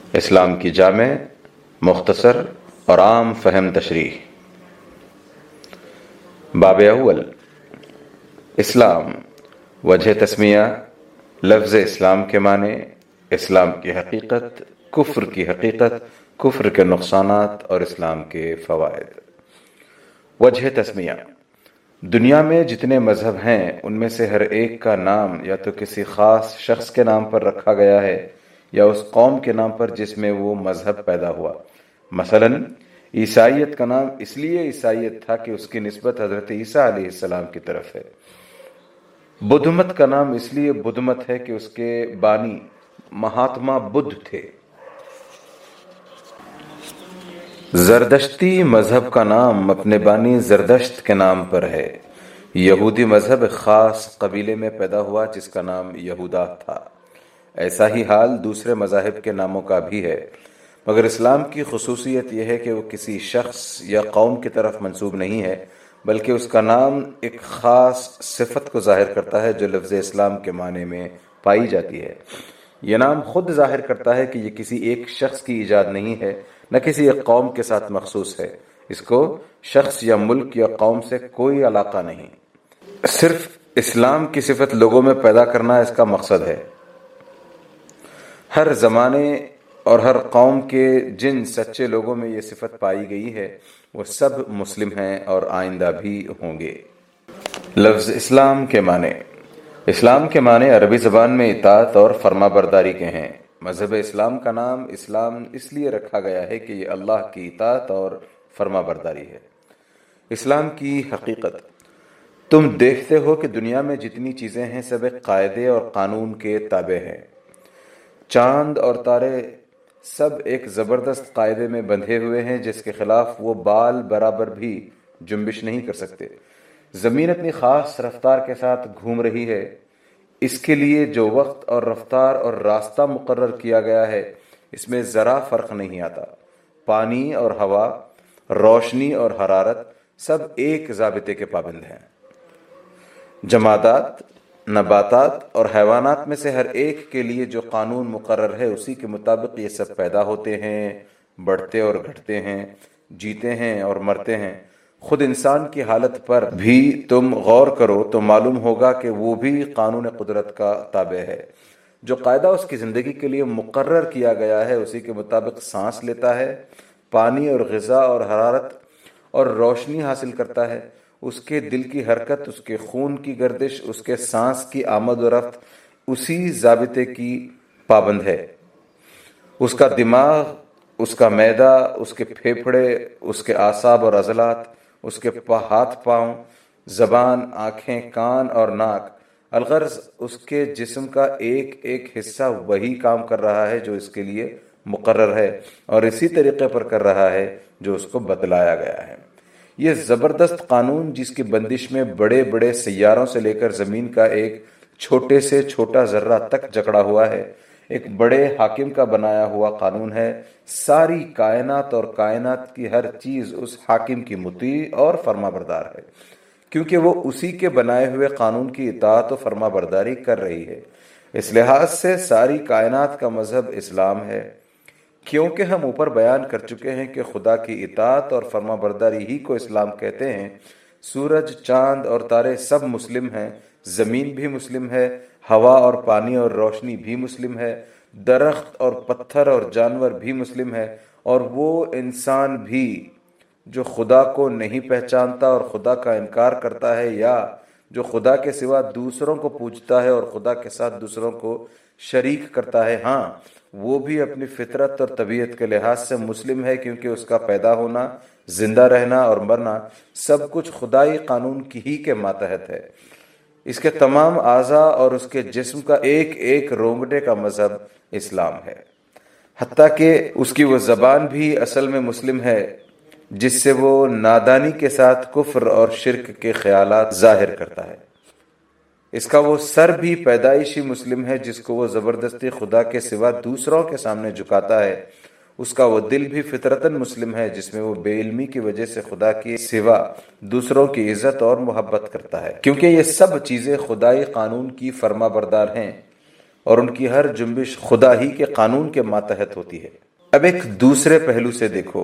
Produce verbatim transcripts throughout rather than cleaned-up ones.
اسلام کی جامع، مختصر اور عام فہم تشریح۔ باب اول، اسلام۔ وجہ تسمیہ: لفظ اسلام کے معنی اسلام کی حقیقت، کفر کی حقیقت، کفر کے نقصانات اور اسلام کے فوائد۔ وجہ تسمیہ: دنیا میں جتنے مذہب ہیں ان میں سے ہر ایک کا نام یا تو کسی خاص شخص کے نام پر رکھا گیا ہے یا اس قوم کے نام پر جس میں وہ مذہب پیدا ہوا۔ مثلا عیسائیت کا نام اس لیے عیسائیت تھا کہ اس کی نسبت حضرت عیسیٰ علیہ السلام کی طرف ہے۔ بدھ مت کا نام اس لیے بدھ مت ہے کہ اس کے بانی مہاتما بدھ تھے۔ زردشتی مذہب کا نام اپنے بانی زردشت کے نام پر ہے۔ یہودی مذہب ایک خاص قبیلے میں پیدا ہوا جس کا نام یہودا تھا۔ ایسا ہی حال دوسرے مذاہب کے ناموں کا بھی ہے، مگر اسلام کی خصوصیت یہ ہے کہ وہ کسی شخص یا قوم کی طرف منسوب نہیں ہے، بلکہ اس کا نام ایک خاص صفت کو ظاہر کرتا ہے جو لفظ اسلام کے معنی میں پائی جاتی ہے۔ یہ نام خود ظاہر کرتا ہے کہ یہ کسی ایک شخص کی ایجاد نہیں ہے، نہ کسی ایک قوم کے ساتھ مخصوص ہے۔ اس کو شخص یا ملک یا قوم سے کوئی علاقہ نہیں، صرف اسلام کی صفت لوگوں میں پیدا کرنا اس کا مقصد ہے۔ ہر زمانے اور ہر قوم کے جن سچے لوگوں میں یہ صفت پائی گئی ہے وہ سب مسلم ہیں اور آئندہ بھی ہوں گے۔ لفظ اسلام کے معنی۔ اسلام کے معنی عربی زبان میں اطاعت اور فرما برداری کے ہیں۔ مذہب اسلام کا نام اسلام اس لیے رکھا گیا ہے کہ یہ اللہ کی اطاعت اور فرما برداری ہے۔ اسلام کی حقیقت: تم دیکھتے ہو کہ دنیا میں جتنی چیزیں ہیں سب ایک قاعدے اور قانون کے تابع ہیں۔ چاند اور تارے سب ایک زبردست قاعدے میں بندھے ہوئے ہیں جس کے خلاف وہ بال برابر بھی جنبش نہیں کر سکتے۔ زمین اپنی خاص رفتار کے ساتھ گھوم رہی ہے۔ اس کے لیے جو وقت اور رفتار اور راستہ مقرر کیا گیا ہے اس میں ذرا فرق نہیں آتا۔ پانی اور ہوا، روشنی اور حرارت سب ایک ضابطے کے پابند ہیں۔ جمادات، نباتات اور حیوانات میں سے ہر ایک کے لیے جو قانون مقرر ہے اسی کے مطابق یہ سب پیدا ہوتے ہیں، بڑھتے اور گھٹتے ہیں، جیتے ہیں اور مرتے ہیں۔ خود انسان کی حالت پر بھی تم غور کرو تو معلوم ہوگا کہ وہ بھی قانون قدرت کا تابع ہے۔ جو قاعدہ اس کی زندگی کے لیے مقرر کیا گیا ہے اسی کے مطابق سانس لیتا ہے، پانی اور غذا اور حرارت اور روشنی حاصل کرتا ہے۔ اس کے دل کی حرکت، اس کے خون کی گردش، اس کے سانس کی آمد و رفت اسی ضابطے کی پابند ہے۔ اس کا دماغ، اس کا معدہ، اس کے پھیپھڑے، اس کے اعصاب اور عضلات، اس کے ہاتھ پاؤں، زبان، آنکھیں، کان اور ناک، الغرض اس کے جسم کا ایک ایک حصہ وہی کام کر رہا ہے جو اس کے لیے مقرر ہے اور اسی طریقے پر کر رہا ہے جو اس کو بتلایا گیا ہے۔ یہ زبردست قانون جس کی بندش میں بڑے بڑے سیاروں سے لے کر زمین کا ایک چھوٹے سے چھوٹا ذرہ تک جکڑا ہوا ہے، ایک بڑے حاکم کا بنایا ہوا قانون ہے۔ ساری کائنات اور کائنات کی ہر چیز اس حاکم کی مطیع اور فرما بردار ہے، کیونکہ وہ اسی کے بنائے ہوئے قانون کی اطاعت و فرما برداری کر رہی ہے۔ اس لحاظ سے ساری کائنات کا مذہب اسلام ہے۔ کیونکہ ہم اوپر بیان کر چکے ہیں کہ خدا کی اطاعت اور فرما برداری ہی کو اسلام کہتے ہیں، سورج، چاند اور تارے سب مسلم ہیں، زمین بھی مسلم ہے، ہوا اور پانی اور روشنی بھی مسلم ہے، درخت اور پتھر اور جانور بھی مسلم ہے، اور وہ انسان بھی جو خدا کو نہیں پہچانتا اور خدا کا انکار کرتا ہے یا جو خدا کے سوا دوسروں کو پوجتا ہے اور خدا کے ساتھ دوسروں کو شریک کرتا ہے، ہاں وہ بھی اپنی فطرت اور طبیعت کے لحاظ سے مسلم ہے، کیونکہ اس کا پیدا ہونا، زندہ رہنا اور مرنا سب کچھ خدائی قانون کی ہی کے ماتحت ہے۔ اس کے تمام اعضاء اور اس کے جسم کا ایک ایک رونگٹے کا مذہب اسلام ہے، حتیٰ کہ اس کی وہ زبان بھی اصل میں مسلم ہے جس سے وہ نادانی کے ساتھ کفر اور شرک کے خیالات ظاہر کرتا ہے۔ اس کا وہ سر بھی پیدائشی مسلم ہے جس کو وہ زبردستی خدا کے سوا دوسروں کے سامنے جھکاتا ہے۔ اس کا وہ دل بھی فطرتاً مسلم ہے جس میں وہ بے علمی کی وجہ سے خدا کے سوا دوسروں کی عزت اور محبت کرتا ہے، کیونکہ یہ سب چیزیں خدائی قانون کی فرما بردار ہیں اور ان کی ہر جنبش خدا ہی کے قانون کے ماتحت ہوتی ہے۔ اب ایک دوسرے پہلو سے دیکھو،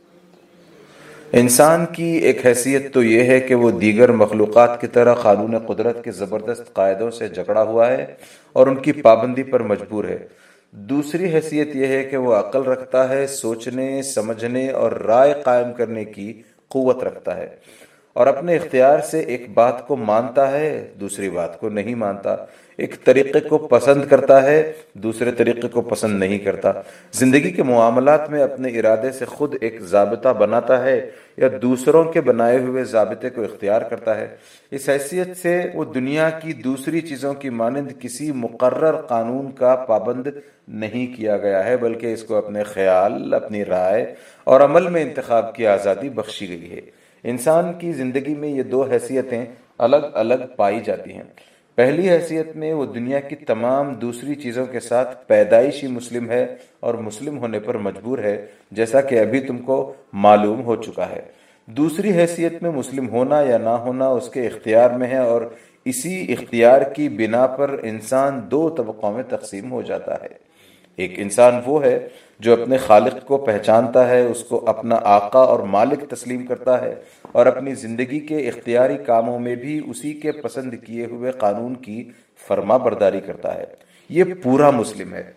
انسان کی ایک حیثیت تو یہ ہے کہ وہ دیگر مخلوقات کی طرح قانون قدرت کے زبردست قاعدوں سے جکڑا ہوا ہے اور ان کی پابندی پر مجبور ہے۔ دوسری حیثیت یہ ہے کہ وہ عقل رکھتا ہے، سوچنے، سمجھنے اور رائے قائم کرنے کی قوت رکھتا ہے، اور اپنے اختیار سے ایک بات کو مانتا ہے، دوسری بات کو نہیں مانتا، ایک طریقے کو پسند کرتا ہے، دوسرے طریقے کو پسند نہیں کرتا، زندگی کے معاملات میں اپنے ارادے سے خود ایک ضابطہ بناتا ہے یا دوسروں کے بنائے ہوئے ضابطے کو اختیار کرتا ہے۔ اس حیثیت سے وہ دنیا کی دوسری چیزوں کی مانند کسی مقرر قانون کا پابند نہیں کیا گیا ہے، بلکہ اس کو اپنے خیال، اپنی رائے اور عمل میں انتخاب کی آزادی بخشی گئی ہے۔ انسان کی زندگی میں یہ دو حیثیتیں الگ الگ پائی جاتی ہیں۔ پہلی حیثیت میں وہ دنیا کی تمام دوسری چیزوں کے ساتھ پیدائشی مسلم ہے اور مسلم ہونے پر مجبور ہے، جیسا کہ ابھی تم کو معلوم ہو چکا ہے۔ دوسری حیثیت میں مسلم ہونا یا نہ ہونا اس کے اختیار میں ہے، اور اسی اختیار کی بنا پر انسان دو طبقوں میں تقسیم ہو جاتا ہے۔ ایک انسان وہ ہے جو اپنے خالق کو پہچانتا ہے، اس کو اپنا آقا اور مالک تسلیم کرتا ہے اور اپنی زندگی کے اختیاری کاموں میں بھی اسی کے پسند کیے ہوئے قانون کی فرما برداری کرتا ہے۔ یہ پورا مسلم ہے،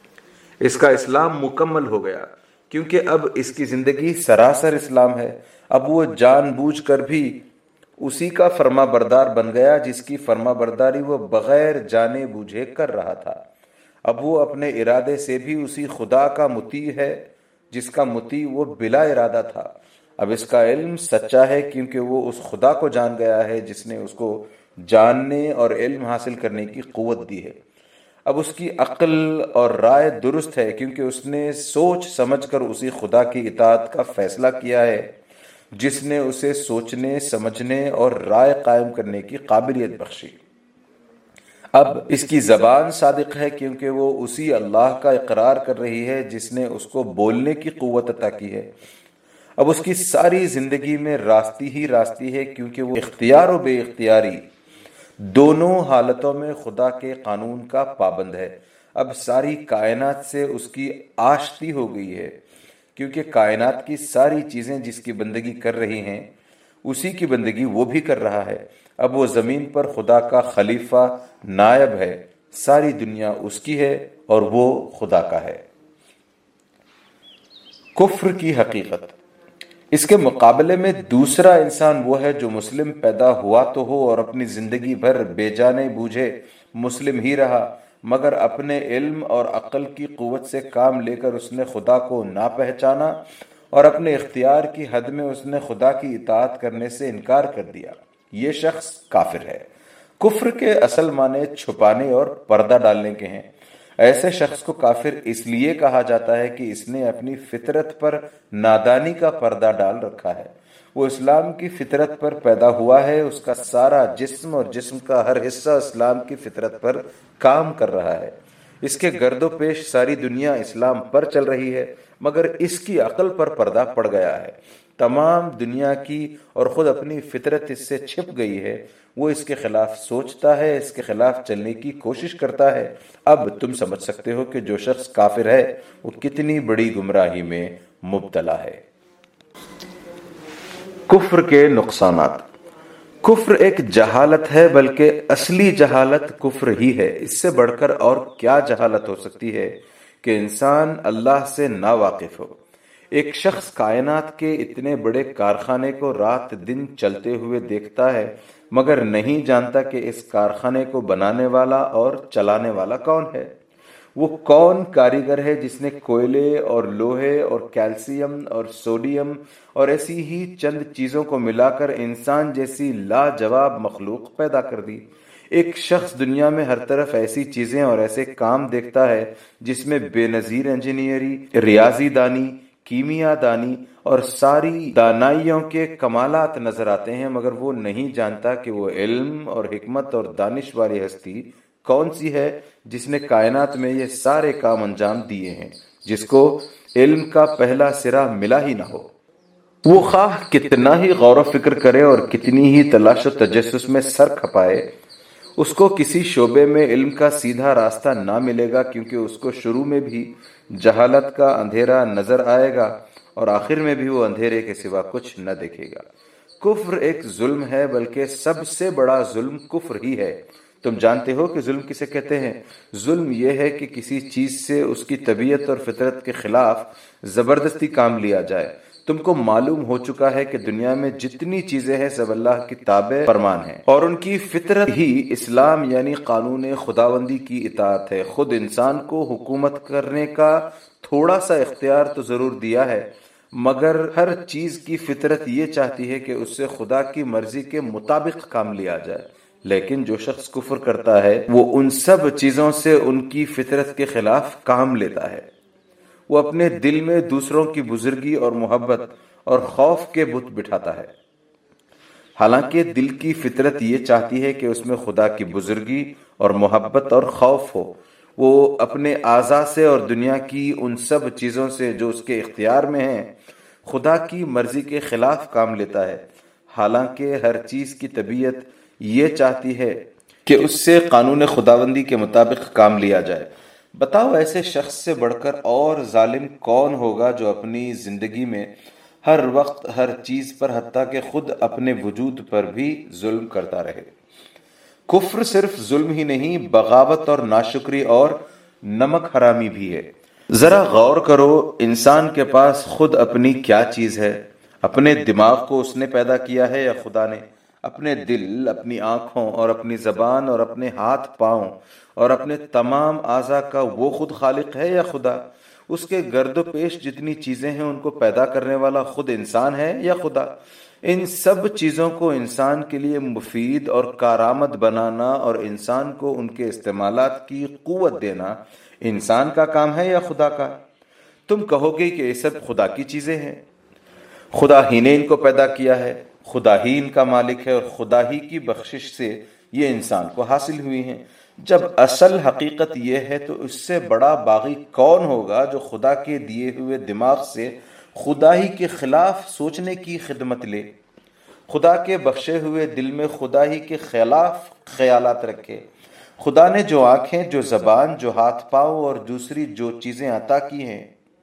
اس کا اسلام مکمل ہو گیا، کیونکہ اب اس کی زندگی سراسر اسلام ہے۔ اب وہ جان بوجھ کر بھی اسی کا فرما بردار بن گیا جس کی فرما برداری وہ بغیر جانے بوجھے کر رہا تھا۔ اب وہ اپنے ارادے سے بھی اسی خدا کا مطیع ہے جس کا مطیع وہ بلا ارادہ تھا۔ اب اس کا علم سچا ہے کیونکہ وہ اس خدا کو جان گیا ہے جس نے اس کو جاننے اور علم حاصل کرنے کی قوت دی ہے۔ اب اس کی عقل اور رائے درست ہے کیونکہ اس نے سوچ سمجھ کر اسی خدا کی اطاعت کا فیصلہ کیا ہے جس نے اسے سوچنے، سمجھنے اور رائے قائم کرنے کی قابلیت بخشی۔ اب اس کی زبان صادق ہے کیونکہ وہ اسی اللہ کا اقرار کر رہی ہے جس نے اس کو بولنے کی قوت عطا کی ہے۔ اب اس کی ساری زندگی میں راستی ہی راستی ہے کیونکہ وہ اختیار و بے اختیاری دونوں حالتوں میں خدا کے قانون کا پابند ہے۔ اب ساری کائنات سے اس کی آشتی ہو گئی ہے کیونکہ کائنات کی ساری چیزیں جس کی بندگی کر رہی ہیں اسی کی بندگی وہ بھی کر رہا ہے۔ اب وہ زمین پر خدا کا خلیفہ نائب ہے، ساری دنیا اس کی ہے اور وہ خدا کا ہے۔ کفر کی حقیقت، اس کے مقابلے میں دوسرا انسان وہ ہے جو مسلم پیدا ہوا تو ہو اور اپنی زندگی بھر بے جانے بوجھے مسلم ہی رہا، مگر اپنے علم اور عقل کی قوت سے کام لے کر اس نے خدا کو نہ پہچانا اور اپنے اختیار کی حد میں اس نے خدا کی اطاعت کرنے سے انکار کر دیا۔ یہ شخص کافر ہے۔ کفر کے اصل معنی چھپانے اور پردہ ڈالنے کے ہیں۔ ایسے شخص کو کافر اس لیے کہا جاتا ہے کہ اس نے اپنی فطرت پر نادانی کا پردہ ڈال رکھا ہے۔ وہ اسلام کی فطرت پر پیدا ہوا ہے، اس کا سارا جسم اور جسم کا ہر حصہ اسلام کی فطرت پر کام کر رہا ہے۔ اس کے گرد و پیش ساری دنیا اسلام پر چل رہی ہے، مگر اس کی عقل پر پردہ پڑ گیا ہے۔ تمام دنیا کی اور خود اپنی فطرت اس سے چھپ گئی ہے۔ وہ اس کے خلاف سوچتا ہے، اس کے خلاف چلنے کی کوشش کرتا ہے۔ اب تم سمجھ سکتے ہو کہ جو شخص کافر ہے وہ کتنی بڑی گمراہی میں مبتلا ہے۔ کفر کے نقصانات۔ کفر ایک جہالت ہے، بلکہ اصلی جہالت کفر ہی ہے۔ اس سے بڑھ کر اور کیا جہالت ہو سکتی ہے کہ انسان اللہ سے نا واقف ہو۔ ایک شخص کائنات کے اتنے بڑے کارخانے کو رات دن چلتے ہوئے دیکھتا ہے، مگر نہیں جانتا کہ اس کارخانے کو بنانے والا اور چلانے والا کون ہے۔ وہ کون کاریگر ہے جس نے کوئلے اور لوہے اور کیلشیم اور سوڈیم اور ایسی ہی چند چیزوں کو ملا کر انسان جیسی لاجواب مخلوق پیدا کر دی۔ ایک شخص دنیا میں ہر طرف ایسی چیزیں اور ایسے کام دیکھتا ہے جس میں بے نظیر انجینئری، ریاضی دانی، کیمیا دانی اور ساری دانائیوں کے کمالات نظر آتے ہیں، مگر وہ نہیں جانتا کہ وہ علم اور حکمت اور دانش والی ہستی کون سی ہے جس نے کائنات میں یہ سارے کام انجام دیے ہیں، جس کو علم کا پہلا سرا ملا ہی نہ ہو۔ وہ خواہ کتنا ہی غور و فکر کرے اور کتنی ہی تلاش و تجسس میں سر کھپائے، اس کو کسی شعبے میں علم کا سیدھا راستہ نہ ملے گا، کیونکہ اس کو شروع میں بھی جہالت کا اندھیرا نظر آئے گا اور آخر میں بھی وہ اندھیرے کے سوا کچھ نہ دیکھے گا۔ کفر ایک ظلم ہے، بلکہ سب سے بڑا ظلم کفر ہی ہے۔ تم جانتے ہو کہ ظلم کسے کہتے ہیں؟ ظلم یہ ہے کہ کسی چیز سے اس کی طبیعت اور فطرت کے خلاف زبردستی کام لیا جائے۔ تم کو معلوم ہو چکا ہے کہ دنیا میں جتنی چیزیں ہیں سب اللہ کی تابع فرمان ہیں، اور ان کی فطرت ہی اسلام یعنی قانون خداوندی کی اطاعت ہے۔ خود انسان کو حکومت کرنے کا تھوڑا سا اختیار تو ضرور دیا ہے، مگر ہر چیز کی فطرت یہ چاہتی ہے کہ اس سے خدا کی مرضی کے مطابق کام لیا جائے۔ لیکن جو شخص کفر کرتا ہے وہ ان سب چیزوں سے ان کی فطرت کے خلاف کام لیتا ہے۔ وہ اپنے دل میں دوسروں کی بزرگی اور محبت اور خوف کے بت بٹھاتا ہے، حالانکہ دل کی فطرت یہ چاہتی ہے کہ اس میں خدا کی بزرگی اور محبت اور خوف ہو۔ وہ اپنے اعضاء سے اور دنیا کی ان سب چیزوں سے جو اس کے اختیار میں ہیں خدا کی مرضی کے خلاف کام لیتا ہے، حالانکہ ہر چیز کی طبیعت یہ چاہتی ہے کہ اس سے قانون خداوندی کے مطابق کام لیا جائے۔ بتاؤ ایسے شخص سے بڑھ کر اور ظالم کون ہوگا جو اپنی زندگی میں ہر وقت ہر چیز پر حتیٰ کہ خود اپنے وجود پر بھی ظلم کرتا رہے۔ کفر صرف ظلم ہی نہیں، بغاوت اور ناشکری اور نمک حرامی بھی ہے۔ ذرا غور کرو، انسان کے پاس خود اپنی کیا چیز ہے؟ اپنے دماغ کو اس نے پیدا کیا ہے یا خدا نے؟ اپنے دل، اپنی آنکھوں اور اپنی زبان اور اپنے ہاتھ پاؤں اور اپنے تمام اعضاء کا وہ خود خالق ہے یا خدا؟ اس کے گرد و پیش جتنی چیزیں ہیں ان کو پیدا کرنے والا خود انسان ہے یا خدا؟ ان سب چیزوں کو انسان کے لیے مفید اور کارآمد بنانا اور انسان کو ان کے استعمالات کی قوت دینا انسان کا کام ہے یا خدا کا؟ تم کہو گے کہ یہ سب خدا کی چیزیں ہیں، خدا ہی نے ان کو پیدا کیا ہے، خدا ہی ان کا مالک ہے اور خدا ہی کی بخشش سے یہ انسان کو حاصل ہوئی ہیں۔ جب اصل حقیقت یہ ہے تو اس سے بڑا باغی کون ہوگا جو خدا کے دیے ہوئے دماغ سے خدا ہی کے خلاف سوچنے کی خدمت لے، خدا کے بخشے ہوئے دل میں خدا ہی کے خلاف خیالات رکھے۔ خدا نے جو آنکھیں، جو زبان، جو ہاتھ پاؤں اور دوسری جو چیزیں عطا کی ہیں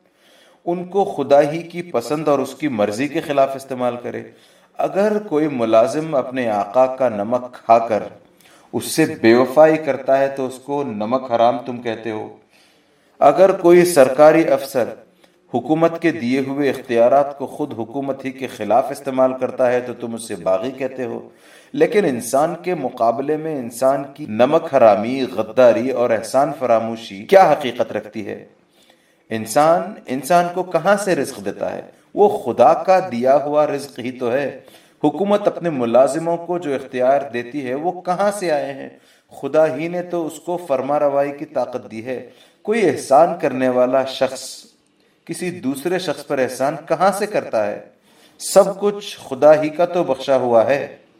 ان کو خدا ہی کی پسند اور اس کی مرضی کے خلاف استعمال کرے۔ اگر کوئی ملازم اپنے آقا کا نمک کھا کر اس سے بے وفائی کرتا ہے تو اس کو نمک حرام تم کہتے ہو۔ اگر کوئی سرکاری افسر حکومت کے دیے ہوئے اختیارات کو خود حکومت ہی کے خلاف استعمال کرتا ہے تو تم اسے باغی کہتے ہو۔ لیکن انسان کے مقابلے میں انسان کی نمک حرامی، غداری اور احسان فراموشی کیا حقیقت رکھتی ہے؟ انسان انسان کو کہاں سے رزق دیتا ہے؟ وہ خدا کا دیا ہوا رزق ہی تو ہے۔ حکومت اپنے ملازموں کو جو اختیار دیتی ہے وہ کہاں سے آئے ہیں؟ خدا ہی نے تو اس کو فرما روائی کی طاقت دی ہے۔ کوئی احسان کرنے والا شخص کسی دوسرے شخص پر احسان کہاں سے کرتا ہے؟ سب کچھ خدا ہی کا تو بخشا ہوا ہے۔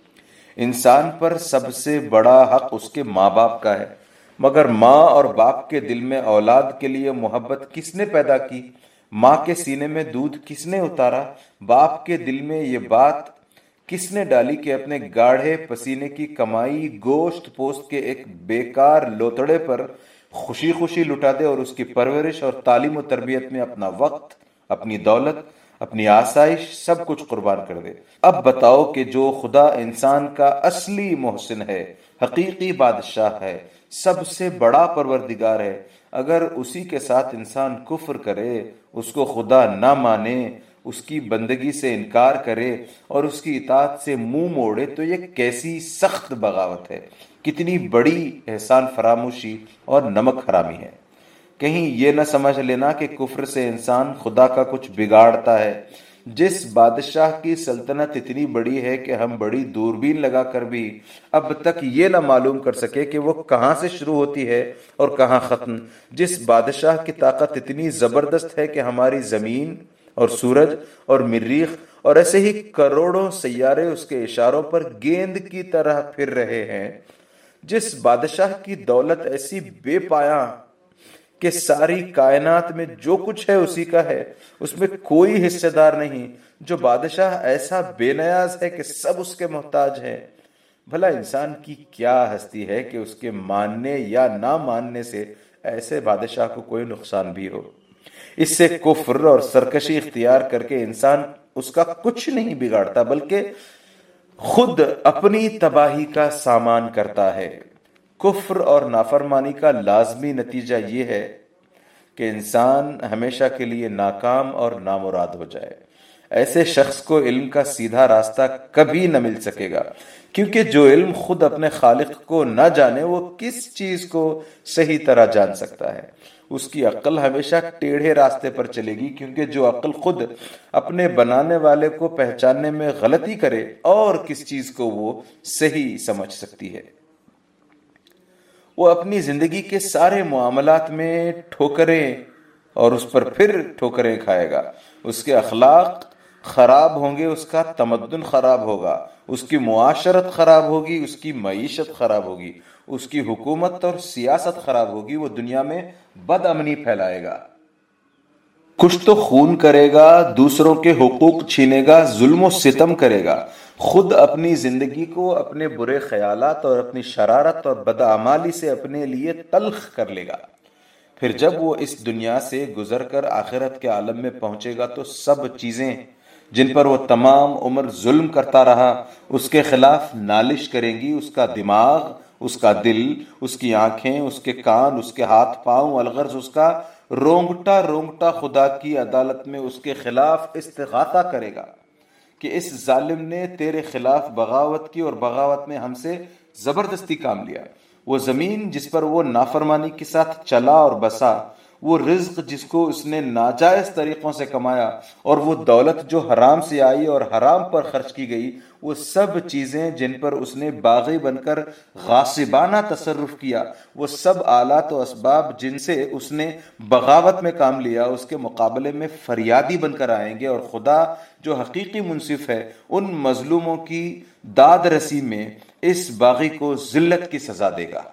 انسان پر سب سے بڑا حق اس کے ماں باپ کا ہے، مگر ماں اور باپ کے دل میں اولاد کے لیے محبت کس نے پیدا کی؟ ماں کے سینے میں دودھ کس نے اتارا؟ باپ کے دل میں یہ بات کس نے ڈالی کہ اپنے گاڑھے پسینے کی کمائی گوشت پوست کے ایک بیکار لوتڑے پر خوشی خوشی لٹا دے اور اس کی پرورش اور تعلیم و تربیت میں اپنا وقت، اپنی دولت، اپنی آسائش سب کچھ قربان کر دے؟ اب بتاؤ کہ جو خدا انسان کا اصلی محسن ہے، حقیقی بادشاہ ہے، سب سے بڑا پروردگار ہے، اگر اسی کے ساتھ انسان کفر کرے، اس کو خدا نہ مانے، اس کی بندگی سے انکار کرے اور اس کی اطاعت سے منہ موڑے تو یہ کیسی سخت بغاوت ہے، کتنی بڑی احسان فراموشی اور نمک حرامی ہے۔ کہیں یہ نہ سمجھ لینا کہ کفر سے انسان خدا کا کچھ بگاڑتا ہے۔ جس بادشاہ کی سلطنت اتنی بڑی ہے کہ ہم بڑی دوربین لگا کر بھی اب تک یہ نہ معلوم کر سکے کہ وہ کہاں سے شروع ہوتی ہے اور کہاں ختم، جس بادشاہ کی طاقت اتنی زبردست ہے کہ ہماری زمین اور سورج اور مریخ اور ایسے ہی کروڑوں سیارے اس کے اشاروں پر گیند کی طرح پھر رہے ہیں، جس بادشاہ کی دولت ایسی بے پایاں کہ ساری کائنات میں جو کچھ ہے اسی کا ہے، اس میں کوئی حصے دار نہیں، جو بادشاہ ایسا بے نیاز ہے کہ سب اس کے محتاج ہیں، بھلا انسان کی کیا ہستی ہے کہ اس کے ماننے یا نہ ماننے سے ایسے بادشاہ کو کوئی نقصان بھی ہو؟ اس سے کفر اور سرکشی اختیار کر کے انسان اس کا کچھ نہیں بگاڑتا بلکہ خود اپنی تباہی کا سامان کرتا ہے۔ کفر اور نافرمانی کا لازمی نتیجہ یہ ہے کہ انسان ہمیشہ کے لیے ناکام اور نامراد ہو جائے۔ ایسے شخص کو علم کا سیدھا راستہ کبھی نہ مل سکے گا، کیونکہ جو علم خود اپنے خالق کو نہ جانے وہ کس چیز کو صحیح طرح جان سکتا ہے؟ اس کی عقل ہمیشہ ٹیڑھے راستے پر چلے گی، کیونکہ جو عقل خود اپنے بنانے والے کو پہچاننے میں غلطی کرے اور کس چیز کو وہ صحیح سمجھ سکتی ہے؟ وہ اپنی زندگی کے سارے معاملات میں ٹھوکریں اور اس پر پھر ٹھوکریں کھائے گا۔ اس کے اخلاق خراب ہوں گے، اس کا تمدن خراب ہوگا، اس کی معاشرت خراب ہوگی، اس کی معیشت خراب ہوگی، اس کی حکومت اور سیاست خراب ہوگی، وہ دنیا میں بد امنی پھیلائے گا، کچھ تو خون کرے گا، دوسروں کے حقوق چھینے گا، ظلم و ستم کرے گا، خود اپنی زندگی کو اپنے برے خیالات اور اپنی شرارت اور بدعمالی سے اپنے لیے تلخ کر لے گا۔ پھر جب وہ اس دنیا سے گزر کر آخرت کے عالم میں پہنچے گا تو سب چیزیں جن پر وہ تمام عمر ظلم کرتا رہا اس کے خلاف نالش کریں گی۔ اس کا دماغ، اس کا دل، اس کی آنکھیں، اس کے کان، اس کے ہاتھ پاؤں، الغرض اس کا رونگٹا رونگٹا خدا کی عدالت میں اس کے خلاف استغاثہ کرے گا کہ اس ظالم نے تیرے خلاف بغاوت کی اور بغاوت میں ہم سے زبردستی کام لیا۔ وہ زمین جس پر وہ نافرمانی کے ساتھ چلا اور بسا، وہ رزق جس کو اس نے ناجائز طریقوں سے کمایا، اور وہ دولت جو حرام سے آئی اور حرام پر خرچ کی گئی، وہ سب چیزیں جن پر اس نے باغی بن کر غاصبانہ تصرف کیا، وہ سب آلات و اسباب جن سے اس نے بغاوت میں کام لیا، اس کے مقابلے میں فریادی بن کر آئیں گے، اور خدا جو حقیقی منصف ہے ان مظلوموں کی داد رسی میں اس باغی کو ذلت کی سزا دے گا۔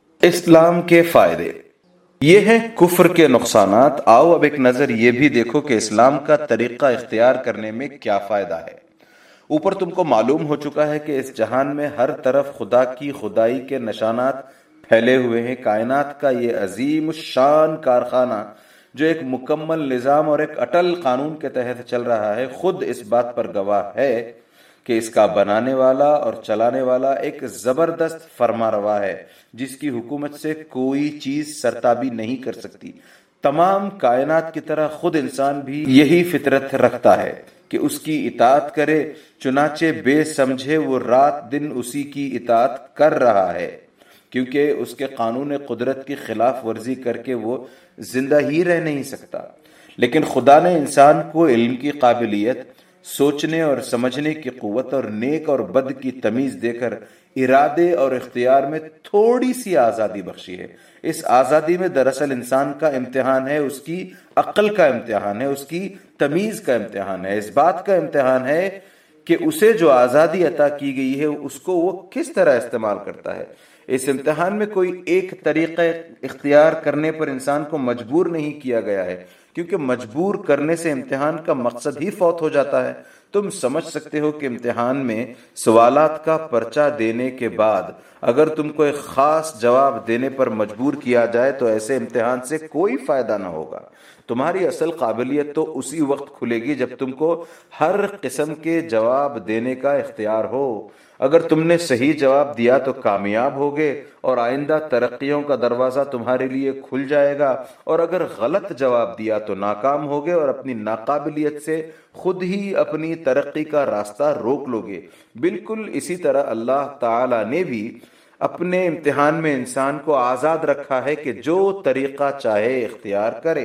اسلام کے فائدے یہ ہیں کفر کے نقصانات۔ آؤ اب ایک نظر یہ بھی دیکھو کہ اسلام کا طریقہ اختیار کرنے میں کیا فائدہ ہے۔ اوپر تم کو معلوم ہو چکا ہے کہ اس جہان میں ہر طرف خدا کی خدائی کے نشانات پھیلے ہوئے ہیں۔ کائنات کا یہ عظیم الشان کارخانہ جو ایک مکمل نظام اور ایک اٹل قانون کے تحت چل رہا ہے، خود اس بات پر گواہ ہے کہ اس کا بنانے والا اور چلانے والا ایک زبردست فرما روا ہے جس کی حکومت سے کوئی چیز سرتابی نہیں کر سکتی۔ تمام کائنات کی طرح خود انسان بھی یہی فطرت رکھتا ہے کہ اس کی اطاعت کرے، چنانچہ بے سمجھے وہ رات دن اسی کی اطاعت کر رہا ہے، کیونکہ اس کے قانون قدرت کی خلاف ورزی کر کے وہ زندہ ہی رہ نہیں سکتا۔ لیکن خدا نے انسان کو علم کی قابلیت، سوچنے اور سمجھنے کی قوت اور نیک اور بد کی تمیز دے کر ارادے اور اختیار میں تھوڑی سی آزادی بخشی ہے۔ اس آزادی میں دراصل انسان کا امتحان ہے، اس کی عقل کا امتحان ہے، اس کی تمیز کا امتحان ہے، اس بات کا امتحان ہے کہ اسے جو آزادی عطا کی گئی ہے اس کو وہ کس طرح استعمال کرتا ہے۔ اس امتحان میں کوئی ایک طریقہ اختیار کرنے پر انسان کو مجبور نہیں کیا گیا ہے، کیونکہ مجبور کرنے سے امتحان کا مقصد ہی فوت ہو جاتا ہے۔ تم سمجھ سکتے ہو کہ امتحان میں سوالات کا پرچہ دینے کے بعد اگر تم کو ایک خاص جواب دینے پر مجبور کیا جائے تو ایسے امتحان سے کوئی فائدہ نہ ہوگا۔ تمہاری اصل قابلیت تو اسی وقت کھلے گی جب تم کو ہر قسم کے جواب دینے کا اختیار ہو۔ اگر تم نے صحیح جواب دیا تو کامیاب ہوگے اور آئندہ ترقیوں کا دروازہ تمہارے لیے کھل جائے گا، اور اگر غلط جواب دیا تو ناکام ہوگے اور اپنی ناقابلیت سے خود ہی اپنی ترقی کا راستہ روک لوگے۔ بالکل اسی طرح اللہ تعالی نے بھی اپنے امتحان میں انسان کو آزاد رکھا ہے کہ جو طریقہ چاہے اختیار کرے۔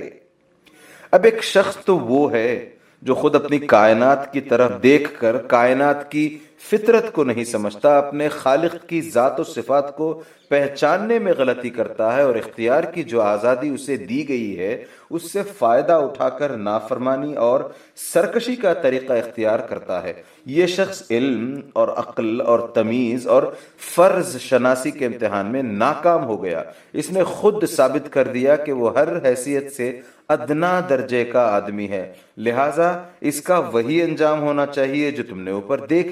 اب ایک شخص تو وہ ہے جو خود اپنی کائنات کی طرف دیکھ کر کائنات کی فطرت کو نہیں سمجھتا، اپنے خالق کی ذات و صفات کو پہچاننے میں غلطی کرتا ہے، اور اختیار کی جو آزادی اسے دی گئی ہے اس سے فائدہ اٹھا کر نافرمانی اور سرکشی کا طریقہ اختیار کرتا ہے۔ یہ شخص علم اور عقل اور تمیز اور فرض شناسی کے امتحان میں ناکام ہو گیا۔ اس نے خود ثابت کر دیا کہ وہ ہر حیثیت سے ادنا درجے کا آدمی ہے، لہٰذا اس کا وہی انجام ہونا چاہیے جو تم نے اوپر دیکھ لیا۔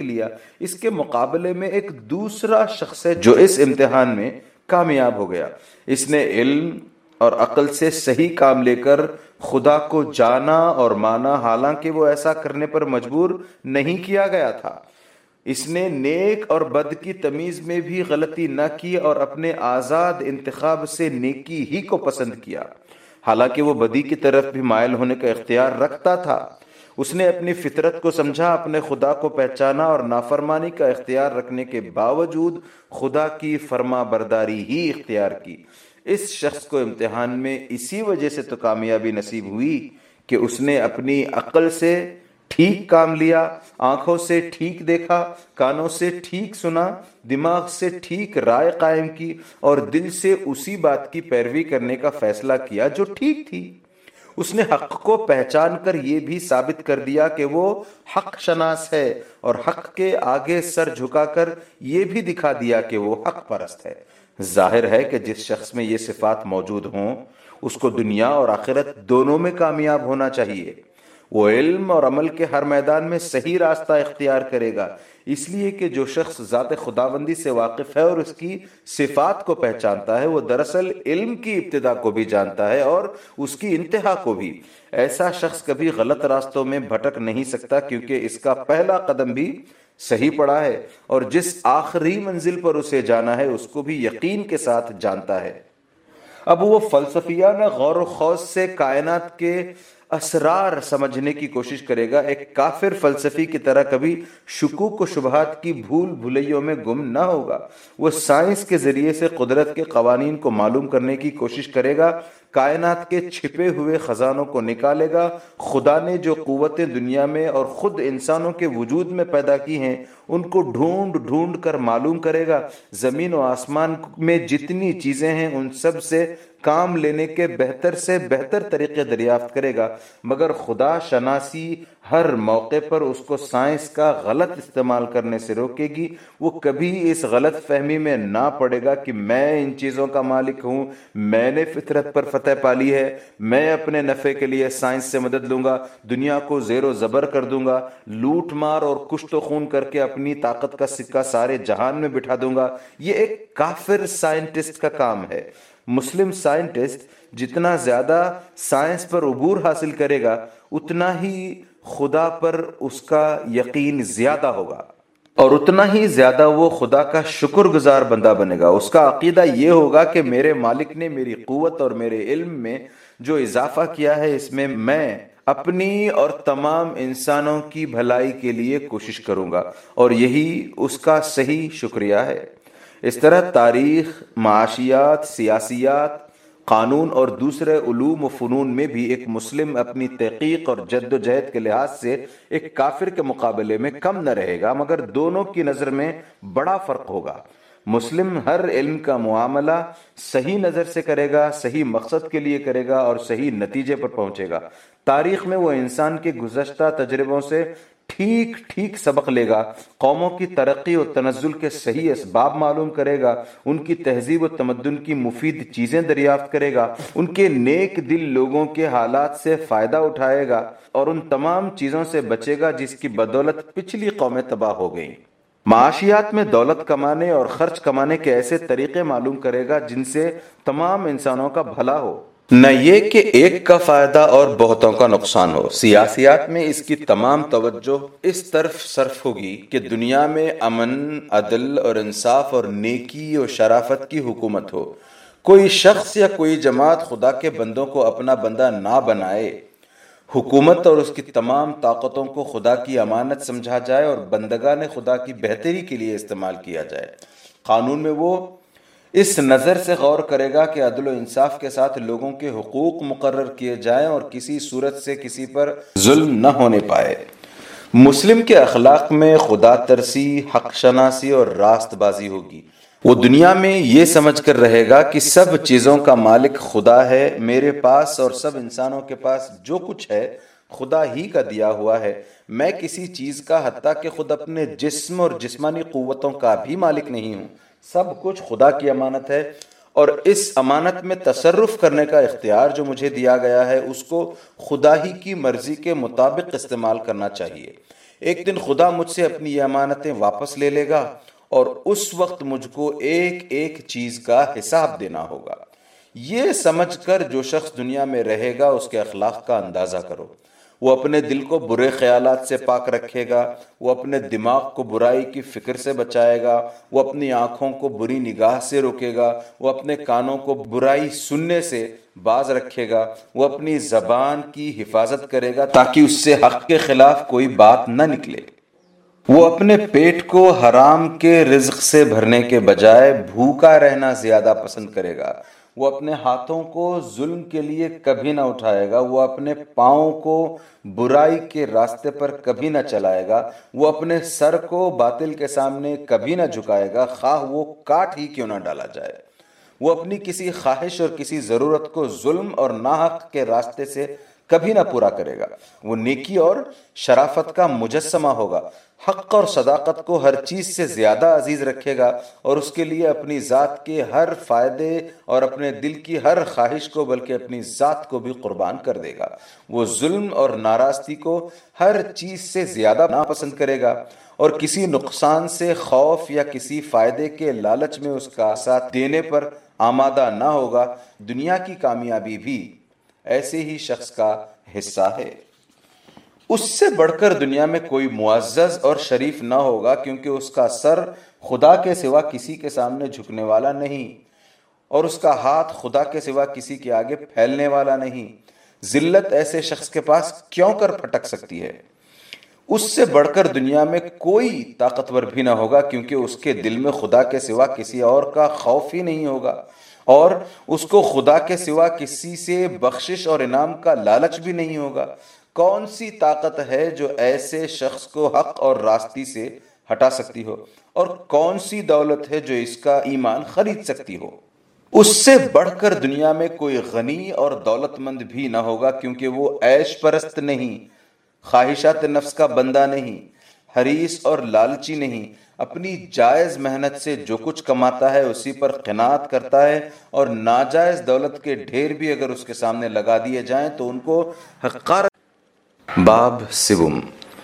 اس کے مقابلے میں ایک دوسرا شخص ہے جو اس امتحان میں کامیاب ہو گیا۔ اس نے علم اور عقل سے صحیح کام لے کر خدا کو جانا اور مانا، حالانکہ وہ ایسا کرنے پر مجبور نہیں کیا گیا تھا۔ اس نے نیک اور بد کی تمیز میں بھی غلطی نہ کی اور اپنے آزاد انتخاب سے نیکی ہی کو پسند کیا، حالانکہ وہ بدی کی طرف بھی مائل ہونے کا اختیار رکھتا تھا۔ اس نے اپنی فطرت کو سمجھا، اپنے خدا کو پہچانا اور نافرمانی کا اختیار رکھنے کے باوجود خدا کی فرما برداری ہی اختیار کی۔ اس شخص کو امتحان میں اسی وجہ سے تو کامیابی نصیب ہوئی کہ اس نے اپنی عقل سے ٹھیک کام لیا، آنکھوں سے ٹھیک دیکھا، کانوں سے ٹھیک سنا، دماغ سے ٹھیک رائے قائم کی اور دل سے اسی بات کی پیروی کرنے کا فیصلہ کیا جو ٹھیک تھی۔ اس نے حق کو پہچان کر یہ بھی ثابت کر دیا کہ وہ حق شناس ہے، اور حق کے آگے سر جھکا کر یہ بھی دکھا دیا کہ وہ حق پرست ہے۔ ظاہر ہے کہ جس شخص میں یہ صفات موجود ہوں اس کو دنیا اور آخرت دونوں میں کامیاب ہونا چاہیے۔ وہ علم اور عمل کے ہر میدان میں صحیح راستہ اختیار کرے گا، اس لیے کہ جو شخص ذات خداوندی سے واقف ہے اور اس کی صفات کو پہچانتا ہے، وہ دراصل علم کی ابتدا کو بھی جانتا ہے اور اس کی انتہا کو بھی۔ ایسا شخص کبھی غلط راستوں میں بھٹک نہیں سکتا، کیونکہ اس کا پہلا قدم بھی صحیح پڑا ہے اور جس آخری منزل پر اسے جانا ہے اس کو بھی یقین کے ساتھ جانتا ہے۔ اب وہ فلسفیانہ غور و خوض سے کائنات کے اسرار سمجھنے کی کوشش کرے گا۔ ایک کافر فلسفی کی طرح کبھی شکوک و شبہات کی بھول بھلیوں میں گم نہ ہوگا۔ وہ سائنس کے ذریعے سے قدرت کے قوانین کو معلوم کرنے کی کوشش کرے گا، کائنات کے چھپے ہوئے خزانوں کو نکالے گا۔ خدا نے جو قوتیں دنیا میں اور خود انسانوں کے وجود میں پیدا کی ہیں ان کو ڈھونڈ ڈھونڈ کر معلوم کرے گا۔ زمین و آسمان میں جتنی چیزیں ہیں ان سب سے کام لینے کے بہتر سے بہتر طریقے دریافت کرے گا، مگر خدا شناسی ہر موقع پر اس کو سائنس کا غلط استعمال کرنے سے روکے گی۔ وہ کبھی اس غلط فہمی میں نہ پڑے گا کہ میں ان چیزوں کا مالک ہوں، میں نے فطرت پر فتح پالی ہے، میں اپنے نفع کے لیے سائنس سے مدد لوں گا، دنیا کو زیر و زبر کر دوں گا، لوٹ مار اور کشت و خون کر کے اپنی طاقت کا سکہ سارے جہان میں بٹھا دوں گا۔ یہ ایک کافر سائنٹسٹ کا کام ہے۔ مسلم سائنٹسٹ جتنا زیادہ سائنس پر عبور حاصل کرے گا اتنا ہی خدا پر اس کا یقین زیادہ ہوگا اور اتنا ہی زیادہ وہ خدا کا شکر گزار بندہ بنے گا۔ اس کا عقیدہ یہ ہوگا کہ میرے مالک نے میری قوت اور میرے علم میں جو اضافہ کیا ہے اس میں میں اپنی اور تمام انسانوں کی بھلائی کے لیے کوشش کروں گا، اور یہی اس کا صحیح شکریہ ہے۔ اس طرح تاریخ، معاشیات، سیاسیات، قانون اور دوسرے علوم و فنون میں بھی ایک مسلم اپنی تحقیق اور جد و جہد کے لحاظ سے ایک کافر کے مقابلے میں کم نہ رہے گا، مگر دونوں کی نظر میں بڑا فرق ہوگا۔ مسلم ہر علم کا معاملہ صحیح نظر سے کرے گا، صحیح مقصد کے لیے کرے گا اور صحیح نتیجے پر پہنچے گا۔ تاریخ میں وہ انسان کے گزشتہ تجربوں سے ٹھیک ٹھیک سبق لے گا، قوموں کی ترقی و تنزل کے صحیح اسباب معلوم کرے گا، ان کی تہذیب و تمدن کی مفید چیزیں دریافت کرے گا، ان کے نیک دل لوگوں کے حالات سے فائدہ اٹھائے گا اور ان تمام چیزوں سے بچے گا جس کی بدولت پچھلی قومیں تباہ ہو گئیں۔ معاشیات میں دولت کمانے اور خرچ کمانے کے ایسے طریقے معلوم کرے گا جن سے تمام انسانوں کا بھلا ہو، نہ یہ کہ ایک کا فائدہ اور بہتوں کا نقصان ہو۔ سیاسیات میں اس کی تمام توجہ اس طرف صرف ہوگی کہ دنیا میں امن، عدل اور انصاف اور نیکی اور شرافت کی حکومت ہو۔ کوئی شخص یا کوئی جماعت خدا کے بندوں کو اپنا بندہ نہ بنائے۔ حکومت اور اس کی تمام طاقتوں کو خدا کی امانت سمجھا جائے اور بندگان خدا کی بہتری کے لیے استعمال کیا جائے۔ قانون میں وہ اس نظر سے غور کرے گا کہ عدل و انصاف کے ساتھ لوگوں کے حقوق مقرر کیے جائیں اور کسی صورت سے کسی پر ظلم نہ ہونے پائے۔ مسلم کے اخلاق میں خدا ترسی، حق شناسی اور راست بازی ہوگی۔ وہ دنیا میں یہ سمجھ کر رہے گا کہ سب چیزوں کا مالک خدا ہے، میرے پاس اور سب انسانوں کے پاس جو کچھ ہے خدا ہی کا دیا ہوا ہے۔ میں کسی چیز کا حتیٰ کہ خود اپنے جسم اور جسمانی قوتوں کا بھی مالک نہیں ہوں۔ سب کچھ خدا کی امانت ہے اور اس امانت میں تصرف کرنے کا اختیار جو مجھے دیا گیا ہے اس کو خدا ہی کی مرضی کے مطابق استعمال کرنا چاہیے۔ ایک دن خدا مجھ سے اپنی یہ امانتیں واپس لے لے گا اور اس وقت مجھ کو ایک ایک چیز کا حساب دینا ہوگا۔ یہ سمجھ کر جو شخص دنیا میں رہے گا اس کے اخلاق کا اندازہ کرو۔ وہ اپنے دل کو برے خیالات سے پاک رکھے گا، وہ اپنے دماغ کو برائی کی فکر سے بچائے گا، وہ اپنی آنکھوں کو بری نگاہ سے روکے گا، وہ اپنے کانوں کو برائی سننے سے باز رکھے گا، وہ اپنی زبان کی حفاظت کرے گا تاکہ اس سے حق کے خلاف کوئی بات نہ نکلے۔ وہ اپنے پیٹ کو حرام کے رزق سے بھرنے کے بجائے بھوکا رہنا زیادہ پسند کرے گا۔ وہ اپنے ہاتھوں کو ظلم کے لیے کبھی نہ اٹھائے گا، وہ اپنے پاؤں کو برائی کے راستے پر کبھی نہ چلائے گا، وہ اپنے سر کو باطل کے سامنے کبھی نہ جھکائے گا، خواہ وہ کاٹ ہی کیوں نہ ڈالا جائے۔ وہ اپنی کسی خواہش اور کسی ضرورت کو ظلم اور ناحق کے راستے سے کبھی نہ پورا کرے گا۔ وہ نیکی اور شرافت کا مجسمہ ہوگا، حق اور صداقت کو ہر چیز سے زیادہ عزیز رکھے گا اور اس کے لیے اپنی ذات کے ہر فائدے اور اپنے دل کی ہر خواہش کو بلکہ اپنی ذات کو بھی قربان کر دے گا۔ وہ ظلم اور ناراستی کو ہر چیز سے زیادہ ناپسند کرے گا اور کسی نقصان سے خوف یا کسی فائدے کے لالچ میں اس کا ساتھ دینے پر آمادہ نہ ہوگا۔ دنیا کی کامیابی بھی ایسے ہی شخص کا حصہ ہے۔ اس سے بڑھ کر دنیا میں کوئی معزز اور شریف نہ ہوگا، کیونکہ اس کا سر خدا کے سوا کسی کے سامنے جھکنے والا نہیں اور اس کا ہاتھ خدا کے سوا کسی کے آگے پھیلنے والا نہیں۔ ذلت ایسے شخص کے پاس کیوں کر پھٹک سکتی ہے؟ اس سے بڑھ کر دنیا میں کوئی طاقتور بھی نہ ہوگا، کیونکہ اس کے دل میں خدا کے سوا کسی اور کا خوف ہی نہیں ہوگا اور اس کو خدا کے سوا کسی سے بخشش اور انعام کا لالچ بھی نہیں ہوگا۔ کون سی طاقت ہے جو ایسے شخص کو حق اور راستی سے ہٹا سکتی ہو، اور کون سی دولت ہے جو اس کا ایمان خرید سکتی ہو؟ اس سے بڑھ کر دنیا میں کوئی غنی اور دولت مند بھی نہ ہوگا، کیونکہ وہ عیش پرست نہیں، خواہشات نفس کا بندہ نہیں، حریص اور لالچی نہیں، اپنی جائز محنت سے جو کچھ کماتا ہے اسی پر قناعت کرتا ہے اور ناجائز دولت کے ڈھیر بھی اگر اس کے سامنے لگا دیے جائیں تو ان کو حقارت۔ باب سوم،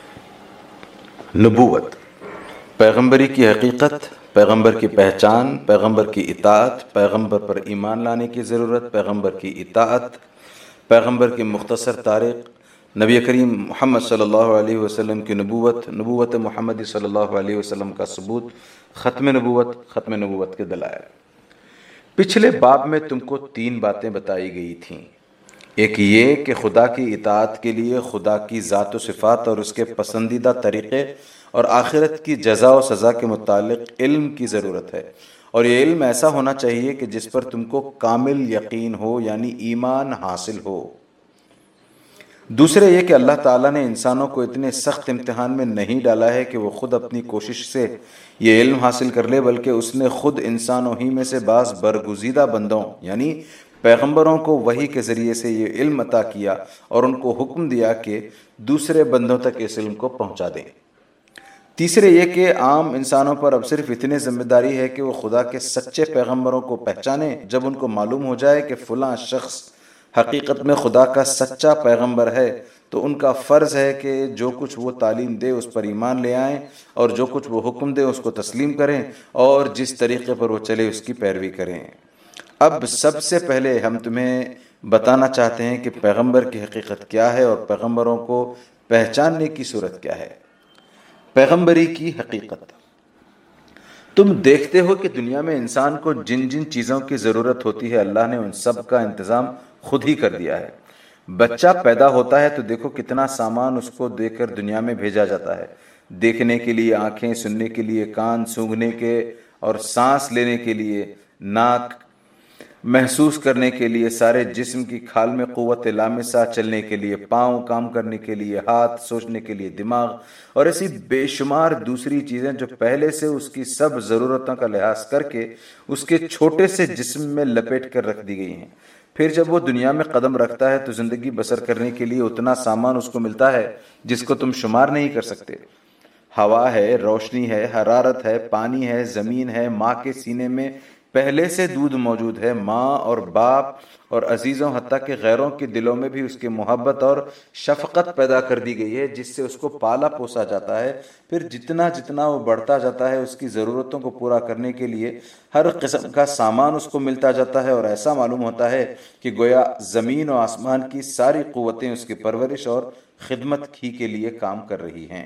نبوت، پیغمبری کی حقیقت، پیغمبر کی پہچان، پیغمبر کی اطاعت، پیغمبر پر ایمان لانے کی ضرورت، پیغمبر کی اطاعت، پیغمبر کی مختصر تاریخ، نبی کریم محمد صلی اللہ علیہ وسلم کی نبوت، نبوت محمدی صلی اللہ علیہ وسلم کا ثبوت، ختم نبوت، ختم نبوت کے دلائل۔ پچھلے باب میں تم کو تین باتیں بتائی گئی تھیں۔ ایک یہ کہ خدا کی اطاعت کے لیے خدا کی ذات و صفات اور اس کے پسندیدہ طریقے اور آخرت کی جزا و سزا کے متعلق علم کی ضرورت ہے، اور یہ علم ایسا ہونا چاہیے کہ جس پر تم کو کامل یقین ہو، یعنی ایمان حاصل ہو۔ دوسرے یہ کہ اللہ تعالیٰ نے انسانوں کو اتنے سخت امتحان میں نہیں ڈالا ہے کہ وہ خود اپنی کوشش سے یہ علم حاصل کر لے، بلکہ اس نے خود انسانوں ہی میں سے بعض برگزیدہ بندوں یعنی پیغمبروں کو وحی کے ذریعے سے یہ علم عطا کیا اور ان کو حکم دیا کہ دوسرے بندوں تک اس علم کو پہنچا دیں۔ تیسرے یہ کہ عام انسانوں پر اب صرف اتنی ذمہ داری ہے کہ وہ خدا کے سچے پیغمبروں کو پہچانیں۔ جب ان کو معلوم ہو جائے کہ فلاں شخص حقیقت میں خدا کا سچا پیغمبر ہے تو ان کا فرض ہے کہ جو کچھ وہ تعلیم دے اس پر ایمان لے آئیں اور جو کچھ وہ حکم دے اس کو تسلیم کریں اور جس طریقے پر وہ چلے اس کی پیروی کریں۔ اب سب سے پہلے ہم تمہیں بتانا چاہتے ہیں کہ پیغمبر کی حقیقت کیا ہے اور پیغمبروں کو پہچاننے کی صورت کیا ہے۔ پیغمبری کی حقیقت۔ تم دیکھتے ہو کہ دنیا میں انسان کو جن جن چیزوں کی ضرورت ہوتی ہے اللہ نے ان سب کا انتظام خود ہی کر دیا ہے۔ بچہ پیدا ہوتا ہے تو دیکھو کتنا سامان اس کو دے کر دنیا میں بھیجا جاتا ہے، دیکھنے کے لیے آنکھیں، سننے کے لیے کان، سونگھنے کے اور سانس لینے کے لیے ناک، محسوس کرنے کے لیے سارے جسم کی کھال میں قوت لامسہ، چلنے کے لیے پاؤں، کام کرنے کے لیے ہاتھ، سوچنے کے لیے دماغ اور ایسی بے شمار دوسری چیزیں جو پہلے سے اس کی سب ضرورتوں کا لحاظ کر کے اس کے چھوٹے سے جسم میں لپیٹ کر رکھ دی گئی ہیں۔ پھر جب وہ دنیا میں قدم رکھتا ہے تو زندگی بسر کرنے کے لیے اتنا سامان اس کو ملتا ہے جس کو تم شمار نہیں کر سکتے۔ ہوا ہے، روشنی ہے، حرارت ہے، پانی ہے، زمین ہے، ماں کے سینے میں پہلے سے دودھ موجود ہے، ماں اور باپ اور عزیزوں حتیٰ کہ غیروں کے دلوں میں بھی اس کی محبت اور شفقت پیدا کر دی گئی ہے، جس سے اس کو پالا پوسا جاتا ہے۔ پھر جتنا جتنا وہ بڑھتا جاتا ہے اس کی ضرورتوں کو پورا کرنے کے لیے ہر قسم کا سامان اس کو ملتا جاتا ہے، اور ایسا معلوم ہوتا ہے کہ گویا زمین و آسمان کی ساری قوتیں اس کی پرورش اور خدمت ہی کے لیے کام کر رہی ہیں۔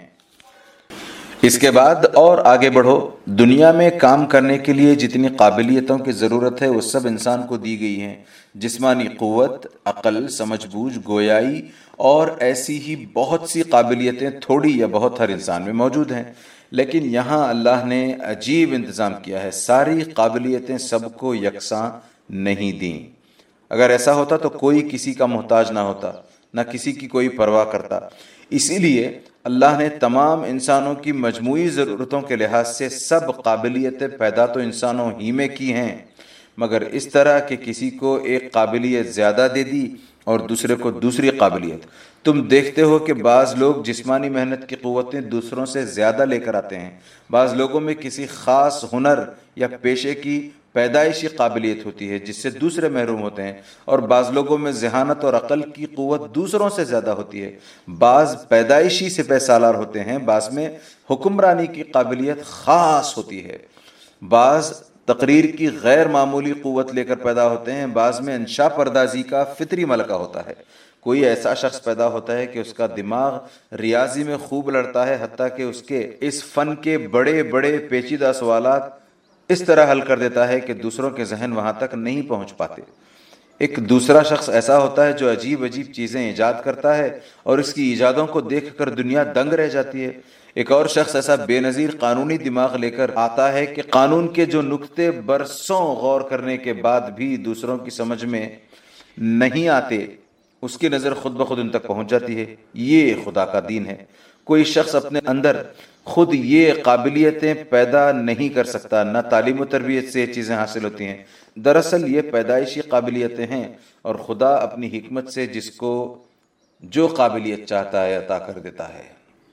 اس کے بعد اور آگے بڑھو، دنیا میں کام کرنے کے لیے جتنی قابلیتوں کی ضرورت ہے وہ سب انسان کو دی گئی ہیں۔ جسمانی قوت، عقل، سمجھ بوجھ، گویائی اور ایسی ہی بہت سی قابلیتیں تھوڑی یا بہت ہر انسان میں موجود ہیں، لیکن یہاں اللہ نے عجیب انتظام کیا ہے، ساری قابلیتیں سب کو یکساں نہیں دیں۔ اگر ایسا ہوتا تو کوئی کسی کا محتاج نہ ہوتا، نہ کسی کی کوئی پرواہ کرتا۔ اسی لیے اللہ نے تمام انسانوں کی مجموعی ضرورتوں کے لحاظ سے سب قابلیتیں پیدا تو انسانوں ہی میں کی ہیں، مگر اس طرح کہ کسی کو ایک قابلیت زیادہ دے دی اور دوسرے کو دوسری قابلیت۔ تم دیکھتے ہو کہ بعض لوگ جسمانی محنت کی قوتیں دوسروں سے زیادہ لے کر آتے ہیں، بعض لوگوں میں کسی خاص ہنر یا پیشے کی پیدائشی قابلیت ہوتی ہے جس سے دوسرے محروم ہوتے ہیں، اور بعض لوگوں میں ذہانت اور عقل کی قوت دوسروں سے زیادہ ہوتی ہے، بعض پیدائشی سپہ سالار ہوتے ہیں، بعض میں حکمرانی کی قابلیت خاص ہوتی ہے، بعض تقریر کی غیر معمولی قوت لے کر پیدا ہوتے ہیں، بعض میں انشا پردازی کا فطری ملکہ ہوتا ہے۔ کوئی ایسا شخص پیدا ہوتا ہے کہ اس کا دماغ ریاضی میں خوب لڑتا ہے، حتیٰ کہ اس کے اس فن کے بڑے بڑے پیچیدہ سوالات اس طرح حل کر دیتا ہے کہ دوسروں کے ذہن وہاں تک نہیں پہنچ پاتے۔ ایک دوسرا شخص ایسا ہوتا ہے جو عجیب عجیب چیزیں ایجاد کرتا ہے اور اس کی ایجادوں کو دیکھ کر دنیا دنگ رہ جاتی ہے۔ ایک اور شخص ایسا بے نظیر قانونی دماغ لے کر آتا ہے کہ قانون کے جو نکتے برسوں غور کرنے کے بعد بھی دوسروں کی سمجھ میں نہیں آتے، اس کی نظر خود بخود ان تک پہنچ جاتی ہے۔ یہ خدا کا دین ہے۔ کوئی شخص اپنے اندر خود یہ قابلیتیں پیدا نہیں کر سکتا، نہ تعلیم و تربیت سے یہ چیزیں حاصل ہوتی ہیں۔ دراصل یہ پیدائشی قابلیتیں ہیں، اور خدا اپنی حکمت سے جس کو جو قابلیت چاہتا ہے عطا کر دیتا ہے۔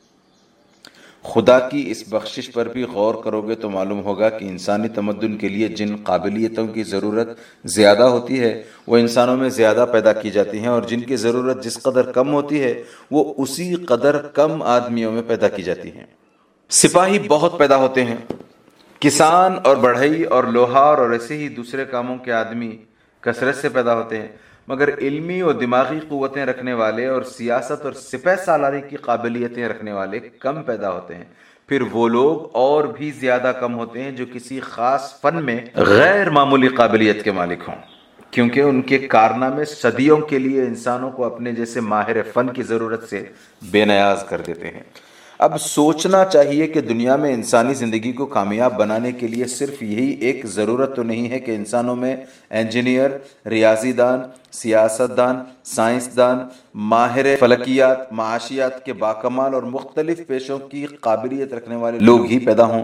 خدا کی اس بخشش پر بھی غور کرو گے تو معلوم ہوگا کہ انسانی تمدن کے لیے جن قابلیتوں کی ضرورت زیادہ ہوتی ہے وہ انسانوں میں زیادہ پیدا کی جاتی ہیں، اور جن کی ضرورت جس قدر کم ہوتی ہے وہ اسی قدر کم آدمیوں میں پیدا کی جاتی ہیں۔ سپاہی بہت پیدا ہوتے ہیں، کسان اور بڑھئی اور لوہار اور ایسے ہی دوسرے کاموں کے آدمی کثرت سے پیدا ہوتے ہیں، مگر علمی اور دماغی قوتیں رکھنے والے اور سیاست اور سپہ سالاری کی قابلیتیں رکھنے والے کم پیدا ہوتے ہیں۔ پھر وہ لوگ اور بھی زیادہ کم ہوتے ہیں جو کسی خاص فن میں غیر معمولی قابلیت کے مالک ہوں، کیونکہ ان کے کارنامے صدیوں کے لیے انسانوں کو اپنے جیسے ماہر فن کی ضرورت سے بے نیاز کر دیتے ہیں۔ اب سوچنا چاہیے کہ دنیا میں انسانی زندگی کو کامیاب بنانے کے لیے صرف یہی ایک ضرورت تو نہیں ہے کہ انسانوں میں انجینئر، ریاضی دان، سیاست دان، سائنس دان، ماہر فلکیات، معاشیات کے باکمال اور مختلف پیشوں کی قابلیت رکھنے والے لوگ ہی پیدا ہوں۔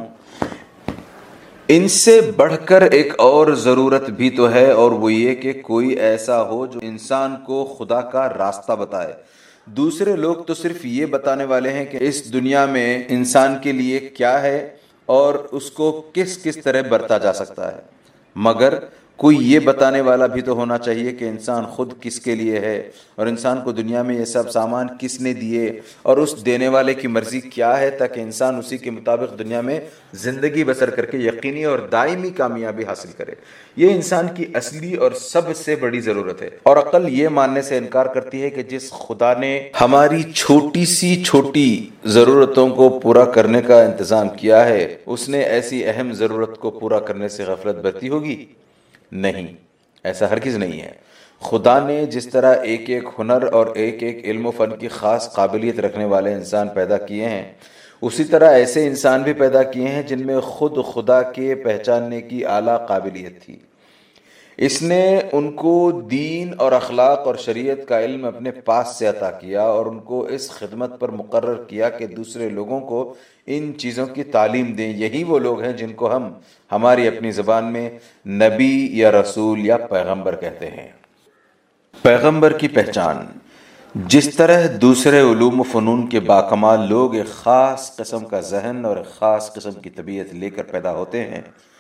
ان سے بڑھ کر ایک اور ضرورت بھی تو ہے، اور وہ یہ کہ کوئی ایسا ہو جو انسان کو خدا کا راستہ بتائے۔ دوسرے لوگ تو صرف یہ بتانے والے ہیں کہ اس دنیا میں انسان کے لیے کیا ہے اور اس کو کس کس طرح برتا جا سکتا ہے، مگر کوئی یہ بتانے والا بھی تو ہونا چاہیے کہ انسان خود کس کے لیے ہے، اور انسان کو دنیا میں یہ سب سامان کس نے دیے، اور اس دینے والے کی مرضی کیا ہے، تاکہ انسان اسی کے مطابق دنیا میں زندگی بسر کر کے یقینی اور دائمی کامیابی حاصل کرے۔ یہ انسان کی اصلی اور سب سے بڑی ضرورت ہے، اور عقل یہ ماننے سے انکار کرتی ہے کہ جس خدا نے ہماری چھوٹی سی چھوٹی ضرورتوں کو پورا کرنے کا انتظام کیا ہے، اس نے ایسی اہم ضرورت کو پورا کرنے سے غفلت برتی ہوگی؟ نہیں، ایسا ہرگز نہیں ہے۔ خدا نے جس طرح ایک ایک ہنر اور ایک ایک علم و فن کی خاص قابلیت رکھنے والے انسان پیدا کیے ہیں، اسی طرح ایسے انسان بھی پیدا کیے ہیں جن میں خود خدا کے پہچاننے کی اعلیٰ قابلیت تھی۔ اس نے ان کو دین اور اخلاق اور شریعت کا علم اپنے پاس سے عطا کیا، اور ان کو اس خدمت پر مقرر کیا کہ دوسرے لوگوں کو ان چیزوں کی تعلیم دیں۔ یہی وہ لوگ ہیں جن کو ہم ہماری اپنی زبان میں نبی یا رسول یا پیغمبر کہتے ہیں۔ پیغمبر کی پہچان: جس طرح دوسرے علوم و فنون کے باکمال لوگ ایک خاص قسم کا ذہن اور ایک خاص قسم کی طبیعت لے کر پیدا ہوتے ہیں،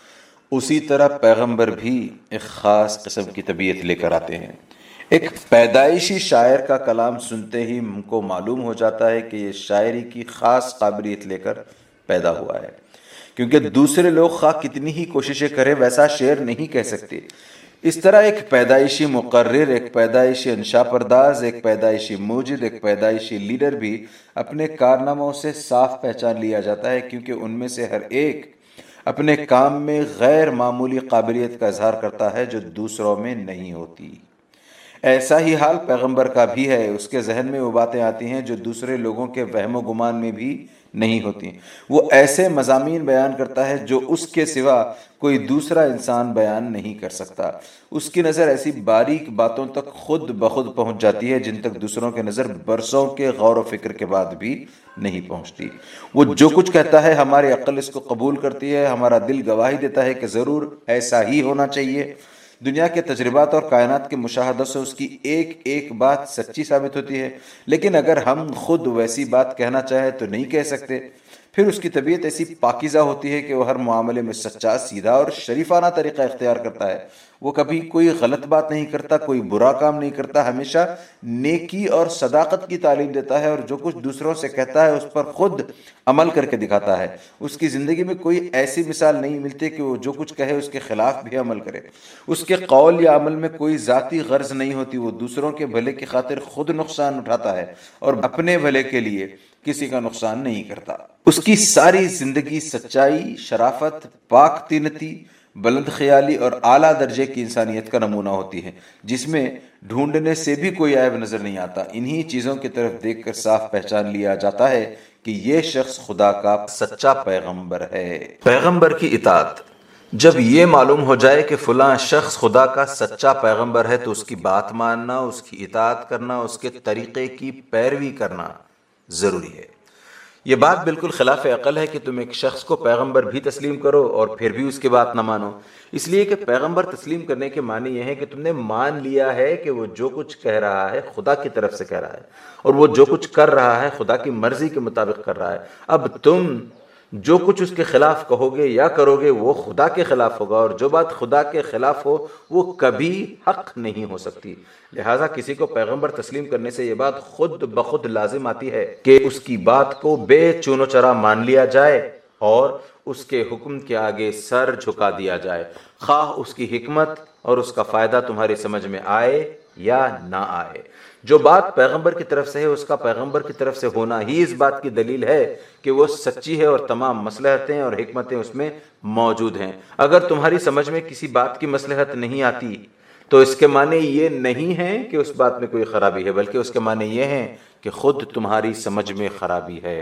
اسی طرح پیغمبر بھی ایک خاص قسم کی طبیعت لے کر آتے ہیں۔ ایک پیدائشی شاعر کا کلام سنتے ہی ہم کو معلوم ہو جاتا ہے کہ یہ شاعری کی خاص قابلیت لے کر پیدا ہوا ہے، کیونکہ دوسرے لوگ خواہ کتنی ہی کوششیں کریں ویسا شعر نہیں کہہ سکتے۔ اس طرح ایک پیدائشی مقرر، ایک پیدائشی انشا پرداز، ایک پیدائشی موجد، ایک پیدائشی لیڈر بھی اپنے کارناموں سے صاف پہچان لیا جاتا ہے، کیونکہ ان میں سے ہر ایک اپنے کام میں غیر معمولی قابلیت کا اظہار کرتا ہے جو دوسروں میں نہیں ہوتی۔ ایسا ہی حال پیغمبر کا بھی ہے، اس کے ذہن میں وہ باتیں آتی ہیں جو دوسرے لوگوں کے وہم و گمان میں بھی نہیں ہوتی۔ وہ ایسے مضامین بیان کرتا ہے جو اس کے سوا کوئی دوسرا انسان بیان نہیں کر سکتا۔ اس کی نظر ایسی باریک باتوں تک خود بخود پہنچ جاتی ہے جن تک دوسروں کے نظر برسوں کے غور و فکر کے بعد بھی نہیں پہنچتی۔ وہ جو کچھ کہتا ہے ہماری عقل اس کو قبول کرتی ہے، ہمارا دل گواہی دیتا ہے کہ ضرور ایسا ہی ہونا چاہیے۔ دنیا کے تجربات اور کائنات کے مشاہدوں سے اس کی ایک ایک بات سچی ثابت ہوتی ہے، لیکن اگر ہم خود ویسی بات کہنا چاہیں تو نہیں کہہ سکتے۔ پھر اس کی طبیعت ایسی پاکیزہ ہوتی ہے کہ وہ ہر معاملے میں سچا، سیدھا اور شریفانہ طریقہ اختیار کرتا ہے۔ وہ کبھی کوئی غلط بات نہیں کرتا، کوئی برا کام نہیں کرتا، ہمیشہ نیکی اور صداقت کی تعلیم دیتا ہے، اور جو کچھ دوسروں سے کہتا ہے اس پر خود عمل کر کے دکھاتا ہے۔ اس کی زندگی میں کوئی ایسی مثال نہیں ملتی کہ وہ جو کچھ کہے اس کے خلاف بھی عمل کرے۔ اس کے قول یا عمل میں کوئی ذاتی غرض نہیں ہوتی، وہ دوسروں کے بھلے کی خاطر خود نقصان اٹھاتا ہے اور اپنے بھلے کے لیے کسی کا نقصان نہیں کرتا۔ اس کی ساری زندگی سچائی، شرافت، پاک طینتی، بلند خیالی اور اعلیٰ درجے کی انسانیت کا نمونہ ہوتی ہے، جس میں ڈھونڈنے سے بھی کوئی عیب نظر نہیں آتا۔ انہی چیزوں کی طرف دیکھ کر صاف پہچان لیا جاتا ہے کہ یہ شخص خدا کا سچا پیغمبر ہے۔ پیغمبر کی اطاعت۔ جب یہ معلوم ہو جائے کہ فلاں شخص خدا کا سچا پیغمبر ہے تو اس کی بات ماننا، اس کی اطاعت کرنا، اس کے طریقے کی پیروی کرنا ضروری ہے۔ یہ بات بالکل خلاف عقل ہے کہ تم ایک شخص کو پیغمبر بھی تسلیم کرو اور پھر بھی اس کی بات نہ مانو، اس لیے کہ پیغمبر تسلیم کرنے کے معنی یہ ہے کہ تم نے مان لیا ہے کہ وہ جو کچھ کہہ رہا ہے خدا کی طرف سے کہہ رہا ہے، اور وہ جو کچھ کر رہا ہے خدا کی مرضی کے مطابق کر رہا ہے۔ اب تم جو کچھ اس کے خلاف کہو گے یا کرو گے وہ خدا کے خلاف ہوگا، اور جو بات خدا کے خلاف ہو وہ کبھی حق نہیں ہو سکتی۔ لہٰذا کسی کو پیغمبر تسلیم کرنے سے یہ بات خود بخود لازم آتی ہے کہ اس کی بات کو بے چون و چرا مان لیا جائے اور اس کے حکم کے آگے سر جھکا دیا جائے، خواہ اس کی حکمت اور اس کا فائدہ تمہاری سمجھ میں آئے یا نہ آئے۔ جو بات پیغمبر کی طرف سے ہے اس کا پیغمبر کی طرف سے ہونا ہی اس بات کی دلیل ہے کہ وہ سچی ہے اور تمام مصلحتیں اور حکمتیں اس میں موجود ہیں۔ اگر تمہاری سمجھ میں کسی بات کی مصلحت نہیں آتی تو اس کے معنی یہ نہیں ہے کہ اس بات میں کوئی خرابی ہے، بلکہ اس کے معنی یہ ہے کہ خود تمہاری سمجھ میں خرابی ہے۔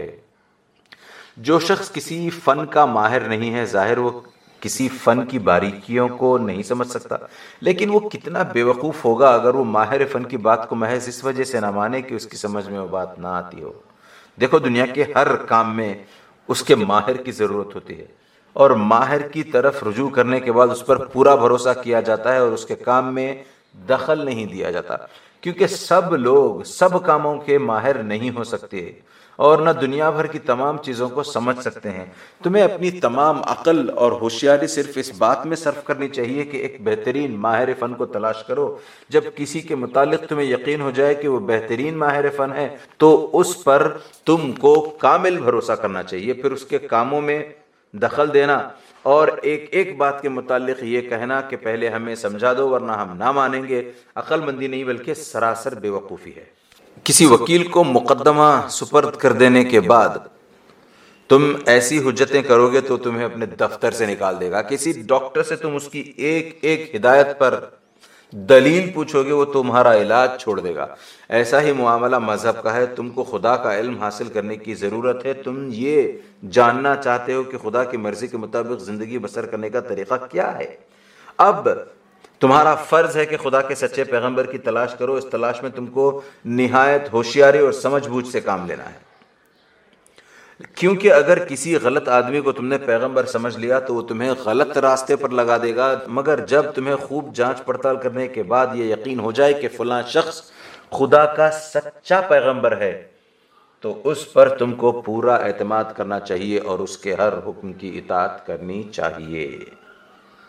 جو شخص کسی فن کا ماہر نہیں ہے، ظاہر وہ کسی فن کی باریکیوں کو نہیں سمجھ سکتا، لیکن وہ کتنا بے وقوف ہوگا اگر وہ ماہر فن کی بات کو محض اس وجہ سے نہ مانے کہ اس کی سمجھ میں وہ بات نہ آتی ہو۔ دیکھو، دنیا کے ہر کام میں اس کے ماہر کی ضرورت ہوتی ہے، اور ماہر کی طرف رجوع کرنے کے بعد اس پر پورا بھروسہ کیا جاتا ہے اور اس کے کام میں دخل نہیں دیا جاتا، کیونکہ سب لوگ سب کاموں کے ماہر نہیں ہو سکتے اور نہ دنیا بھر کی تمام چیزوں کو سمجھ سکتے ہیں۔ تمہیں اپنی تمام عقل اور ہوشیاری صرف اس بات میں صرف کرنی چاہیے کہ ایک بہترین ماہر فن کو تلاش کرو۔ جب کسی کے متعلق تمہیں یقین ہو جائے کہ وہ بہترین ماہر فن ہے تو اس پر تم کو کامل بھروسہ کرنا چاہیے، پھر اس کے کاموں میں دخل دینا اور ایک ایک بات کے متعلق یہ کہنا کہ پہلے ہمیں سمجھا دو ورنہ ہم نہ مانیں گے، عقل مندی نہیں بلکہ سراسر بے وقوفی ہے۔ کسی وکیل کو مقدمہ سپرد کر دینے کے بعد تم ایسی حجتیں کرو گے تو تمہیں اپنے دفتر سے نکال دے گا۔ کسی ڈاکٹر سے تم اس کی ایک ایک ہدایت پر دلیل پوچھو گے، وہ تمہارا علاج چھوڑ دے گا۔ ایسا ہی معاملہ مذہب کا ہے۔ تم کو خدا کا علم حاصل کرنے کی ضرورت ہے۔ تم یہ جاننا چاہتے ہو کہ خدا کی مرضی کے مطابق زندگی بسر کرنے کا طریقہ کیا ہے۔ اب تمہارا فرض ہے کہ خدا کے سچے پیغمبر کی تلاش کرو۔ اس تلاش میں تم کو نہایت ہوشیاری اور سمجھ بوجھ سے کام لینا ہے، کیونکہ اگر کسی غلط آدمی کو تم نے پیغمبر سمجھ لیا تو وہ تمہیں غلط راستے پر لگا دے گا، مگر جب تمہیں خوب جانچ پڑتال کرنے کے بعد یہ یقین ہو جائے کہ فلاں شخص خدا کا سچا پیغمبر ہے تو اس پر تم کو پورا اعتماد کرنا چاہیے اور اس کے ہر حکم کی اطاعت کرنی چاہیے۔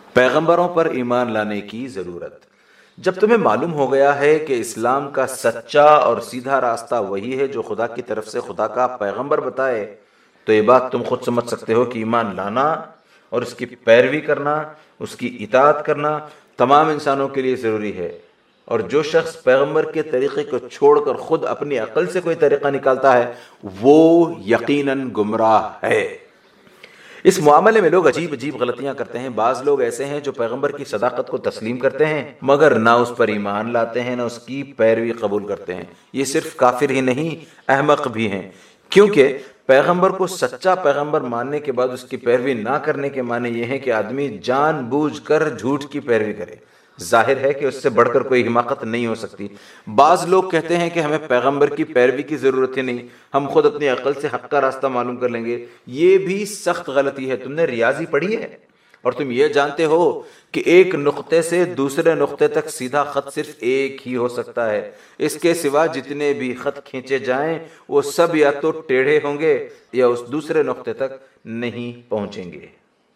پیغمبروں پر ایمان لانے کی ضرورت۔ جب تمہیں معلوم ہو گیا ہے کہ اسلام کا سچا اور سیدھا راستہ وہی ہے جو خدا کی طرف سے خدا کا پیغمبر بتائے، تو یہ بات تم خود سمجھ سکتے ہو کہ ایمان لانا اور اس کی پیروی کرنا، اس کی اطاعت کرنا تمام انسانوں کے لیے ضروری ہے۔ اور جو شخص پیغمبر کے طریقے کو چھوڑ کر خود اپنی عقل سے کوئی طریقہ نکالتا ہے وہ یقیناً گمراہ ہے۔ اس معاملے میں لوگ عجیب عجیب غلطیاں کرتے ہیں۔ بعض لوگ ایسے ہیں جو پیغمبر کی صداقت کو تسلیم کرتے ہیں مگر نہ اس پر ایمان لاتے ہیں نہ اس کی پیروی قبول کرتے ہیں۔ یہ صرف کافر ہی نہیں، احمق بھی ہیں، کیونکہ پیغمبر کو سچا پیغمبر ماننے کے بعد اس کی پیروی نہ کرنے کے معنی یہ ہے کہ آدمی جان بوجھ کر جھوٹ کی پیروی کرے۔ ظاہر ہے کہ اس سے بڑھ کر کوئی حماقت نہیں ہو سکتی۔ بعض لوگ کہتے ہیں کہ ہمیں پیغمبر کی پیروی کی ضرورت ہی نہیں، ہم خود اپنی عقل سے حق کا راستہ معلوم کر لیں گے۔ یہ بھی سخت غلطی ہے۔ تم نے ریاضی پڑھی ہے اور تم یہ جانتے ہو کہ ایک نقطے سے دوسرے نقطے تک سیدھا خط صرف ایک ہی ہو سکتا ہے۔ اس کے سوا جتنے بھی خط کھینچے جائیں وہ سب یا تو ٹیڑھے ہوں گے یا اس دوسرے نقطے تک نہیں پہنچیں گے۔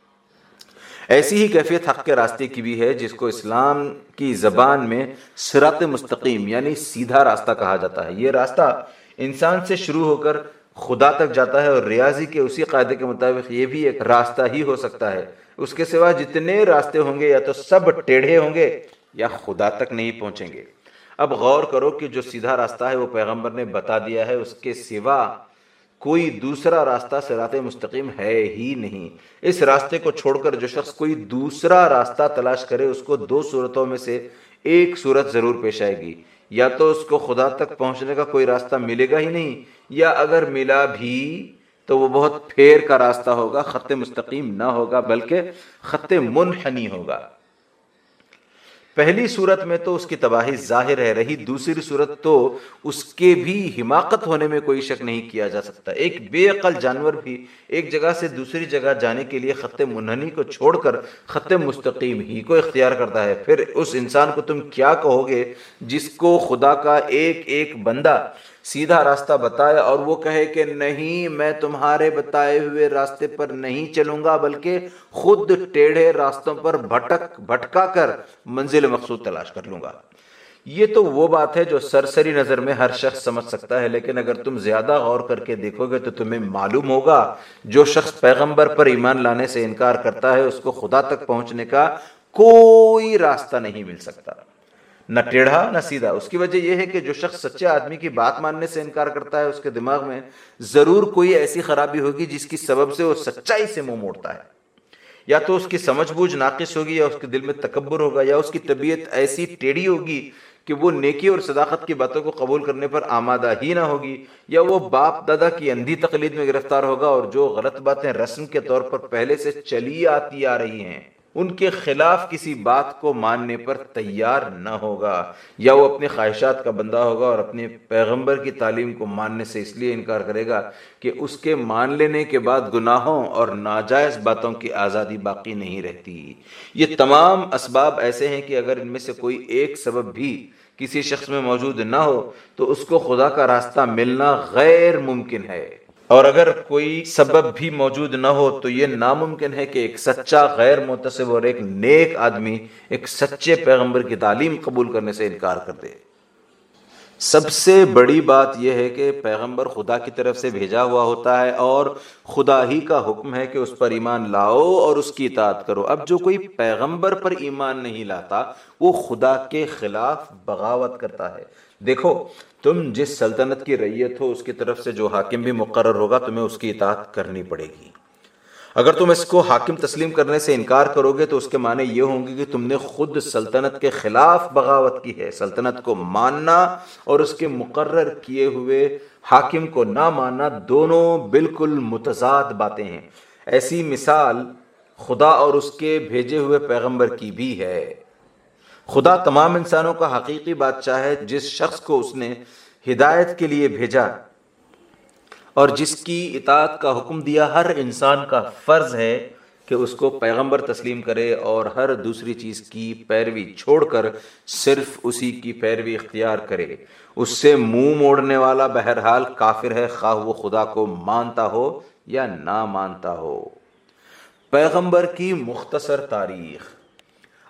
ایسی ہی کیفیت حق کے راستے کی بھی ہے، جس کو اسلام کی زبان میں صراط مستقیم یعنی سیدھا راستہ کہا جاتا ہے۔ یہ راستہ انسان سے شروع ہو کر خدا تک جاتا ہے، اور ریاضی کے اسی قاعدے کے مطابق یہ بھی ایک راستہ ہی ہو سکتا ہے۔ اس کے سوا جتنے راستے ہوں گے یا تو سب ٹیڑھے ہوں گے یا خدا تک نہیں پہنچیں گے۔ اب غور کرو کہ جو سیدھا راستہ ہے وہ پیغمبر نے بتا دیا ہے، اس کے سوا کوئی دوسرا راستہ صراط مستقیم ہے ہی نہیں۔ اس راستے کو چھوڑ کر جو شخص کوئی دوسرا راستہ تلاش کرے اس کو دو صورتوں میں سے ایک صورت ضرور پیش آئے گی، یا تو اس کو خدا تک پہنچنے کا کوئی راستہ ملے گا ہی نہیں، یا اگر ملا بھی تو وہ بہت پھیر کا راستہ ہوگا، خط مستقیم نہ ہوگا بلکہ خط منحنی ہوگا۔ پہلی صورت میں تو اس کی تباہی ظاہر ہے، رہی دوسری صورت تو اس کے بھی حماقت ہونے میں کوئی شک نہیں کیا جا سکتا۔ ایک بے عقل جانور بھی ایک جگہ سے دوسری جگہ جانے کے لیے خط منحنی کو چھوڑ کر خط مستقیم ہی کو اختیار کرتا ہے۔ پھر اس انسان کو تم کیا کہو گے جس کو خدا کا ایک ایک بندہ سیدھا راستہ بتایا اور وہ کہے کہ نہیں، میں تمہارے بتائے ہوئے راستے پر نہیں چلوں گا بلکہ خود ٹیڑھے راستوں پر بھٹک بھٹکا کر منزل مقصود تلاش کر لوں گا۔ یہ تو وہ بات ہے جو سرسری نظر میں ہر شخص سمجھ سکتا ہے، لیکن اگر تم زیادہ غور کر کے دیکھو گے تو تمہیں معلوم ہوگا جو شخص پیغمبر پر ایمان لانے سے انکار کرتا ہے اس کو خدا تک پہنچنے کا کوئی راستہ نہیں مل سکتا، نہ ٹیڑھا نہ سیدھا۔ اس کی وجہ یہ ہے کہ جو شخص سچے آدمی کی بات ماننے سے انکار کرتا ہے اس کے دماغ میں ضرور کوئی ایسی خرابی ہوگی جس کی سبب سے وہ سچائی سے منہ موڑتا ہے۔ یا تو اس کی سمجھ بوجھ ناقص ہوگی، یا اس کے دل میں تکبر ہوگا، یا اس کی طبیعت ایسی ٹیڑھی ہوگی کہ وہ نیکی اور صداقت کی باتوں کو قبول کرنے پر آمادہ ہی نہ ہوگی، یا وہ باپ دادا کی اندھی تقلید میں گرفتار ہوگا اور جو غلط باتیں رسم کے طور پر پہلے سے چلی آتی آ رہی ہیں ان کے خلاف کسی بات کو ماننے پر تیار نہ ہوگا، یا وہ اپنے خواہشات کا بندہ ہوگا اور اپنے پیغمبر کی تعلیم کو ماننے سے اس لیے انکار کرے گا کہ اس کے مان لینے کے بعد گناہوں اور ناجائز باتوں کی آزادی باقی نہیں رہتی۔ یہ تمام اسباب ایسے ہیں کہ اگر ان میں سے کوئی ایک سبب بھی کسی شخص میں موجود نہ ہو تو اس کو خدا کا راستہ ملنا غیر ممکن ہے، اور اگر کوئی سبب بھی موجود نہ ہو تو یہ ناممکن ہے کہ ایک سچا غیر متصب اور ایک نیک آدمی ایک سچے پیغمبر کی تعلیم قبول کرنے سے انکار کر دے۔ سب سے بڑی بات یہ ہے کہ پیغمبر خدا کی طرف سے بھیجا ہوا ہوتا ہے اور خدا ہی کا حکم ہے کہ اس پر ایمان لاؤ اور اس کی اطاعت کرو۔ اب جو کوئی پیغمبر پر ایمان نہیں لاتا وہ خدا کے خلاف بغاوت کرتا ہے۔ دیکھو، تم جس سلطنت کی رعیت ہو اس کی طرف سے جو حاکم بھی مقرر ہوگا تمہیں اس کی اطاعت کرنی پڑے گی۔ اگر تم اس کو حاکم تسلیم کرنے سے انکار کرو گے تو اس کے معنی یہ ہوں گے کہ تم نے خود سلطنت کے خلاف بغاوت کی ہے۔ سلطنت کو ماننا اور اس کے مقرر کیے ہوئے حاکم کو نہ ماننا دونوں بالکل متضاد باتیں ہیں۔ ایسی مثال خدا اور اس کے بھیجے ہوئے پیغمبر کی بھی ہے۔ خدا تمام انسانوں کا حقیقی بادشاہ ہے۔ جس شخص کو اس نے ہدایت کے لیے بھیجا اور جس کی اطاعت کا حکم دیا، ہر انسان کا فرض ہے کہ اس کو پیغمبر تسلیم کرے اور ہر دوسری چیز کی پیروی چھوڑ کر صرف اسی کی پیروی اختیار کرے۔ اس سے منہ موڑنے والا بہرحال کافر ہے، خواہ وہ خدا کو مانتا ہو یا نہ مانتا ہو۔ پیغمبر کی مختصر تاریخ۔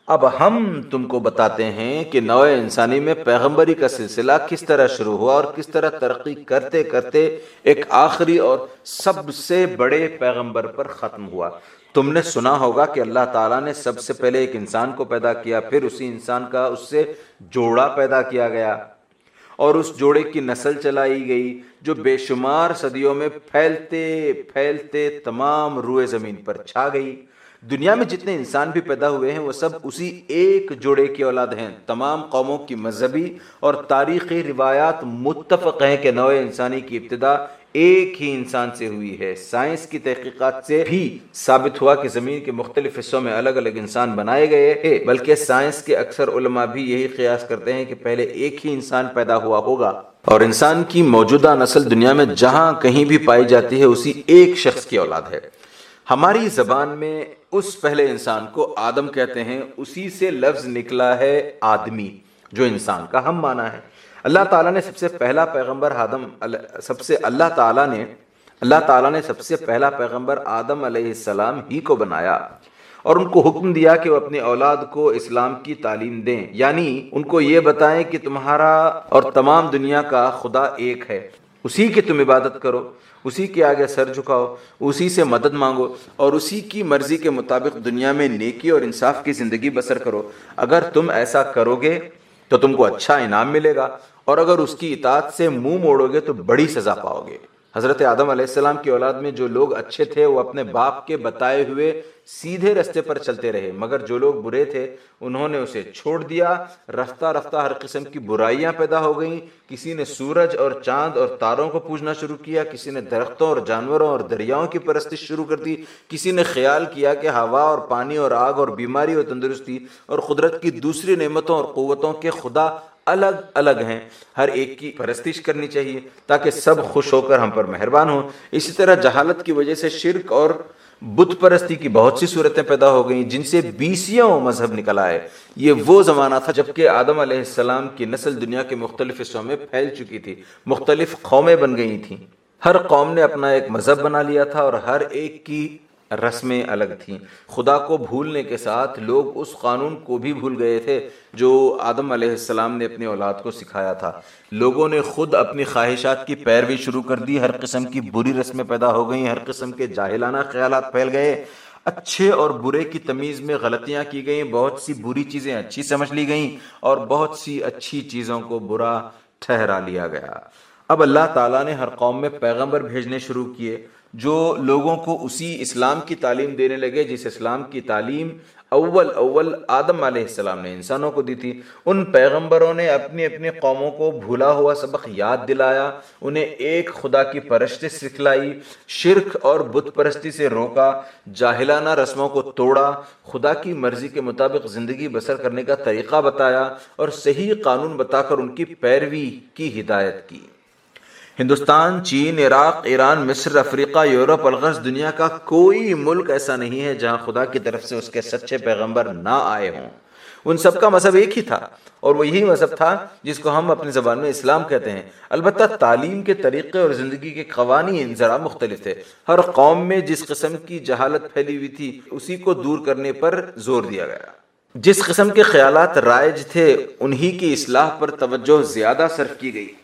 اب ہم تم کو بتاتے ہیں کہ نوع انسانی میں پیغمبری کا سلسلہ کس طرح شروع ہوا اور کس طرح ترقی کرتے کرتے ایک آخری اور سب سے بڑے پیغمبر پر ختم ہوا۔ تم نے سنا ہوگا کہ اللہ تعالیٰ نے سب سے پہلے ایک انسان کو پیدا کیا، پھر اسی انسان کا اس سے جوڑا پیدا کیا گیا اور اس جوڑے کی نسل چلائی گئی جو بے شمار صدیوں میں پھیلتے پھیلتے تمام روئے زمین پر چھا گئی۔ دنیا میں جتنے انسان بھی پیدا ہوئے ہیں وہ سب اسی ایک جوڑے کی اولاد ہیں۔ تمام قوموں کی مذہبی اور تاریخی روایات متفق ہیں کہ نوع انسانی کی ابتدا ایک ہی انسان سے ہوئی ہے۔ سائنس کی تحقیقات سے بھی ثابت ہوا کہ زمین کے مختلف حصوں میں الگ الگ انسان بنائے گئے ہیں، بلکہ سائنس کے اکثر علماء بھی یہی قیاس کرتے ہیں کہ پہلے ایک ہی انسان پیدا ہوا ہوگا اور انسان کی موجودہ نسل دنیا میں جہاں کہیں بھی پائی جاتی ہے اسی ایک شخص کی اولاد ہے۔ ہماری زبان میں اس پہلے انسان کو آدم کہتے ہیں، اسی سے لفظ نکلا ہے آدمی جو انسان کا ہم معنی ہے۔ اللہ تعالیٰ نے سب سے پہلا پیغمبر آدم سب سے اللہ تعالیٰ نے اللہ تعالیٰ نے سب سے پہلا پیغمبر آدم علیہ السلام ہی کو بنایا اور ان کو حکم دیا کہ وہ اپنی اولاد کو اسلام کی تعلیم دیں، یعنی ان کو یہ بتائیں کہ تمہارا اور تمام دنیا کا خدا ایک ہے، اسی کی تم عبادت کرو، اسی کے آگے سر جھکاؤ، اسی سے مدد مانگو اور اسی کی مرضی کے مطابق دنیا میں نیکی اور انصاف کی زندگی بسر کرو۔ اگر تم ایسا کرو گے تو تم کو اچھا انعام ملے گا اور اگر اس کی اطاعت سے منہ موڑو گے تو بڑی سزا پاؤ گے۔ حضرت آدم علیہ السلام کی اولاد میں جو لوگ اچھے تھے وہ اپنے باپ کے بتائے ہوئے سیدھے رستے پر چلتے رہے، مگر جو لوگ برے تھے انہوں نے اسے چھوڑ دیا۔ رفتہ رفتہ ہر قسم کی برائیاں پیدا ہو گئیں۔ کسی نے سورج اور چاند اور تاروں کو پوجنا شروع کیا، کسی نے درختوں اور جانوروں اور دریاؤں کی پرستش شروع کر دی، کسی نے خیال کیا کہ ہوا اور پانی اور آگ اور بیماری اور تندرستی اور قدرت کی دوسری نعمتوں اور قوتوں کے خدا الگ الگ ہیں، ہر ایک کی پرستش کرنی چاہیے تاکہ سب خوش ہو کر ہم پر مہربان ہوں۔ اسی طرح جہالت کی وجہ سے شرک اور بت پرستی کی بہت سی صورتیں پیدا ہو گئیں جن سے بیسیوں مذہب نکل آئے۔ یہ وہ زمانہ تھا جبکہ آدم علیہ السلام کی نسل دنیا کے مختلف حصوں میں پھیل چکی تھی، مختلف قومیں بن گئی تھیں، ہر قوم نے اپنا ایک مذہب بنا لیا تھا اور ہر ایک کی رسمیں الگ تھیں۔ خدا کو بھولنے کے ساتھ لوگ اس قانون کو بھی بھول گئے تھے جو آدم علیہ السلام نے اپنی اولاد کو سکھایا تھا۔ لوگوں نے خود اپنی خواہشات کی پیروی شروع کر دی، ہر قسم کی بری رسمیں پیدا ہو گئیں، ہر قسم کے جاہلانہ خیالات پھیل گئے، اچھے اور برے کی تمیز میں غلطیاں کی گئیں، بہت سی بری چیزیں اچھی سمجھ لی گئیں اور بہت سی اچھی چیزوں کو برا ٹھہرا لیا گیا۔ اب اللہ تعالیٰ نے ہر قوم میں پیغمبر بھیجنے شروع کیے جو لوگوں کو اسی اسلام کی تعلیم دینے لگے جس اسلام کی تعلیم اول اول آدم علیہ السلام نے انسانوں کو دی تھی۔ ان پیغمبروں نے اپنی اپنی قوموں کو بھولا ہوا سبق یاد دلایا، انہیں ایک خدا کی پرستش سکھلائی، شرک اور بت پرستی سے روکا، جاہلانہ رسموں کو توڑا، خدا کی مرضی کے مطابق زندگی بسر کرنے کا طریقہ بتایا اور صحیح قانون بتا کر ان کی پیروی کی ہدایت کی۔ ہندوستان، چین، عراق، ایران، مصر، افریقہ، یورپ، الغرض دنیا کا کوئی ملک ایسا نہیں ہے جہاں خدا کی طرف سے اس کے سچے پیغمبر نہ آئے ہوں۔ ان سب کا مذہب ایک ہی تھا اور وہ یہی مذہب تھا جس کو ہم اپنی زبان میں اسلام کہتے ہیں۔ البتہ تعلیم کے طریقے اور زندگی کے قوانین ذرا مختلف تھے۔ ہر قوم میں جس قسم کی جہالت پھیلی ہوئی تھی اسی کو دور کرنے پر زور دیا گیا۔ جس قسم کے خیالات رائج تھے انہی کی اصلاح پر توجہ زیادہ صرف کی گئی۔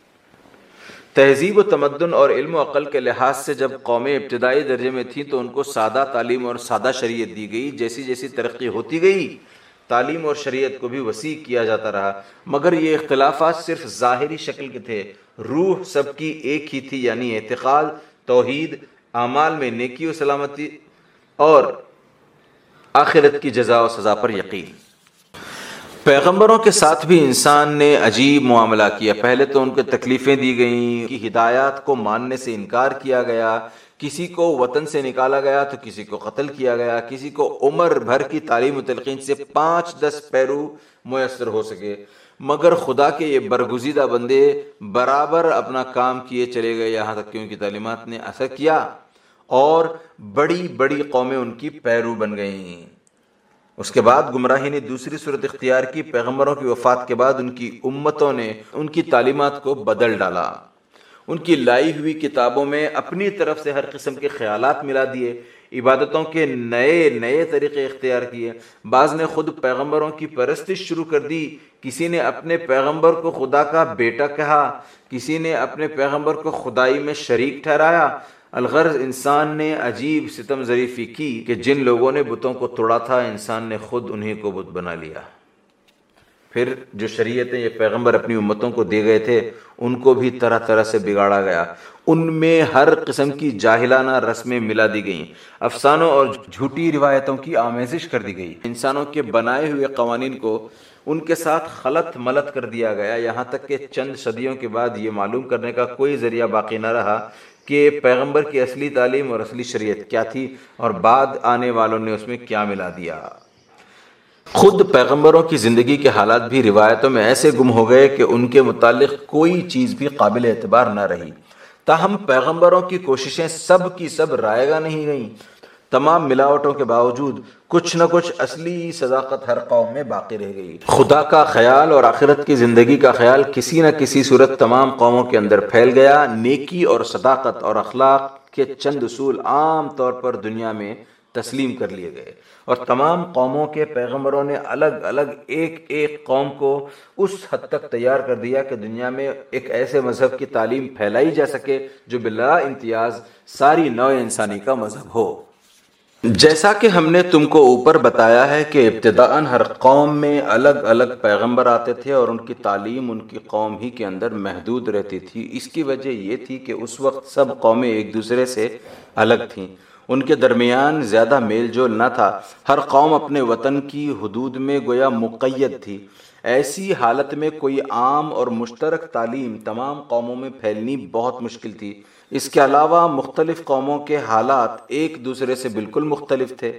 تہذیب و تمدن اور علم و عقل کے لحاظ سے جب قومیں ابتدائی درجے میں تھیں تو ان کو سادہ تعلیم اور سادہ شریعت دی گئی۔ جیسی جیسی ترقی ہوتی گئی تعلیم اور شریعت کو بھی وسیع کیا جاتا رہا، مگر یہ اختلافات صرف ظاہری شکل کے تھے، روح سب کی ایک ہی تھی، یعنی اعتقاد، توحید، اعمال میں نیکی و سلامتی اور آخرت کی جزا و سزا پر یقین۔ پیغمبروں کے ساتھ بھی انسان نے عجیب معاملہ کیا۔ پہلے تو ان کو تکلیفیں دی گئیں، کی ہدایات کو ماننے سے انکار کیا گیا، کسی کو وطن سے نکالا گیا تو کسی کو قتل کیا گیا، کسی کو عمر بھر کی تعلیم و تلقین سے پانچ دس پیرو میسر ہو سکے، مگر خدا کے یہ برگزیدہ بندے برابر اپنا کام کیے چلے گئے، یہاں تک کہ ان کی تعلیمات نے اثر کیا اور بڑی بڑی قومیں ان کی پیرو بن گئیں۔ اس کے بعد گمراہی نے دوسری صورت اختیار کی۔ پیغمبروں کی وفات کے بعد ان کی امتوں نے ان کی تعلیمات کو بدل ڈالا، ان کی لائی ہوئی کتابوں میں اپنی طرف سے ہر قسم کے خیالات ملا دیے، عبادتوں کے نئے نئے طریقے اختیار کیے، بعض نے خود پیغمبروں کی پرستش شروع کر دی، کسی نے اپنے پیغمبر کو خدا کا بیٹا کہا، کسی نے اپنے پیغمبر کو خدائی میں شریک ٹھہرایا۔ الغرض انسان نے عجیب ستم ظریفی کی کہ جن لوگوں نے بتوں کو توڑا تھا، انسان نے خود انہی کو بت بنا لیا۔ پھر جو شریعتیں یہ پیغمبر اپنی امتوں کو دے گئے تھے ان کو بھی طرح طرح سے بگاڑا گیا، ان میں ہر قسم کی جاہلانہ رسمیں ملا دی گئیں، افسانوں اور جھوٹی روایتوں کی آمیزش کر دی گئی، انسانوں کے بنائے ہوئے قوانین کو ان کے ساتھ خلط ملط کر دیا گیا، یہاں تک کہ چند صدیوں کے بعد یہ معلوم کرنے کا کوئی ذریعہ باقی نہ رہا کہ پیغمبر کی اصلی تعلیم اور اصلی شریعت کیا تھی اور بعد آنے والوں نے اس میں کیا ملا دیا۔ خود پیغمبروں کی زندگی کے حالات بھی روایتوں میں ایسے گم ہو گئے کہ ان کے متعلق کوئی چیز بھی قابل اعتبار نہ رہی، تاہم پیغمبروں کی کوششیں سب کی سب رائے گاہ نہیں گئیں، تمام ملاوٹوں کے باوجود کچھ نہ کچھ اصلی صداقت ہر قوم میں باقی رہ گئی۔ خدا کا خیال اور آخرت کی زندگی کا خیال کسی نہ کسی صورت تمام قوموں کے اندر پھیل گیا، نیکی اور صداقت اور اخلاق کے چند اصول عام طور پر دنیا میں تسلیم کر لیے گئے، اور تمام قوموں کے پیغمبروں نے الگ الگ ایک ایک قوم کو اس حد تک تیار کر دیا کہ دنیا میں ایک ایسے مذہب کی تعلیم پھیلائی جا سکے جو بلا امتیاز ساری نوع انسانی کا مذہب ہو۔ جیسا کہ ہم نے تم کو اوپر بتایا ہے کہ ابتداءً ہر قوم میں الگ الگ پیغمبر آتے تھے اور ان کی تعلیم ان کی قوم ہی کے اندر محدود رہتی تھی۔ اس کی وجہ یہ تھی کہ اس وقت سب قومیں ایک دوسرے سے الگ تھیں، ان کے درمیان زیادہ میل جول نہ تھا، ہر قوم اپنے وطن کی حدود میں گویا مقید تھی۔ ایسی حالت میں کوئی عام اور مشترک تعلیم تمام قوموں میں پھیلنی بہت مشکل تھی۔ اس کے علاوہ مختلف قوموں کے حالات ایک دوسرے سے بالکل مختلف تھے،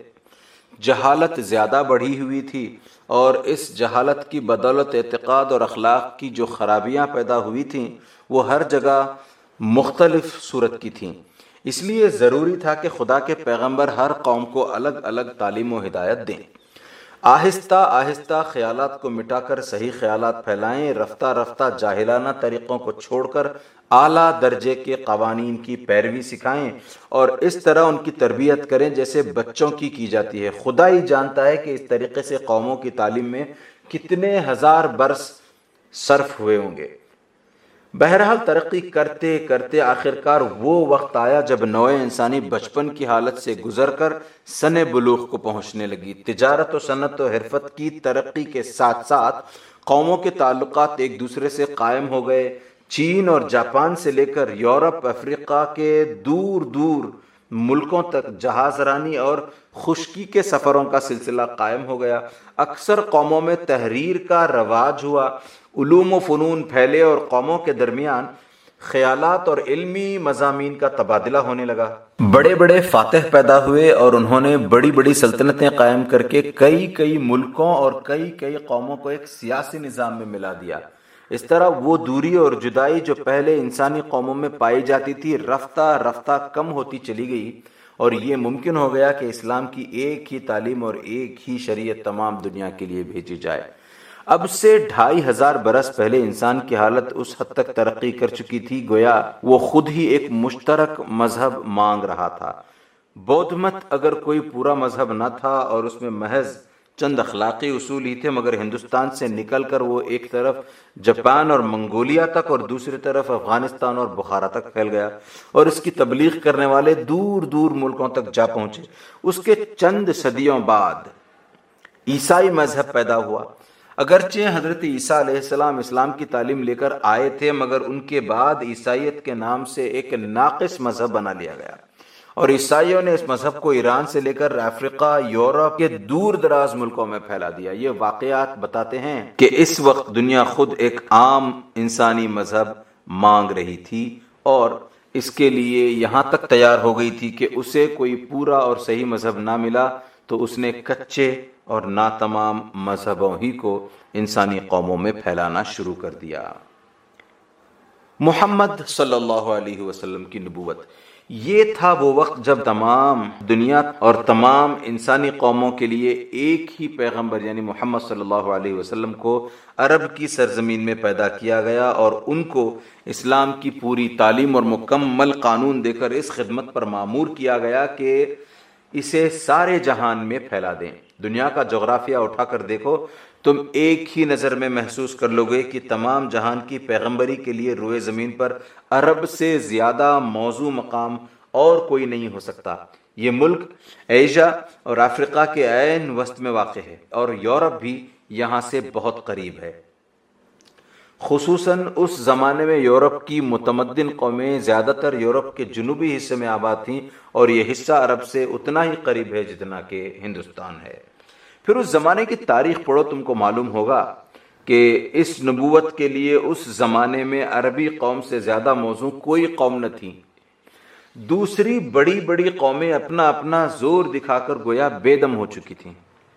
جہالت زیادہ بڑھی ہوئی تھی، اور اس جہالت کی بدولت اعتقاد اور اخلاق کی جو خرابیاں پیدا ہوئی تھیں وہ ہر جگہ مختلف صورت کی تھیں۔ اس لیے ضروری تھا کہ خدا کے پیغمبر ہر قوم کو الگ الگ تعلیم و ہدایت دیں، آہستہ آہستہ خیالات کو مٹا کر صحیح خیالات پھیلائیں، رفتہ رفتہ جاہلانہ طریقوں کو چھوڑ کر اعلیٰ درجے کے قوانین کی پیروی سکھائیں، اور اس طرح ان کی تربیت کریں جیسے بچوں کی کی جاتی ہے۔ خدا ہی جانتا ہے کہ اس طریقے سے قوموں کی تعلیم میں کتنے ہزار برس صرف ہوئے ہوں گے۔ بہرحال ترقی کرتے کرتے آخرکار وہ وقت آیا جب نوع انسانی بچپن کی حالت سے گزر کر سن بلوغ کو پہنچنے لگی۔ تجارت و صنعت و حرفت کی ترقی کے ساتھ ساتھ قوموں کے تعلقات ایک دوسرے سے قائم ہو گئے، چین اور جاپان سے لے کر یورپ افریقہ کے دور دور ملکوں تک جہاز رانی اور خشکی کے سفروں کا سلسلہ قائم ہو گیا، اکثر قوموں میں تحریر کا رواج ہوا، علوم و فنون پھیلے اور قوموں کے درمیان خیالات اور علمی مضامین کا تبادلہ ہونے لگا۔ بڑے بڑے فاتح پیدا ہوئے اور انہوں نے بڑی بڑی سلطنتیں قائم کر کے کئی کئی ملکوں اور کئی کئی قوموں کو ایک سیاسی نظام میں ملا دیا۔ اس طرح وہ دوری اور جدائی جو پہلے انسانی قوموں میں پائی جاتی تھی رفتہ رفتہ کم ہوتی چلی گئی، اور یہ ممکن ہو گیا کہ اسلام کی ایک ہی تعلیم اور ایک ہی شریعت تمام دنیا کے لیے بھیجی جائے۔ اب سے ڈھائی ہزار برس پہلے انسان کی حالت اس حد تک ترقی کر چکی تھی گویا وہ خود ہی ایک مشترک مذہب مانگ رہا تھا۔ بودھ مت اگر کوئی پورا مذہب نہ تھا اور اس میں محض چند اخلاقی اصول ہی تھے، مگر ہندوستان سے نکل کر وہ ایک طرف جاپان اور منگولیا تک اور دوسری طرف افغانستان اور بخارا تک پھیل گیا، اور اس کی تبلیغ کرنے والے دور دور ملکوں تک جا پہنچے۔ اس کے چند صدیوں بعد عیسائی مذہب پیدا ہوا۔ اگرچہ حضرت عیسیٰ علیہ السلام اسلام کی تعلیم لے کر آئے تھے، مگر ان کے بعد عیسائیت کے نام سے ایک ناقص مذہب بنا لیا گیا، اور عیسائیوں نے اس مذہب کو ایران سے لے کر افریقہ، یورپ کے دور دراز ملکوں میں پھیلا دیا۔ یہ واقعات بتاتے ہیں کہ اس وقت دنیا خود ایک عام انسانی مذہب مانگ رہی تھی، اور اس کے لیے یہاں تک تیار ہو گئی تھی کہ اسے کوئی پورا اور صحیح مذہب نہ ملا تو اس نے کچے اور ناتمام مذہبوں ہی کو انسانی قوموں میں پھیلانا شروع کر دیا۔ محمد صلی اللہ علیہ وسلم کی نبوت، یہ تھا وہ وقت جب تمام دنیا اور تمام انسانی قوموں کے لیے ایک ہی پیغمبر یعنی محمد صلی اللہ علیہ وسلم کو عرب کی سرزمین میں پیدا کیا گیا، اور ان کو اسلام کی پوری تعلیم اور مکمل قانون دے کر اس خدمت پر مامور کیا گیا کہ اسے سارے جہان میں پھیلا دیں۔ دنیا کا جغرافیہ اٹھا کر دیکھو، تم ایک ہی نظر میں محسوس کر لو گے کہ تمام جہان کی پیغمبری کے لیے روئے زمین پر عرب سے زیادہ موزوں مقام اور کوئی نہیں ہو سکتا۔ یہ ملک ایشیا اور افریقہ کے عین وسط میں واقع ہے، اور یورپ بھی یہاں سے بہت قریب ہے۔ خصوصاً اس زمانے میں یورپ کی متمدن قومیں زیادہ تر یورپ کے جنوبی حصے میں آباد تھیں، اور یہ حصہ عرب سے اتنا ہی قریب ہے جتنا کہ ہندوستان ہے۔ پھر اس زمانے کی تاریخ پڑھو، تم کو معلوم ہوگا کہ اس نبوت کے لیے اس زمانے میں عربی قوم سے زیادہ موزوں کوئی قوم نہ تھی۔ دوسری بڑی بڑی قومیں اپنا اپنا زور دکھا کر گویا بے دم ہو چکی تھیں،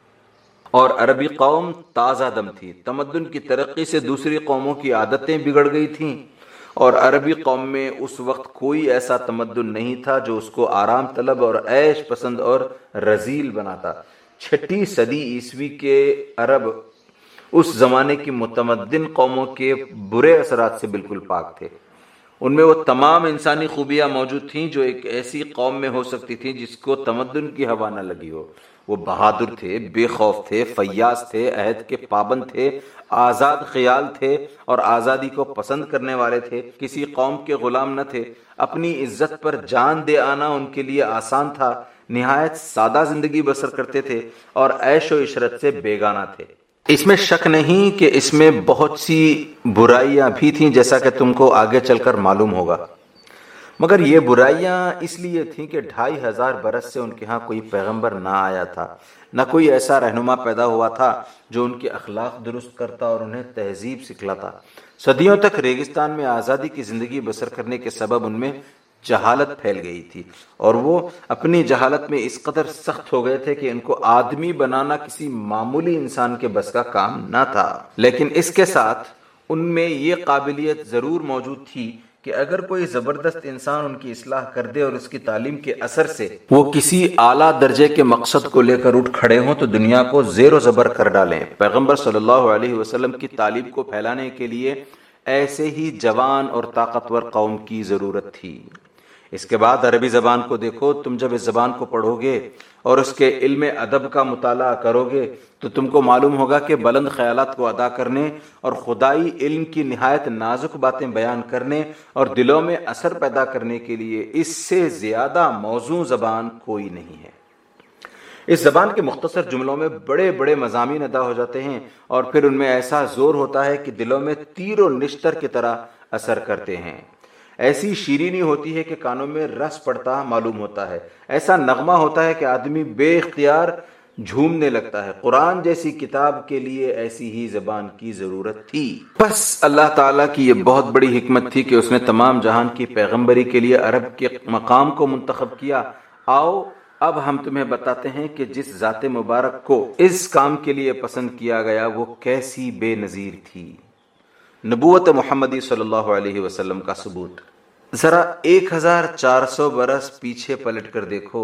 اور عربی قوم تازہ دم تھی۔ تمدن کی ترقی سے دوسری قوموں کی عادتیں بگڑ گئی تھیں، اور عربی قوم میں اس وقت کوئی ایسا تمدن نہیں تھا جو اس کو آرام طلب اور عیش پسند اور رذیل بناتا۔ چھٹی صدی عیسوی کے عرب اس زمانے کی متمدن قوموں کے برے اثرات سے بالکل پاک تھے۔ ان میں وہ تمام انسانی خوبیاں موجود تھیں جو ایک ایسی قوم میں ہو سکتی تھیں جس کو تمدن کی ہوا نہ لگی ہو۔ وہ بہادر تھے، بے خوف تھے، فیاض تھے، عہد کے پابند تھے، آزاد خیال تھے اور آزادی کو پسند کرنے والے تھے، کسی قوم کے غلام نہ تھے۔ اپنی عزت پر جان دے آنا ان کے لیے آسان تھا، نہایت سادہ زندگی بسر کرتے تھے اور عیش و عشرت سے بیگانہ تھے۔ اس میں شک نہیں کہ اس میں بہت سی برائیاں بھی تھیں، جیسا کہ تم کو آگے چل کر معلوم ہوگا، مگر یہ برائیاں اس لیے تھیں کہ ڈھائی ہزار برس سے ان کے ہاں کوئی پیغمبر نہ آیا تھا، نہ کوئی ایسا رہنما پیدا ہوا تھا جو ان کے اخلاق درست کرتا اور انہیں تہذیب سکھلاتا۔ صدیوں تک ریگستان میں آزادی کی زندگی بسر کرنے کے سبب ان میں جہالت پھیل گئی تھی، اور وہ اپنی جہالت میں اس قدر سخت ہو گئے تھے کہ ان کو آدمی بنانا کسی معمولی انسان کے بس کا کام نہ تھا۔ لیکن اس کے ساتھ ان میں یہ قابلیت ضرور موجود تھی کہ اگر کوئی زبردست انسان ان کی اصلاح کر دے اور اس کی تعلیم کے اثر سے وہ کسی اعلیٰ درجے کے مقصد کو لے کر اٹھ کھڑے ہوں تو دنیا کو زیر و زبر کر ڈالیں۔ پیغمبر صلی اللہ علیہ وسلم کی تعلیم کو پھیلانے کے لیے ایسے ہی جوان اور طاقتور قوم کی ضرورت تھی۔ اس کے بعد عربی زبان کو دیکھو، تم جب اس زبان کو پڑھو گے اور اس کے علم ادب کا مطالعہ کرو گے تو تم کو معلوم ہوگا کہ بلند خیالات کو ادا کرنے اور خدائی علم کی نہایت نازک باتیں بیان کرنے اور دلوں میں اثر پیدا کرنے کے لیے اس سے زیادہ موزوں زبان کوئی نہیں ہے۔ اس زبان کے مختصر جملوں میں بڑے بڑے مضامین ادا ہو جاتے ہیں، اور پھر ان میں ایسا زور ہوتا ہے کہ دلوں میں تیر و نشتر کی طرح اثر کرتے ہیں۔ ایسی شیرینی ہوتی ہے کہ کانوں میں رس پڑتا معلوم ہوتا ہے، ایسا نغمہ ہوتا ہے کہ آدمی بے اختیار جھومنے لگتا ہے۔ قرآن جیسی کتاب کے لیے ایسی ہی زبان کی ضرورت تھی۔ بس اللہ تعالیٰ کی یہ بہت بڑی حکمت تھی کہ اس نے تمام جہان کی پیغمبری کے لیے عرب کے مقام کو منتخب کیا۔ آؤ اب ہم تمہیں بتاتے ہیں کہ جس ذات مبارک کو اس کام کے لیے پسند کیا گیا وہ کیسی بے نظیر تھی۔ نبوت محمدی صلی اللہ علیہ وسلم کا ثبوت۔ ذرا ایک ہزار چار سو برس پیچھے پلٹ کر دیکھو،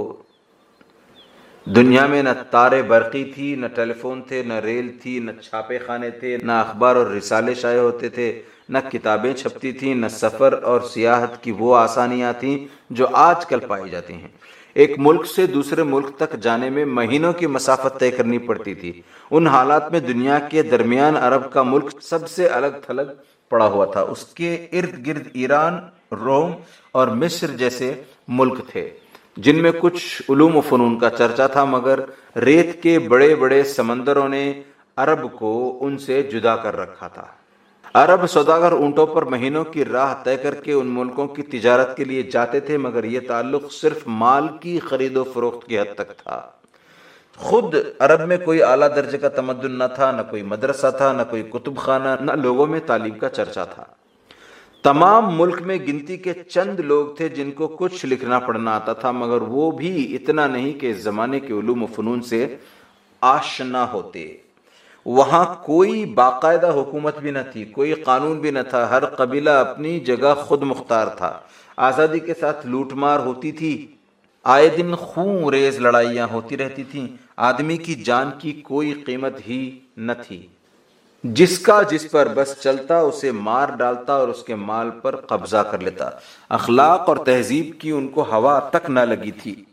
دنیا میں نہ تارے برقی تھی، نہ ٹیلی فون تھے، نہ ریل تھی، نہ چھاپے خانے تھے، نہ اخبار اور رسالے شائع ہوتے تھے، نہ کتابیں چھپتی تھیں، نہ سفر اور سیاحت کی وہ آسانیاں تھیں جو آج کل پائی جاتی ہیں۔ ایک ملک سے دوسرے ملک تک جانے میں مہینوں کی مسافت طے کرنی پڑتی تھی۔ ان حالات میں دنیا کے درمیان عرب کا ملک سب سے الگ تھلگ پڑا ہوا تھا۔ اس کے ارد گرد ایران، روم اور مصر جیسے ملک تھے جن میں کچھ علوم و فنون کا چرچا تھا، مگر ریت کے بڑے بڑے سمندروں نے عرب کو ان سے جدا کر رکھا تھا۔ عرب سوداگر اونٹوں پر مہینوں کی راہ طے کر کے ان ملکوں کی تجارت کے لیے جاتے تھے، مگر یہ تعلق صرف مال کی خرید و فروخت کی حد تک تھا۔ خود عرب میں کوئی اعلیٰ درجے کا تمدن نہ تھا، نہ کوئی مدرسہ تھا، نہ کوئی کتب خانہ، نہ لوگوں میں تعلیم کا چرچا تھا۔ تمام ملک میں گنتی کے چند لوگ تھے جن کو کچھ لکھنا پڑھنا آتا تھا، مگر وہ بھی اتنا نہیں کہ اس زمانے کے علوم و فنون سے آشنا ہوتے۔ وہاں کوئی باقاعدہ حکومت بھی نہ تھی، کوئی قانون بھی نہ تھا، ہر قبیلہ اپنی جگہ خود مختار تھا۔ آزادی کے ساتھ لوٹ مار ہوتی تھی، آئے دن خون ریز لڑائیاں ہوتی رہتی تھیں، آدمی کی جان کی کوئی قیمت ہی نہ تھی، جس کا جس پر بس چلتا اسے مار ڈالتا اور اس کے مال پر قبضہ کر لیتا۔ اخلاق اور تہذیب کی ان کو ہوا تک نہ لگی تھی۔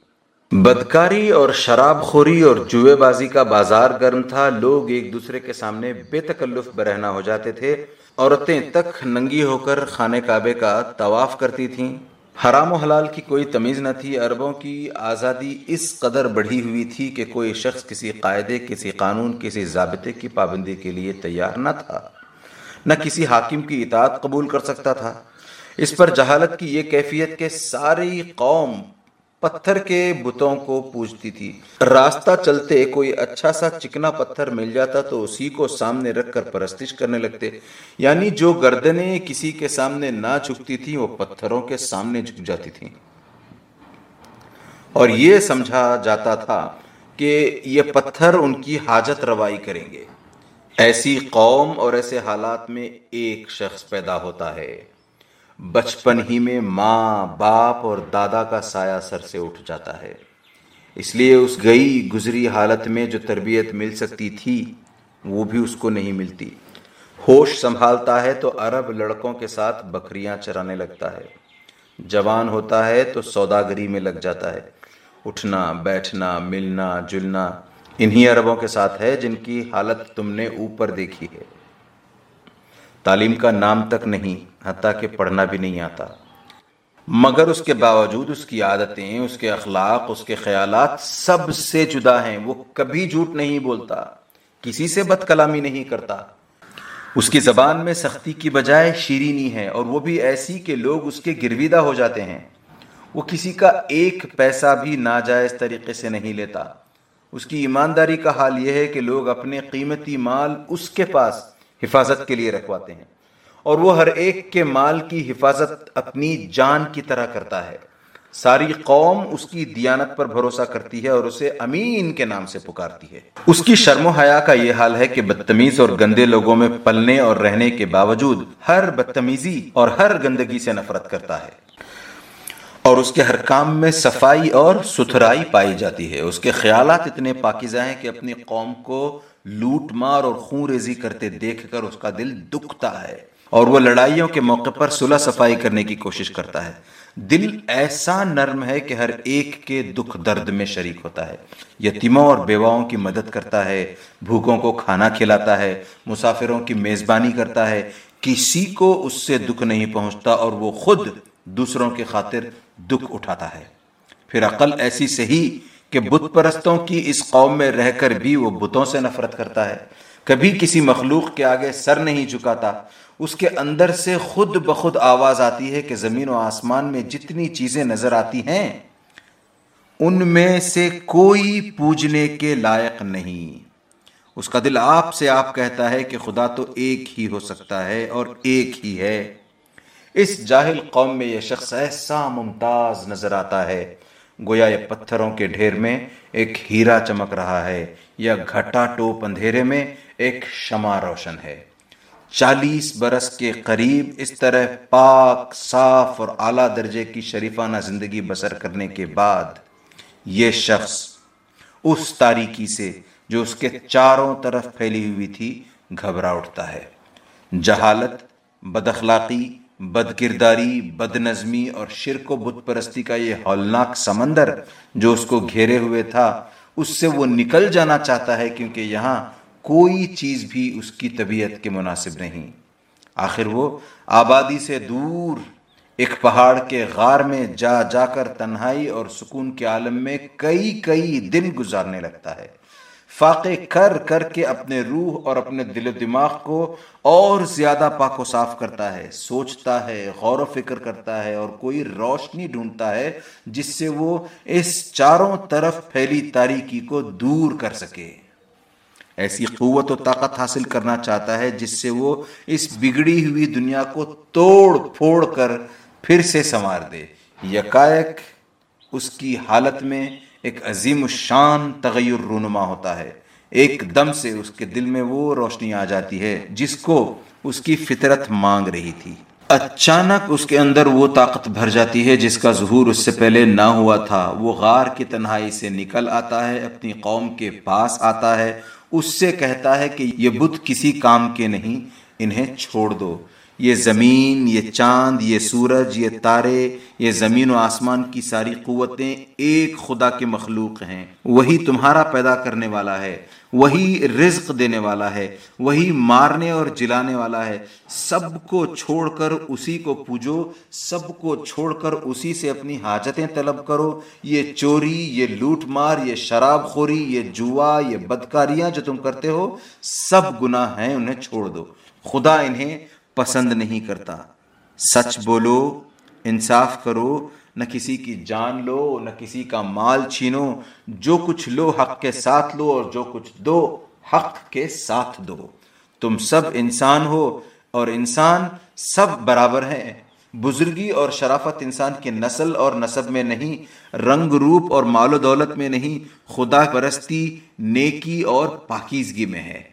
بدکاری اور شراب خوری اور جوئے بازی کا بازار گرم تھا. لوگ ایک دوسرے کے سامنے بے تکلف برہنہ ہو جاتے تھے. عورتیں تک ننگی ہو کر خانہ کعبے کا طواف کرتی تھیں. حرام و حلال کی کوئی تمیز نہ تھی. عربوں کی آزادی اس قدر بڑھی ہوئی تھی کہ کوئی شخص کسی قاعدے، کسی قانون، کسی ضابطے کی پابندی کے لیے تیار نہ تھا، نہ کسی حاکم کی اطاعت قبول کر سکتا تھا. اس پر جہالت کی یہ کیفیت کہ ساری قوم پتھر کے بتوں کو پوجتی تھی. راستہ چلتے کوئی اچھا سا چکنا پتھر مل جاتا تو اسی کو سامنے رکھ کر پرستش کرنے لگتے. یعنی جو گردنیں کسی کے سامنے نہ جھکتی تھی وہ پتھروں کے سامنے جھک جاتی تھیں، اور یہ سمجھا جاتا تھا کہ یہ پتھر ان کی حاجت روائی کریں گے. ایسی قوم اور ایسے حالات میں ایک شخص پیدا ہوتا ہے. بچپن ہی میں ماں، باپ اور دادا کا سایہ سر سے اٹھ جاتا ہے. اس لیے اس گئی گزری حالت میں جو تربیت مل سکتی تھی وہ بھی اس کو نہیں ملتی. ہوش سنبھالتا ہے تو عرب لڑکوں کے ساتھ بکریاں چرانے لگتا ہے. جوان ہوتا ہے تو سوداگری میں لگ جاتا ہے. اٹھنا بیٹھنا ملنا جلنا انہی عربوں کے ساتھ ہے جن کی حالت تم نے اوپر دیکھی ہے. تعلیم کا نام تک نہیں، حتیٰ کہ پڑھنا بھی نہیں آتا، مگر اس کے باوجود اس کی عادتیں، اس کے اخلاق، اس کے خیالات سب سے جدا ہیں. وہ کبھی جھوٹ نہیں بولتا، کسی سے بد کلامی نہیں کرتا. اس کی زبان میں سختی کی بجائے شیرینی ہے، اور وہ بھی ایسی کہ لوگ اس کے گرویدہ ہو جاتے ہیں. وہ کسی کا ایک پیسہ بھی ناجائز طریقے سے نہیں لیتا. اس کی ایمانداری کا حال یہ ہے کہ لوگ اپنے قیمتی مال اس کے پاس حفاظت کے لیے رکھواتے ہیں، اور وہ ہر ایک کے مال کی حفاظت اپنی جان کی طرح کرتا ہے. ساری قوم اس کی دیانت پر بھروسہ کرتی ہے اور اسے امین کے نام سے پکارتی ہے. اس کی شرم و حیا کا یہ حال ہے کہ بدتمیز اور گندے لوگوں میں پلنے اور رہنے کے باوجود ہر بدتمیزی اور ہر گندگی سے نفرت کرتا ہے، اور اس کے ہر کام میں صفائی اور ستھرائی پائی جاتی ہے. اس کے خیالات اتنے پاکیزہ ہیں کہ اپنی قوم کو لوٹ مار اور خون ریزی کرتے دیکھ کر اس کا دل دکھتا ہے، اور وہ لڑائیوں کے موقع پر صلح صفائی کرنے کی کوشش کرتا ہے. دل ایسا نرم ہے کہ ہر ایک کے دکھ درد میں شریک ہوتا ہے. یتیموں اور بیواؤں کی مدد کرتا ہے، بھوکوں کو کھانا کھلاتا ہے، مسافروں کی میزبانی کرتا ہے. کسی کو اس سے دکھ نہیں پہنچتا، اور وہ خود دوسروں کے خاطر دکھ اٹھاتا ہے. پھر عقل ایسی صحیح کہ بت پرستوں کی اس قوم میں رہ کر بھی وہ بتوں سے نفرت کرتا ہے. کبھی کسی مخلوق کے آگے سر نہیں جھکاتا. اس کے اندر سے خود بخود آواز آتی ہے کہ زمین و آسمان میں جتنی چیزیں نظر آتی ہیں ان میں سے کوئی پوجنے کے لائق نہیں. اس کا دل آپ سے آپ کہتا ہے کہ خدا تو ایک ہی ہو سکتا ہے اور ایک ہی ہے. اس جاہل قوم میں یہ شخص ایسا ممتاز نظر آتا ہے گویا یہ پتھروں کے ڈھیر میں ایک ہیرا چمک رہا ہے یا گھٹا ٹوپ اندھیرے میں ایک شمع روشن ہے. چالیس برس کے قریب اس طرح پاک صاف اور اعلیٰ درجے کی شریفانہ زندگی بسر کرنے کے بعد یہ شخص اس تاریکی سے جو اس کے چاروں طرف پھیلی ہوئی تھی گھبرا اٹھتا ہے. جہالت، بد اخلاقی، بد کرداری، بد نظمی اور شرک و بت پرستی کا یہ ہولناک سمندر جو اس کو گھیرے ہوئے تھا، اس سے وہ نکل جانا چاہتا ہے، کیونکہ یہاں کوئی چیز بھی اس کی طبیعت کے مناسب نہیں. آخر وہ آبادی سے دور ایک پہاڑ کے غار میں جا جا کر تنہائی اور سکون کے عالم میں کئی کئی دن گزارنے لگتا ہے. فاقے کر کر کے اپنے روح اور اپنے دل و دماغ کو اور زیادہ پاک و صاف کرتا ہے. سوچتا ہے، غور و فکر کرتا ہے اور کوئی روشنی ڈھونڈتا ہے جس سے وہ اس چاروں طرف پھیلی تاریکی کو دور کر سکے. ایسی قوت و طاقت حاصل کرنا چاہتا ہے جس سے وہ اس بگڑی ہوئی دنیا کو توڑ پھوڑ کر پھر سے سنوار دے. یکایک اس کی حالت میں ایک عظیم الشان تغیر رونما ہوتا ہے. ایک دم سے اس کے دل میں وہ روشنی آ جاتی ہے جس کو اس کی فطرت مانگ رہی تھی. اچانک اس کے اندر وہ طاقت بھر جاتی ہے جس کا ظہور اس سے پہلے نہ ہوا تھا. وہ غار کی تنہائی سے نکل آتا ہے، اپنی قوم کے پاس آتا ہے، اس سے کہتا ہے کہ یہ بت کسی کام کے نہیں، انہیں چھوڑ دو. یہ زمین، یہ چاند، یہ سورج، یہ تارے، یہ زمین و آسمان کی ساری قوتیں ایک خدا کے مخلوق ہیں۔ وہی تمہارا پیدا کرنے والا ہے، وہی رزق دینے والا ہے، وہی مارنے اور جلانے والا ہے۔ سب کو چھوڑ کر اسی کو پوجو، سب کو چھوڑ کر اسی سے اپنی حاجتیں طلب کرو۔ یہ چوری، یہ لوٹ مار، یہ شراب خوری، یہ جوا، یہ بدکاریاں جو تم کرتے ہو، سب گناہ ہیں، انہیں چھوڑ دو، خدا انہیں پسند نہیں کرتا۔ سچ بولو، انصاف کرو، نہ کسی کی جان لو، نہ کسی کا مال چھینو، جو کچھ لو حق کے ساتھ لو، اور جو کچھ دو حق کے ساتھ دو۔ تم سب انسان ہو اور انسان سب برابر ہیں۔ بزرگی اور شرافت انسان کی نسل اور نسب میں نہیں، رنگ روپ اور مال و دولت میں نہیں، خدا پرستی، نیکی اور پاکیزگی میں ہے۔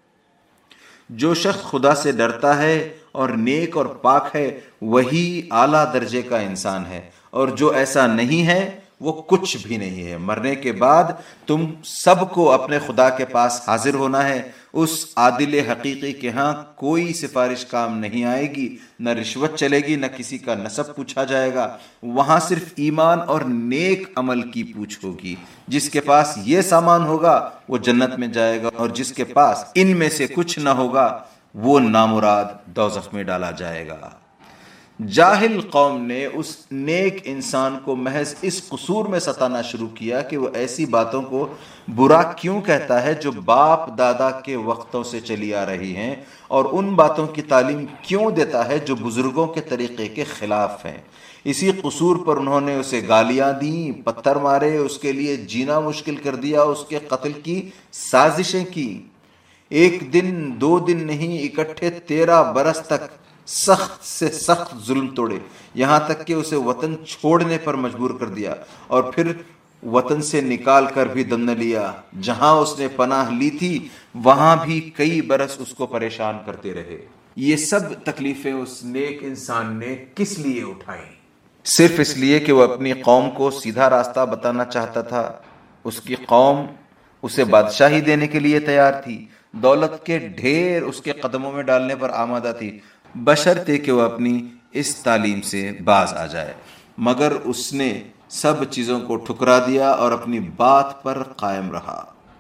جو شخص خدا سے ڈرتا ہے اور نیک اور پاک ہے، وہی اعلیٰ درجے کا انسان ہے، اور جو ایسا نہیں ہے وہ کچھ بھی نہیں ہے۔ مرنے کے بعد تم سب کو اپنے خدا کے پاس حاضر ہونا ہے۔ اس عادل حقیقی کے ہاں کوئی سفارش کام نہیں آئے گی، نہ رشوت چلے گی، نہ کسی کا نسب پوچھا جائے گا۔ وہاں صرف ایمان اور نیک عمل کی پوچھ ہوگی۔ جس کے پاس یہ سامان ہوگا وہ جنت میں جائے گا، اور جس کے پاس ان میں سے کچھ نہ ہوگا وہ نامراد دوزخ میں ڈالا جائے گا۔ جاہل قوم نے اس نیک انسان کو محض اس قصور میں ستانا شروع کیا کہ وہ ایسی باتوں کو برا کیوں کہتا ہے جو باپ دادا کے وقتوں سے چلی آ رہی ہیں، اور ان باتوں کی تعلیم کیوں دیتا ہے جو بزرگوں کے طریقے کے خلاف ہیں۔ اسی قصور پر انہوں نے اسے گالیاں دیں، پتھر مارے، اس کے لیے جینا مشکل کر دیا، اس کے قتل کی سازشیں کی۔ ایک دن دو دن نہیں، اکٹھے تیرہ برس تک سخت سے سخت ظلم توڑے، یہاں تک کہ اسے وطن چھوڑنے پر مجبور کر دیا، اور پھر وطن سے نکال کر بھی دم نہ لیا۔ جہاں اس نے پناہ لی تھی وہاں بھی کئی برس اس کو پریشان کرتے رہے۔ یہ سب تکلیفیں اس نیک انسان نے کس لیے اٹھائیں؟ صرف اس لیے کہ وہ اپنی قوم کو سیدھا راستہ بتانا چاہتا تھا۔ اس کی قوم اسے بادشاہی دینے کے لیے تیار تھی، دولت کے ڈھیر اس کے قدموں میں ڈالنے پر آمادہ تھی، بشرطے کہ وہ اپنی اس تعلیم سے باز آ جائے۔ مگر اس نے سب چیزوں کو ٹھکرا دیا اور اپنی بات پر قائم رہا۔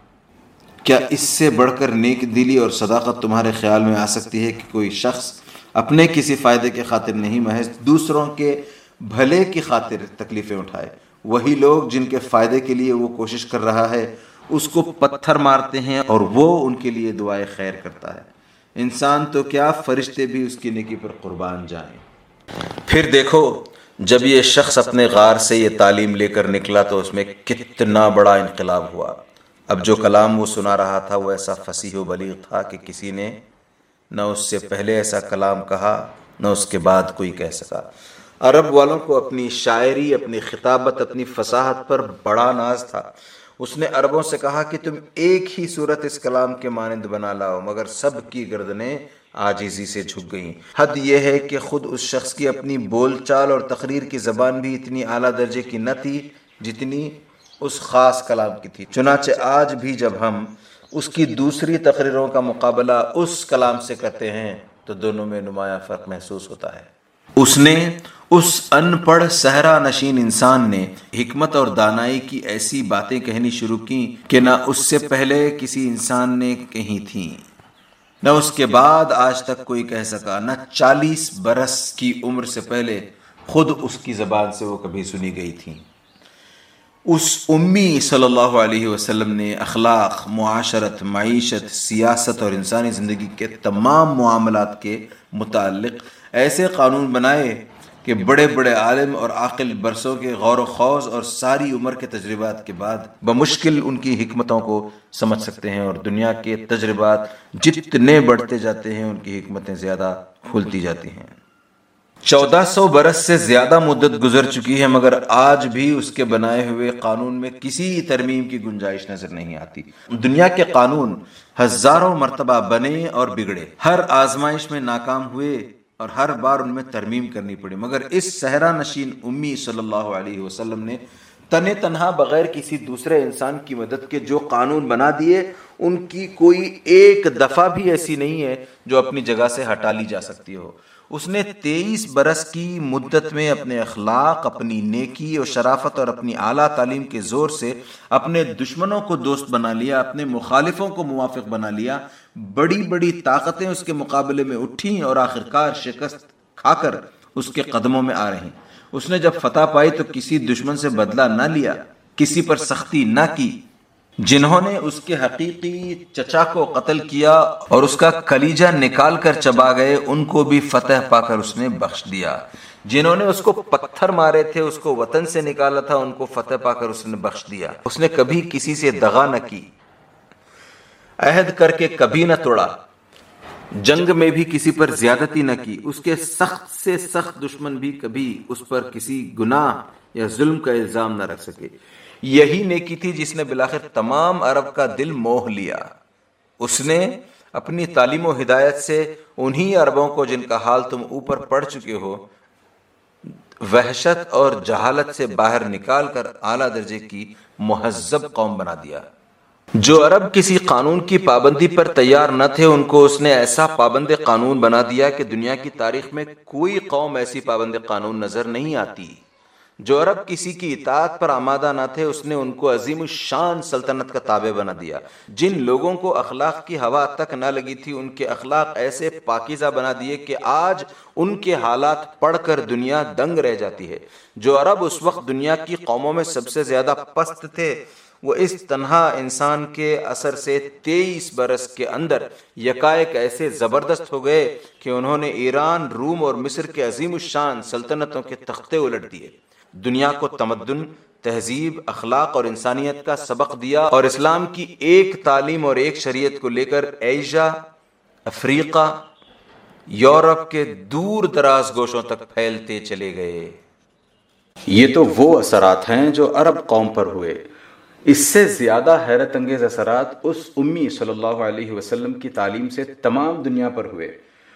کیا اس سے بڑھ کر نیک دلی اور صداقت تمہارے خیال میں آ سکتی ہے کہ کوئی شخص اپنے کسی فائدے کے خاطر نہیں، محض دوسروں کے بھلے کی خاطر تکلیفیں اٹھائے؟ وہی لوگ جن کے فائدے کے لیے وہ کوشش کر رہا ہے اس کو پتھر مارتے ہیں، اور وہ ان کے لیے دعائے خیر کرتا ہے۔ انسان تو کیا، فرشتے بھی اس کی نیکی پر قربان جائیں۔ پھر دیکھو، جب یہ شخص اپنے غار سے یہ تعلیم لے کر نکلا تو اس میں کتنا بڑا انقلاب ہوا۔ اب جو کلام وہ سنا رہا تھا وہ ایسا فصیح و بلیغ تھا کہ کسی نے نہ اس سے پہلے ایسا کلام کہا نہ اس کے بعد کوئی کہہ سکا۔ عرب والوں کو اپنی شاعری، اپنی خطابت، اپنی فصاحت پر بڑا ناز تھا۔ اس نے عربوں سے کہا کہ تم ایک ہی صورت اس کلام کے مانند بنا لاؤ، مگر سب کی گردنیں عاجزی سے جھک گئیں۔ حد یہ ہے کہ خود اس شخص کی اپنی بول چال اور تقریر کی زبان بھی اتنی اعلیٰ درجے کی نہ تھی جتنی اس خاص کلام کی تھی۔ چنانچہ آج بھی جب ہم اس کی دوسری تقریروں کا مقابلہ اس کلام سے کرتے ہیں تو دونوں میں نمایاں فرق محسوس ہوتا ہے۔ اس نے اس ان پڑھ صحرا نشین انسان نے حکمت اور دانائی کی ایسی باتیں کہنی شروع کی کہ نہ اس سے پہلے کسی انسان نے کہی تھیں، نہ اس کے بعد آج تک کوئی کہہ سکا، نہ چالیس برس کی عمر سے پہلے خود اس کی زبان سے وہ کبھی سنی گئی تھیں۔ اس امی صلی اللہ علیہ وسلم نے اخلاق، معاشرت، معیشت، سیاست اور انسانی زندگی کے تمام معاملات کے متعلق ایسے قانون بنائے کہ بڑے بڑے عالم اور عاقل برسوں کے غور و خوض اور ساری عمر کے تجربات کے بعد بمشکل ان کی حکمتوں کو سمجھ سکتے ہیں، اور دنیا کے تجربات جتنے بڑھتے جاتے ہیں ان کی حکمتیں زیادہ کھلتی جاتی ہیں۔ چودہ سو برس سے زیادہ مدت گزر چکی ہے، مگر آج بھی اس کے بنائے ہوئے قانون میں کسی ترمیم کی گنجائش نظر نہیں آتی۔ دنیا کے قانون ہزاروں مرتبہ بنے اور بگڑے، ہر آزمائش میں ناکام ہوئے اور ہر بار ان میں ترمیم کرنی پڑی، مگر اس صحرا نشین امی صلی اللہ علیہ وسلم نے تنے تنہا بغیر کسی دوسرے انسان کی مدد کے جو قانون بنا دیے ان کی کوئی ایک دفعہ بھی ایسی نہیں ہے جو اپنی جگہ سے ہٹا لی جا سکتی ہو۔ اس نے تیئیس برس کی مدت میں اپنے اخلاق، اپنی نیکی اور شرافت اور اپنی اعلیٰ تعلیم کے زور سے اپنے دشمنوں کو دوست بنا لیا، اپنے مخالفوں کو موافق بنا لیا۔ بڑی بڑی طاقتیں اس کے مقابلے میں اٹھیں اور آخرکار شکست کھا کر اس کے قدموں میں آ رہی۔ اس نے جب فتح پائی تو کسی دشمن سے بدلہ نہ لیا، کسی پر سختی نہ کی۔ جنہوں نے اس کے حقیقی چچا کو قتل کیا اور اس کا کلیجہ نکال کر چبا گئے، ان کو بھی فتح پا کر اس نے بخش دیا۔ جنہوں نے اس کو پتھر مارے تھے، اس کو وطن سے نکالا تھا، ان کو فتح پا کر اس نے بخش دیا۔ اس نے کبھی کسی سے دغا نہ کی، عہد کر کے کبھی نہ توڑا، جنگ میں بھی کسی پر زیادتی نہ کی۔ اس کے سخت سے سخت دشمن بھی کبھی اس پر کسی گناہ یا ظلم کا الزام نہ رکھ سکے۔ یہی نیکی تھی جس نے بالآخر تمام عرب کا دل موہ لیا۔ اس نے اپنی تعلیم و ہدایت سے انہی عربوں کو جن کا حال تم اوپر پڑھ چکے ہو، وحشت اور جہالت سے باہر نکال کر اعلیٰ درجے کی مہذب قوم بنا دیا۔ جو عرب کسی قانون کی پابندی پر تیار نہ تھے، ان کو اس نے ایسا پابند قانون بنا دیا کہ دنیا کی تاریخ میں کوئی قوم ایسی پابند قانون نظر نہیں آتی۔ جو عرب کسی کی اطاعت پر آمادہ نہ تھے، اس نے ان کو عظیم الشان سلطنت کا تابع بنا دیا۔ جن لوگوں کو اخلاق کی ہوا تک نہ لگی تھی، ان کے اخلاق ایسے پاکیزہ بنا دیے کہ آج ان کے حالات پڑھ کر دنیا دنگ رہ جاتی ہے۔ جو عرب اس وقت دنیا کی قوموں میں سب سے زیادہ پست تھے، وہ اس تنہا انسان کے اثر سے تیئیس برس کے اندر یکایک ایسے زبردست ہو گئے کہ انہوں نے ایران، روم اور مصر کے عظیم الشان سلطنتوں کے تختے الٹ دیے، دنیا کو تمدن، تہذیب، اخلاق اور انسانیت کا سبق دیا، اور اسلام کی ایک تعلیم اور ایک شریعت کو لے کر ایشیا، افریقہ، یورپ کے دور دراز گوشوں تک پھیلتے چلے گئے۔ یہ تو وہ اثرات ہیں جو عرب قوم پر ہوئے۔ اس سے زیادہ حیرت انگیز اثرات اس امی صلی اللہ علیہ وسلم کی تعلیم سے تمام دنیا پر ہوئے۔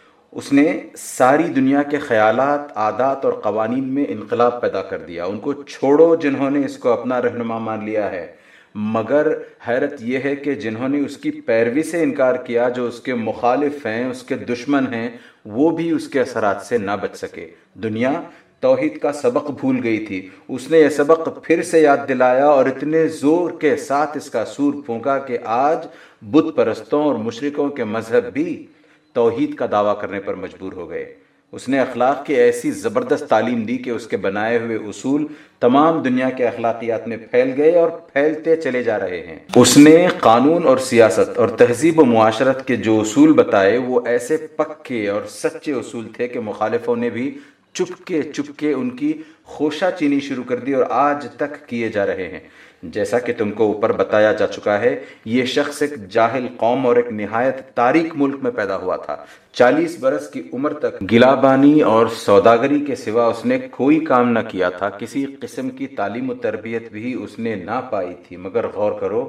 اس نے ساری دنیا کے خیالات، عادات اور قوانین میں انقلاب پیدا کر دیا۔ ان کو چھوڑو جنہوں نے اس کو اپنا رہنما مان لیا ہے، مگر حیرت یہ ہے کہ جنہوں نے اس کی پیروی سے انکار کیا، جو اس کے مخالف ہیں، اس کے دشمن ہیں، وہ بھی اس کے اثرات سے نہ بچ سکے۔ دنیا توحید کا سبق بھول گئی تھی، اس نے یہ سبق پھر سے یاد دلایا اور اتنے زور کے ساتھ اس کا سور پھونکا کہ آج بت پرستوں اور مشرکوں کے مذہب بھی توحید کا دعویٰ کرنے پر مجبور ہو گئے۔ اس نے اخلاق کی ایسی زبردست تعلیم دی کہ اس کے بنائے ہوئے اصول تمام دنیا کے اخلاقیات میں پھیل گئے اور پھیلتے چلے جا رہے ہیں۔ اس نے قانون اور سیاست اور تہذیب و معاشرت کے جو اصول بتائے، وہ ایسے پکے اور سچے اصول تھے کہ مخالفوں نے بھی چپکے چپکے ان کی خوشہ چینی شروع کر دی اور آج تک کیے جا رہے ہیں۔ جیسا کہ تم کو اوپر بتایا جا چکا ہے، یہ شخص ایک جاہل قوم اور ایک نہایت تاریک ملک میں پیدا ہوا تھا۔ چالیس برس کی عمر تک گلابانی اور سوداگری کے سوا اس نے کوئی کام نہ کیا تھا، کسی قسم کی تعلیم و تربیت بھی اس نے نہ پائی تھی۔ مگر غور کرو،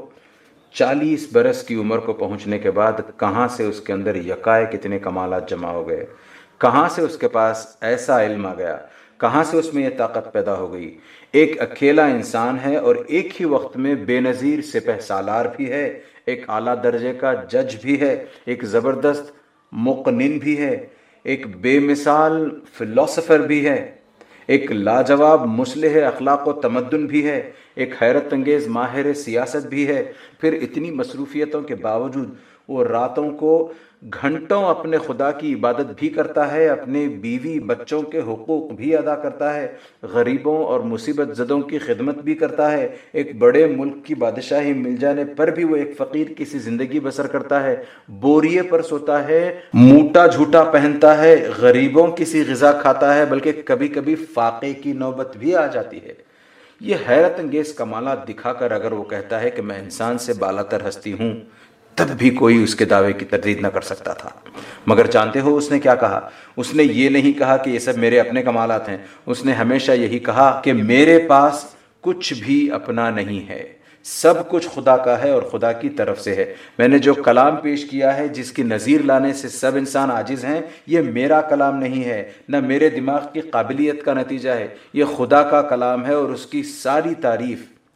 چالیس برس کی عمر کو پہنچنے کے بعد کہاں سے اس کے اندر یکایک اتنے کمالات جمع ہو گئے، کہاں سے اس کے پاس ایسا علم آ گیا، کہاں سے اس میں یہ طاقت پیدا ہو گئی۔ ایک اکیلا انسان ہے اور ایک ہی وقت میں بے نظیر سپہ سالار بھی ہے، ایک اعلیٰ درجے کا جج بھی ہے، ایک زبردست مقنن بھی ہے، ایک بے مثال فلسفر بھی ہے، ایک لاجواب مصلح اخلاق و تمدن بھی ہے، ایک حیرت انگیز ماہر سیاست بھی ہے۔ پھر اتنی مصروفیتوں کے باوجود وہ راتوں کو گھنٹوں اپنے خدا کی عبادت بھی کرتا ہے، اپنے بیوی بچوں کے حقوق بھی ادا کرتا ہے، غریبوں اور مصیبت زدوں کی خدمت بھی کرتا ہے۔ ایک بڑے ملک کی بادشاہی مل جانے پر بھی وہ ایک فقیر کی سی زندگی بسر کرتا ہے، بوریے پر سوتا ہے، موٹا جھوٹا پہنتا ہے، غریبوں کی سی غذا کھاتا ہے، بلکہ کبھی کبھی فاقے کی نوبت بھی آ جاتی ہے۔ یہ حیرت انگیز کمالات دکھا کر اگر وہ کہتا ہے کہ میں انسان سے بالاتر ہستی ہوں، تب بھی کوئی اس کے دعوے کی تردید نہ کر سکتا تھا۔ مگر جانتے ہو اس نے کیا کہا؟ اس نے یہ نہیں کہا کہ یہ سب میرے اپنے کمالات ہیں، اس نے ہمیشہ یہی کہا کہ میرے پاس کچھ بھی اپنا نہیں ہے، سب کچھ خدا کا ہے اور خدا کی طرف سے ہے۔ میں نے جو کلام پیش کیا ہے، جس کی نظیر لانے سے سب انسان عاجز ہیں، یہ میرا کلام نہیں ہے، نہ میرے دماغ کی قابلیت کا نتیجہ ہے، یہ خدا کا کلام ہے اور اس کی ساری تعریف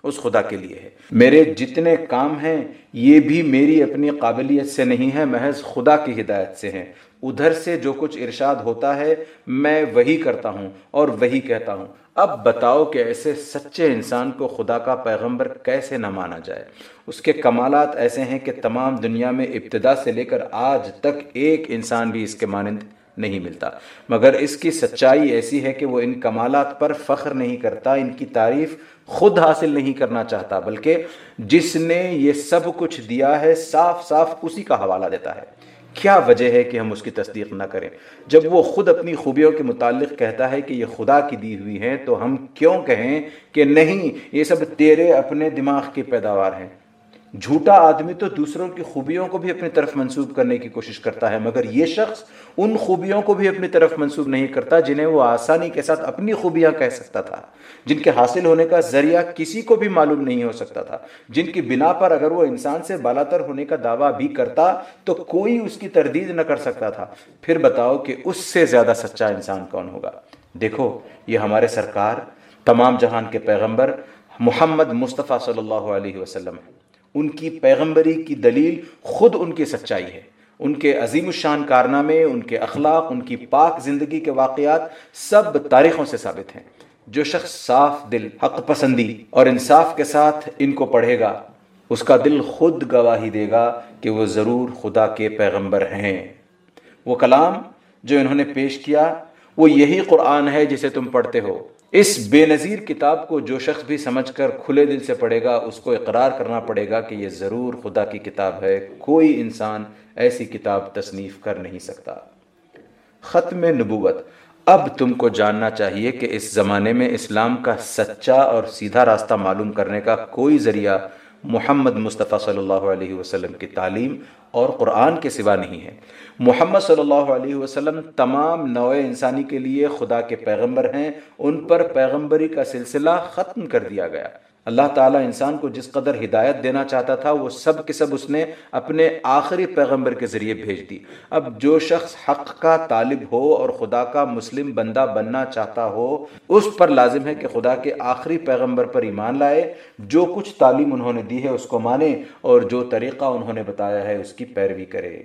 اس خدا کے لیے ہے۔ میرے جتنے کام ہیں یہ بھی میری اپنی قابلیت سے نہیں ہے، محض خدا کی ہدایت سے ہیں۔ ادھر سے جو کچھ ارشاد ہوتا ہے میں وہی کرتا ہوں اور وہی کہتا ہوں۔ اب بتاؤ کہ ایسے سچے انسان کو خدا کا پیغمبر کیسے نہ مانا جائے؟ اس کے کمالات ایسے ہیں کہ تمام دنیا میں ابتدا سے لے کر آج تک ایک انسان بھی اس کے مانند نہیں ملتا، مگر اس کی سچائی ایسی ہے کہ وہ ان کمالات پر فخر نہیں کرتا، ان کی تعریف خود حاصل نہیں کرنا چاہتا، بلکہ جس نے یہ سب کچھ دیا ہے صاف صاف اسی کا حوالہ دیتا ہے۔ کیا وجہ ہے کہ ہم اس کی تصدیق نہ کریں؟ جب وہ خود اپنی خوبیوں کے متعلق کہتا ہے کہ یہ خدا کی دی ہوئی ہیں، تو ہم کیوں کہیں کہ نہیں یہ سب تیرے اپنے دماغ کی پیداوار ہیں؟ جھوٹا آدمی تو دوسروں کی خوبیوں کو بھی اپنی طرف منسوب کرنے کی کوشش کرتا ہے، مگر یہ شخص ان خوبیوں کو بھی اپنی طرف منسوب نہیں کرتا جنہیں وہ آسانی کے ساتھ اپنی خوبیاں کہہ سکتا تھا، جن کے حاصل ہونے کا ذریعہ کسی کو بھی معلوم نہیں ہو سکتا تھا، جن کی بنا پر اگر وہ انسان سے بالاتر ہونے کا دعویٰ بھی کرتا تو کوئی اس کی تردید نہ کر سکتا تھا۔ پھر بتاؤ کہ اس سے زیادہ سچا انسان کون ہوگا؟ دیکھو، یہ ہمارے سرکار تمام جہان کے پیغمبر محمد مصطفیٰ صلی اللہ علیہ وسلم ہیں۔ ان کی پیغمبری کی دلیل خود ان کی سچائی ہے۔ ان کے عظیم الشان کارنامے، ان کے اخلاق، ان کی پاک زندگی کے واقعات سب تاریخوں سے ثابت ہیں۔ جو شخص صاف دل، حق پسندی اور انصاف کے ساتھ ان کو پڑھے گا، اس کا دل خود گواہی دے گا کہ وہ ضرور خدا کے پیغمبر ہیں۔ وہ کلام جو انہوں نے پیش کیا وہ یہی قرآن ہے جسے تم پڑھتے ہو۔ اس بے نظیر کتاب کو جو شخص بھی سمجھ کر کھلے دل سے پڑھے گا، اس کو اقرار کرنا پڑے گا کہ یہ ضرور خدا کی کتاب ہے۔ کوئی انسان ایسی کتاب تصنیف کر نہیں سکتا۔ ختم نبوت۔ اب تم کو جاننا چاہیے کہ اس زمانے میں اسلام کا سچا اور سیدھا راستہ معلوم کرنے کا کوئی ذریعہ محمد مصطفیٰ صلی اللہ علیہ وسلم کی تعلیم اور قرآن کے سوا نہیں ہے۔ محمد صلی اللہ علیہ وسلم تمام نوع انسانی کے لیے خدا کے پیغمبر ہیں۔ ان پر پیغمبری کا سلسلہ ختم کر دیا گیا۔ اللہ تعالیٰ انسان کو جس قدر ہدایت دینا چاہتا تھا وہ سب کے سب اس نے اپنے آخری پیغمبر کے ذریعے بھیج دی۔ اب جو شخص حق کا طالب ہو اور خدا کا مسلم بندہ بننا چاہتا ہو، اس پر لازم ہے کہ خدا کے آخری پیغمبر پر ایمان لائے، جو کچھ تعلیم انہوں نے دی ہے اس کو مانے، اور جو طریقہ انہوں نے بتایا ہے اس کی پیروی کرے۔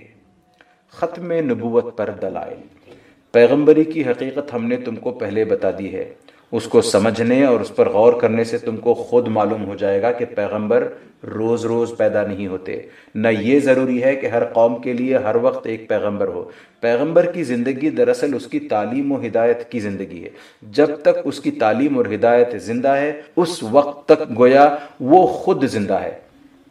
ختم نبوت پر دلائل۔ پیغمبری کی حقیقت ہم نے تم کو پہلے بتا دی ہے۔ اس کو سمجھنے اور اس پر غور کرنے سے تم کو خود معلوم ہو جائے گا کہ پیغمبر روز روز پیدا نہیں ہوتے، نہ یہ ضروری ہے کہ ہر قوم کے لیے ہر وقت ایک پیغمبر ہو۔ پیغمبر کی زندگی دراصل اس کی تعلیم و ہدایت کی زندگی ہے۔ جب تک اس کی تعلیم اور ہدایت زندہ ہے، اس وقت تک گویا وہ خود زندہ ہے۔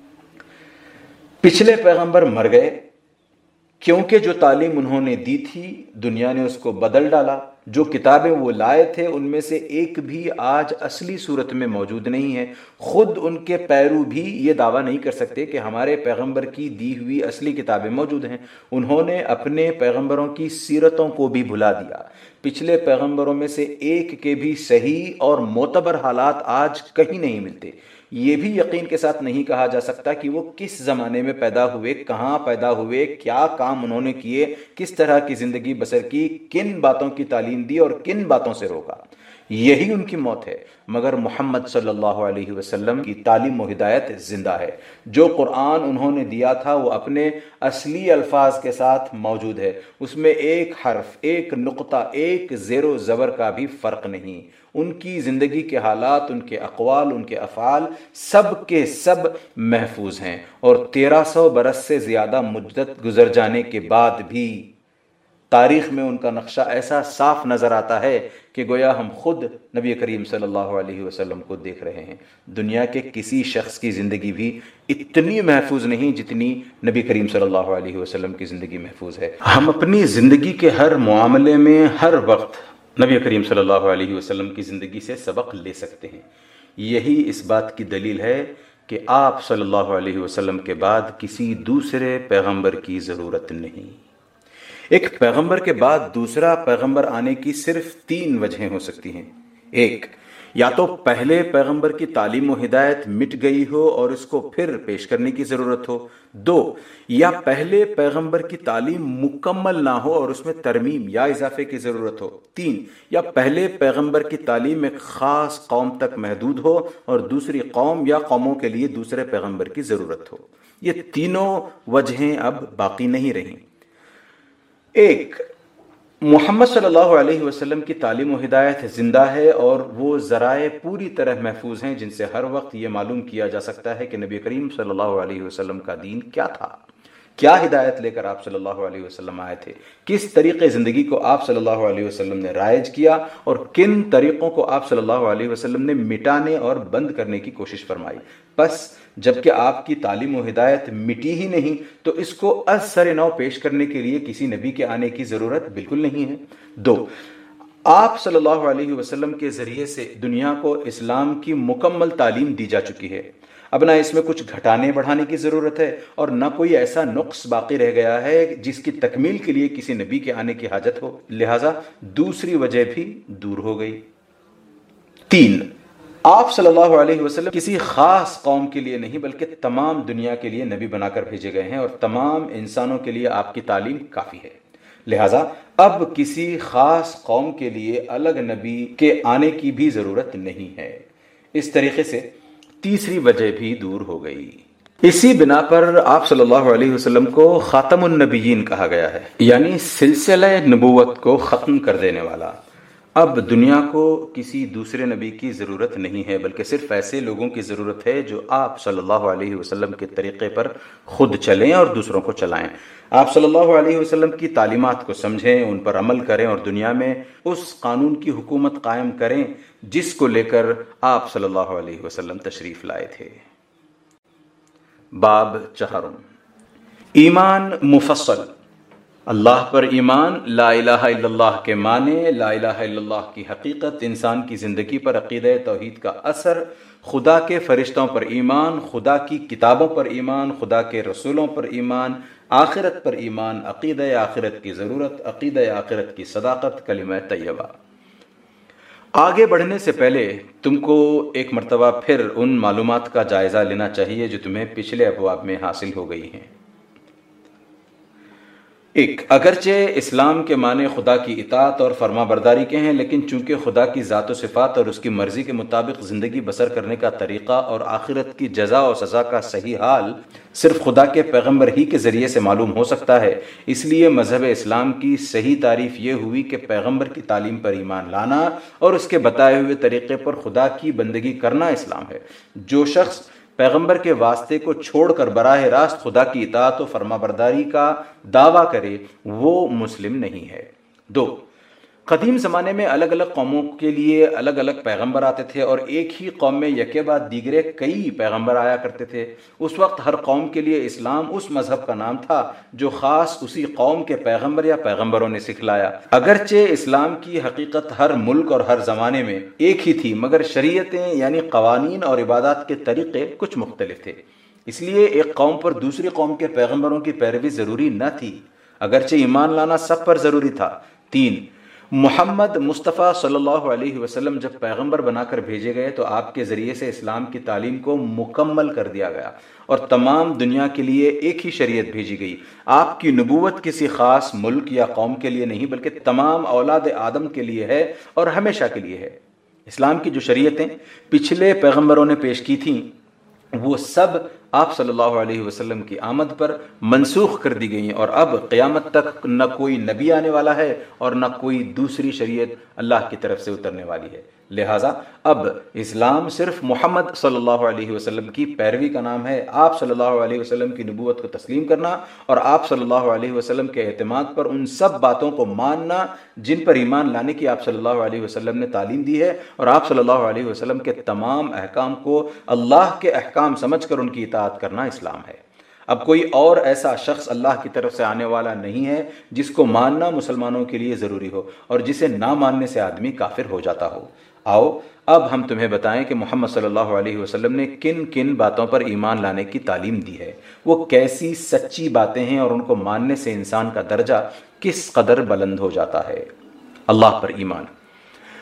پچھلے پیغمبر مر گئے کیونکہ جو تعلیم انہوں نے دی تھی دنیا نے اس کو بدل ڈالا۔ جو کتابیں وہ لائے تھے ان میں سے ایک بھی آج اصلی صورت میں موجود نہیں ہے۔ خود ان کے پیرو بھی یہ دعویٰ نہیں کر سکتے کہ ہمارے پیغمبر کی دی ہوئی اصلی کتابیں موجود ہیں۔ انہوں نے اپنے پیغمبروں کی سیرتوں کو بھی بھلا دیا۔ پچھلے پیغمبروں میں سے ایک کے بھی صحیح اور معتبر حالات آج کہیں نہیں ملتے۔ یہ بھی یقین کے ساتھ نہیں کہا جا سکتا کہ وہ کس زمانے میں پیدا ہوئے، کہاں پیدا ہوئے، کیا کام انہوں نے کیے، کس طرح کی زندگی بسر کی، کن باتوں کی تعلیم دی اور کن باتوں سے روکا۔ یہی ان کی موت ہے، مگر محمد صلی اللہ علیہ وسلم کی تعلیم و ہدایت زندہ ہے۔ جو قرآن انہوں نے دیا تھا وہ اپنے اصلی الفاظ کے ساتھ موجود ہے۔ اس میں ایک حرف، ایک نقطہ، ایک زیر و زبر کا بھی فرق نہیں۔ ان کی زندگی کے حالات، ان کے اقوال، ان کے افعال سب کے سب محفوظ ہیں، اور تیرہ سو برس سے زیادہ مدت گزر جانے کے بعد بھی تاریخ میں ان کا نقشہ ایسا صاف نظر آتا ہے کہ گویا ہم خود نبی کریم صلی اللہ علیہ وسلم کو دیکھ رہے ہیں۔ دنیا کے کسی شخص کی زندگی بھی اتنی محفوظ نہیں جتنی نبی کریم صلی اللہ علیہ وسلم کی زندگی محفوظ ہے۔ ہم اپنی زندگی کے ہر معاملے میں ہر وقت نبی کریم صلی اللہ علیہ وسلم کی زندگی سے سبق لے سکتے ہیں۔ یہی اس بات کی دلیل ہے کہ آپ صلی اللہ علیہ وسلم کے بعد کسی دوسرے پیغمبر کی ضرورت نہیں۔ ایک پیغمبر کے بعد دوسرا پیغمبر آنے کی صرف تین وجہیں ہو سکتی ہیں۔ ایک، یا تو پہلے پیغمبر کی تعلیم و ہدایت مٹ گئی ہو اور اس کو پھر پیش کرنے کی ضرورت ہو، دو یا پہلے پیغمبر کی تعلیم مکمل نہ ہو اور اس میں ترمیم یا اضافے کی ضرورت ہو، تین یا پہلے پیغمبر کی تعلیم ایک خاص قوم تک محدود ہو اور دوسری قوم یا قوموں کے لیے دوسرے پیغمبر کی ضرورت ہو۔ یہ تینوں وجہیں اب باقی نہیں رہیں۔ ایک، محمد صلی اللہ علیہ وسلم کی تعلیم و ہدایت زندہ ہے اور وہ ذرائع پوری طرح محفوظ ہیں جن سے ہر وقت یہ معلوم کیا جا سکتا ہے کہ نبی کریم صلی اللہ علیہ وسلم کا دین کیا تھا، کیا ہدایت لے کر آپ صلی اللہ علیہ وسلم آئے تھے، کس طریقے زندگی کو آپ صلی اللہ علیہ وسلم نے رائج کیا اور کن طریقوں کو آپ صلی اللہ علیہ وسلم نے مٹانے اور بند کرنے کی کوشش فرمائی۔ بس جبکہ آپ کی تعلیم و ہدایت مٹی ہی نہیں تو اس کو از سر نو پیش کرنے کے لیے کسی نبی کے آنے کی ضرورت بالکل نہیں ہے۔ دو، آپ صلی اللہ علیہ وسلم کے ذریعے سے دنیا کو اسلام کی مکمل تعلیم دی جا چکی ہے، اب نہ اس میں کچھ گھٹانے بڑھانے کی ضرورت ہے اور نہ کوئی ایسا نقص باقی رہ گیا ہے جس کی تکمیل کے لیے کسی نبی کے آنے کی حاجت ہو، لہٰذا دوسری وجہ بھی دور ہو گئی۔ تین، آپ صلی اللہ علیہ وسلم کسی خاص قوم کے لیے نہیں بلکہ تمام دنیا کے لیے نبی بنا کر بھیجے گئے ہیں اور تمام انسانوں کے لیے آپ کی تعلیم کافی ہے، لہٰذا اب کسی خاص قوم کے لیے الگ نبی کے آنے کی بھی ضرورت نہیں ہے۔ اس طریقے سے تیسری وجہ بھی دور ہو گئی۔ اسی بنا پر آپ صلی اللہ علیہ وسلم کو خاتم النبیین کہا گیا ہے، یعنی سلسلہ نبوت کو ختم کر دینے والا۔ اب دنیا کو کسی دوسرے نبی کی ضرورت نہیں ہے بلکہ صرف ایسے لوگوں کی ضرورت ہے جو آپ صلی اللہ علیہ وسلم کے طریقے پر خود چلیں اور دوسروں کو چلائیں، آپ صلی اللہ علیہ وسلم کی تعلیمات کو سمجھیں، ان پر عمل کریں اور دنیا میں اس قانون کی حکومت قائم کریں جس کو لے کر آپ صلی اللہ علیہ وسلم تشریف لائے تھے۔ باب چہارم، ایمان مفصل، اللہ پر ایمان، لا الہ الا اللہ کے معنی، لا الہ الا اللہ کی حقیقت، انسان کی زندگی پر عقیدہ توحید کا اثر، خدا کے فرشتوں پر ایمان، خدا کی کتابوں پر ایمان، خدا کے رسولوں پر ایمان، آخرت پر ایمان، عقیدہ آخرت کی ضرورت، عقیدہ آخرت کی صداقت، کلمہ طیبہ۔ آگے بڑھنے سے پہلے تم کو ایک مرتبہ پھر ان معلومات کا جائزہ لینا چاہیے جو تمہیں پچھلے ابواب میں حاصل ہو گئی ہیں۔ ایک، اگرچہ اسلام کے معنی خدا کی اطاعت اور فرما برداری کے ہیں، لیکن چونکہ خدا کی ذات و صفات اور اس کی مرضی کے مطابق زندگی بسر کرنے کا طریقہ اور آخرت کی جزا و سزا کا صحیح حال صرف خدا کے پیغمبر ہی کے ذریعے سے معلوم ہو سکتا ہے، اس لیے مذہب اسلام کی صحیح تعریف یہ ہوئی کہ پیغمبر کی تعلیم پر ایمان لانا اور اس کے بتائے ہوئے طریقے پر خدا کی بندگی کرنا اسلام ہے۔ جو شخص پیغمبر کے واسطے کو چھوڑ کر براہ راست خدا کی اطاعت و فرما برداری کا دعویٰ کرے وہ مسلم نہیں ہے۔ دو، قدیم زمانے میں الگ الگ قوموں کے لیے الگ الگ پیغمبر آتے تھے اور ایک ہی قوم میں یکے بعد دیگرے کئی پیغمبر آیا کرتے تھے۔ اس وقت ہر قوم کے لیے اسلام اس مذہب کا نام تھا جو خاص اسی قوم کے پیغمبر یا پیغمبروں نے سکھلایا۔ اگرچہ اسلام کی حقیقت ہر ملک اور ہر زمانے میں ایک ہی تھی، مگر شریعتیں یعنی قوانین اور عبادات کے طریقے کچھ مختلف تھے، اس لیے ایک قوم پر دوسری قوم کے پیغمبروں کی پیروی ضروری نہ تھی، اگرچہ ایمان لانا سب پر ضروری تھا۔ تین، محمد مصطفیٰ صلی اللہ علیہ وسلم جب پیغمبر بنا کر بھیجے گئے تو آپ کے ذریعے سے اسلام کی تعلیم کو مکمل کر دیا گیا اور تمام دنیا کے لیے ایک ہی شریعت بھیجی گئی۔ آپ کی نبوت کسی خاص ملک یا قوم کے لیے نہیں بلکہ تمام اولاد آدم کے لیے ہے اور ہمیشہ کے لیے ہے۔ اسلام کی جو شریعتیں پچھلے پیغمبروں نے پیش کی تھیں وہ سب آپ صلی اللہ علیہ وسلم کی آمد پر منسوخ کر دی گئی اور اب قیامت تک نہ کوئی نبی آنے والا ہے اور نہ کوئی دوسری شریعت اللہ کی طرف سے اترنے والی ہے، لہٰذا اب اسلام صرف محمد صلی اللہ علیہ وسلم کی پیروی کا نام ہے۔ آپ صلی اللہ علیہ وسلم کی نبوت کو تسلیم کرنا اور آپ صلی اللہ علیہ وسلم کے اعتماد پر ان سب باتوں کو ماننا جن پر ایمان لانے کی آپ صلی اللہ علیہ وسلم نے تعلیم دی ہے اور آپ صلی اللہ علیہ وسلم کے تمام احکام کو اللہ کے احکام سمجھ کر ان کی اطاعت کرنا اسلام ہے۔ اب کوئی اور ایسا شخص اللہ کی طرف سے آنے والا نہیں ہے جس کو ماننا مسلمانوں کے لیے ضروری ہو اور جسے نہ ماننے سے آدمی کافر ہو جاتا ہو۔ آؤ اب ہم تمہیں بتائیں کہ محمد صلی اللہ علیہ وسلم نے کن کن باتوں پر ایمان لانے کی تعلیم دی ہے، وہ کیسی سچی باتیں ہیں اور ان کو ماننے سے انسان کا درجہ کس قدر بلند ہو جاتا ہے۔ اللہ پر ایمان،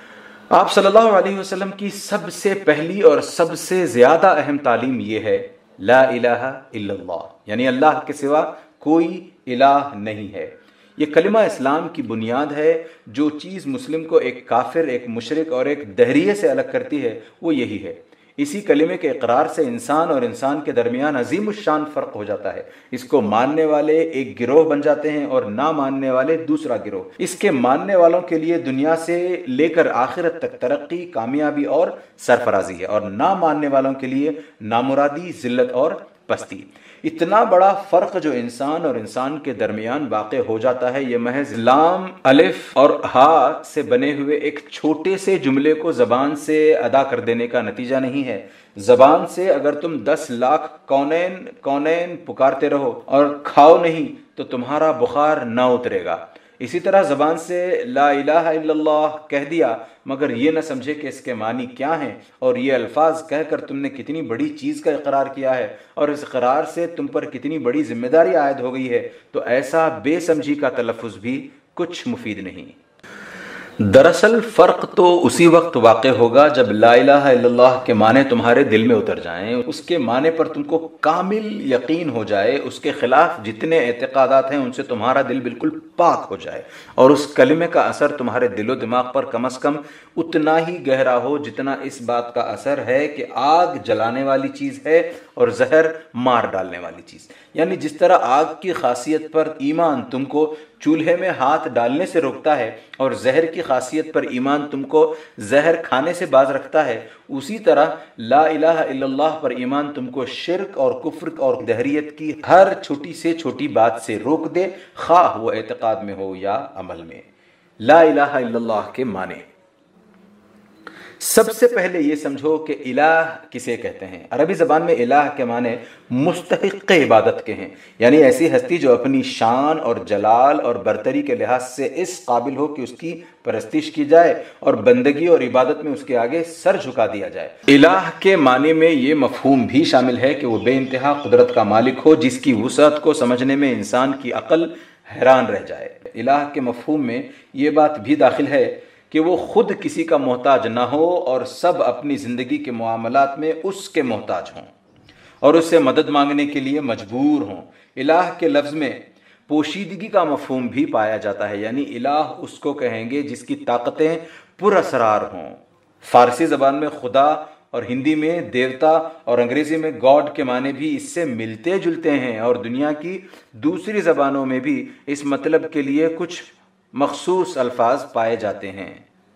آپ صلی اللہ علیہ وسلم کی سب سے پہلی اور سب سے زیادہ اہم تعلیم یہ ہے لا الہ الا اللہ، یعنی اللہ کے سوا کوئی الہ نہیں ہے۔ یہ کلمہ اسلام کی بنیاد ہے۔ جو چیز مسلم کو ایک کافر، ایک مشرک اور ایک دہریے سے الگ کرتی ہے وہ یہی ہے۔ اسی کلمے کے اقرار سے انسان اور انسان کے درمیان عظیم الشان فرق ہو جاتا ہے۔ اس کو ماننے والے ایک گروہ بن جاتے ہیں اور نہ ماننے والے دوسرا گروہ۔ اس کے ماننے والوں کے لیے دنیا سے لے کر آخرت تک ترقی، کامیابی اور سرفرازی ہے، اور نہ ماننے والوں کے لیے نامرادی، ذلت اور پستی۔ اتنا بڑا فرق جو انسان اور انسان کے درمیان واقع ہو جاتا ہے، یہ محض لام، الف اور ہا سے بنے ہوئے ایک چھوٹے سے جملے کو زبان سے ادا کر دینے کا نتیجہ نہیں ہے۔ زبان سے اگر تم دس لاکھ کونین کونین پکارتے رہو اور کھاؤ نہیں تو تمہارا بخار نہ اترے گا۔ اسی طرح زبان سے لا الہ الا اللہ کہہ دیا مگر یہ نہ سمجھے کہ اس کے معنی کیا ہیں، اور یہ الفاظ کہہ کر تم نے کتنی بڑی چیز کا اقرار کیا ہے اور اس اقرار سے تم پر کتنی بڑی ذمہ داری عائد ہو گئی ہے، تو ایسا بے سمجھی کا تلفظ بھی کچھ مفید نہیں۔ دراصل فرق تو اسی وقت واقع ہوگا جب لا الہ الا اللہ کے معنی تمہارے دل میں اتر جائیں، اس کے معنی پر تم کو کامل یقین ہو جائے، اس کے خلاف جتنے اعتقادات ہیں ان سے تمہارا دل بالکل پاک ہو جائے، اور اس کلمے کا اثر تمہارے دل و دماغ پر کم از کم اتنا ہی گہرا ہو جتنا اس بات کا اثر ہے کہ آگ جلانے والی چیز ہے اور زہر مار ڈالنے والی چیز۔ یعنی جس طرح آگ کی خاصیت پر ایمان تم کو چولہے میں ہاتھ ڈالنے سے روکتا ہے اور زہر کی خاصیت پر ایمان تم کو زہر کھانے سے باز رکھتا ہے، اسی طرح لا الہ الا اللہ پر ایمان تم کو شرک اور کفر اور دہریت کی ہر چھوٹی سے چھوٹی بات سے روک دے، خواہ وہ اعتقاد میں ہو یا عمل میں۔ لا الہ الا اللہ کے معنی، سب سے پہلے یہ سمجھو کہ الہ کسے کہتے ہیں۔ عربی زبان میں الہ کے معنی مستحق عبادت کے ہیں، یعنی ایسی ہستی جو اپنی شان اور جلال اور برتری کے لحاظ سے اس قابل ہو کہ اس کی پرستش کی جائے اور بندگی اور عبادت میں اس کے آگے سر جھکا دیا جائے۔ الہ کے معنی میں یہ مفہوم بھی شامل ہے کہ وہ بے انتہا قدرت کا مالک ہو جس کی وسعت کو سمجھنے میں انسان کی عقل حیران رہ جائے۔ الہ کے مفہوم میں یہ بات بھی داخل ہے کہ وہ خود کسی کا محتاج نہ ہو اور سب اپنی زندگی کے معاملات میں اس کے محتاج ہوں اور اس سے مدد مانگنے کے لیے مجبور ہوں۔ الہ کے لفظ میں پوشیدگی کا مفہوم بھی پایا جاتا ہے، یعنی الہ اس کو کہیں گے جس کی طاقتیں پر اسرار ہوں۔ فارسی زبان میں خدا اور ہندی میں دیوتا اور انگریزی میں گاڈ کے معنی بھی اس سے ملتے جلتے ہیں، اور دنیا کی دوسری زبانوں میں بھی اس مطلب کے لیے کچھ مخصوص الفاظ پائے جاتے ہیں۔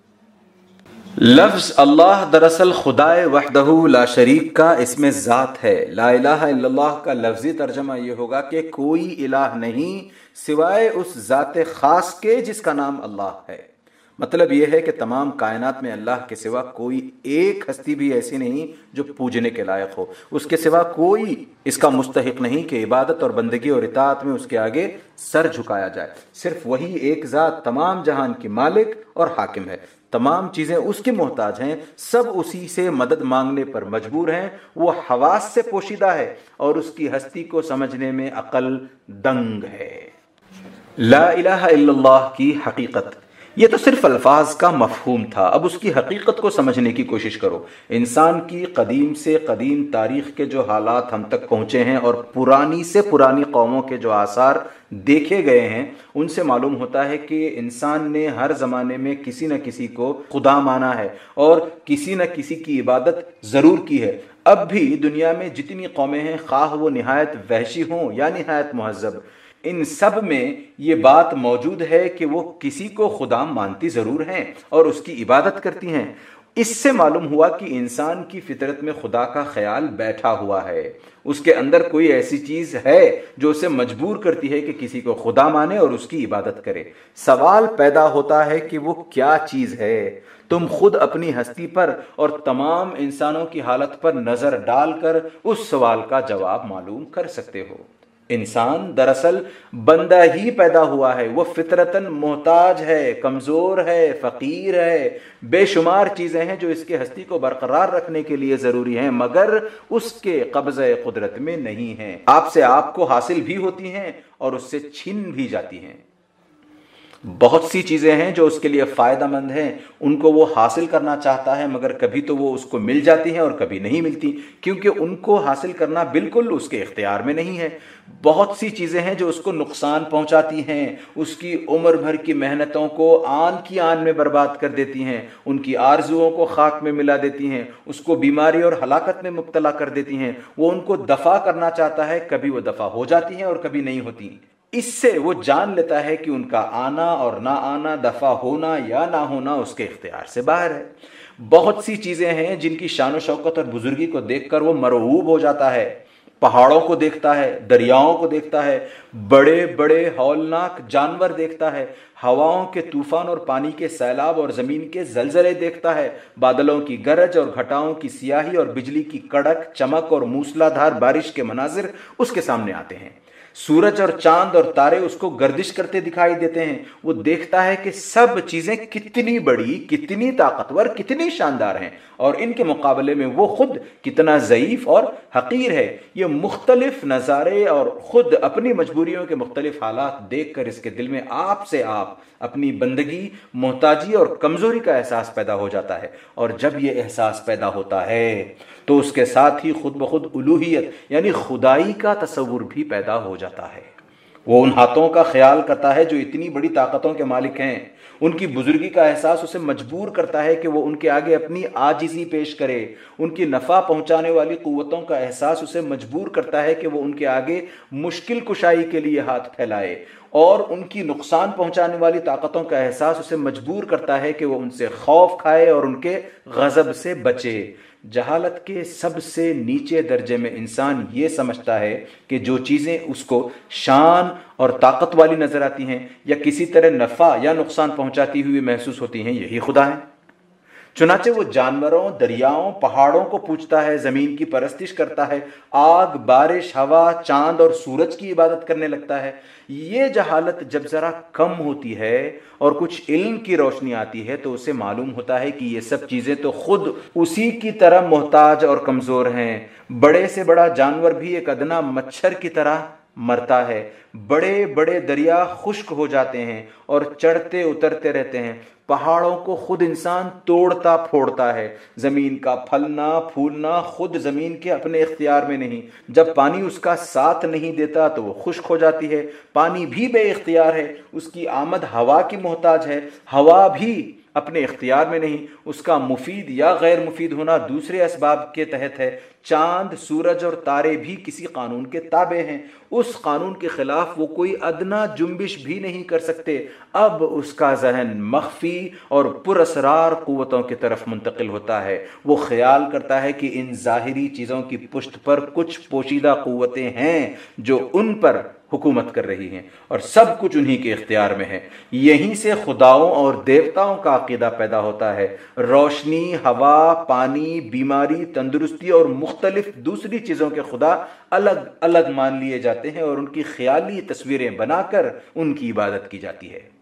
لفظ اللہ دراصل خدائے وحدہ لا شریک کا اسم ذات ہے۔ لا الہ الا اللہ کا لفظی ترجمہ یہ ہوگا کہ کوئی الہ نہیں سوائے اس ذات خاص کے جس کا نام اللہ ہے۔ مطلب یہ ہے کہ تمام کائنات میں اللہ کے سوا کوئی ایک ہستی بھی ایسی نہیں جو پوجنے کے لائق ہو، اس کے سوا کوئی اس کا مستحق نہیں کہ عبادت اور بندگی اور اطاعت میں اس کے آگے سر جھکایا جائے۔ صرف وہی ایک ذات تمام جہان کی مالک اور حاکم ہے، تمام چیزیں اس کے محتاج ہیں، سب اسی سے مدد مانگنے پر مجبور ہیں، وہ حواس سے پوشیدہ ہے اور اس کی ہستی کو سمجھنے میں عقل دنگ ہے۔ لا الہ الا اللہ کی حقیقت، یہ تو صرف الفاظ کا مفہوم تھا، اب اس کی حقیقت کو سمجھنے کی کوشش کرو۔ انسان کی قدیم سے قدیم تاریخ کے جو حالات ہم تک پہنچے ہیں اور پرانی سے پرانی قوموں کے جو آثار دیکھے گئے ہیں، ان سے معلوم ہوتا ہے کہ انسان نے ہر زمانے میں کسی نہ کسی کو خدا مانا ہے اور کسی نہ کسی کی عبادت ضرور کی ہے۔ اب بھی دنیا میں جتنی قومیں ہیں، خواہ وہ نہایت وحشی ہوں یا نہایت مہذب، ان سب میں یہ بات موجود ہے کہ وہ کسی کو خدا مانتی ضرور ہیں اور اس کی عبادت کرتی ہیں۔ اس سے معلوم ہوا کہ انسان کی فطرت میں خدا کا خیال بیٹھا ہوا ہے، اس کے اندر کوئی ایسی چیز ہے جو اسے مجبور کرتی ہے کہ کسی کو خدا مانے اور اس کی عبادت کرے۔ سوال پیدا ہوتا ہے کہ وہ کیا چیز ہے؟ تم خود اپنی ہستی پر اور تمام انسانوں کی حالت پر نظر ڈال کر اس سوال کا جواب معلوم کر سکتے ہو۔ انسان دراصل بندہ ہی پیدا ہوا ہے، وہ فطرتاً محتاج ہے، کمزور ہے، فقیر ہے، بے شمار چیزیں ہیں جو اس کے ہستی کو برقرار رکھنے کے لیے ضروری ہیں مگر اس کے قبضہ قدرت میں نہیں ہیں۔ آپ سے آپ کو حاصل بھی ہوتی ہیں اور اس سے چھن بھی جاتی ہیں۔ بہت سی چیزیں ہیں جو اس کے لیے فائدہ مند ہیں، ان کو وہ حاصل کرنا چاہتا ہے، مگر کبھی تو وہ اس کو مل جاتی ہیں اور کبھی نہیں ملتی، کیونکہ ان کو حاصل کرنا بالکل اس کے اختیار میں نہیں ہے۔ بہت سی چیزیں ہیں جو اس کو نقصان پہنچاتی ہیں، اس کی عمر بھر کی محنتوں کو آن کی آن میں برباد کر دیتی ہیں، ان کی آرزوؤں کو خاک میں ملا دیتی ہیں، اس کو بیماری اور ہلاکت میں مبتلا کر دیتی ہیں۔ وہ ان کو دفع کرنا چاہتا ہے، کبھی وہ دفع ہو جاتی ہیں اور کبھی نہیں ہوتی۔ اس سے وہ جان لیتا ہے کہ ان کا آنا اور نہ آنا، دفع ہونا یا نہ ہونا اس کے اختیار سے باہر ہے۔ بہت سی چیزیں ہیں جن کی شان و شوکت اور بزرگی کو دیکھ کر وہ مرعوب ہو جاتا ہے۔ پہاڑوں کو دیکھتا ہے، دریاؤں کو دیکھتا ہے، بڑے بڑے ہولناک جانور دیکھتا ہے، ہواؤں کے طوفان اور پانی کے سیلاب اور زمین کے زلزلے دیکھتا ہے، بادلوں کی گرج اور گھٹاؤں کی سیاہی اور بجلی کی کڑک چمک اور موسلا دھار بارش کے مناظر اس کے سامنے آتے ہیں۔ سورج اور چاند اور تارے اس کو گردش کرتے دکھائی دیتے ہیں۔ وہ دیکھتا ہے کہ سب چیزیں کتنی بڑی، کتنی طاقتور، کتنی شاندار ہیں، اور ان کے مقابلے میں وہ خود کتنا ضعیف اور حقیر ہے۔ یہ مختلف نظارے اور خود اپنی مجبوریوں کے مختلف حالات دیکھ کر اس کے دل میں آپ سے آپ اپنی بندگی، محتاجی اور کمزوری کا احساس پیدا ہو جاتا ہے، اور جب یہ احساس پیدا ہوتا ہے تو اس کے ساتھ ہی خود بخود الوہیت یعنی خدائی کا تصور بھی پیدا ہو جاتا ہے۔ وہ ان ہاتھوں کا خیال کرتا ہے جو اتنی بڑی طاقتوں کے مالک ہیں۔ ان کی بزرگی کا احساس اسے مجبور کرتا ہے کہ وہ ان کے آگے اپنی عاجزی پیش کرے۔ ان کی نفع پہنچانے والی قوتوں کا احساس اسے مجبور کرتا ہے کہ وہ ان کے آگے مشکل کشائی کے لیے ہاتھ پھیلائے، اور ان کی نقصان پہنچانے والی طاقتوں کا احساس اسے مجبور کرتا ہے کہ وہ ان سے خوف کھائے اور ان کے غضب سے بچے۔ جہالت کے سب سے نیچے درجے میں انسان یہ سمجھتا ہے کہ جو چیزیں اس کو شان اور طاقت والی نظر آتی ہیں یا کسی طرح نفع یا نقصان پہنچاتی ہوئی محسوس ہوتی ہیں، یہی خدا ہے۔ چنانچہ وہ جانوروں، دریاؤں، پہاڑوں کو پوجتا ہے، زمین کی پرستش کرتا ہے، آگ، بارش، ہوا، چاند اور سورج کی عبادت کرنے لگتا ہے۔ یہ جہالت جب ذرا کم ہوتی ہے اور کچھ علم کی روشنی آتی ہے تو اسے معلوم ہوتا ہے کہ یہ سب چیزیں تو خود اسی کی طرح محتاج اور کمزور ہیں۔ بڑے سے بڑا جانور بھی ایک ادنا مچھر کی طرح مرتا ہے، بڑے بڑے دریا خشک ہو جاتے ہیں اور چڑھتے اترتے رہتے ہیں، پہاڑوں کو خود انسان توڑتا پھوڑتا ہے، زمین کا پھلنا پھولنا خود زمین کے اپنے اختیار میں نہیں، جب پانی اس کا ساتھ نہیں دیتا تو وہ خشک ہو جاتی ہے، پانی بھی بے اختیار ہے، اس کی آمد ہوا کی محتاج ہے، ہوا بھی اپنے اختیار میں نہیں، اس کا مفید یا غیر مفید ہونا دوسرے اسباب کے تحت ہے، چاند، سورج اور تارے بھی کسی قانون کے تابع ہیں، اس قانون کے خلاف وہ کوئی ادنا جنبش بھی نہیں کر سکتے۔ اب اس کا ذہن مخفی اور پراسرار قوتوں کی طرف منتقل ہوتا ہے۔ وہ خیال کرتا ہے کہ ان ظاہری چیزوں کی پشت پر کچھ پوشیدہ قوتیں ہیں جو ان پر حکومت کر رہی ہیں، اور سب کچھ انہی کے اختیار میں ہے۔ یہیں سے خداؤں اور دیوتاؤں کا عقیدہ پیدا ہوتا ہے۔ روشنی، ہوا، پانی، بیماری، تندرستی اور مختلف دوسری چیزوں کے خدا الگ الگ مان لیے جاتے ہیں اور ان کی خیالی تصویریں بنا کر ان کی عبادت کی جاتی ہے۔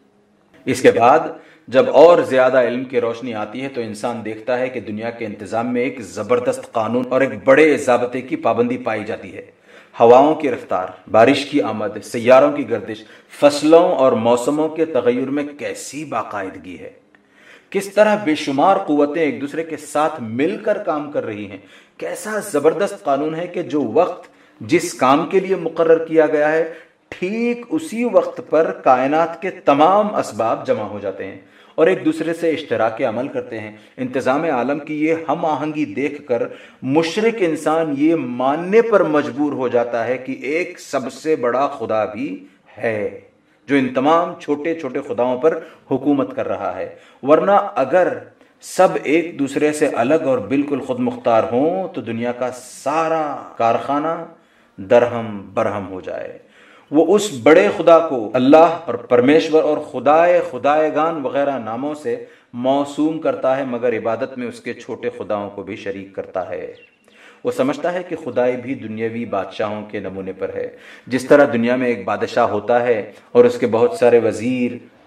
اس کے بعد جب اور زیادہ علم کی روشنی آتی ہے تو انسان دیکھتا ہے کہ دنیا کے انتظام میں ایک زبردست قانون اور ایک بڑے ضابطے کی پابندی پائی جاتی ہے۔ ہواؤں کی رفتار، بارش کی آمد، سیاروں کی گردش، فصلوں اور موسموں کے تغیر میں کیسی باقاعدگی ہے، کس طرح بے شمار قوتیں ایک دوسرے کے ساتھ مل کر کام کر رہی ہیں، کیسا زبردست قانون ہے کہ جو وقت جس کام کے لیے مقرر کیا گیا ہے ٹھیک اسی وقت پر کائنات کے تمام اسباب جمع ہو جاتے ہیں اور ایک دوسرے سے اشتراک عمل کرتے ہیں۔ انتظام عالم کی یہ ہم آہنگی دیکھ کر مشرک انسان یہ ماننے پر مجبور ہو جاتا ہے کہ ایک سب سے بڑا خدا بھی ہے جو ان تمام چھوٹے چھوٹے خداؤں پر حکومت کر رہا ہے، ورنہ اگر سب ایک دوسرے سے الگ اور بالکل خود مختار ہوں تو دنیا کا سارا کارخانہ درہم برہم ہو جائے۔ وہ اس بڑے خدا کو اللہ اور پرمیشور اور خدائے خدائیگان وغیرہ ناموں سے موسوم کرتا ہے، مگر عبادت میں اس کے چھوٹے خداؤں کو بھی شریک کرتا ہے۔ وہ سمجھتا ہے کہ خدائی بھی دنیاوی بادشاہوں کے نمونے پر ہے۔ جس طرح دنیا میں ایک بادشاہ ہوتا ہے اور اس کے بہت سارے وزیر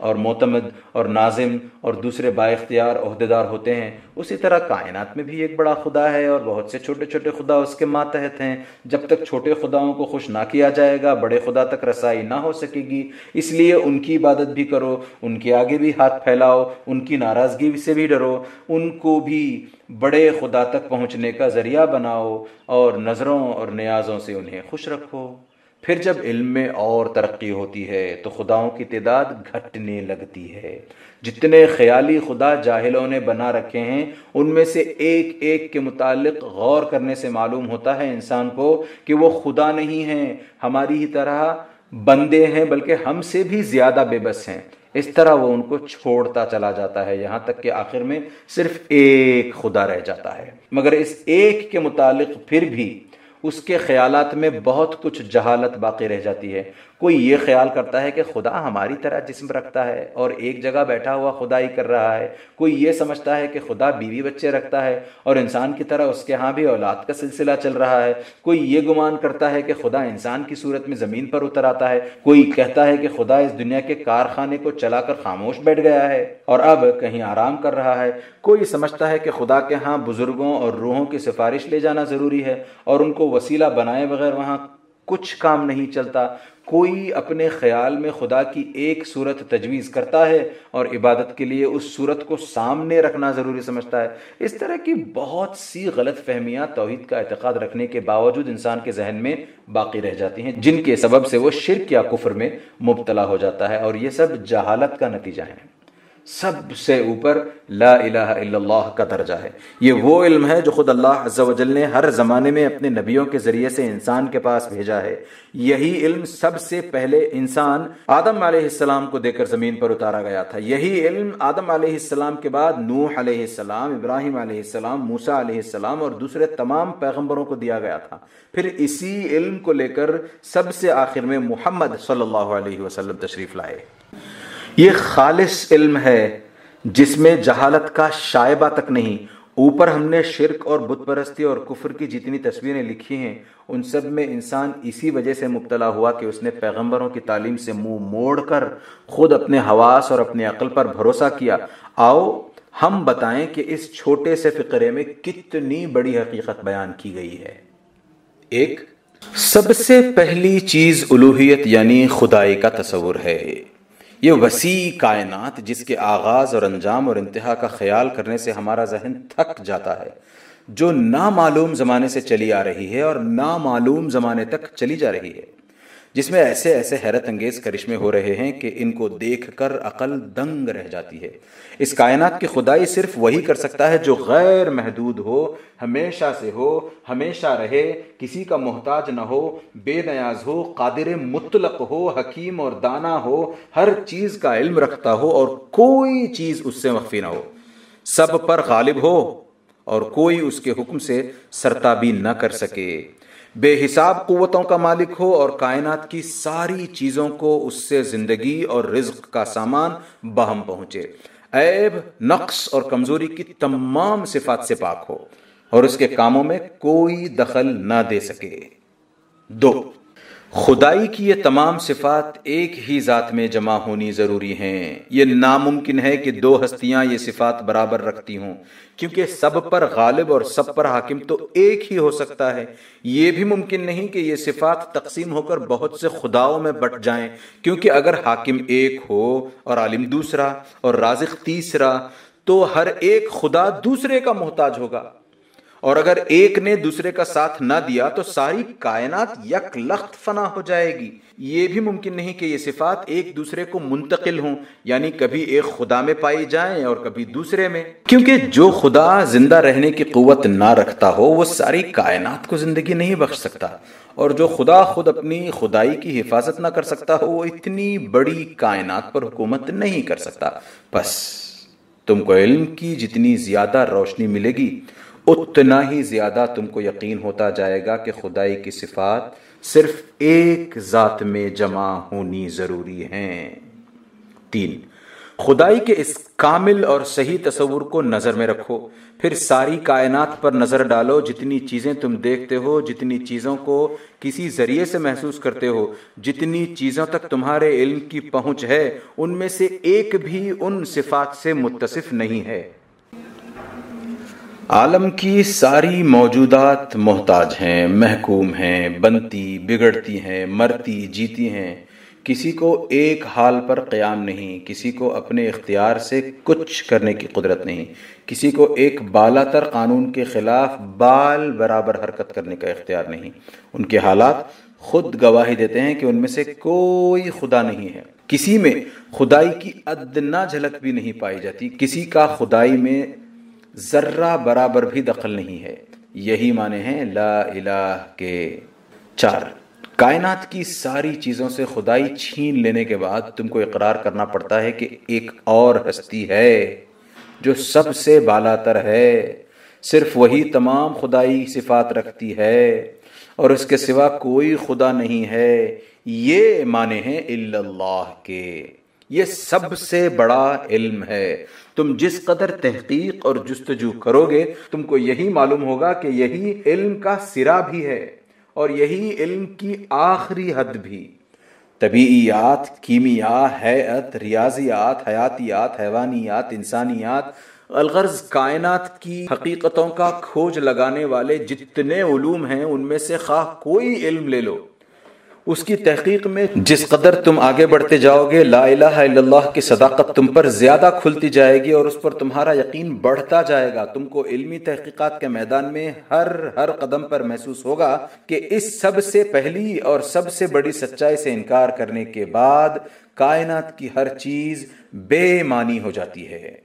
اور معتمد اور ناظم اور دوسرے با اختیار عہدیدار ہوتے ہیں، اسی طرح کائنات میں بھی ایک بڑا خدا ہے اور بہت سے چھوٹے چھوٹے خدا اس کے ماتحت ہیں۔ جب تک چھوٹے خداؤں کو خوش نہ کیا جائے گا بڑے خدا تک رسائی نہ ہو سکے گی، اس لیے ان کی عبادت بھی کرو، ان کے آگے بھی ہاتھ پھیلاؤ، ان کی ناراضگی سے بھی ڈرو، ان کو بھی بڑے خدا تک پہنچنے کا ذریعہ بناؤ اور نظروں اور نیازوں سے انہیں خوش رکھو۔ پھر جب علم میں اور ترقی ہوتی ہے تو خداؤں کی تعداد گھٹنے لگتی ہے۔ جتنے خیالی خدا جاہلوں نے بنا رکھے ہیں ان میں سے ایک ایک کے متعلق غور کرنے سے معلوم ہوتا ہے انسان کو کہ وہ خدا نہیں ہیں، ہماری ہی طرح بندے ہیں، بلکہ ہم سے بھی زیادہ بے بس ہیں۔ اس طرح وہ ان کو چھوڑتا چلا جاتا ہے یہاں تک کہ آخر میں صرف ایک خدا رہ جاتا ہے، مگر اس ایک کے متعلق پھر بھی اس کے خیالات میں بہت کچھ جہالت باقی رہ جاتی ہے۔ کوئی یہ خیال کرتا ہے کہ خدا ہماری طرح جسم رکھتا ہے اور ایک جگہ بیٹھا ہوا خدائی کر رہا ہے، کوئی یہ سمجھتا ہے کہ خدا بیوی بچے رکھتا ہے اور انسان کی طرح اس کے ہاں بھی اولاد کا سلسلہ چل رہا ہے، کوئی یہ گمان کرتا ہے کہ خدا انسان کی صورت میں زمین پر اتر آتا ہے، کوئی کہتا ہے کہ خدا اس دنیا کے کارخانے کو چلا کر خاموش بیٹھ گیا ہے اور اب کہیں آرام کر رہا ہے، کوئی سمجھتا ہے کہ خدا کے ہاں بزرگوں اور روحوں کی سفارش لے جانا ضروری ہے اور ان کو وسیلہ بنائے بغیر وہاں کچھ کام نہیں چلتا، کوئی اپنے خیال میں خدا کی ایک صورت تجویز کرتا ہے اور عبادت کے لیے اس صورت کو سامنے رکھنا ضروری سمجھتا ہے۔ اس طرح کی بہت سی غلط فہمیاں توحید کا اعتقاد رکھنے کے باوجود انسان کے ذہن میں باقی رہ جاتی ہیں، جن کے سبب سے وہ شرک یا کفر میں مبتلا ہو جاتا ہے، اور یہ سب جہالت کا نتیجہ ہے۔ سب سے اوپر لا الہ الا اللہ کا درجہ ہے، یہ وہ علم ہے جو خود اللہ عز و جل نے ہر زمانے میں اپنے نبیوں کے ذریعے سے انسان کے پاس بھیجا ہے۔ یہی علم سب سے پہلے انسان آدم علیہ السلام کو دے کر زمین پر اتارا گیا تھا، یہی علم آدم علیہ السلام کے بعد نوح علیہ السلام، ابراہیم علیہ السلام، موسیٰ علیہ السلام اور دوسرے تمام پیغمبروں کو دیا گیا تھا۔ پھر اسی علم کو لے کر سب سے آخر میں محمد صلی اللہ علیہ وسلم تشریف لائے۔ یہ خالص علم ہے جس میں جہالت کا شائبہ تک نہیں۔ اوپر ہم نے شرک اور بت پرستی اور کفر کی جتنی تصویریں لکھی ہیں ان سب میں انسان اسی وجہ سے مبتلا ہوا کہ اس نے پیغمبروں کی تعلیم سے منہ موڑ کر خود اپنے حواس اور اپنے عقل پر بھروسہ کیا۔ آؤ ہم بتائیں کہ اس چھوٹے سے فقرے میں کتنی بڑی حقیقت بیان کی گئی ہے۔ ایک، سب سے پہلی چیز الوہیت یعنی خدائی کا تصور ہے۔ یہ وسیع کائنات جس کے آغاز اور انجام اور انتہا کا خیال کرنے سے ہمارا ذہن تھک جاتا ہے، جو نامعلوم زمانے سے چلی آ رہی ہے اور نامعلوم زمانے تک چلی جا رہی ہے، جس میں ایسے ایسے حیرت انگیز کرشمے ہو رہے ہیں کہ ان کو دیکھ کر عقل دنگ رہ جاتی ہے۔ اس کائنات کی خدائی صرف وہی کر سکتا ہے جو غیر محدود ہو، ہمیشہ سے ہو، ہمیشہ رہے، کسی کا محتاج نہ ہو، بے نیاز ہو، قادر مطلق ہو، حکیم اور دانا ہو، ہر چیز کا علم رکھتا ہو اور کوئی چیز اس سے مخفی نہ ہو، سب پر غالب ہو اور کوئی اس کے حکم سے سرتابی نہ کر سکے، بے حساب قوتوں کا مالک ہو اور کائنات کی ساری چیزوں کو اس سے زندگی اور رزق کا سامان بہم پہنچے، عیب، نقص اور کمزوری کی تمام صفات سے پاک ہو اور اس کے کاموں میں کوئی دخل نہ دے سکے۔ دو، خدائی کی یہ تمام صفات ایک ہی ذات میں جمع ہونی ضروری ہیں۔ یہ ناممکن ہے کہ دو ہستیاں یہ صفات برابر رکھتی ہوں، کیونکہ سب پر غالب اور سب پر حاکم تو ایک ہی ہو سکتا ہے۔ یہ بھی ممکن نہیں کہ یہ صفات تقسیم ہو کر بہت سے خداؤں میں بٹ جائیں، کیونکہ اگر حاکم ایک ہو اور عالم دوسرا اور رازق تیسرا تو ہر ایک خدا دوسرے کا محتاج ہوگا، اور اگر ایک نے دوسرے کا ساتھ نہ دیا تو ساری کائنات یک لخت فنا ہو جائے گی۔ یہ بھی ممکن نہیں کہ یہ صفات ایک دوسرے کو منتقل ہوں، یعنی کبھی ایک خدا میں پائی جائیں اور کبھی دوسرے میں، کیونکہ جو خدا زندہ رہنے کی قوت نہ رکھتا ہو وہ ساری کائنات کو زندگی نہیں بخش سکتا، اور جو خدا خود اپنی خدائی کی حفاظت نہ کر سکتا ہو وہ اتنی بڑی کائنات پر حکومت نہیں کر سکتا۔ بس تم کو علم کی جتنی زیادہ روشنی ملے گی اتنا ہی زیادہ تم کو یقین ہوتا جائے گا کہ خدائی کی صفات صرف ایک ذات میں جمع ہونی ضروری ہیں۔ تین، خدائی کے اس کامل اور صحیح تصور کو نظر میں رکھو، پھر ساری کائنات پر نظر ڈالو۔ جتنی چیزیں تم دیکھتے ہو، جتنی چیزوں کو کسی ذریعے سے محسوس کرتے ہو، جتنی چیزوں تک تمہارے علم کی پہنچ ہے، ان میں سے ایک بھی ان صفات سے متصف نہیں ہے۔ عالم کی ساری موجودات محتاج ہیں، محکوم ہیں، بنتی بگڑتی ہیں، مرتی جیتی ہیں۔ کسی کو ایک حال پر قیام نہیں، کسی کو اپنے اختیار سے کچھ کرنے کی قدرت نہیں، کسی کو ایک بالا تر قانون کے خلاف بال برابر حرکت کرنے کا اختیار نہیں۔ ان کے حالات خود گواہی دیتے ہیں کہ ان میں سے کوئی خدا نہیں ہے۔ کسی میں خدائی کی ادنا جھلک بھی نہیں پائی جاتی، کسی کا خدائی میں ذرہ برابر بھی دخل نہیں ہے۔ یہی معنی ہیں لا الہ کے۔ چار، کائنات کی ساری چیزوں سے خدائی چھین لینے کے بعد تم کو اقرار کرنا پڑتا ہے کہ ایک اور ہستی ہے جو سب سے بالا تر ہے، صرف وہی تمام خدائی صفات رکھتی ہے اور اس کے سوا کوئی خدا نہیں ہے۔ یہ معنی ہیں الا اللہ کے۔ یہ سب سے بڑا علم ہے۔ تم جس قدر تحقیق اور جستجو کرو گے تم کو یہی معلوم ہوگا کہ یہی علم کا سرا بھی ہے اور یہی علم کی آخری حد بھی۔ طبیعیات، کیمیا، ہیئت، ریاضیات، حیاتیات، حیوانیات، انسانیات، الغرض کائنات کی حقیقتوں کا کھوج لگانے والے جتنے علوم ہیں ان میں سے خواہ کوئی علم لے لو، اس کی تحقیق میں جس قدر تم آگے بڑھتے جاؤ گے لا الہ الا اللہ کی صداقت تم پر زیادہ کھلتی جائے گی اور اس پر تمہارا یقین بڑھتا جائے گا۔ تم کو علمی تحقیقات کے میدان میں ہر ہر قدم پر محسوس ہوگا کہ اس سب سے پہلی اور سب سے بڑی سچائی سے انکار کرنے کے بعد کائنات کی ہر چیز بے معنی ہو جاتی ہے۔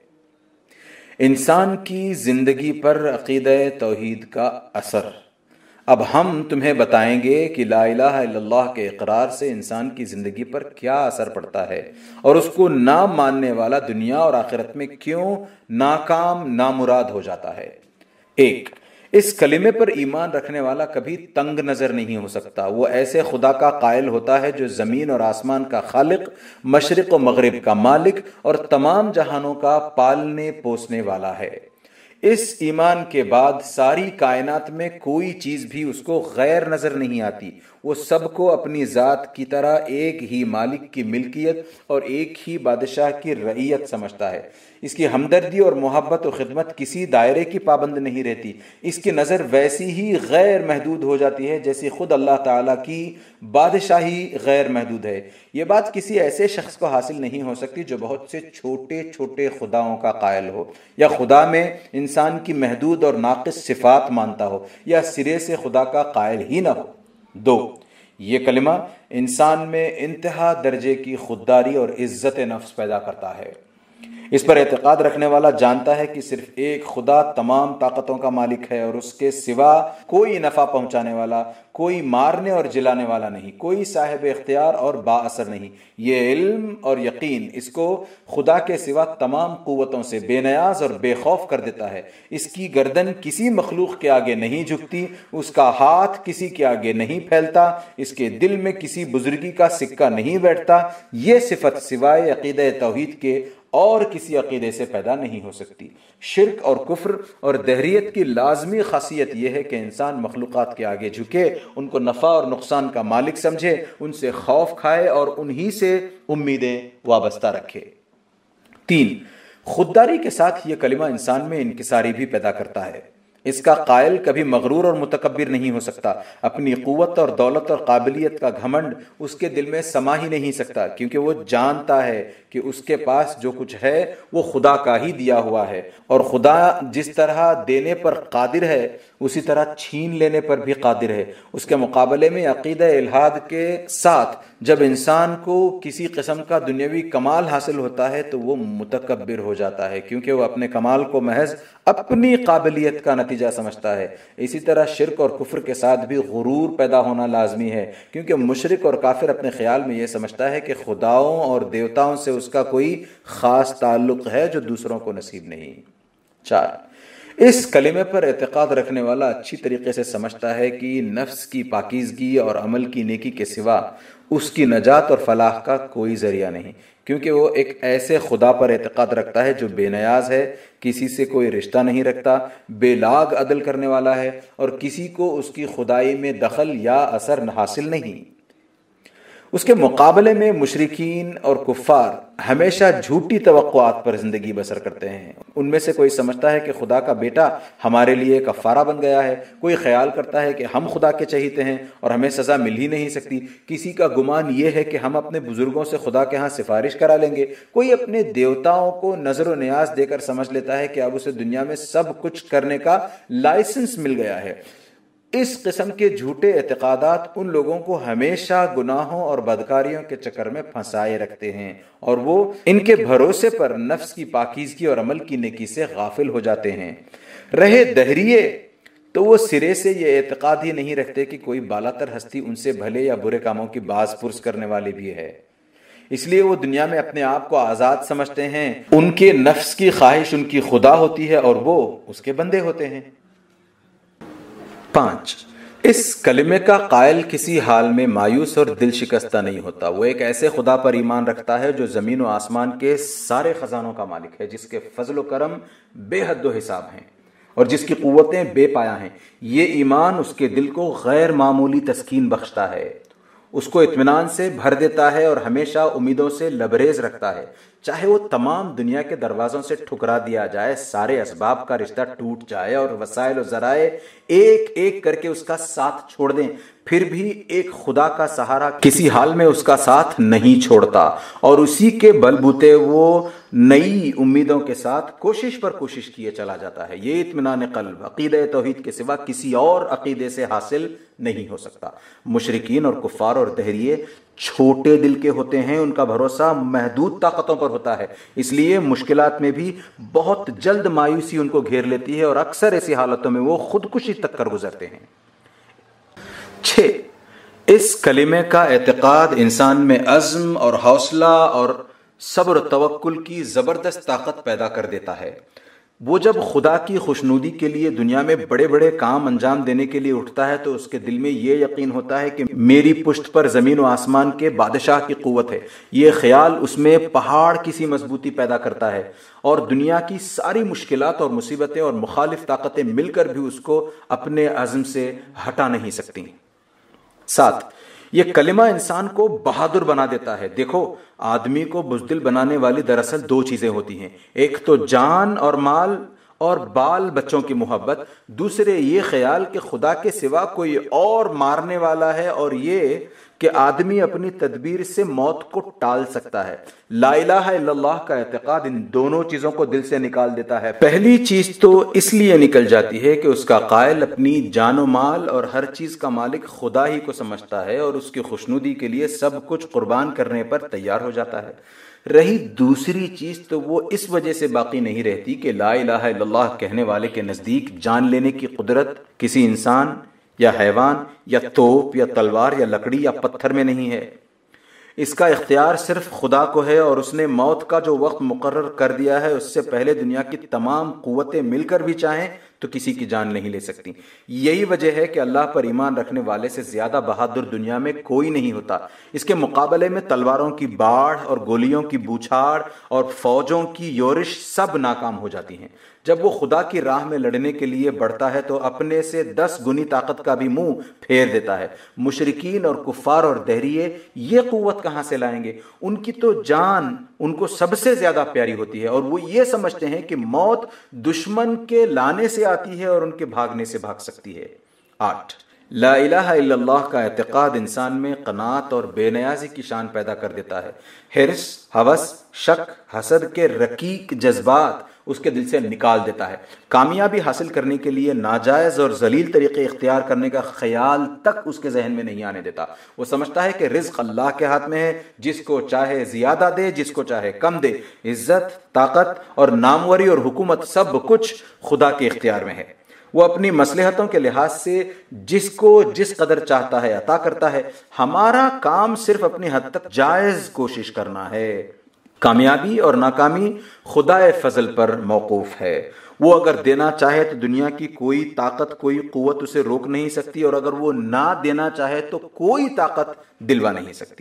انسان کی زندگی پر عقیدہ توحید کا اثر۔ اب ہم تمہیں بتائیں گے کہ لا الہ الا اللہ کے اقرار سے انسان کی زندگی پر کیا اثر پڑتا ہے اور اس کو نہ ماننے والا دنیا اور آخرت میں کیوں ناکام نامراد ہو جاتا ہے۔ ایک، اس کلمے پر ایمان رکھنے والا کبھی تنگ نظر نہیں ہو سکتا۔ وہ ایسے خدا کا قائل ہوتا ہے جو زمین اور آسمان کا خالق، مشرق و مغرب کا مالک اور تمام جہانوں کا پالنے پوسنے والا ہے۔ اس ایمان کے بعد ساری کائنات میں کوئی چیز بھی اس کو غیر نظر نہیں آتی۔ وہ سب کو اپنی ذات کی طرح ایک ہی مالک کی ملکیت اور ایک ہی بادشاہ کی رعیت سمجھتا ہے۔ اس کی ہمدردی اور محبت و خدمت کسی دائرے کی پابند نہیں رہتی۔ اس کی نظر ویسی ہی غیر محدود ہو جاتی ہے جیسی خود اللہ تعالیٰ کی بادشاہی غیر محدود ہے۔ یہ بات کسی ایسے شخص کو حاصل نہیں ہو سکتی جو بہت سے چھوٹے چھوٹے خداؤں کا قائل ہو، یا خدا میں انسان کی محدود اور ناقص صفات مانتا ہو، یا سرے سے خدا کا قائل ہی نہ ہو۔ دو، یہ کلمہ انسان میں انتہا درجے کی خودداری اور عزت نفس پیدا کرتا ہے۔ اس پر اعتقاد رکھنے والا جانتا ہے کہ صرف ایک خدا تمام طاقتوں کا مالک ہے اور اس کے سوا کوئی نفع پہنچانے والا، کوئی مارنے اور جلانے والا نہیں، کوئی صاحب اختیار اور با اثر نہیں۔ یہ علم اور یقین اس کو خدا کے سوا تمام قوتوں سے بے نیاز اور بے خوف کر دیتا ہے۔ اس کی گردن کسی مخلوق کے آگے نہیں جھکتی، اس کا ہاتھ کسی کے آگے نہیں پھیلتا، اس کے دل میں کسی بزرگی کا سکہ نہیں بیٹھتا۔ یہ صفت سوائے عقیدہ توحید کے اور کسی عقیدے سے پیدا نہیں ہو سکتی۔ شرک اور کفر اور دہریت کی لازمی خاصیت یہ ہے کہ انسان مخلوقات کے آگے جھکے، ان کو نفع اور نقصان کا مالک سمجھے، ان سے خوف کھائے اور انہی سے امیدیں وابستہ رکھے۔ تین، خودداری کے ساتھ یہ کلمہ انسان میں انکساری بھی پیدا کرتا ہے۔ اس کا قائل کبھی مغرور اور متکبر نہیں ہو سکتا۔ اپنی قوت اور دولت اور قابلیت کا گھمنڈ اس کے دل میں سما ہی نہیں سکتا، کیونکہ وہ جانتا ہے کہ اس کے پاس جو کچھ ہے وہ خدا کا ہی دیا ہوا ہے، اور خدا جس طرح دینے پر قادر ہے اسی طرح چھین لینے پر بھی قادر ہے۔ اس کے مقابلے میں عقیدہ الحاد کے ساتھ جب انسان کو کسی قسم کا دنیاوی کمال حاصل ہوتا ہے تو وہ متکبر ہو جاتا ہے، کیونکہ وہ اپنے کمال کو محض اپنی قابلیت کا نتیجہ سمجھتا ہے۔ اسی طرح شرک اور کفر کے ساتھ بھی غرور پیدا ہونا لازمی ہے، کیونکہ مشرک اور کافر اپنے خیال میں یہ سمجھتا ہے کہ خداؤں اور دیوتاؤں سے اس کا کوئی خاص تعلق ہے جو دوسروں کو نصیب نہیں۔ چار، اس کلمے پر اعتقاد رکھنے والا اچھی طریقے سے سمجھتا ہے کہ نفس کی پاکیزگی اور عمل کی نیکی کے سوا اس کی نجات اور فلاح کا کوئی ذریعہ نہیں، کیونکہ وہ ایک ایسے خدا پر اعتقاد رکھتا ہے جو بے نیاز ہے، کسی سے کوئی رشتہ نہیں رکھتا، بے لاگ عدل کرنے والا ہے، اور کسی کو اس کی خدائی میں دخل یا اثر حاصل نہیں۔ اس کے مقابلے میں مشرکین اور کفار ہمیشہ جھوٹی توقعات پر زندگی بسر کرتے ہیں۔ ان میں سے کوئی سمجھتا ہے کہ خدا کا بیٹا ہمارے لیے کفارہ بن گیا ہے، کوئی خیال کرتا ہے کہ ہم خدا کے چہیتے ہیں اور ہمیں سزا مل ہی نہیں سکتی، کسی کا گمان یہ ہے کہ ہم اپنے بزرگوں سے خدا کے ہاں سفارش کرا لیں گے، کوئی اپنے دیوتاؤں کو نظر و نیاز دے کر سمجھ لیتا ہے کہ اب اسے دنیا میں سب کچھ کرنے کا لائسنس مل گیا ہے۔ اس قسم کے جھوٹے اعتقادات ان لوگوں کو ہمیشہ گناہوں اور بدکاریوں کے چکر میں پھنسائے رکھتے ہیں، اور وہ ان کے بھروسے پر نفس کی پاکیزگی اور عمل کی نیکی سے غافل ہو جاتے ہیں۔ رہے دہریے تو وہ سرے سے یہ اعتقاد ہی نہیں رکھتے کہ کوئی بالا تر ہستی ان سے بھلے یا برے کاموں کی باز پرس کرنے والی بھی ہے، اس لیے وہ دنیا میں اپنے آپ کو آزاد سمجھتے ہیں۔ ان کے نفس کی خواہش ان کی خدا ہوتی ہے اور وہ اس کے بندے ہوتے ہیں۔ پانچ، اس کلمے کا قائل کسی حال میں مایوس اور دل شکستہ نہیں ہوتا۔ وہ ایک ایسے خدا پر ایمان رکھتا ہے جو زمین و آسمان کے سارے خزانوں کا مالک ہے، جس کے فضل و کرم بے حد و حساب ہیں اور جس کی قوتیں بے پایہ ہیں۔ یہ ایمان اس کے دل کو غیر معمولی تسکین بخشتا ہے، اس کو اطمینان سے بھر دیتا ہے اور ہمیشہ امیدوں سے لبریز رکھتا ہے۔ چاہے وہ تمام دنیا کے دروازوں سے ٹھکرا دیا جائے، سارے اسباب کا رشتہ ٹوٹ جائے اور وسائل و ذرائع ایک ایک کر کے اس کا ساتھ چھوڑ دیں، پھر بھی ایک خدا کا سہارا کسی حال میں اس کا ساتھ نہیں چھوڑتا، اور اسی کے بل بوتے وہ نئی امیدوں کے ساتھ کوشش پر کوشش کیے چلا جاتا ہے۔ یہ اطمینان قلب عقیدہ توحید کے سوا کسی اور عقیدے سے حاصل نہیں ہو سکتا۔ مشرکین اور کفار اور دہریے چھوٹے دل کے ہوتے ہیں، ان کا بھروسہ محدود طاقتوں پر ہوتا ہے، اس لیے مشکلات میں بھی بہت جلد مایوسی ان کو گھیر لیتی ہے اور اکثر ایسی حالتوں میں وہ خودکشی تک کر گزرتے ہیں۔ چھ، اس کلمے کا اعتقاد انسان میں عزم اور حوصلہ اور صبر و توکل کی زبردست طاقت پیدا کر دیتا ہے۔ وہ جب خدا کی خوشنودی کے لیے دنیا میں بڑے بڑے کام انجام دینے کے لیے اٹھتا ہے تو اس کے دل میں یہ یقین ہوتا ہے کہ میری پشت پر زمین و آسمان کے بادشاہ کی قوت ہے۔ یہ خیال اس میں پہاڑ کی سی مضبوطی پیدا کرتا ہے، اور دنیا کی ساری مشکلات اور مصیبتیں اور مخالف طاقتیں مل کر بھی اس کو اپنے عزم سے ہٹا نہیں سکتی۔ سات، یہ کلمہ انسان کو بہادر بنا دیتا ہے۔ دیکھو، آدمی کو بزدل بنانے والی دراصل دو چیزیں ہوتی ہیں، ایک تو جان اور مال اور بال بچوں کی محبت، دوسرے یہ خیال کہ خدا کے سوا کوئی اور مارنے والا ہے، اور یہ کہ آدمی اپنی تدبیر سے موت کو ٹال سکتا ہے۔ لا الہ الا اللہ کا اعتقاد ان دونوں چیزوں کو دل سے نکال دیتا ہے۔ پہلی چیز تو اس لیے نکل جاتی ہے کہ اس کا قائل اپنی جان و مال اور ہر چیز کا مالک خدا ہی کو سمجھتا ہے اور اس کی خوشنودی کے لیے سب کچھ قربان کرنے پر تیار ہو جاتا ہے۔ رہی دوسری چیز تو وہ اس وجہ سے باقی نہیں رہتی کہ لا الہ الا اللہ کہنے والے کے نزدیک جان لینے کی قدرت کسی انسان یا حیوان یا توپ یا تلوار یا لکڑی یا پتھر میں نہیں ہے، اس کا اختیار صرف خدا کو ہے، اور اس نے موت کا جو وقت مقرر کر دیا ہے اس سے پہلے دنیا کی تمام قوتیں مل کر بھی چاہیں تو کسی کی جان نہیں لے سکتی۔ یہی وجہ ہے کہ اللہ پر ایمان رکھنے والے سے زیادہ بہادر دنیا میں کوئی نہیں ہوتا۔ اس کے مقابلے میں تلواروں کی باڑھ اور گولیوں کی بوچھاڑ اور فوجوں کی یورش سب ناکام ہو جاتی ہیں۔ جب وہ خدا کی راہ میں لڑنے کے لیے بڑھتا ہے تو اپنے سے دس گنی طاقت کا بھی منہ پھیر دیتا ہے۔ مشرکین اور کفار اور دہریے یہ قوت کہاں سے لائیں گے؟ ان کی تو جان ان کو سب سے زیادہ پیاری ہوتی ہے، اور وہ یہ سمجھتے ہیں کہ موت دشمن کے لانے سے آتی ہے اور ان کے بھاگنے سے بھاگ سکتی ہے۔ آٹھ، لا الہ الا اللہ کا اعتقاد انسان میں قناعت اور بے نیازی کی شان پیدا کر دیتا ہے۔ حرص، ہوس، شک، حسد کے رقیق جذبات اس کے دل سے نکال دیتا ہے۔ کامیابی حاصل کرنے کے لیے ناجائز اور ذلیل طریقے اختیار کرنے کا خیال تک اس کے ذہن میں نہیں آنے دیتا۔ وہ سمجھتا ہے کہ رزق اللہ کے ہاتھ میں ہے، جس کو چاہے زیادہ دے، جس کو چاہے کم دے۔ عزت، طاقت اور ناموری اور حکومت سب کچھ خدا کے اختیار میں ہے۔ وہ اپنی مصلحتوں کے لحاظ سے جس کو جس قدر چاہتا ہے عطا کرتا ہے۔ ہمارا کام صرف اپنی حد تک جائز کوشش کرنا ہے۔ کامیابی اور ناکامی خدا فضل پر موقوف ہے۔ وہ اگر دینا چاہے تو دنیا کی کوئی طاقت، کوئی قوت اسے روک نہیں سکتی، اور اگر وہ نہ دینا چاہے تو کوئی طاقت دلوا نہیں سکتی۔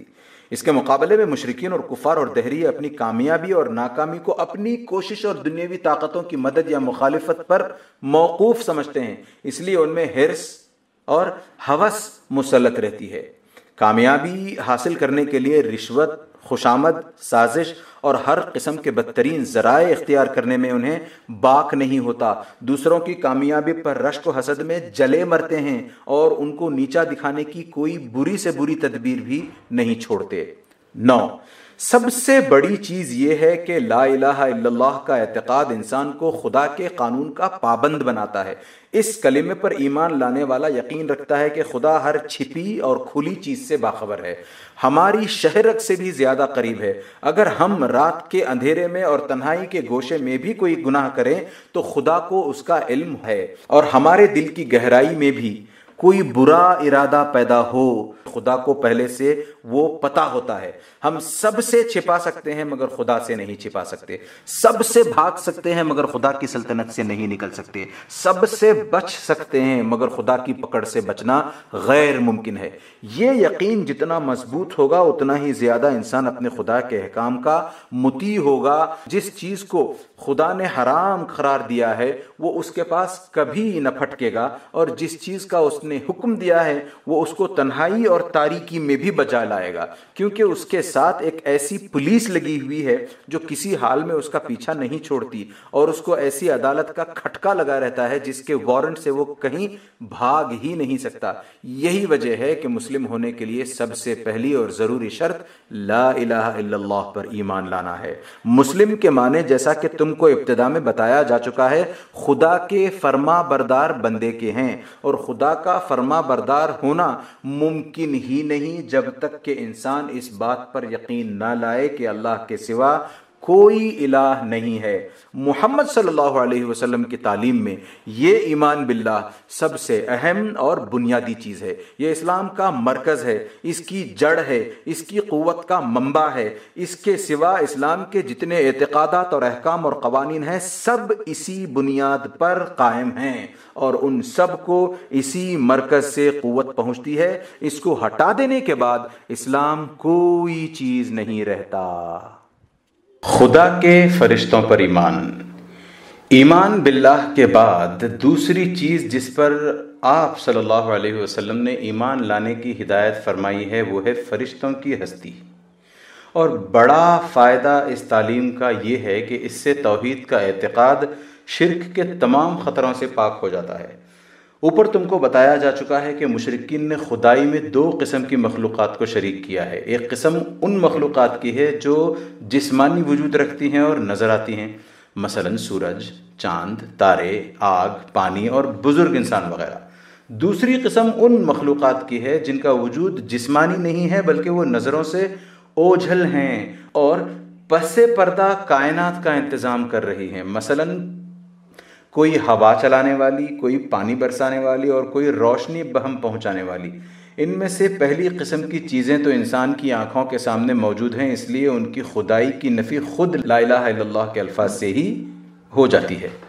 اس کے مقابلے میں مشرکین اور کفار اور دہریے اپنی کامیابی اور ناکامی کو اپنی کوشش اور دنیاوی طاقتوں کی مدد یا مخالفت پر موقوف سمجھتے ہیں، اس لیے ان میں حرص اور ہوس مسلط رہتی ہے۔ کامیابی حاصل کرنے کے لیے رشوت، خوشامد، سازش اور ہر قسم کے بدترین ذرائع اختیار کرنے میں انہیں باک نہیں ہوتا۔ دوسروں کی کامیابی پر رشک و حسد میں جلے مرتے ہیں اور ان کو نیچا دکھانے کی کوئی بری سے بری تدبیر بھی نہیں چھوڑتے۔ نو، سب سے بڑی چیز یہ ہے کہ لا الہ الا اللہ کا اعتقاد انسان کو خدا کے قانون کا پابند بناتا ہے۔ اس کلمے پر ایمان لانے والا یقین رکھتا ہے کہ خدا ہر چھپی اور کھلی چیز سے باخبر ہے، ہماری شہرت سے بھی زیادہ قریب ہے۔ اگر ہم رات کے اندھیرے میں اور تنہائی کے گوشے میں بھی کوئی گناہ کریں تو خدا کو اس کا علم ہے، اور ہمارے دل کی گہرائی میں بھی کوئی برا ارادہ پیدا ہو خدا کو پہلے سے وہ پتہ ہوتا ہے۔ ہم سب سے چھپا سکتے ہیں مگر خدا سے نہیں چھپا سکتے، سب سے بھاگ سکتے ہیں مگر خدا کی سلطنت سے نہیں نکل سکتے، سب سے بچ سکتے ہیں مگر خدا کی پکڑ سے بچنا غیر ممکن ہے۔ یہ یقین جتنا مضبوط ہوگا اتنا ہی زیادہ انسان اپنے خدا کے احکام کا مطیع ہوگا۔ جس چیز کو خدا نے حرام قرار دیا ہے وہ اس کے پاس کبھی نہ پھٹکے گا، اور جس چیز کا اس نے حکم دیا ہے وہ اس کو تنہائی اور تاریکی میں بھی بچا لائے گا، کیونکہ اس کے ساتھ ایک ایسی پولیس لگی ہوئی ہے جو کسی حال میں اس کا پیچھا نہیں چھوڑتی، اور اس کو ایسی عدالت کا کھٹکا لگا رہتا ہے جس کے وارنٹ سے وہ کہیں بھاگ ہی نہیں سکتا۔ یہی وجہ ہے کہ مسلم ہونے کے لیے سب سے پہلی اور ضروری شرط لا الہ الا اللہ پر ایمان لانا ہے۔ مسلم کے معنی جیسا کہ تم کو ابتدا میں بتایا جا چکا ہے خدا کے فرما بردار بندے کے ہیں، اور خدا کا فرما بردار ہونا ممکن ہی نہیں جب تک کہ انسان اس بات پر یقین نہ لائے کہ اللہ کے سوا کوئی الہ نہیں ہے۔ محمد صلی اللہ علیہ وسلم کی تعلیم میں یہ ایمان باللہ سب سے اہم اور بنیادی چیز ہے۔ یہ اسلام کا مرکز ہے، اس کی جڑ ہے، اس کی قوت کا منبع ہے۔ اس کے سوا اسلام کے جتنے اعتقادات اور احکام اور قوانین ہیں سب اسی بنیاد پر قائم ہیں، اور ان سب کو اسی مرکز سے قوت پہنچتی ہے۔ اس کو ہٹا دینے کے بعد اسلام کوئی چیز نہیں رہتا۔ خدا کے فرشتوں پر ایمان۔ ایمان باللہ کے بعد دوسری چیز جس پر آپ صلی اللہ علیہ وسلم نے ایمان لانے کی ہدایت فرمائی ہے وہ ہے فرشتوں کی ہستی، اور بڑا فائدہ اس تعلیم کا یہ ہے کہ اس سے توحید کا اعتقاد شرک کے تمام خطروں سے پاک ہو جاتا ہے۔ اوپر تم کو بتایا جا چکا ہے کہ مشرکین نے خدائی میں دو قسم کی مخلوقات کو شریک کیا ہے۔ ایک قسم ان مخلوقات کی ہے جو جسمانی وجود رکھتی ہیں اور نظر آتی ہیں، مثلا سورج، چاند، تارے، آگ، پانی اور بزرگ انسان وغیرہ۔ دوسری قسم ان مخلوقات کی ہے جن کا وجود جسمانی نہیں ہے بلکہ وہ نظروں سے اوجھل ہیں اور پس پردہ کائنات کا انتظام کر رہی ہیں، مثلا کوئی ہوا چلانے والی، کوئی پانی برسانے والی اور کوئی روشنی بہم پہنچانے والی۔ ان میں سے پہلی قسم کی چیزیں تو انسان کی آنکھوں کے سامنے موجود ہیں، اس لیے ان کی خدائی کی نفی خود لا الہ الا اللہ کے الفاظ سے ہی ہو جاتی ہے۔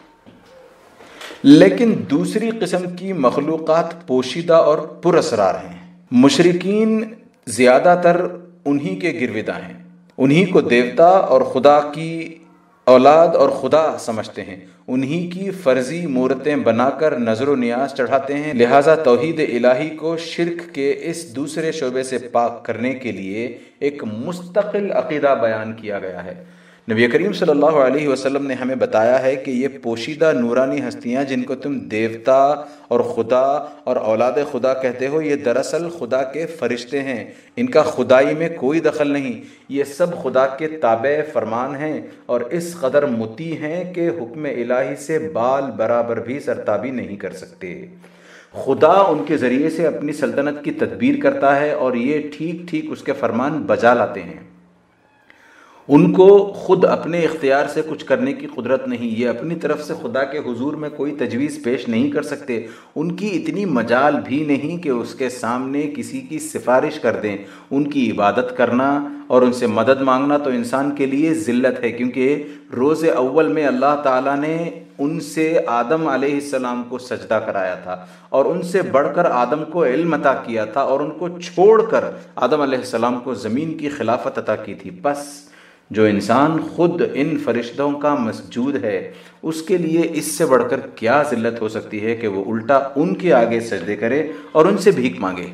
لیکن دوسری قسم کی مخلوقات پوشیدہ اور پر اسرار ہیں۔ مشرکین زیادہ تر انہی کے گرویدہ ہیں، انہی کو دیوتا اور خدا کی اولاد اور خدا سمجھتے ہیں، انہی کی فرضی مورتیں بنا کر نظر و نیاز چڑھاتے ہیں۔ لہٰذا توحید الہی کو شرک کے اس دوسرے شعبے سے پاک کرنے کے لیے ایک مستقل عقیدہ بیان کیا گیا ہے۔ نبی کریم صلی اللہ علیہ وسلم نے ہمیں بتایا ہے کہ یہ پوشیدہ نورانی ہستیاں جن کو تم دیوتا اور خدا اور اولاد خدا کہتے ہو، یہ دراصل خدا کے فرشتے ہیں، ان کا خدائی میں کوئی دخل نہیں، یہ سب خدا کے تابع فرمان ہیں اور اس قدر مطیع ہیں کہ حکم الہی سے بال برابر بھی سرتابی نہیں کر سکتے۔ خدا ان کے ذریعے سے اپنی سلطنت کی تدبیر کرتا ہے اور یہ ٹھیک ٹھیک اس کے فرمان بجا لاتے ہیں۔ ان کو خود اپنے اختیار سے کچھ کرنے کی قدرت نہیں، یہ اپنی طرف سے خدا کے حضور میں کوئی تجویز پیش نہیں کر سکتے، ان کی اتنی مجال بھی نہیں کہ اس کے سامنے کسی کی سفارش کر دیں۔ ان کی عبادت کرنا اور ان سے مدد مانگنا تو انسان کے لیے ذلت ہے، کیونکہ روز اول میں اللہ تعالیٰ نے ان سے آدم علیہ السلام کو سجدہ کرایا تھا اور ان سے بڑھ کر آدم کو علم عطا کیا تھا اور ان کو چھوڑ کر آدم علیہ السلام کو زمین کی خلافت عطا کی تھی، بس جو انسان خود ان فرشتوں کا مسجود ہے اس کے لیے اس سے بڑھ کر کیا ذلت ہو سکتی ہے کہ وہ الٹا ان کے آگے سجدے کرے اور ان سے بھیک مانگے۔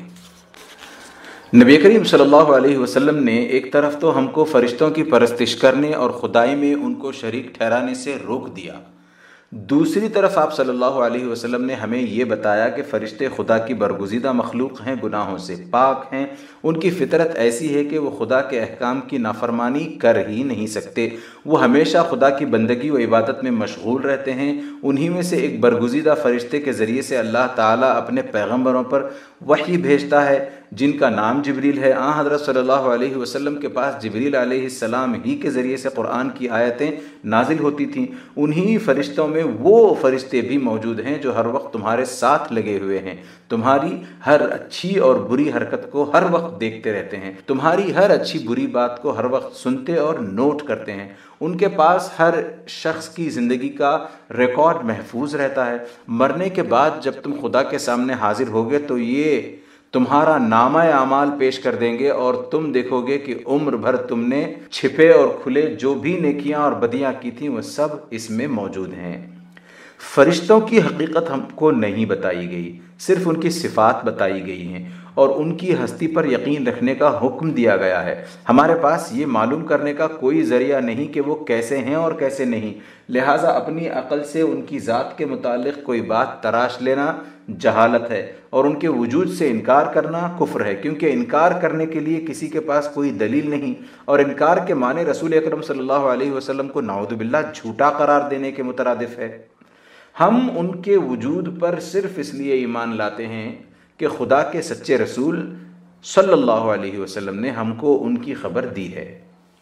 نبی کریم صلی اللہ علیہ وسلم نے ایک طرف تو ہم کو فرشتوں کی پرستش کرنے اور خدائی میں ان کو شریک ٹھہرانے سے روک دیا، دوسری طرف آپ صلی اللہ علیہ وسلم نے ہمیں یہ بتایا کہ فرشتے خدا کی برگزیدہ مخلوق ہیں، گناہوں سے پاک ہیں، ان کی فطرت ایسی ہے کہ وہ خدا کے احکام کی نافرمانی کر ہی نہیں سکتے، وہ ہمیشہ خدا کی بندگی و عبادت میں مشغول رہتے ہیں۔ انہی میں سے ایک برگزیدہ فرشتے کے ذریعے سے اللہ تعالیٰ اپنے پیغمبروں پر وحی بھیجتا ہے جن کا نام جبریل ہے۔ آن حضرت صلی اللہ علیہ وسلم کے پاس جبریل علیہ السلام ہی کے ذریعے سے قرآن کی آیتیں نازل ہوتی تھیں۔ انہی فرشتوں میں وہ فرشتے بھی موجود ہیں جو ہر وقت تمہارے ساتھ لگے ہوئے ہیں، تمہاری ہر اچھی اور بری حرکت کو ہر وقت دیکھتے رہتے ہیں، تمہاری ہر اچھی بری بات کو ہر وقت سنتے اور نوٹ کرتے ہیں۔ ان کے پاس ہر شخص کی زندگی کا ریکارڈ محفوظ رہتا ہے۔ مرنے کے بعد جب تم خدا کے سامنے حاضر ہوگے تو یہ تمہارا نامہ اعمال پیش کر دیں گے اور تم دیکھو گے کہ عمر بھر تم نے چھپے اور کھلے جو بھی نیکیاں اور بدیاں کی تھیں وہ سب اس میں موجود ہیں۔ فرشتوں کی حقیقت ہم کو نہیں بتائی گئی، صرف ان کی صفات بتائی گئی ہیں اور ان کی ہستی پر یقین رکھنے کا حکم دیا گیا ہے۔ ہمارے پاس یہ معلوم کرنے کا کوئی ذریعہ نہیں کہ وہ کیسے ہیں اور کیسے نہیں، لہٰذا اپنی عقل سے ان کی ذات کے متعلق کوئی بات تراش لینا جہالت ہے اور ان کے وجود سے انکار کرنا کفر ہے، کیونکہ انکار کرنے کے لیے کسی کے پاس کوئی دلیل نہیں، اور انکار کے معنی رسول اکرم صلی اللہ علیہ وسلم کو نعوذ باللہ جھوٹا قرار دینے کے مترادف ہے۔ ہم ان کے وجود پر صرف اس لیے ایمان لاتے ہیں کہ خدا کے سچے رسول صلی اللہ علیہ وسلم نے ہم کو ان کی خبر دی ہے۔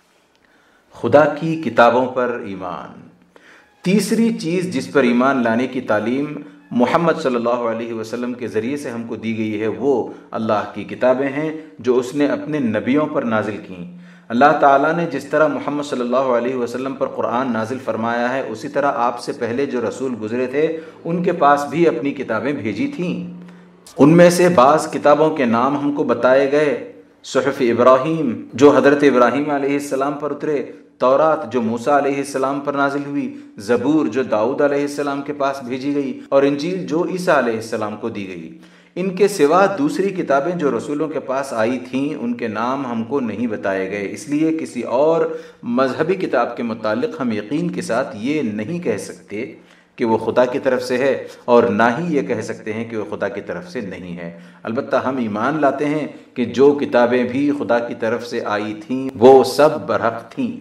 خدا کی کتابوں پر ایمان۔ تیسری چیز جس پر ایمان لانے کی تعلیم محمد صلی اللہ علیہ وسلم کے ذریعے سے ہم کو دی گئی ہے وہ اللہ کی کتابیں ہیں جو اس نے اپنے نبیوں پر نازل کیں۔ اللہ تعالیٰ نے جس طرح محمد صلی اللہ علیہ وسلم پر قرآن نازل فرمایا ہے اسی طرح آپ سے پہلے جو رسول گزرے تھے ان کے پاس بھی اپنی کتابیں بھیجی تھیں۔ ان میں سے بعض کتابوں کے نام ہم کو بتائے گئے، صحف ابراہیم جو حضرت ابراہیم علیہ السلام پر اترے، تورات جو موسیٰ علیہ السلام پر نازل ہوئی، زبور جو داؤد علیہ السلام کے پاس بھیجی گئی، اور انجیل جو عیسیٰ علیہ السلام کو دی گئی۔ ان کے سوا دوسری کتابیں جو رسولوں کے پاس آئی تھیں ان کے نام ہم کو نہیں بتائے گئے، اس لیے کسی اور مذہبی کتاب کے متعلق ہم یقین کے ساتھ یہ نہیں کہہ سکتے کہ وہ خدا کی طرف سے ہے اور نہ ہی یہ کہہ سکتے ہیں کہ وہ خدا کی طرف سے نہیں ہے۔ البتہ ہم ایمان لاتے ہیں کہ جو کتابیں بھی خدا کی طرف سے آئی تھیں وہ سب برحق تھیں۔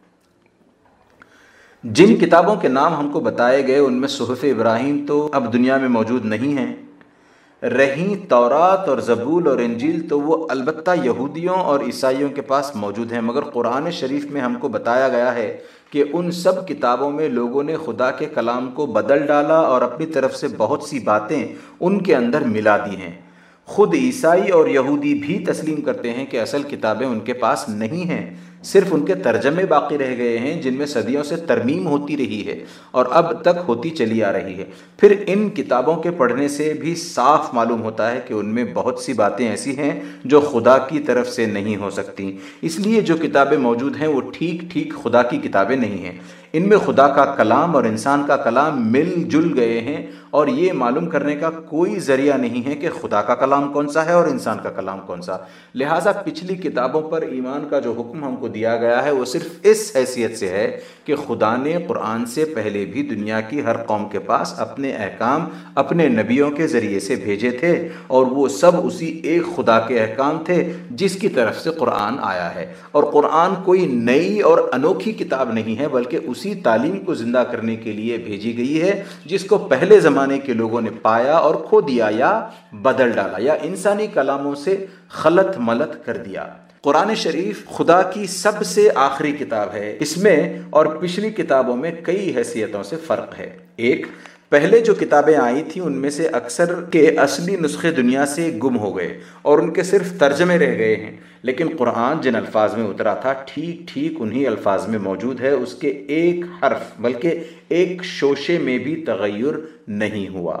جن کتابوں کے نام ہم کو بتائے گئے ان میں صحف ابراہیم تو اب دنیا میں موجود نہیں ہیں، رہیں تورات اور زبور اور انجیل تو وہ البتہ یہودیوں اور عیسائیوں کے پاس موجود ہیں، مگر قرآن شریف میں ہم کو بتایا گیا ہے کہ ان سب کتابوں میں لوگوں نے خدا کے کلام کو بدل ڈالا اور اپنی طرف سے بہت سی باتیں ان کے اندر ملا دی ہیں۔ خود عیسائی اور یہودی بھی تسلیم کرتے ہیں کہ اصل کتابیں ان کے پاس نہیں ہیں، صرف ان کے ترجمے باقی رہ گئے ہیں جن میں صدیوں سے ترمیم ہوتی رہی ہے اور اب تک ہوتی چلی آ رہی ہے۔ پھر ان کتابوں کے پڑھنے سے بھی صاف معلوم ہوتا ہے کہ ان میں بہت سی باتیں ایسی ہیں جو خدا کی طرف سے نہیں ہو سکتی، اس لیے جو کتابیں موجود ہیں وہ ٹھیک ٹھیک خدا کی کتابیں نہیں ہیں۔ ان میں خدا کا کلام اور انسان کا کلام مل جل گئے ہیں اور یہ معلوم کرنے کا کوئی ذریعہ نہیں ہے کہ خدا کا کلام کون سا ہے اور انسان کا کلام کون سا۔ لہٰذا پچھلی کتابوں پر ایمان کا جو حکم ہم کو دیا گیا ہے وہ صرف اس حیثیت سے ہے کہ خدا نے قرآن سے پہلے بھی دنیا کی ہر قوم کے پاس اپنے احکام اپنے نبیوں کے ذریعے سے بھیجے تھے اور وہ سب اسی ایک خدا کے احکام تھے جس کی طرف سے قرآن آیا ہے، اور قرآن کوئی نئی اور انوکھی کتاب نہیں ہے بلکہ اسی تعلیم کو زندہ کرنے کے لیے بھیجی گئی ہے جس کو پہلے زمانے کے لوگوں نے پایا اور کھو دیا یا بدل ڈالا یا انسانی کلاموں سے خلط ملط کر دیا۔ قرآن شریف خدا کی سب سے آخری کتاب ہے، اس میں اور پچھلی کتابوں میں کئی حیثیتوں سے فرق ہے۔ ایک، پہلے جو کتابیں آئی تھیں ان میں سے اکثر کے اصلی نسخے دنیا سے گم ہو گئے اور ان کے صرف ترجمے رہ گئے ہیں، لیکن قرآن جن الفاظ میں اترا تھا ٹھیک ٹھیک انہی الفاظ میں موجود ہے، اس کے ایک حرف بلکہ ایک شوشے میں بھی تغیر نہیں ہوا۔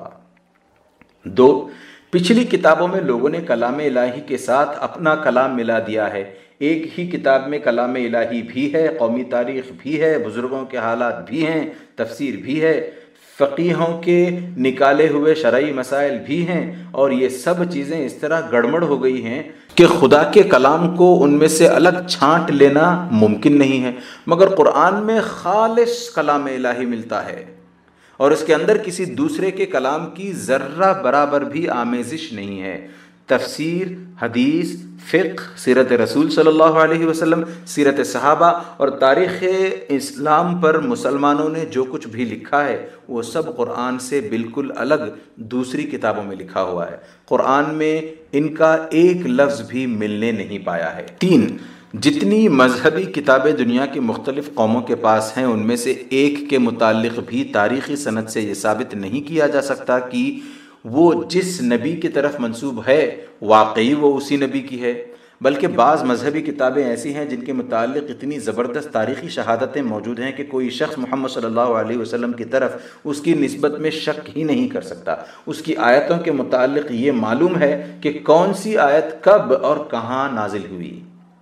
دو، پچھلی کتابوں میں لوگوں نے کلام الہی کے ساتھ اپنا کلام ملا دیا ہے۔ ایک ہی کتاب میں کلام الہی بھی ہے، قومی تاریخ بھی ہے، بزرگوں کے حالات بھی ہیں، تفسیر بھی ہے، فقیہوں کے نکالے ہوئے شرعی مسائل بھی ہیں، اور یہ سب چیزیں اس طرح گڑبڑ ہو گئی ہیں کہ خدا کے کلام کو ان میں سے الگ چھانٹ لینا ممکن نہیں ہے۔ مگر قرآن میں خالص کلام الہی ملتا ہے اور اس کے اندر کسی دوسرے کے کلام کی ذرہ برابر بھی آمیزش نہیں ہے۔ تفسیر، حدیث، فقہ، سیرت رسول صلی اللہ علیہ وسلم، سیرت صحابہ اور تاریخ اسلام پر مسلمانوں نے جو کچھ بھی لکھا ہے وہ سب قرآن سے بالکل الگ دوسری کتابوں میں لکھا ہوا ہے۔ قرآن میں ان کا ایک لفظ بھی ملنے نہیں پایا ہے۔ تین، جتنی مذہبی کتابیں دنیا کی مختلف قوموں کے پاس ہیں ان میں سے ایک کے متعلق بھی تاریخی سند سے یہ ثابت نہیں کیا جا سکتا کہ وہ جس نبی کی طرف منسوب ہے واقعی وہ اسی نبی کی ہے، بلکہ بعض مذہبی کتابیں ایسی ہیں جن کے متعلق اتنی زبردست تاریخی شہادتیں موجود ہیں کہ کوئی شخص محمد صلی اللہ علیہ وسلم کی طرف اس کی نسبت میں شک ہی نہیں کر سکتا۔ اس کی آیتوں کے متعلق یہ معلوم ہے کہ کون سی آیت کب اور کہاں نازل ہوئی۔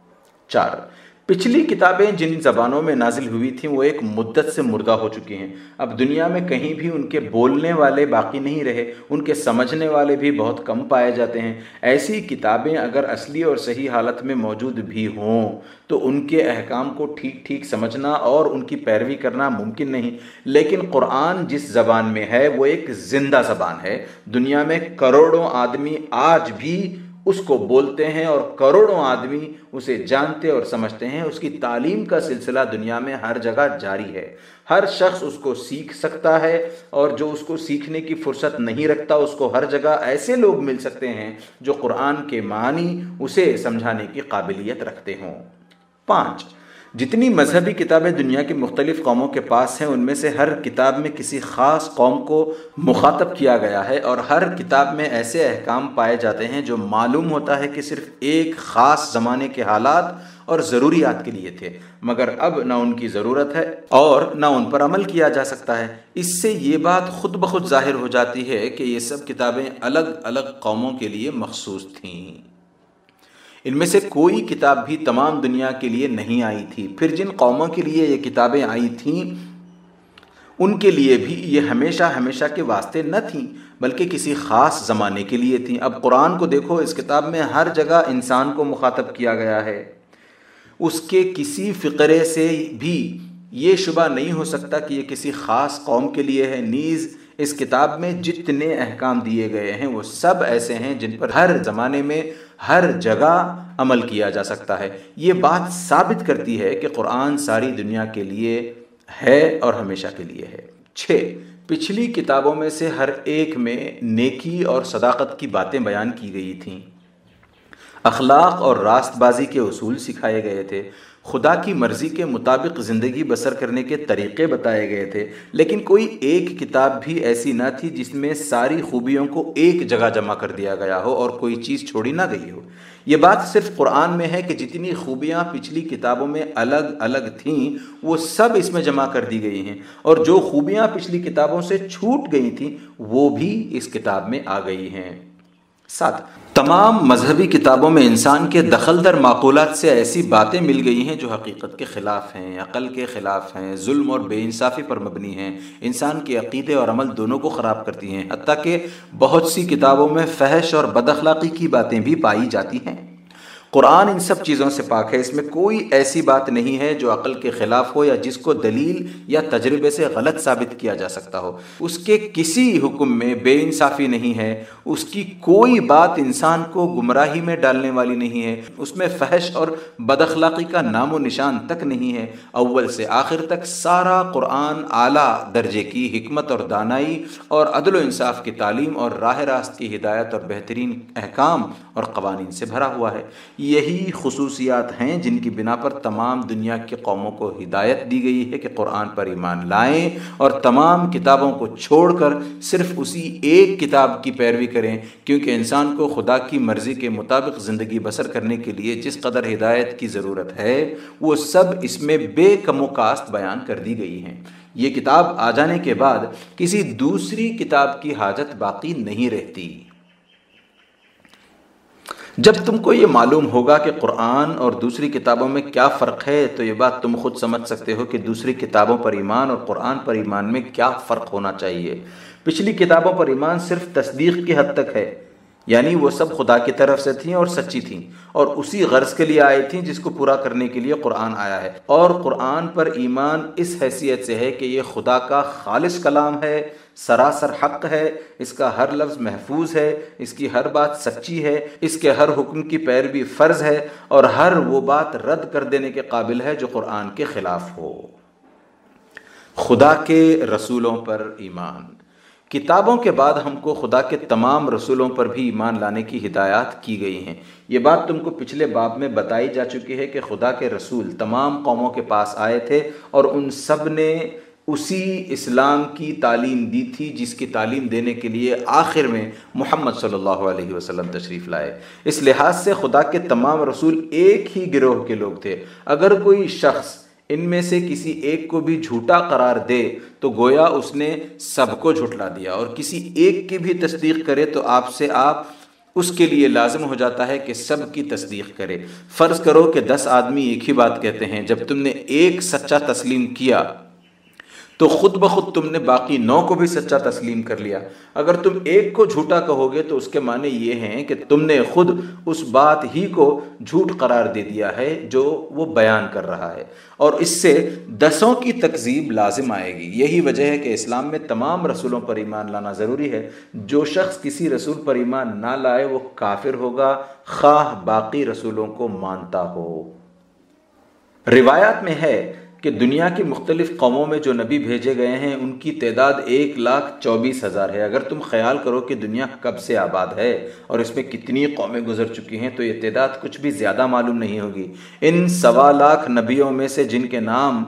چار، پچھلی کتابیں جن زبانوں میں نازل ہوئی تھیں وہ ایک مدت سے مردہ ہو چکی ہیں، اب دنیا میں کہیں بھی ان کے بولنے والے باقی نہیں رہے، ان کے سمجھنے والے بھی بہت کم پائے جاتے ہیں۔ ایسی کتابیں اگر اصلی اور صحیح حالت میں موجود بھی ہوں تو ان کے احکام کو ٹھیک ٹھیک سمجھنا اور ان کی پیروی کرنا ممکن نہیں، لیکن قرآن جس زبان میں ہے وہ ایک زندہ زبان ہے۔ دنیا میں کروڑوں آدمی آج بھی اس کو بولتے ہیں اور کروڑوں آدمی اسے جانتے اور سمجھتے ہیں۔ اس کی تعلیم کا سلسلہ دنیا میں ہر جگہ جاری ہے، ہر شخص اس کو سیکھ سکتا ہے، اور جو اس کو سیکھنے کی فرصت نہیں رکھتا اس کو ہر جگہ ایسے لوگ مل سکتے ہیں جو قرآن کے معنی اسے سمجھانے کی قابلیت رکھتے ہوں۔ پانچ، جتنی مذہبی کتابیں دنیا کی مختلف قوموں کے پاس ہیں ان میں سے ہر کتاب میں کسی خاص قوم کو مخاطب کیا گیا ہے، اور ہر کتاب میں ایسے احکام پائے جاتے ہیں جو معلوم ہوتا ہے کہ صرف ایک خاص زمانے کے حالات اور ضروریات کے لیے تھے، مگر اب نہ ان کی ضرورت ہے اور نہ ان پر عمل کیا جا سکتا ہے۔ اس سے یہ بات خود بخود ظاہر ہو جاتی ہے کہ یہ سب کتابیں الگ الگ قوموں کے لیے مخصوص تھیں۔ ان میں سے کوئی کتاب بھی تمام دنیا کے لیے نہیں آئی تھی۔ پھر جن قوموں کے لیے یہ کتابیں آئی تھیں ان کے لیے بھی یہ ہمیشہ ہمیشہ کے واسطے نہ تھیں بلکہ کسی خاص زمانے کے لیے تھیں۔ اب قرآن کو دیکھو، اس کتاب میں ہر جگہ انسان کو مخاطب کیا گیا ہے۔ اس کے کسی فقرے سے بھی یہ شبہ نہیں ہو سکتا کہ یہ کسی خاص قوم کے لیے ہے۔ نیز اس کتاب میں جتنے احکام دیے گئے ہیں وہ سب ایسے ہیں جن پر ہر زمانے میں ہر جگہ عمل کیا جا سکتا ہے۔ یہ بات ثابت کرتی ہے کہ قرآن ساری دنیا کے لیے ہے اور ہمیشہ کے لیے ہے۔ چھ، پچھلی کتابوں میں سے ہر ایک میں نیکی اور صداقت کی باتیں بیان کی گئی تھیں، اخلاق اور راست بازی کے اصول سکھائے گئے تھے، خدا کی مرضی کے مطابق زندگی بسر کرنے کے طریقے بتائے گئے تھے، لیکن کوئی ایک کتاب بھی ایسی نہ تھی جس میں ساری خوبیوں کو ایک جگہ جمع کر دیا گیا ہو اور کوئی چیز چھوڑی نہ گئی ہو۔ یہ بات صرف قرآن میں ہے کہ جتنی خوبیاں پچھلی کتابوں میں الگ الگ تھیں وہ سب اس میں جمع کر دی گئی ہیں، اور جو خوبیاں پچھلی کتابوں سے چھوٹ گئی تھیں وہ بھی اس کتاب میں آ گئی ہیں۔ ساتھ، تمام مذہبی کتابوں میں انسان کے دخل در معقولات سے ایسی باتیں مل گئی ہیں جو حقیقت کے خلاف ہیں، عقل کے خلاف ہیں، ظلم اور بے انصافی پر مبنی ہیں، انسان کے عقیدے اور عمل دونوں کو خراب کرتی ہیں، حتیٰ کہ بہت سی کتابوں میں فحش اور بد اخلاقی کی باتیں بھی پائی جاتی ہیں۔ قرآن ان سب چیزوں سے پاک ہے، اس میں کوئی ایسی بات نہیں ہے جو عقل کے خلاف ہو یا جس کو دلیل یا تجربے سے غلط ثابت کیا جا سکتا ہو۔ اس کے کسی حکم میں بے انصافی نہیں ہے، اس کی کوئی بات انسان کو گمراہی میں ڈالنے والی نہیں ہے، اس میں فحش اور بد اخلاقی کا نام و نشان تک نہیں ہے۔ اول سے آخر تک سارا قرآن اعلیٰ درجے کی حکمت اور دانائی اور عدل و انصاف کی تعلیم اور راہ راست کی ہدایت اور بہترین احکام اور قوانین سے بھرا ہوا ہے۔ یہی خصوصیات ہیں جن کی بنا پر تمام دنیا کی قوموں کو ہدایت دی گئی ہے کہ قرآن پر ایمان لائیں اور تمام کتابوں کو چھوڑ کر صرف اسی ایک کتاب کی پیروی کریں، کیونکہ انسان کو خدا کی مرضی کے مطابق زندگی بسر کرنے کے لیے جس قدر ہدایت کی ضرورت ہے وہ سب اس میں بے کم و کاست بیان کر دی گئی ہیں۔ یہ کتاب آ جانے کے بعد کسی دوسری کتاب کی حاجت باقی نہیں رہتی۔ جب تم کو یہ معلوم ہوگا کہ قرآن اور دوسری کتابوں میں کیا فرق ہے تو یہ بات تم خود سمجھ سکتے ہو کہ دوسری کتابوں پر ایمان اور قرآن پر ایمان میں کیا فرق ہونا چاہیے۔ پچھلی کتابوں پر ایمان صرف تصدیق کی حد تک ہے، یعنی وہ سب خدا کی طرف سے تھیں اور سچی تھیں اور اسی غرض کے لیے آئی تھیں جس کو پورا کرنے کے لیے قرآن آیا ہے۔ اور قرآن پر ایمان اس حیثیت سے ہے کہ یہ خدا کا خالص کلام ہے، سراسر حق ہے، اس کا ہر لفظ محفوظ ہے، اس کی ہر بات سچی ہے، اس کے ہر حکم کی پیروی فرض ہے اور ہر وہ بات رد کر دینے کے قابل ہے جو قرآن کے خلاف ہو۔ خدا کے رسولوں پر ایمان۔ کتابوں کے بعد ہم کو خدا کے تمام رسولوں پر بھی ایمان لانے کی ہدایات کی گئی ہیں۔ یہ بات تم کو پچھلے باب میں بتائی جا چکی ہے کہ خدا کے رسول تمام قوموں کے پاس آئے تھے اور ان سب نے اسی اسلام کی تعلیم دی تھی جس کی تعلیم دینے کے لیے آخر میں محمد صلی اللہ علیہ وسلم تشریف لائے۔ اس لحاظ سے خدا کے تمام رسول ایک ہی گروہ کے لوگ تھے۔ اگر کوئی شخص ان میں سے کسی ایک کو بھی جھوٹا قرار دے تو گویا اس نے سب کو جھٹلا دیا، اور کسی ایک کی بھی تصدیق کرے تو آپ سے آپ اس کے لیے لازم ہو جاتا ہے کہ سب کی تصدیق کرے۔ فرض کرو کہ دس آدمی ایک ہی بات کہتے ہیں، جب تم نے ایک سچا تسلیم کیا تو خود بخود تم نے باقی نو کو بھی سچا تسلیم کر لیا۔ اگر تم ایک کو جھوٹا کہو گے تو اس کے معنی یہ ہیں کہ تم نے خود اس بات ہی کو جھوٹ قرار دے دیا ہے جو وہ بیان کر رہا ہے، اور اس سے دسوں کی تکذیب لازم آئے گی۔ یہی وجہ ہے کہ اسلام میں تمام رسولوں پر ایمان لانا ضروری ہے۔ جو شخص کسی رسول پر ایمان نہ لائے وہ کافر ہوگا، خواہ باقی رسولوں کو مانتا ہو۔ روایات میں ہے کہ دنیا کی مختلف قوموں میں جو نبی بھیجے گئے ہیں ان کی تعداد ایک لاکھ چوبیس ہزار ہے۔ اگر تم خیال کرو کہ دنیا کب سے آباد ہے اور اس میں کتنی قومیں گزر چکی ہیں تو یہ تعداد کچھ بھی زیادہ معلوم نہیں ہوگی۔ ان سوا لاکھ نبیوں میں سے جن کے نام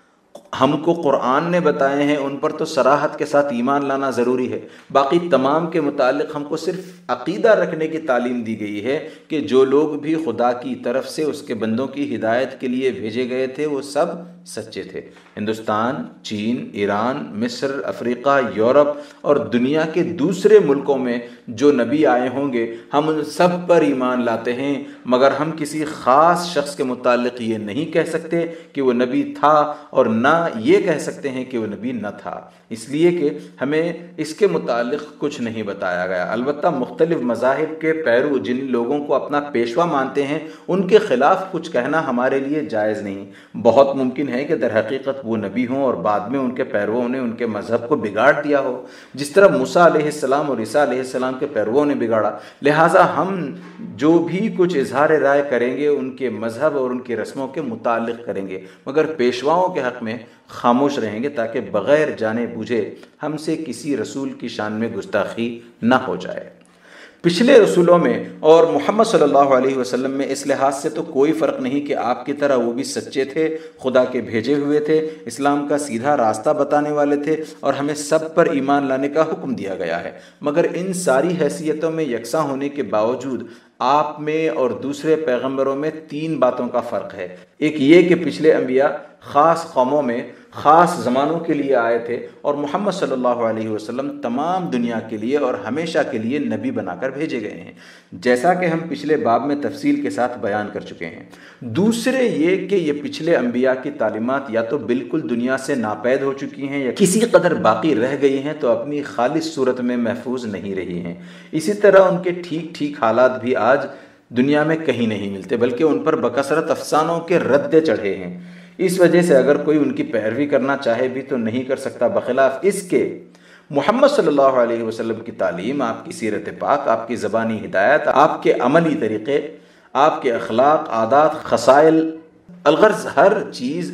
ہم کو قرآن نے بتائے ہیں ان پر تو صراحت کے ساتھ ایمان لانا ضروری ہے۔ باقی تمام کے متعلق ہم کو صرف عقیدہ رکھنے کی تعلیم دی گئی ہے کہ جو لوگ بھی خدا کی طرف سے اس کے بندوں کی ہدایت کے لیے بھیجے گئے تھے وہ سب سچے تھے۔ ہندوستان، چین، ایران، مصر، افریقہ، یورپ اور دنیا کے دوسرے ملکوں میں جو نبی آئے ہوں گے ہم ان سب پر ایمان لاتے ہیں، مگر ہم کسی خاص شخص کے متعلق یہ نہیں کہہ سکتے کہ وہ نبی تھا اور نہ یہ کہہ سکتے ہیں کہ وہ نبی نہ تھا، اس لیے کہ ہمیں اس کے متعلق کچھ نہیں بتایا گیا۔ البتہ مختلف مذاہب کے پیرو جن لوگوں کو اپنا پیشوا مانتے ہیں ان کے خلاف کچھ کہنا ہمارے لیے جائز نہیں۔ بہت ممکن ہے کہ در حقیقت وہ نبی ہوں اور بعد میں ان کے پیرووں نے ان کے مذہب کو بگاڑ دیا ہو، جس طرح موسیٰ علیہ السلام اور عیسیٰ علیہ السلام کے پیرووں نے بگاڑا۔ لہٰذا ہم جو بھی کچھ اظہار رائے کریں گے ان کے مذہب اور ان کی رسموں کے متعلق کریں گے، مگر پیشواؤں کے حق میں خاموش رہیں گے تاکہ بغیر جانے بوجھے ہم سے کسی رسول کی شان میں گستاخی نہ ہو جائے۔ پچھلے رسولوں میں اور محمد صلی اللہ علیہ وسلم میں اس لحاظ سے تو کوئی فرق نہیں کہ آپ کی طرح وہ بھی سچے تھے، خدا کے بھیجے ہوئے تھے، اسلام کا سیدھا راستہ بتانے والے تھے اور ہمیں سب پر ایمان لانے کا حکم دیا گیا ہے۔ مگر ان ساری حیثیتوں میں یکساں ہونے کے باوجود آپ میں اور دوسرے پیغمبروں میں تین باتوں کا فرق ہے۔ ایک یہ کہ پچھلے انبیاء خاص قوموں میں خاص زمانوں کے لیے آئے تھے اور محمد صلی اللہ علیہ وسلم تمام دنیا کے لیے اور ہمیشہ کے لیے نبی بنا کر بھیجے گئے ہیں، جیسا کہ ہم پچھلے باب میں تفصیل کے ساتھ بیان کر چکے ہیں۔ دوسرے یہ کہ یہ پچھلے انبیاء کی تعلیمات یا تو بالکل دنیا سے ناپید ہو چکی ہیں یا کسی قدر باقی رہ گئی ہیں تو اپنی خالص صورت میں محفوظ نہیں رہی ہیں۔ اسی طرح ان کے ٹھیک ٹھیک حالات بھی آج دنیا میں کہیں نہیں ملتے، بلکہ ان پر بکثرت افسانوں کے ردے چڑھے ہیں۔ اس وجہ سے اگر کوئی ان کی پیروی کرنا چاہے بھی تو نہیں کر سکتا، بخلاف اس کے محمد صلی اللہ علیہ وسلم کی تعلیم، آپ کی سیرت پاک، آپ کی زبانی ہدایت، آپ کے عملی طریقے، آپ کے اخلاق، عادات، خصائل، الغرض ہر چیز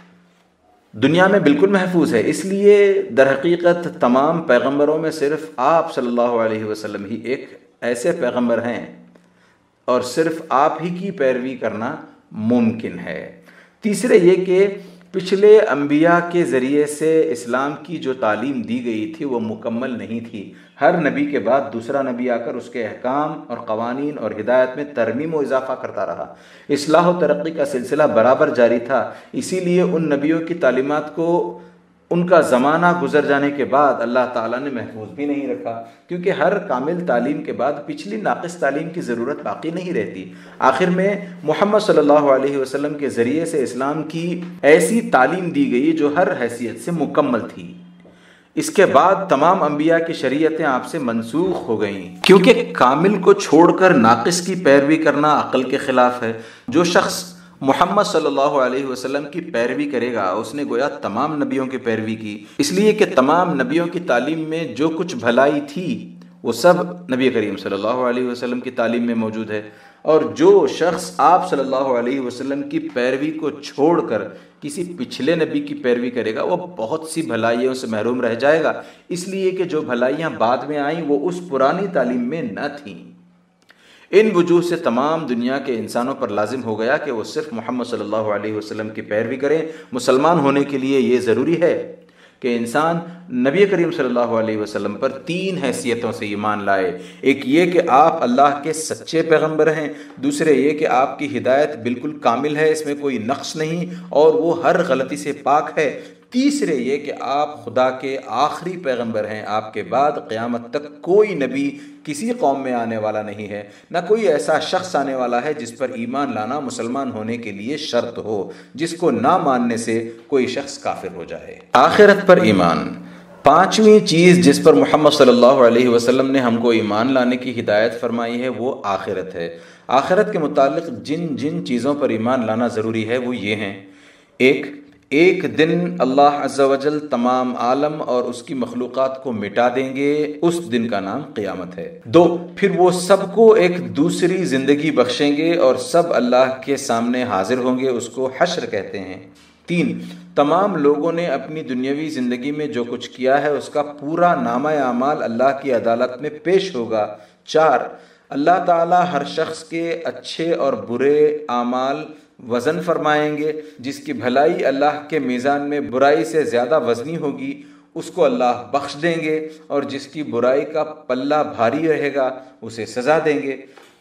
دنیا میں بالکل محفوظ ہے۔ اس لیے در حقیقت تمام پیغمبروں میں صرف آپ صلی اللہ علیہ وسلم ہی ایک ایسے پیغمبر ہیں اور صرف آپ ہی کی پیروی کرنا ممکن ہے۔ تیسرے یہ کہ پچھلے انبیاء کے ذریعے سے اسلام کی جو تعلیم دی گئی تھی وہ مکمل نہیں تھی۔ ہر نبی کے بعد دوسرا نبی آ کر اس کے احکام اور قوانین اور ہدایت میں ترمیم و اضافہ کرتا رہا۔ اصلاح و ترقی کا سلسلہ برابر جاری تھا، اسی لیے ان نبیوں کی تعلیمات کو ان کا زمانہ گزر جانے کے بعد اللہ تعالیٰ نے محفوظ بھی نہیں رکھا، کیونکہ ہر کامل تعلیم کے بعد پچھلی ناقص تعلیم کی ضرورت باقی نہیں رہتی۔ آخر میں محمد صلی اللہ علیہ وسلم کے ذریعے سے اسلام کی ایسی تعلیم دی گئی جو ہر حیثیت سے مکمل تھی۔ اس کے بعد تمام انبیاء کی شریعتیں آپ سے منسوخ ہو گئیں، کیونکہ کامل کو چھوڑ کر ناقص کی پیروی کرنا عقل کے خلاف ہے۔ جو شخص محمد صلی اللہ علیہ وسلم کی پیروی کرے گا اس نے گویا تمام نبیوں کی پیروی کی، اس لیے کہ تمام نبیوں کی تعلیم میں جو کچھ بھلائی تھی وہ سب نبی کریم صلی اللہ علیہ وسلم کی تعلیم میں موجود ہے، اور جو شخص آپ صلی اللہ علیہ وسلم کی پیروی کو چھوڑ کر کسی پچھلے نبی کی پیروی کرے گا وہ بہت سی بھلائیوں سے محروم رہ جائے گا، اس لیے کہ جو بھلائیاں بعد میں آئیں وہ اس پرانی تعلیم میں نہ تھیں۔ ان وجوہ سے تمام دنیا کے انسانوں پر لازم ہو گیا کہ وہ صرف محمد صلی اللہ علیہ وسلم کی پیروی کریں۔ مسلمان ہونے کے لیے یہ ضروری ہے کہ انسان نبی کریم صلی اللہ علیہ وسلم پر تین حیثیتوں سے ایمان لائے۔ ایک یہ کہ آپ اللہ کے سچے پیغمبر ہیں، دوسرے یہ کہ آپ کی ہدایت بالکل کامل ہے، اس میں کوئی نقص نہیں اور وہ ہر غلطی سے پاک ہے، تیسرے یہ کہ آپ خدا کے آخری پیغمبر ہیں، آپ کے بعد قیامت تک کوئی نبی کسی قوم میں آنے والا نہیں ہے، نہ کوئی ایسا شخص آنے والا ہے جس پر ایمان لانا مسلمان ہونے کے لیے شرط ہو، جس کو نہ ماننے سے کوئی شخص کافر ہو جائے۔ آخرت پر ایمان، پانچویں چیز جس پر محمد صلی اللہ علیہ وسلم نے ہم کو ایمان لانے کی ہدایت فرمائی ہے وہ آخرت ہے۔ آخرت کے متعلق جن جن چیزوں پر ایمان لانا ضروری ہے وہ یہ ہیں: ایک ایک دن اللہ عز و جل تمام عالم اور اس کی مخلوقات کو مٹا دیں گے، اس دن کا نام قیامت ہے۔ دو پھر وہ سب کو ایک دوسری زندگی بخشیں گے اور سب اللہ کے سامنے حاضر ہوں گے، اس کو حشر کہتے ہیں۔ تین تمام لوگوں نے اپنی دنیاوی زندگی میں جو کچھ کیا ہے اس کا پورا نامہ اعمال اللہ کی عدالت میں پیش ہوگا۔ چار اللہ تعالیٰ ہر شخص کے اچھے اور برے اعمال وزن فرمائیں گے، جس کی بھلائی اللہ کے میزان میں برائی سے زیادہ وزنی ہوگی اس کو اللہ بخش دیں گے، اور جس کی برائی کا پلہ بھاری رہے گا اسے سزا دیں گے۔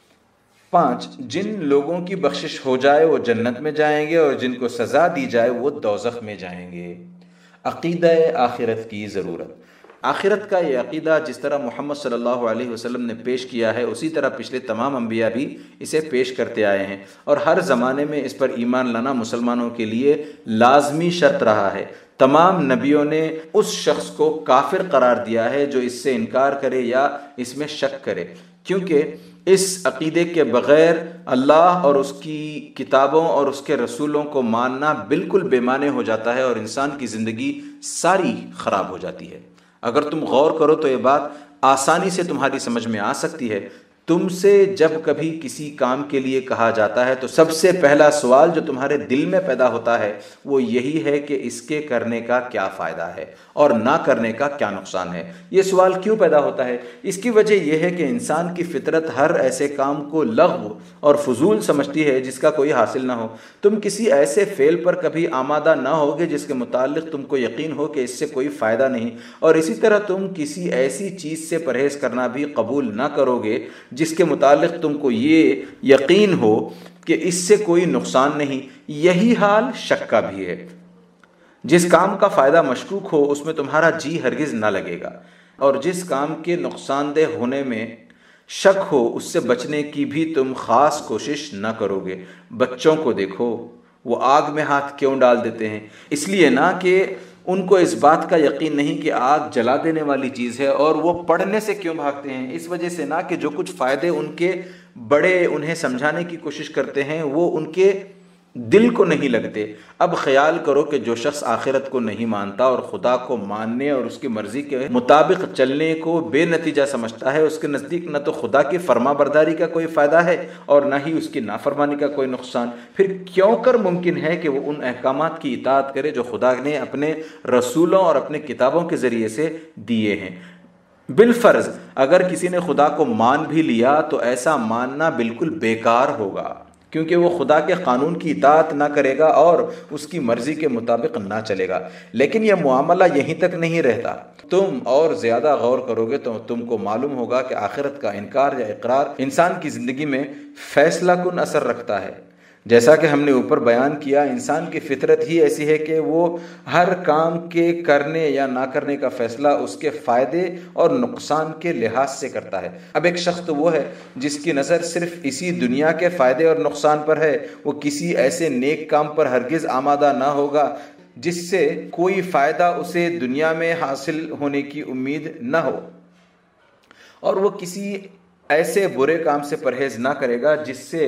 پانچ جن لوگوں کی بخشش ہو جائے وہ جنت میں جائیں گے اور جن کو سزا دی جائے وہ دوزخ میں جائیں گے۔ عقیدہ آخرت کی ضرورت، آخرت کا یہ عقیدہ جس طرح محمد صلی اللہ علیہ وسلم نے پیش کیا ہے اسی طرح پچھلے تمام انبیاء بھی اسے پیش کرتے آئے ہیں، اور ہر زمانے میں اس پر ایمان لانا مسلمانوں کے لیے لازمی شرط رہا ہے۔ تمام نبیوں نے اس شخص کو کافر قرار دیا ہے جو اس سے انکار کرے یا اس میں شک کرے، کیونکہ اس عقیدے کے بغیر اللہ اور اس کی کتابوں اور اس کے رسولوں کو ماننا بالکل بے معنی ہو جاتا ہے اور انسان کی زندگی ساری خراب ہو جاتی ہے۔ اگر تم غور کرو تو یہ بات آسانی سے تمہاری سمجھ میں آ سکتی ہے۔ تم سے جب کبھی کسی کام کے لیے کہا جاتا ہے تو سب سے پہلا سوال جو تمہارے دل میں پیدا ہوتا ہے وہ یہی ہے کہ اس کے کرنے کا کیا فائدہ ہے اور نہ کرنے کا کیا نقصان ہے۔ یہ سوال کیوں پیدا ہوتا ہے؟ اس کی وجہ یہ ہے کہ انسان کی فطرت ہر ایسے کام کو لغو اور فضول سمجھتی ہے جس کا کوئی حاصل نہ ہو۔ تم کسی ایسے فعل پر کبھی آمادہ نہ ہوگے جس کے متعلق تم کو یقین ہو کہ اس سے کوئی فائدہ نہیں، اور اسی طرح تم کسی ایسی چیز سے پرہیز کرنا بھی قبول نہ کرو گے جس کے متعلق تم کو یہ یقین ہو کہ اس سے کوئی نقصان نہیں۔ یہی حال شک کا بھی ہے۔ جس کام کا فائدہ مشکوک ہو اس میں تمہارا جی ہرگز نہ لگے گا، اور جس کام کے نقصان دہ ہونے میں شک ہو اس سے بچنے کی بھی تم خاص کوشش نہ کرو گے۔ بچوں کو دیکھو، وہ آگ میں ہاتھ کیوں ڈال دیتے ہیں؟ اس لیے نہ کہ ان کو اس بات کا یقین نہیں کہ آگ جلا دینے والی چیز ہے، اور وہ پڑھنے سے کیوں بھاگتے ہیں؟ اس وجہ سے نہ کہ جو کچھ فائدے ان کے بڑے انہیں سمجھانے کی کوشش کرتے ہیں وہ ان کے دل کو نہیں لگتے۔ اب خیال کرو کہ جو شخص آخرت کو نہیں مانتا اور خدا کو ماننے اور اس کی مرضی کے مطابق چلنے کو بے نتیجہ سمجھتا ہے، اس کے نزدیک نہ تو خدا کی فرما برداری کا کوئی فائدہ ہے اور نہ ہی اس کی نافرمانی کا کوئی نقصان، پھر کیوں کر ممکن ہے کہ وہ ان احکامات کی اطاعت کرے جو خدا نے اپنے رسولوں اور اپنے کتابوں کے ذریعے سے دیے ہیں؟ بالفرض اگر کسی نے خدا کو مان بھی لیا تو ایسا ماننا بالکل بیکار ہوگا، کیونکہ وہ خدا کے قانون کی اطاعت نہ کرے گا اور اس کی مرضی کے مطابق نہ چلے گا۔ لیکن یہ معاملہ یہیں تک نہیں رہتا، تم اور زیادہ غور کرو گے تو تم کو معلوم ہوگا کہ آخرت کا انکار یا اقرار انسان کی زندگی میں فیصلہ کن اثر رکھتا ہے۔ جیسا کہ ہم نے اوپر بیان کیا، انسان کی فطرت ہی ایسی ہے کہ وہ ہر کام کے کرنے یا نہ کرنے کا فیصلہ اس کے فائدے اور نقصان کے لحاظ سے کرتا ہے۔ اب ایک شخص تو وہ ہے جس کی نظر صرف اسی دنیا کے فائدے اور نقصان پر ہے، وہ کسی ایسے نیک کام پر ہرگز آمادہ نہ ہوگا جس سے کوئی فائدہ اسے دنیا میں حاصل ہونے کی امید نہ ہو، اور وہ کسی ایسے برے کام سے پرہیز نہ کرے گا جس سے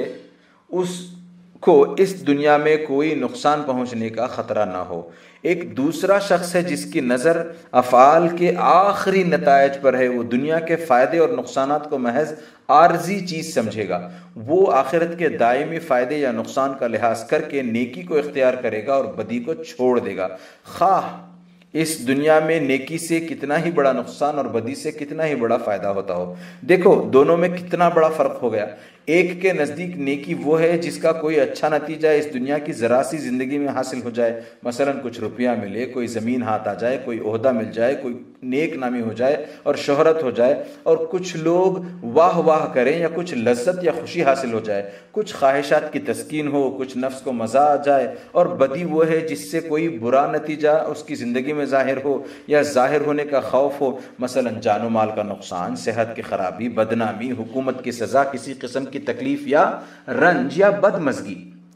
اس کو اس دنیا میں کوئی نقصان پہنچنے کا خطرہ نہ ہو۔ ایک دوسرا شخص ہے جس کی نظر افعال کے آخری نتائج پر ہے، وہ دنیا کے فائدے اور نقصانات کو محض عارضی چیز سمجھے گا، وہ آخرت کے دائمی فائدے یا نقصان کا لحاظ کر کے نیکی کو اختیار کرے گا اور بدی کو چھوڑ دے گا، خواہ اس دنیا میں نیکی سے کتنا ہی بڑا نقصان اور بدی سے کتنا ہی بڑا فائدہ ہوتا ہو۔ دیکھو دونوں میں کتنا بڑا فرق ہو گیا۔ ایک کے نزدیک نیکی وہ ہے جس کا کوئی اچھا نتیجہ اس دنیا کی ذرا سی زندگی میں حاصل ہو جائے، مثلا کچھ روپیہ ملے، کوئی زمین ہاتھ آ جائے، کوئی عہدہ مل جائے، کوئی نیک نامی ہو جائے اور شہرت ہو جائے، اور کچھ لوگ واہ واہ کریں یا کچھ لذت یا خوشی حاصل ہو جائے، کچھ خواہشات کی تسکین ہو، کچھ نفس کو مزہ آ جائے۔ اور بدی وہ ہے جس سے کوئی برا نتیجہ اس کی زندگی میں ظاہر ہو یا ظاہر ہونے کا خوف ہو، مثلا جان و مال کا نقصان، صحت کی خرابی، بدنامی، حکومت کی سزا، کسی قسم کی تکلیف یا رنج یا بدمزگی۔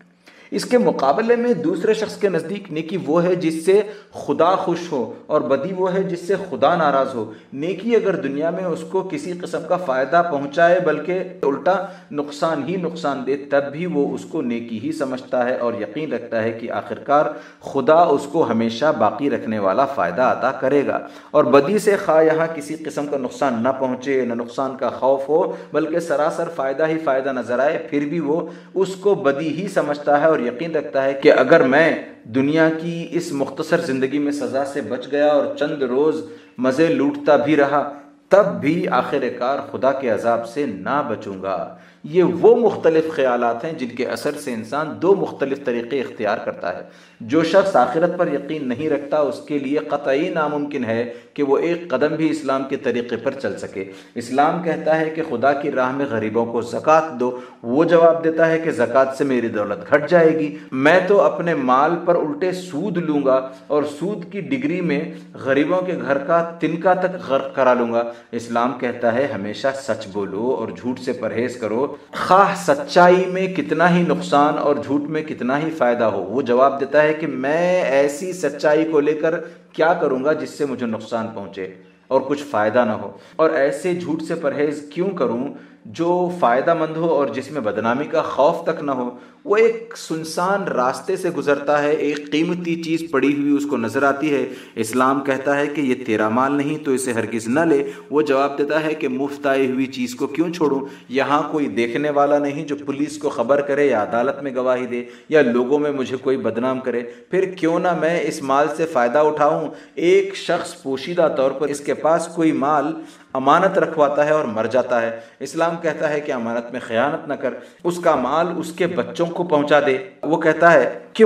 اس کے مقابلے میں دوسرے شخص کے نزدیک نیکی وہ ہے جس سے خدا خوش ہو، اور بدی وہ ہے جس سے خدا ناراض ہو۔ نیکی اگر دنیا میں اس کو کسی قسم کا فائدہ پہنچائے بلکہ الٹا نقصان ہی نقصان دے، تب بھی وہ اس کو نیکی ہی سمجھتا ہے اور یقین رکھتا ہے کہ آخرکار خدا اس کو ہمیشہ باقی رکھنے والا فائدہ عطا کرے گا۔ اور بدی سے خواہ یہاں کسی قسم کا نقصان نہ پہنچے، نہ نقصان کا خوف ہو، بلکہ سراسر فائدہ ہی فائدہ نظر آئے، پھر بھی وہ اس کو بدی ہی سمجھتا ہے اور یقین رکھتا ہے کہ اگر میں دنیا کی اس مختصر زندگی میں سزا سے بچ گیا اور چند روز مزے لوٹتا بھی رہا، تب بھی آخر کار خدا کے عذاب سے نہ بچوں گا۔ یہ وہ مختلف خیالات ہیں جن کے اثر سے انسان دو مختلف طریقے اختیار کرتا ہے۔ جو شخص آخرت پر یقین نہیں رکھتا اس کے لیے قطعی ناممکن ہے کہ وہ ایک قدم بھی اسلام کے طریقے پر چل سکے۔ اسلام کہتا ہے کہ خدا کی راہ میں غریبوں کو زکوٰۃ دو، وہ جواب دیتا ہے کہ زکوٰۃ سے میری دولت گھٹ جائے گی، میں تو اپنے مال پر الٹے سود لوں گا اور سود کی ڈگری میں غریبوں کے گھر کا تنکا تک غرق کرا لوں گا۔ اسلام کہتا ہے ہمیشہ سچ بولو اور جھوٹ سے پرہیز کرو، خواہ سچائی میں کتنا ہی نقصان اور جھوٹ میں کتنا ہی فائدہ ہو۔ وہ جواب دیتا ہے کہ میں ایسی سچائی کو لے کر کیا کروں گا جس سے مجھے نقصان پہنچے اور کچھ فائدہ نہ ہو، اور ایسے جھوٹ سے پرہیز کیوں کروں جو فائدہ مند ہو اور جس میں بدنامی کا خوف تک نہ ہو۔ وہ ایک سنسان راستے سے گزرتا ہے، ایک قیمتی چیز پڑی ہوئی اس کو نظر آتی ہے، اسلام کہتا ہے کہ یہ تیرا مال نہیں تو اسے ہرگز نہ لے۔ وہ جواب دیتا ہے کہ مفت آئی ہوئی چیز کو کیوں چھوڑوں، یہاں کوئی دیکھنے والا نہیں جو پولیس کو خبر کرے یا عدالت میں گواہی دے یا لوگوں میں مجھے کوئی بدنام کرے، پھر کیوں نہ میں اس مال سے فائدہ اٹھاؤں۔ ایک شخص پوشیدہ طور پر اس کے پاس کوئی مال امانت رکھواتا ہے اور مر جاتا ہے، اسلام کہتا ہے کہ امانت میں خیانت نہ کر، اس کا مال اس کے بچوں کو پہنچا دے۔ وہ کہتا ہے کیوں؟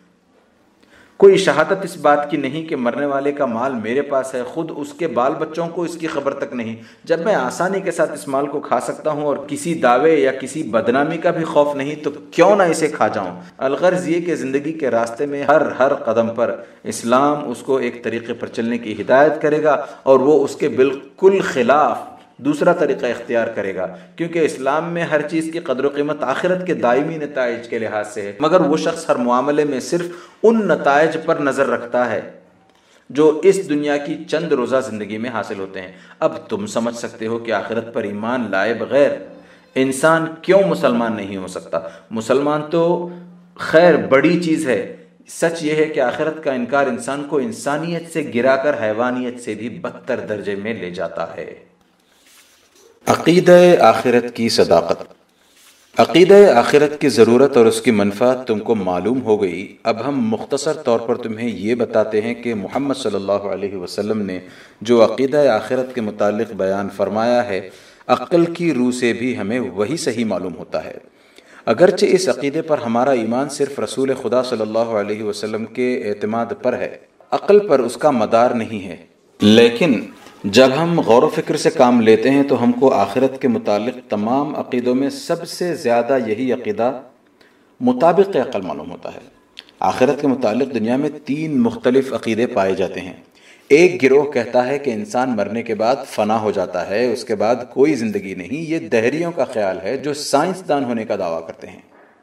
کوئی شہادت اس بات کی نہیں کہ مرنے والے کا مال میرے پاس ہے، خود اس کے بال بچوں کو اس کی خبر تک نہیں۔ جب میں آسانی کے ساتھ اس مال کو کھا سکتا ہوں اور کسی دعوے یا کسی بدنامی کا بھی خوف نہیں، تو کیوں نہ اسے کھا جاؤں۔ الغرض یہ کہ زندگی کے راستے میں ہر ہر قدم پر اسلام اس کو ایک طریقے پر چلنے کی ہدایت کرے گا اور وہ اس کے بالکل خلاف دوسرا طریقہ اختیار کرے گا، کیونکہ اسلام میں ہر چیز کی قدر و قیمت آخرت کے دائمی نتائج کے لحاظ سے ہے، مگر وہ شخص ہر معاملے میں صرف ان نتائج پر نظر رکھتا ہے جو اس دنیا کی چند روزہ زندگی میں حاصل ہوتے ہیں۔ اب تم سمجھ سکتے ہو کہ آخرت پر ایمان لائے بغیر انسان کیوں مسلمان نہیں ہو سکتا۔ مسلمان تو خیر بڑی چیز ہے، سچ یہ ہے کہ آخرت کا انکار انسان کو انسانیت سے گرا کر حیوانیت سے بھی بدتر درجے میں لے جاتا ہے۔ عقیدہ آخرت کی صداقت۔ عقیدہ آخرت کی ضرورت اور اس کی منفعت تم کو معلوم ہو گئی۔ اب ہم مختصر طور پر تمہیں یہ بتاتے ہیں کہ محمد صلی اللہ علیہ وسلم نے جو عقیدہ آخرت کے متعلق بیان فرمایا ہے، عقل کی روح سے بھی ہمیں وہی صحیح معلوم ہوتا ہے۔ اگرچہ اس عقیدے پر ہمارا ایمان صرف رسول خدا صلی اللہ علیہ وسلم کے اعتماد پر ہے، عقل پر اس کا مدار نہیں ہے، لیکن جب ہم غور و فکر سے کام لیتے ہیں تو ہم کو آخرت کے متعلق تمام عقیدوں میں سب سے زیادہ یہی عقیدہ مطابق عقل معلوم ہوتا ہے۔ آخرت کے متعلق دنیا میں تین مختلف عقیدے پائے جاتے ہیں۔ ایک گروہ کہتا ہے کہ انسان مرنے کے بعد فنا ہو جاتا ہے، اس کے بعد کوئی زندگی نہیں۔ یہ دہریوں کا خیال ہے جو سائنسدان ہونے کا دعویٰ کرتے ہیں۔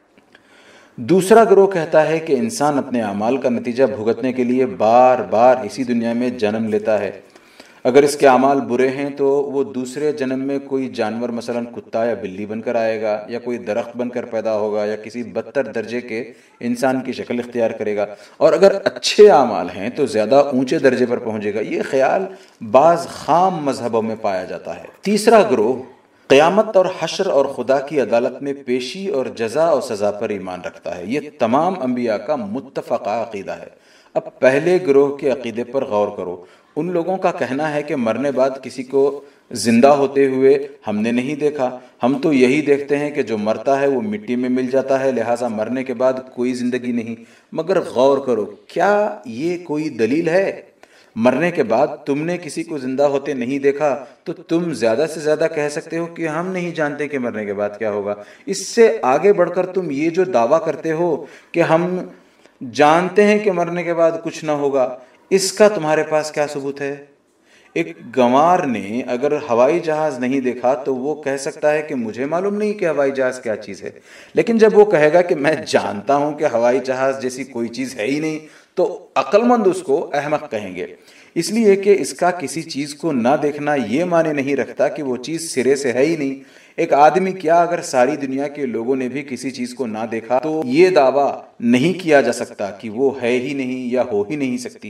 دوسرا گروہ کہتا ہے کہ انسان اپنے اعمال کا نتیجہ بھگتنے کے لیے بار بار اسی دنیا میں جنم لیتا ہے۔ اگر اس کے اعمال برے ہیں تو وہ دوسرے جنم میں کوئی جانور مثلا کتا یا بلی بن کر آئے گا، یا کوئی درخت بن کر پیدا ہوگا، یا کسی بدتر درجے کے انسان کی شکل اختیار کرے گا، اور اگر اچھے اعمال ہیں تو زیادہ اونچے درجے پر پہنچے گا۔ یہ خیال بعض خام مذہبوں میں پایا جاتا ہے۔ تیسرا گروہ قیامت اور حشر اور خدا کی عدالت میں پیشی اور جزا اور سزا پر ایمان رکھتا ہے۔ یہ تمام انبیاء کا متفقہ عقیدہ ہے۔ اب پہلے گروہ کے عقیدے پر غور کرو۔ ان لوگوں کا کہنا ہے کہ مرنے بعد کسی کو زندہ ہوتے ہوئے ہم نے نہیں دیکھا، ہم تو یہی دیکھتے ہیں کہ جو مرتا ہے وہ مٹی میں مل جاتا ہے، لہٰذا مرنے کے بعد کوئی زندگی نہیں۔ مگر غور کرو، کیا یہ کوئی دلیل ہے؟ مرنے کے بعد تم نے کسی کو زندہ ہوتے نہیں دیکھا تو تم زیادہ سے زیادہ کہہ سکتے ہو کہ ہم نہیں جانتے کہ مرنے کے بعد کیا ہوگا۔ اس سے آگے بڑھ کر تم یہ جو دعویٰ کرتے ہو کہ ہم جانتے ہیں کہ مرنے کے بعد کچھ نہ ہوگا، اس کا تمہارے پاس کیا ثبوت ہے؟ ایک گنوار نے اگر ہوائی جہاز نہیں دیکھا تو وہ کہہ سکتا ہے کہ مجھے معلوم نہیں کہ ہوائی جہاز کیا چیز ہے، لیکن جب وہ کہے گا کہ میں جانتا ہوں کہ ہوائی جہاز جیسی کوئی چیز ہے ہی نہیں، تو عقل مند اس کو احمق کہیں گے، اس لیے کہ اس کا کسی چیز کو نہ دیکھنا یہ معنی نہیں رکھتا کہ وہ چیز سرے سے ہے ہی نہیں۔ ایک آدمی کیا اگر ساری دنیا کے لوگوں نے بھی کسی چیز کو نہ دیکھا تو یہ دعویٰ نہیں کیا جا سکتا کہ وہ ہے ہی نہیں یا ہو ہی نہیں سکتی۔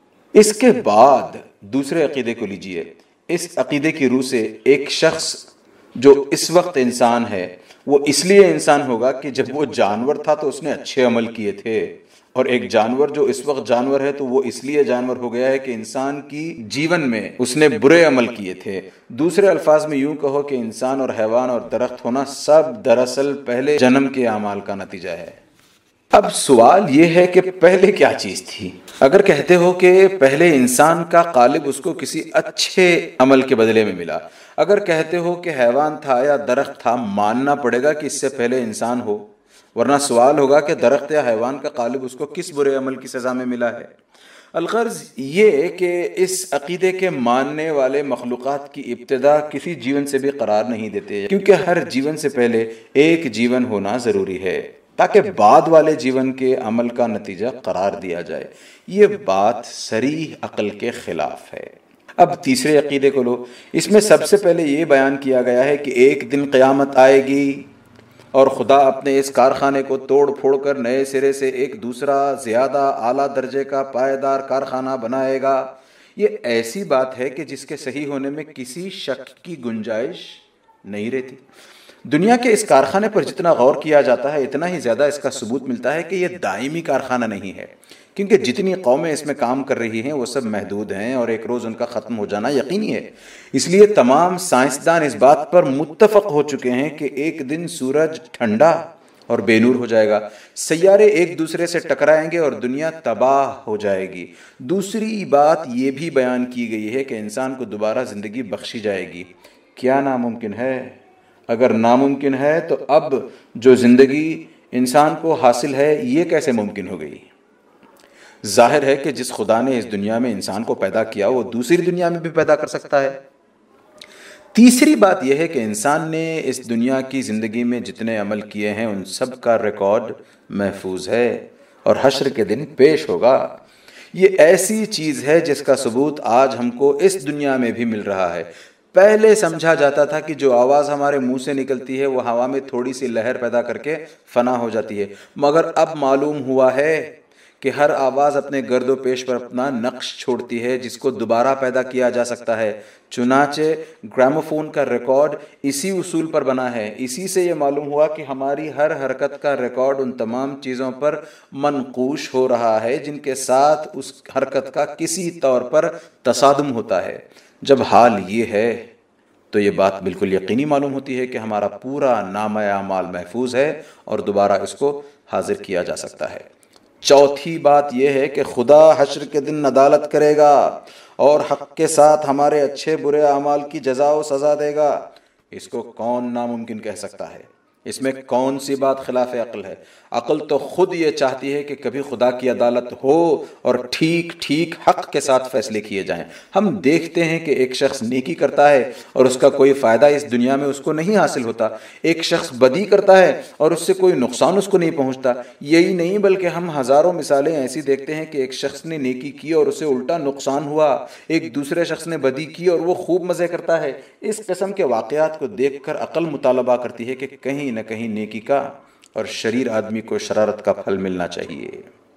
اس کے بعد دوسرے عقیدے کو لیجئے۔ اس عقیدے کی روح سے ایک شخص جو اس وقت انسان ہے وہ اس لیے انسان ہوگا کہ جب وہ جانور تھا تو اس نے اچھے عمل کیے تھے، اور ایک جانور جو اس وقت جانور ہے تو وہ اس لیے جانور ہو گیا ہے کہ انسان کی جیون میں اس نے برے عمل کیے تھے۔ دوسرے الفاظ میں یوں کہو کہ انسان اور حیوان اور درخت ہونا سب دراصل پہلے جنم کے اعمال کا نتیجہ ہے۔ اب سوال یہ ہے کہ پہلے کیا چیز تھی؟ اگر کہتے ہو کہ پہلے انسان کا قالب اس کو کسی اچھے عمل کے بدلے میں ملا، اگر کہتے ہو کہ حیوان تھا یا درخت تھا، ماننا پڑے گا کہ اس سے پہلے انسان ہو، ورنہ سوال ہوگا کہ درخت یا حیوان کا قالب اس کو کس برے عمل کی سزا میں ملا ہے۔ الغرض یہ کہ اس عقیدے کے ماننے والے مخلوقات کی ابتدا کسی جیون سے بھی قرار نہیں دیتے، کیونکہ ہر جیون سے پہلے ایک جیون ہونا ضروری ہے تاکہ بعد والے جیون کے عمل کا نتیجہ قرار دیا جائے۔ یہ بات صریح عقل کے خلاف ہے۔ اب تیسرے عقیدے کو لو۔ اس میں سب سے پہلے یہ بیان کیا گیا ہے کہ ایک دن قیامت آئے گی اور خدا اپنے اس کارخانے کو توڑ پھوڑ کر نئے سرے سے ایک دوسرا زیادہ اعلیٰ درجے کا پائیدار کارخانہ بنائے گا۔ یہ ایسی بات ہے کہ جس کے صحیح ہونے میں کسی شک کی گنجائش نہیں رہتی۔ دنیا کے اس کارخانے پر جتنا غور کیا جاتا ہے اتنا ہی زیادہ اس کا ثبوت ملتا ہے کہ یہ دائمی کارخانہ نہیں ہے، کیونکہ جتنی قومیں اس میں کام کر رہی ہیں وہ سب محدود ہیں اور ایک روز ان کا ختم ہو جانا یقینی ہے۔ اس لیے تمام سائنسدان اس بات پر متفق ہو چکے ہیں کہ ایک دن سورج ٹھنڈا اور بے نور ہو جائے گا، سیارے ایک دوسرے سے ٹکرائیں گے اور دنیا تباہ ہو جائے گی۔ دوسری بات یہ بھی بیان کی گئی ہے کہ انسان کو دوبارہ زندگی بخشی جائے گی۔ کیا ناممکن ہے؟ اگر ناممکن ہے تو اب جو زندگی انسان کو حاصل ہے یہ کیسے ممکن ہو گئی؟ ظاہر ہے کہ جس خدا نے اس دنیا میں انسان کو پیدا کیا وہ دوسری دنیا میں بھی پیدا کر سکتا ہے۔ تیسری بات یہ ہے کہ انسان نے اس دنیا کی زندگی میں جتنے عمل کیے ہیں ان سب کا ریکارڈ محفوظ ہے اور حشر کے دن پیش ہوگا۔ یہ ایسی چیز ہے جس کا ثبوت آج ہم کو اس دنیا میں بھی مل رہا ہے۔ پہلے سمجھا جاتا تھا کہ جو آواز ہمارے منہ سے نکلتی ہے وہ ہوا میں تھوڑی سی لہر پیدا کر کے فنا ہو جاتی ہے، مگر اب معلوم ہوا ہے کہ ہر آواز اپنے گرد و پیش پر اپنا نقش چھوڑتی ہے جس کو دوبارہ پیدا کیا جا سکتا ہے۔ چنانچہ گراموفون کا ریکارڈ اسی اصول پر بنا ہے۔ اسی سے یہ معلوم ہوا کہ ہماری ہر حرکت کا ریکارڈ ان تمام چیزوں پر منقوش ہو رہا ہے جن کے ساتھ اس حرکت کا کسی طور پر تصادم ہوتا ہے۔ جب حال یہ ہے تو یہ بات بالکل یقینی معلوم ہوتی ہے کہ ہمارا پورا نامہ اعمال محفوظ ہے اور دوبارہ اس کو حاضر کیا جا سکتا ہے۔ چوتھی بات یہ ہے کہ خدا حشر کے دن عدالت کرے گا اور حق کے ساتھ ہمارے اچھے برے اعمال کی جزا و سزا دے گا۔ اس کو کون ناممکن کہہ سکتا ہے؟ اس میں کون سی بات خلاف عقل ہے؟ عقل تو خود یہ چاہتی ہے کہ کبھی خدا کی عدالت ہو اور ٹھیک ٹھیک حق کے ساتھ فیصلے کیے جائیں۔ ہم دیکھتے ہیں کہ ایک شخص نیکی کرتا ہے اور اس کا کوئی فائدہ اس دنیا میں اس کو نہیں حاصل ہوتا، ایک شخص بدی کرتا ہے اور اس سے کوئی نقصان اس کو نہیں پہنچتا۔ یہی نہیں بلکہ ہم ہزاروں مثالیں ایسی دیکھتے ہیں کہ ایک شخص نے نیکی کی اور اسے الٹا نقصان ہوا، ایک دوسرے شخص نے بدی کی اور وہ خوب مزے کرتا ہے۔ اس قسم کے واقعات کو دیکھ کر عقل مطالبہ کرتی ہے کہ کہیں نہ کہیں نیکی کا اور شریر آدمی کو شرارت کا پھل ملنا چاہیے۔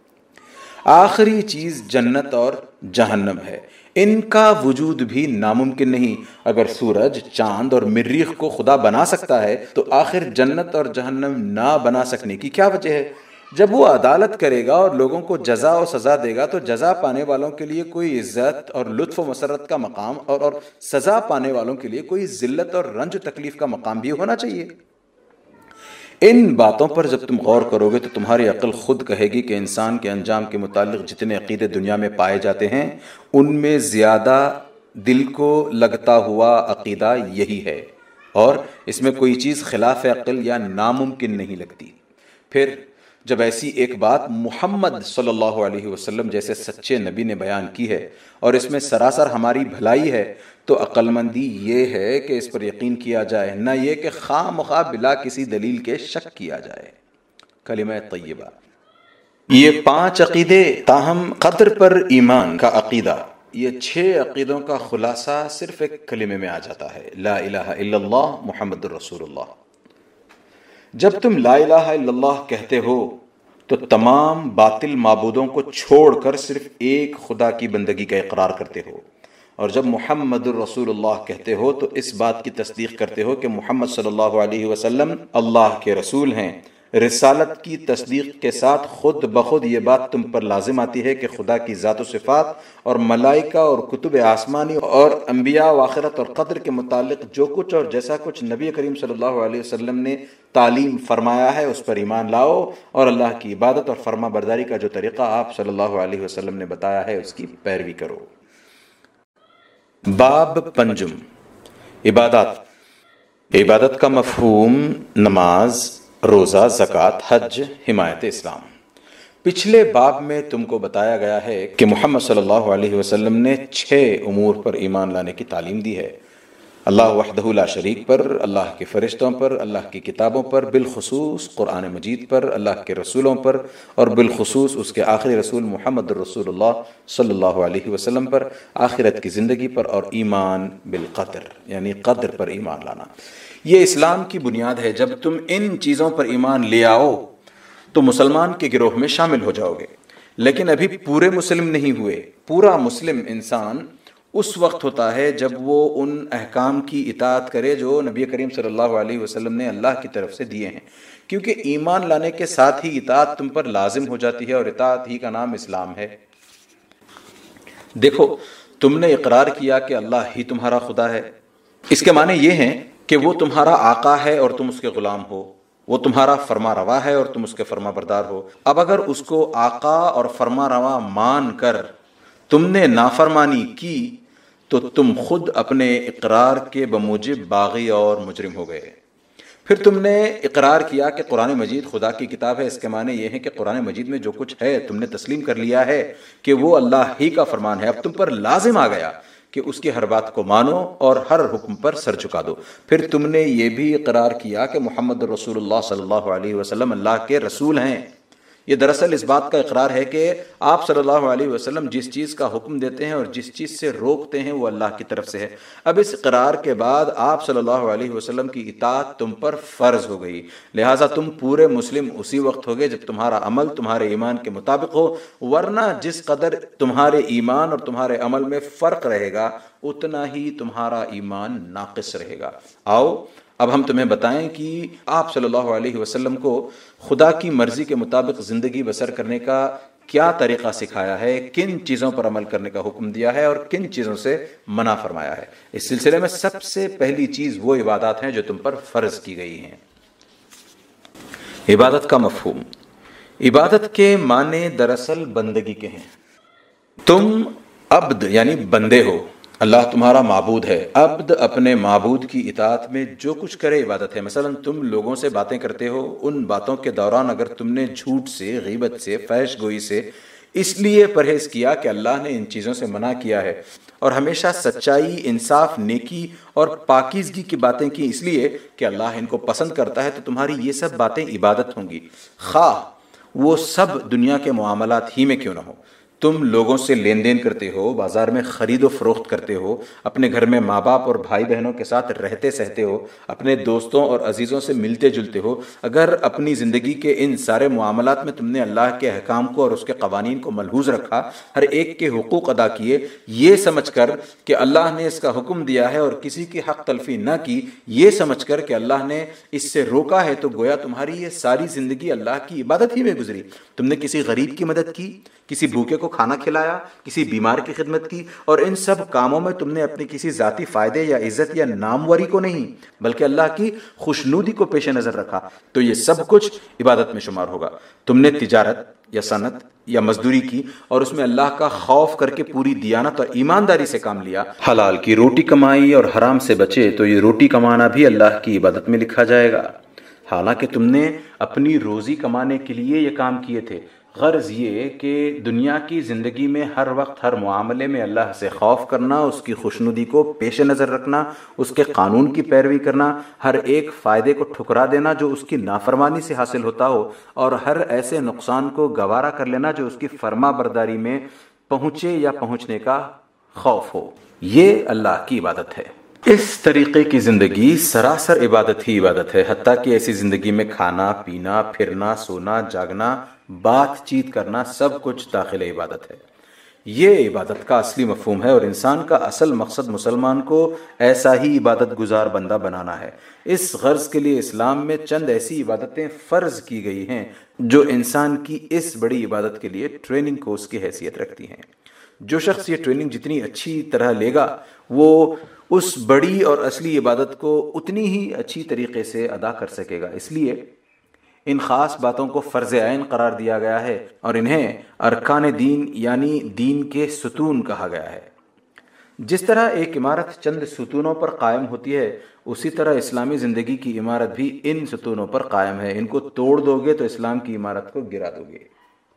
آخری چیز جنت اور جہنم ہے۔ ان کا وجود بھی ناممکن نہیں۔ اگر سورج، چاند اور مریخ کو خدا بنا سکتا ہے تو آخر جنت اور جہنم نہ بنا سکنے کی کیا وجہ ہے؟ جب وہ عدالت کرے گا اور لوگوں کو جزا و سزا دے گا تو جزا پانے والوں کے لیے کوئی عزت اور لطف و مسرت کا مقام اور اور سزا پانے والوں کے لیے کوئی ذلت اور رنج و تکلیف کا مقام بھی ہونا چاہیے۔ ان باتوں پر جب تم غور کرو گے تو تمہاری عقل خود کہے گی کہ انسان کے انجام کے متعلق جتنے عقیدے دنیا میں پائے جاتے ہیں ان میں زیادہ دل کو لگتا ہوا عقیدہ یہی ہے، اور اس میں کوئی چیز خلاف عقل یا ناممکن نہیں لگتی۔ پھر جب ایسی ایک بات محمد صلی اللہ علیہ وسلم جیسے سچے نبی نے بیان کی ہے اور اس میں سراسر ہماری بھلائی ہے تو عقل مندی یہ ہے کہ اس پر یقین کیا جائے، نہ یہ کہ خواہ مخواہ بلا کسی دلیل کے شک کیا جائے۔ کلمہ طیبہ، یہ پانچ عقیدے تاہم قدر پر ایمان کا عقیدہ، یہ چھ عقیدوں کا خلاصہ صرف ایک کلمے میں آ جاتا ہے، لا الہ الا اللہ محمد الرسول اللہ۔ جب تم لا الہ الا اللہ کہتے ہو تو تمام باطل معبودوں کو چھوڑ کر صرف ایک خدا کی بندگی کا اقرار کرتے ہو، اور جب محمد الرسول اللہ کہتے ہو تو اس بات کی تصدیق کرتے ہو کہ محمد صلی اللہ علیہ وسلم اللہ کے رسول ہیں۔ رسالت کی تصدیق کے ساتھ خود بخود یہ بات تم پر لازم آتی ہے کہ خدا کی ذات و صفات اور ملائکہ اور کتب آسمانی اور انبیاء و آخرت اور قدر کے متعلق جو کچھ اور جیسا کچھ نبی کریم صلی اللہ علیہ وسلم نے تعلیم فرمایا ہے اس پر ایمان لاؤ، اور اللہ کی عبادت اور فرما برداری کا جو طریقہ آپ صلی اللہ علیہ وسلم نے بتایا ہے اس کی پیروی کرو۔ باب پنجم، عبادات۔ عبادت کا مفہوم نماز، روزہ، زکوٰۃ، حج، حمایت اسلام۔ پچھلے باب میں تم کو بتایا گیا ہے کہ محمد صلی اللہ علیہ وسلم نے چھ امور پر ایمان لانے کی تعلیم دی ہے: اللہ وحدہ لا شریک پر، اللہ کے فرشتوں پر، اللہ کی کتابوں پر، بالخصوص قرآن مجید پر، اللہ کے رسولوں پر اور بالخصوص اس کے آخری رسول محمد الرسول اللہ صلی اللہ علیہ وسلم پر، آخرت کی زندگی پر، اور ایمان بالقدر یعنی قدر پر ایمان لانا۔ یہ اسلام کی بنیاد ہے۔ جب تم ان چیزوں پر ایمان لے آؤ تو مسلمان کے گروہ میں شامل ہو جاؤ گے، لیکن ابھی پورے مسلم نہیں ہوئے۔ پورا مسلم انسان اس وقت ہوتا ہے جب وہ ان احکام کی اطاعت کرے جو نبی کریم صلی اللہ علیہ وسلم نے اللہ کی طرف سے دیے ہیں، کیونکہ ایمان لانے کے ساتھ ہی اطاعت تم پر لازم ہو جاتی ہے، اور اطاعت ہی کا نام اسلام ہے۔ دیکھو، تم نے اقرار کیا کہ اللہ ہی تمہارا خدا ہے، اس کے معنی یہ ہیں کہ وہ تمہارا آقا ہے اور تم اس کے غلام ہو، وہ تمہارا فرما روا ہے اور تم اس کے فرما بردار ہو۔ اب اگر اس کو آقا اور فرما روا مان کر تم نے نافرمانی کی تو تم خود اپنے اقرار کے بموجب باغی اور مجرم ہو گئے۔ پھر تم نے اقرار کیا کہ قرآن مجید خدا کی کتاب ہے، اس کے معنی یہ ہے کہ قرآن مجید میں جو کچھ ہے تم نے تسلیم کر لیا ہے کہ وہ اللہ ہی کا فرمان ہے۔ اب تم پر لازم آ گیا کہ اس کی ہر بات کو مانو اور ہر حکم پر سر جھکا دو۔ پھر تم نے یہ بھی اقرار کیا کہ محمد رسول اللہ صلی اللہ علیہ وسلم اللہ کے رسول ہیں۔ یہ دراصل اس بات کا اقرار ہے کہ آپ صلی اللہ علیہ وسلم جس چیز کا حکم دیتے ہیں اور جس چیز سے روکتے ہیں وہ اللہ کی طرف سے ہے۔ اب اس اقرار کے بعد آپ صلی اللہ علیہ وسلم کی اطاعت تم پر فرض ہو گئی، لہٰذا تم پورے مسلم اسی وقت ہوگے جب تمہارا عمل تمہارے ایمان کے مطابق ہو، ورنہ جس قدر تمہارے ایمان اور تمہارے عمل میں فرق رہے گا اتنا ہی تمہارا ایمان ناقص رہے گا۔ آؤ اب ہم تمہیں بتائیں کہ آپ صلی اللہ علیہ وسلم کو خدا کی مرضی کے مطابق زندگی بسر کرنے کا کیا طریقہ سکھایا ہے، کن چیزوں پر عمل کرنے کا حکم دیا ہے اور کن چیزوں سے منع فرمایا ہے۔ اس سلسلے میں سب سے پہلی چیز وہ عبادات ہیں جو تم پر فرض کی گئی ہیں۔ عبادت کا مفہوم، عبادت کے معنی دراصل بندگی کے ہیں۔ تم عبد یعنی بندے ہو، اللہ تمہارا معبود ہے۔ عبد اپنے معبود کی اطاعت میں جو کچھ کرے عبادت ہے۔ مثلا تم لوگوں سے باتیں کرتے ہو، ان باتوں کے دوران اگر تم نے جھوٹ سے، غیبت سے، فحش گوئی سے اس لیے پرہیز کیا کہ اللہ نے ان چیزوں سے منع کیا ہے، اور ہمیشہ سچائی، انصاف، نیکی اور پاکیزگی کی باتیں کی اس لیے کہ اللہ ان کو پسند کرتا ہے، تو تمہاری یہ سب باتیں عبادت ہوں گی، خواہ وہ سب دنیا کے معاملات ہی میں کیوں نہ ہو۔ تم لوگوں سے لین دین کرتے ہو، بازار میں خرید و فروخت کرتے ہو، اپنے گھر میں ماں باپ اور بھائی بہنوں کے ساتھ رہتے سہتے ہو، اپنے دوستوں اور عزیزوں سے ملتے جلتے ہو، اگر اپنی زندگی کے ان سارے معاملات میں تم نے اللہ کے احکام کو اور اس کے قوانین کو ملحوظ رکھا، ہر ایک کے حقوق ادا کیے، یہ سمجھ کر کہ اللہ نے اس کا حکم دیا ہے اور کسی کی حق تلفی نہ کی، یہ سمجھ کر کہ اللہ نے اس سے روکا ہے، تو گویا تمہاری یہ ساری زندگی اللہ کی عبادت ہی میں گزری۔ تم نے کسی غریب کی مدد کی، کسی بھوکے کو کھانا کھلایا، کسی بیمار کی خدمت کی، اور ان سب کاموں میں تم نے اپنے کسی ذاتی فائدے یا عزت یا ناموری کو نہیں بلکہ اللہ کی خوشنودی کو پیش نظر رکھا، تو یہ سب کچھ عبادت میں شمار ہوگا۔ تم نے تجارت یا صنعت یا مزدوری کی اور اس میں اللہ کا خوف کر کے پوری دیانت اور ایمانداری سے کام لیا، حلال کی روٹی کمائی اور حرام سے بچے، تو یہ روٹی کمانا بھی اللہ کی عبادت میں لکھا جائے گا، حالانکہ تم نے اپنی روزی کمانے کے لیے یہ کام کیے تھے۔ غرض یہ کہ دنیا کی زندگی میں ہر وقت ہر معاملے میں اللہ سے خوف کرنا، اس کی خوشنودی کو پیش نظر رکھنا، اس کے قانون کی پیروی کرنا، ہر ایک فائدے کو ٹھکرا دینا جو اس کی نافرمانی سے حاصل ہوتا ہو، اور ہر ایسے نقصان کو گوارا کر لینا جو اس کی فرما برداری میں پہنچے یا پہنچنے کا خوف ہو، یہ اللہ کی عبادت ہے۔ اس طریقے کی زندگی سراسر عبادت ہی عبادت ہے، حتیٰ کہ ایسی زندگی میں کھانا، پینا، پھرنا، سونا، جاگنا، بات چیت کرنا سب کچھ داخل عبادت ہے۔ یہ عبادت کا اصلی مفہوم ہے، اور انسان کا اصل مقصد مسلمان کو ایسا ہی عبادت گزار بندہ بنانا ہے۔ اس غرض کے لیے اسلام میں چند ایسی عبادتیں فرض کی گئی ہیں جو انسان کی اس بڑی عبادت کے لیے ٹریننگ کورس کی حیثیت رکھتی ہیں۔ جو شخص یہ ٹریننگ جتنی اچھی طرح لے گا، وہ اس بڑی اور اصلی عبادت کو اتنی ہی اچھی طریقے سے ادا کر سکے گا۔ اس لیے ان خاص باتوں کو فرض عین قرار دیا گیا ہے اور انہیں ارکان دین یعنی دین کے ستون کہا گیا ہے۔ جس طرح ایک عمارت چند ستونوں پر قائم ہوتی ہے، اسی طرح اسلامی زندگی کی عمارت بھی ان ستونوں پر قائم ہے۔ ان کو توڑ دو گے تو اسلام کی عمارت کو گرا دو گے۔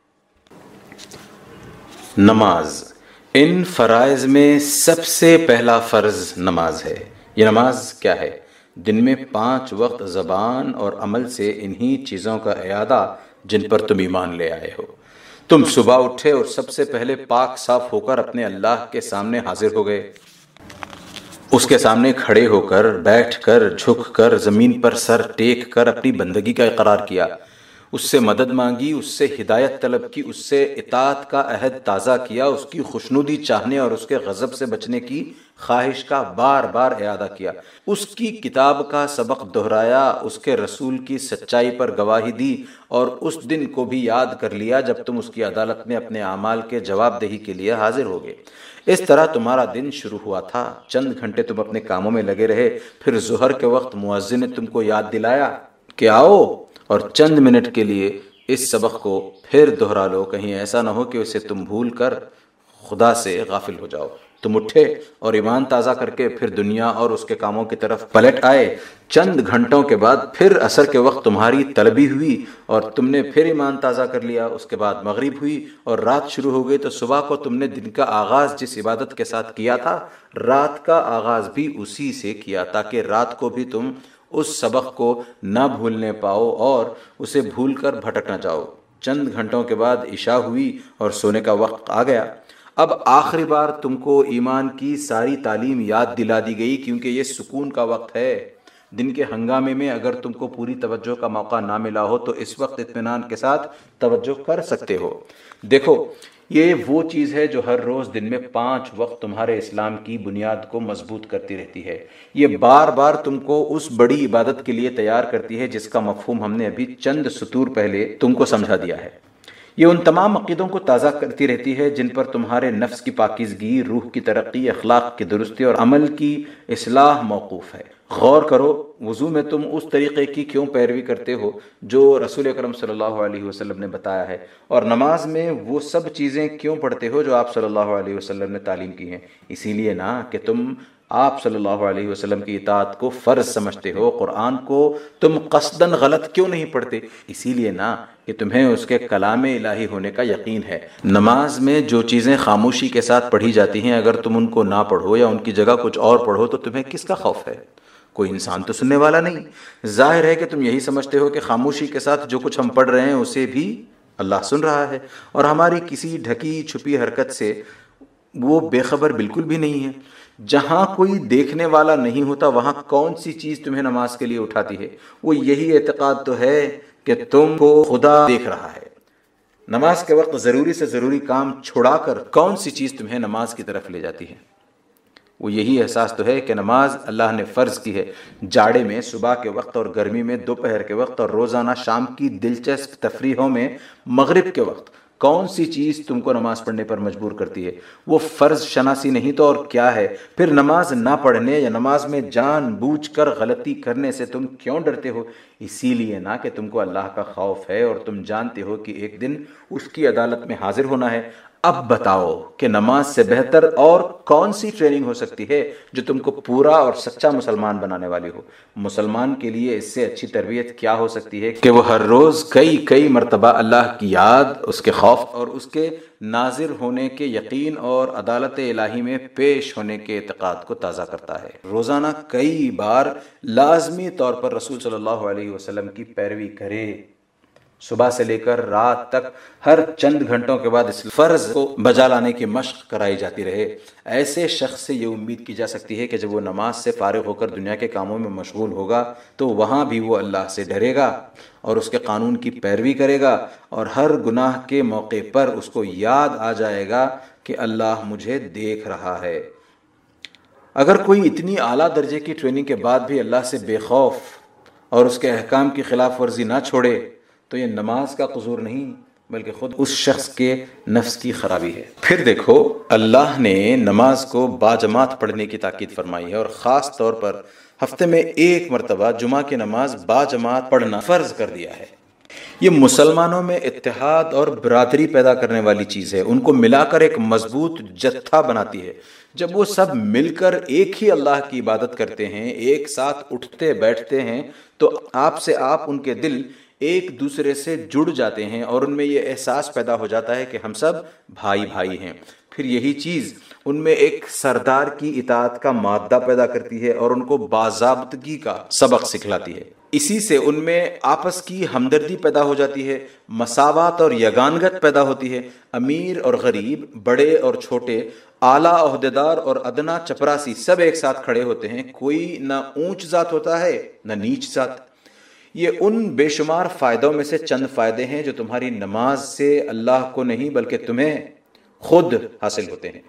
نماز، ان فرائض میں سب سے پہلا فرض نماز ہے۔ یہ نماز کیا ہے؟ دن میں پانچ وقت زبان اور عمل سے انہی چیزوں کا اعادہ جن پر تم ایمان لے آئے ہو۔ تم صبح اٹھے اور سب سے پہلے پاک صاف ہو کر اپنے اللہ کے سامنے حاضر ہو گئے، اس کے سامنے کھڑے ہو کر، بیٹھ کر، جھک کر، زمین پر سر ٹیک کر اپنی بندگی کا اقرار کیا، اس سے مدد مانگی، اس سے ہدایت طلب کی، اس سے اطاعت کا عہد تازہ کیا، اس کی خوشنودی چاہنے اور اس کے غضب سے بچنے کی خواہش کا بار بار اعادہ کیا، اس کی کتاب کا سبق دہرایا، اس کے رسول کی سچائی پر گواہی دی، اور اس دن کو بھی یاد کر لیا جب تم اس کی عدالت میں اپنے اعمال کے جواب دہی کے لیے حاضر ہو گئے۔ اس طرح تمہارا دن شروع ہوا تھا۔ چند گھنٹے تم اپنے کاموں میں لگے رہے، پھر ظہر کے وقت مؤذن نے تم کو یاد دلایا کہ آؤ، اور چند منٹ کے لیے اس سبق کو پھر دہرا لو، کہیں ایسا نہ ہو کہ اسے تم بھول کر خدا سے غافل ہو جاؤ۔ تم اٹھے اور ایمان تازہ کر کے پھر دنیا اور اس کے کاموں کی طرف پلٹ آئے۔ چند گھنٹوں کے بعد پھر عصر کے وقت تمہاری طلبی ہوئی اور تم نے پھر ایمان تازہ کر لیا۔ اس کے بعد مغرب ہوئی اور رات شروع ہو گئی، تو صبح کو تم نے دن کا آغاز جس عبادت کے ساتھ کیا تھا، رات کا آغاز بھی اسی سے کیا، تاکہ رات کو بھی تم اس سبق کو نہ بھولنے پاؤ اور اسے بھول کر بھٹک نہ جاؤ۔ چند گھنٹوں کے بعد عشاء ہوئی اور سونے کا وقت آ گیا۔ اب آخری بار تم کو ایمان کی ساری تعلیم یاد دلا دی گئی، کیونکہ یہ سکون کا وقت ہے۔ دن کے ہنگامے میں اگر تم کو پوری توجہ کا موقع نہ ملا ہو تو اس وقت اطمینان کے ساتھ توجہ کر سکتے ہو۔ دیکھو، یہ وہ چیز ہے جو ہر روز دن میں پانچ وقت تمہارے اسلام کی بنیاد کو مضبوط کرتی رہتی ہے۔ یہ بار بار تم کو اس بڑی عبادت کے لیے تیار کرتی ہے جس کا مفہوم ہم نے ابھی چند سطور پہلے تم کو سمجھا دیا ہے۔ یہ ان تمام عقیدوں کو تازہ کرتی رہتی ہے جن پر تمہارے نفس کی پاکیزگی، روح کی ترقی، اخلاق کی درستی اور عمل کی اصلاح موقوف ہے۔ غور کرو، وضو میں تم اس طریقے کی کیوں پیروی کرتے ہو جو رسول اکرم صلی اللہ علیہ وسلم نے بتایا ہے، اور نماز میں وہ سب چیزیں کیوں پڑھتے ہو جو آپ صلی اللہ علیہ وسلم نے تعلیم کی ہیں؟ اسی لیے نا کہ تم آپ صلی اللہ علیہ وسلم کی اطاعت کو فرض سمجھتے ہو۔ قرآن کو تم قصداً غلط کیوں نہیں پڑھتے؟ اسی لیے نا کہ تمہیں اس کے کلام الہی ہونے کا یقین ہے۔ نماز میں جو چیزیں خاموشی کے ساتھ پڑھی جاتی ہیں، اگر تم ان کو نہ پڑھو یا ان کی جگہ کچھ اور پڑھو تو تمہیں کس کا خوف ہے؟ کوئی انسان تو سننے والا نہیں۔ ظاہر ہے کہ تم یہی سمجھتے ہو کہ خاموشی کے ساتھ جو کچھ ہم پڑھ رہے ہیں اسے بھی اللہ سن رہا ہے، اور ہماری کسی ڈھکی چھپی حرکت سے وہ بے خبر بالکل بھی نہیں ہے۔ جہاں کوئی دیکھنے والا نہیں ہوتا وہاں کون سی چیز تمہیں نماز کے لیے اٹھاتی ہے؟ وہ یہی اعتقاد تو ہے کہ تم کو خدا دیکھ رہا ہے۔ نماز کے وقت ضروری سے ضروری کام چھڑا کر کون سی چیز تمہیں نماز کی طرف لے جاتی ہے؟ وہ یہی احساس تو ہے کہ نماز اللہ نے فرض کی ہے۔ جاڑے میں صبح کے وقت اور گرمی میں دوپہر کے وقت اور روزانہ شام کی دلچسپ تفریحوں میں مغرب کے وقت کون سی چیز تم کو نماز پڑھنے پر مجبور کرتی ہے؟ وہ فرض شناسی نہیں تو اور کیا ہے؟ پھر نماز نہ پڑھنے یا نماز میں جان بوجھ کر غلطی کرنے سے تم کیوں ڈرتے ہو؟ اسی لیے نا کہ تم کو اللہ کا خوف ہے اور تم جانتے ہو کہ ایک دن اس کی عدالت میں حاضر ہونا ہے۔ اب بتاؤ کہ نماز سے بہتر اور کون سی ٹریننگ ہو سکتی ہے جو تم کو پورا اور سچا مسلمان بنانے والی ہو؟ مسلمان کے لیے اس سے اچھی تربیت کیا ہو سکتی ہے کہ وہ ہر روز کئی کئی مرتبہ اللہ کی یاد، اس کے خوف اور اس کے ناظر ہونے کے یقین اور عدالت الہی میں پیش ہونے کے اعتقاد کو تازہ کرتا ہے۔ روزانہ کئی بار لازمی طور پر رسول صلی اللہ علیہ وسلم کی پیروی کرے۔ صبح سے لے کر رات تک ہر چند گھنٹوں کے بعد اس فرض کو بجا لانے کی مشق کرائی جاتی رہے۔ ایسے شخص سے یہ امید کی جا سکتی ہے کہ جب وہ نماز سے فارغ ہو کر دنیا کے کاموں میں مشغول ہوگا تو وہاں بھی وہ اللہ سے ڈرے گا اور اس کے قانون کی پیروی کرے گا، اور ہر گناہ کے موقع پر اس کو یاد آ جائے گا کہ اللہ مجھے دیکھ رہا ہے۔ اگر کوئی اتنی اعلیٰ درجے کی ٹریننگ کے بعد بھی اللہ سے بے خوف اور اس کے احکام کی خلاف ورزی نہ چھوڑے تو یہ نماز کا قصور نہیں بلکہ خود اس شخص کے نفس کی خرابی ہے۔ پھر دیکھو، اللہ نے نماز کو باجماعت پڑھنے کی تاکید فرمائی ہے، اور خاص طور پر ہفتے میں ایک مرتبہ جمعہ کی نماز باجماعت پڑھنا فرض کر دیا ہے۔ یہ مسلمانوں میں اتحاد اور برادری پیدا کرنے والی چیز ہے، ان کو ملا کر ایک مضبوط جتھا بناتی ہے۔ جب وہ سب مل کر ایک ہی اللہ کی عبادت کرتے ہیں، ایک ساتھ اٹھتے بیٹھتے ہیں، تو آپ سے آپ ان کے دل ایک دوسرے سے جڑ جاتے ہیں اور ان میں یہ احساس پیدا ہو جاتا ہے کہ ہم سب بھائی بھائی ہیں۔ پھر یہی چیز ان میں ایک سردار کی اطاعت کا مادہ پیدا کرتی ہے اور ان کو باضابطگی کا سبق سکھلاتی ہے۔ اسی سے ان میں آپس کی ہمدردی پیدا ہو جاتی ہے، مساوات اور یگانگت پیدا ہوتی ہے۔ امیر اور غریب، بڑے اور چھوٹے، اعلیٰ عہدیدار اور ادنا چپراسی سب ایک ساتھ کھڑے ہوتے ہیں۔ کوئی نہ اونچ ذات ہوتا ہے نہ نیچ ذات۔ یہ ان بے شمار فائدوں میں سے چند فائدے ہیں جو تمہاری نماز سے اللہ کو نہیں بلکہ تمہیں خود حاصل ہوتے ہیں۔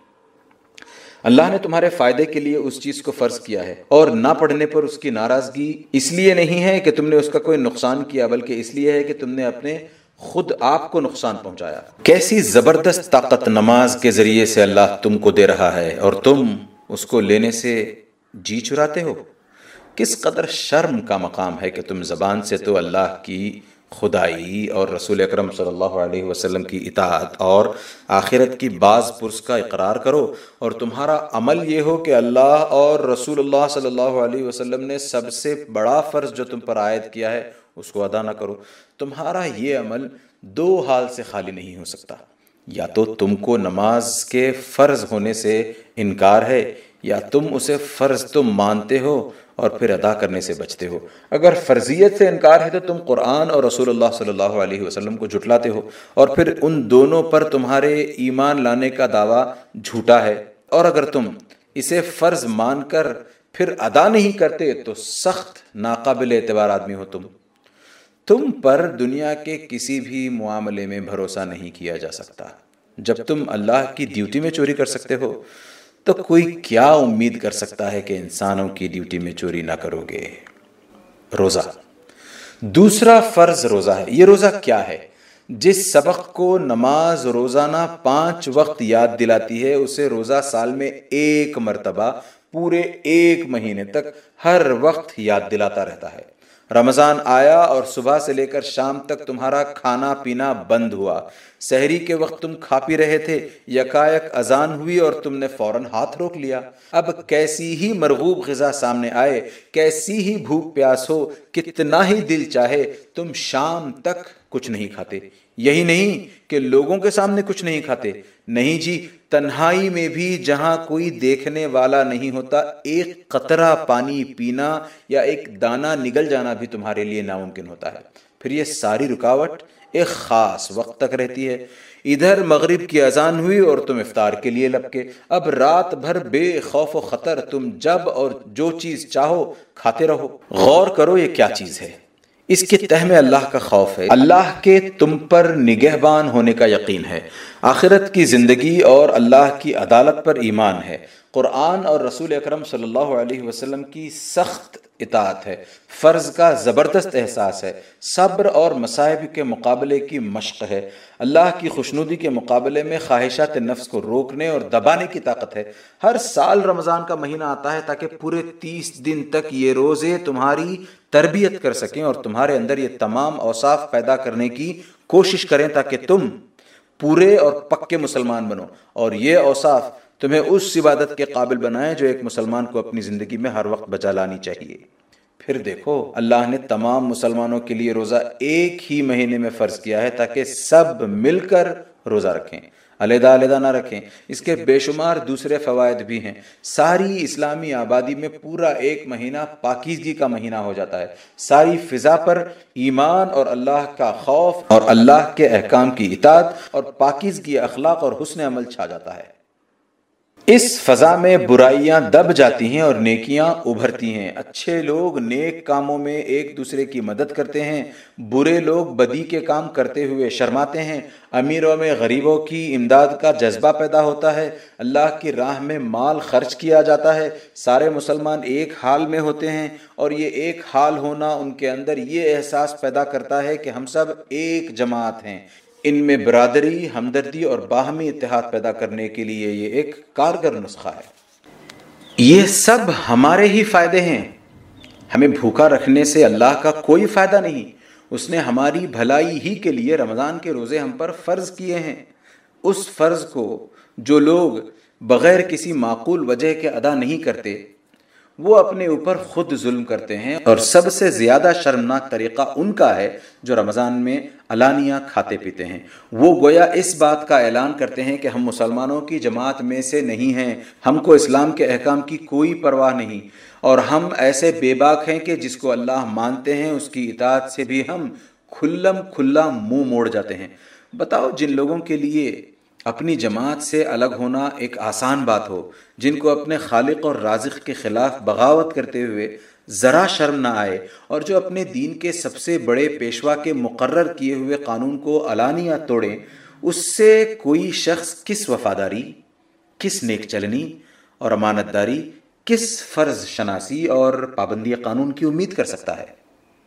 اللہ نے تمہارے فائدے کے لیے اس چیز کو فرض کیا ہے، اور نہ پڑھنے پر اس کی ناراضگی اس لیے نہیں ہے کہ تم نے اس کا کوئی نقصان کیا، بلکہ اس لیے ہے کہ تم نے اپنے خود آپ کو نقصان پہنچایا۔ کیسی زبردست طاقت نماز کے ذریعے سے اللہ تم کو دے رہا ہے اور تم اس کو لینے سے جی چراتے ہو۔ کس قدر شرم کا مقام ہے کہ تم زبان سے تو اللہ کی خدائی اور رسول اکرم صلی اللہ علیہ وسلم کی اطاعت اور آخرت کی باز پرس کا اقرار کرو، اور تمہارا عمل یہ ہو کہ اللہ اور رسول اللہ صلی اللہ علیہ وسلم نے سب سے بڑا فرض جو تم پر عائد کیا ہے اس کو ادا نہ کرو۔ تمہارا یہ عمل دو حال سے خالی نہیں ہو سکتا، یا تو تم کو نماز کے فرض ہونے سے انکار ہے، یا تم اسے فرض تو مانتے ہو اور پھر ادا کرنے سے بچتے ہو؟ اگر فرضیت سے انکار ہے تو تم قرآن اور رسول اللہ صلی اللہ علیہ وسلم کو جھٹلاتے ہو، اور پھر ان دونوں پر تمہارے ایمان لانے کا دعویٰ جھوٹا ہے۔ اور اگر تم اسے فرض مان کر پھر ادا نہیں کرتے تو سخت ناقابل اعتبار آدمی ہو تم۔ تم پر دنیا کے کسی بھی معاملے میں بھروسہ نہیں کیا جا سکتا۔ جب تم اللہ کی ڈیوٹی میں چوری کر سکتے ہو تو کوئی کیا امید کر سکتا ہے کہ انسانوں کی ڈیوٹی میں چوری نہ کرو گے؟ روزہ، دوسرا فرض روزہ ہے۔ یہ روزہ کیا ہے؟ جس سبق کو نماز روزانہ پانچ وقت یاد دلاتی ہے، اسے روزہ سال میں ایک مرتبہ پورے ایک مہینے تک ہر وقت یاد دلاتا رہتا ہے۔ رمضان آیا اور صبح سے لے کر شام تک تمہارا کھانا پینا بند ہوا۔ سحری کے وقت تم کھا پی رہے تھے، یکایک اذان ہوئی اور تم نے فوراً ہاتھ روک لیا۔ اب کیسی ہی مرغوب غذا سامنے آئے، کیسی ہی بھوک پیاس ہو، کتنا ہی دل چاہے، تم شام تک کچھ نہیں کھاتے۔ یہی نہیں کہ لوگوں کے سامنے کچھ نہیں کھاتے، نہیں جی، تنہائی میں بھی جہاں کوئی دیکھنے والا نہیں ہوتا، ایک قطرہ پانی پینا یا ایک دانہ نگل جانا بھی تمہارے لیے ناممکن ہوتا ہے۔ پھر یہ ساری رکاوٹ ایک خاص وقت تک رہتی ہے۔ ادھر مغرب کی اذان ہوئی اور تم افطار کے لیے لپکے۔ اب رات بھر بے خوف و خطر تم جب اور جو چیز چاہو کھاتے رہو۔ غور کرو یہ کیا چیز ہے؟ اس کے تہ میں اللہ کا خوف ہے، اللہ کے تم پر نگہبان ہونے کا یقین ہے، آخرت کی زندگی اور اللہ کی عدالت پر ایمان ہے، قرآن اور رسول اکرم صلی اللہ علیہ وسلم کی سخت اطاعت ہے، فرض کا زبردست احساس ہے، صبر اور مصائب کے مقابلے کی مشق ہے، اللہ کی خوشنودی کے مقابلے میں خواہشات نفس کو روکنے اور دبانے کی طاقت ہے۔ ہر سال رمضان کا مہینہ آتا ہے تاکہ پورے تیس دن تک یہ روزے تمہاری تربیت کر سکیں اور تمہارے اندر یہ تمام اوصاف پیدا کرنے کی کوشش کریں تاکہ تم پورے اور پکے مسلمان بنو، اور یہ اوصاف تمہیں اس عبادت کے قابل بنائے جو ایک مسلمان کو اپنی زندگی میں ہر وقت بجا لانی چاہیے۔ پھر دیکھو، اللہ نے تمام مسلمانوں کے لیے روزہ ایک ہی مہینے میں فرض کیا ہے تاکہ سب مل کر روزہ رکھیں، علیحدہ علیحدہ نہ رکھیں۔ اس کے بے شمار دوسرے فوائد بھی ہیں۔ ساری اسلامی آبادی میں پورا ایک مہینہ پاکیزگی کا مہینہ ہو جاتا ہے، ساری فضا پر ایمان اور اللہ کا خوف اور اللہ کے احکام کی اطاعت اور پاکیزگی اخلاق اور حسن عمل چھا جاتا ہے۔ اس فضا میں برائیاں دب جاتی ہیں اور نیکیاں ابھرتی ہیں، اچھے لوگ نیک کاموں میں ایک دوسرے کی مدد کرتے ہیں، برے لوگ بدی کے کام کرتے ہوئے شرماتے ہیں، امیروں میں غریبوں کی امداد کا جذبہ پیدا ہوتا ہے، اللہ کی راہ میں مال خرچ کیا جاتا ہے، سارے مسلمان ایک حال میں ہوتے ہیں، اور یہ ایک حال ہونا ان کے اندر یہ احساس پیدا کرتا ہے کہ ہم سب ایک جماعت ہیں۔ ان میں برادری، ہمدردی اور باہمی اتحاد پیدا کرنے کے لیے یہ ایک کارگر نسخہ ہے۔ یہ سب ہمارے ہی فائدے ہیں، ہمیں بھوکا رکھنے سے اللہ کا کوئی فائدہ نہیں، اس نے ہماری بھلائی ہی کے لیے رمضان کے روزے ہم پر فرض کیے ہیں۔ اس فرض کو جو لوگ بغیر کسی معقول وجہ کے ادا نہیں کرتے، وہ اپنے اوپر خود ظلم کرتے ہیں، اور سب سے زیادہ شرمناک طریقہ ان کا ہے جو رمضان میں علانیہ کھاتے پیتے ہیں۔ وہ گویا اس بات کا اعلان کرتے ہیں کہ ہم مسلمانوں کی جماعت میں سے نہیں ہیں، ہم کو اسلام کے احکام کی کوئی پرواہ نہیں، اور ہم ایسے بے باک ہیں کہ جس کو اللہ مانتے ہیں اس کی اطاعت سے بھی ہم کھلم کھلا منہ موڑ جاتے ہیں۔ بتاؤ، جن لوگوں کے لیے اپنی جماعت سے الگ ہونا ایک آسان بات ہو، جن کو اپنے خالق اور رازق کے خلاف بغاوت کرتے ہوئے ذرا شرم نہ آئے، اور جو اپنے دین کے سب سے بڑے پیشوا کے مقرر کیے ہوئے قانون کو علانیہ توڑیں، اس سے کوئی شخص کس وفاداری، کس نیک چلنی اور امانت داری، کس فرض شناسی اور پابندی قانون کی امید کر سکتا ہے؟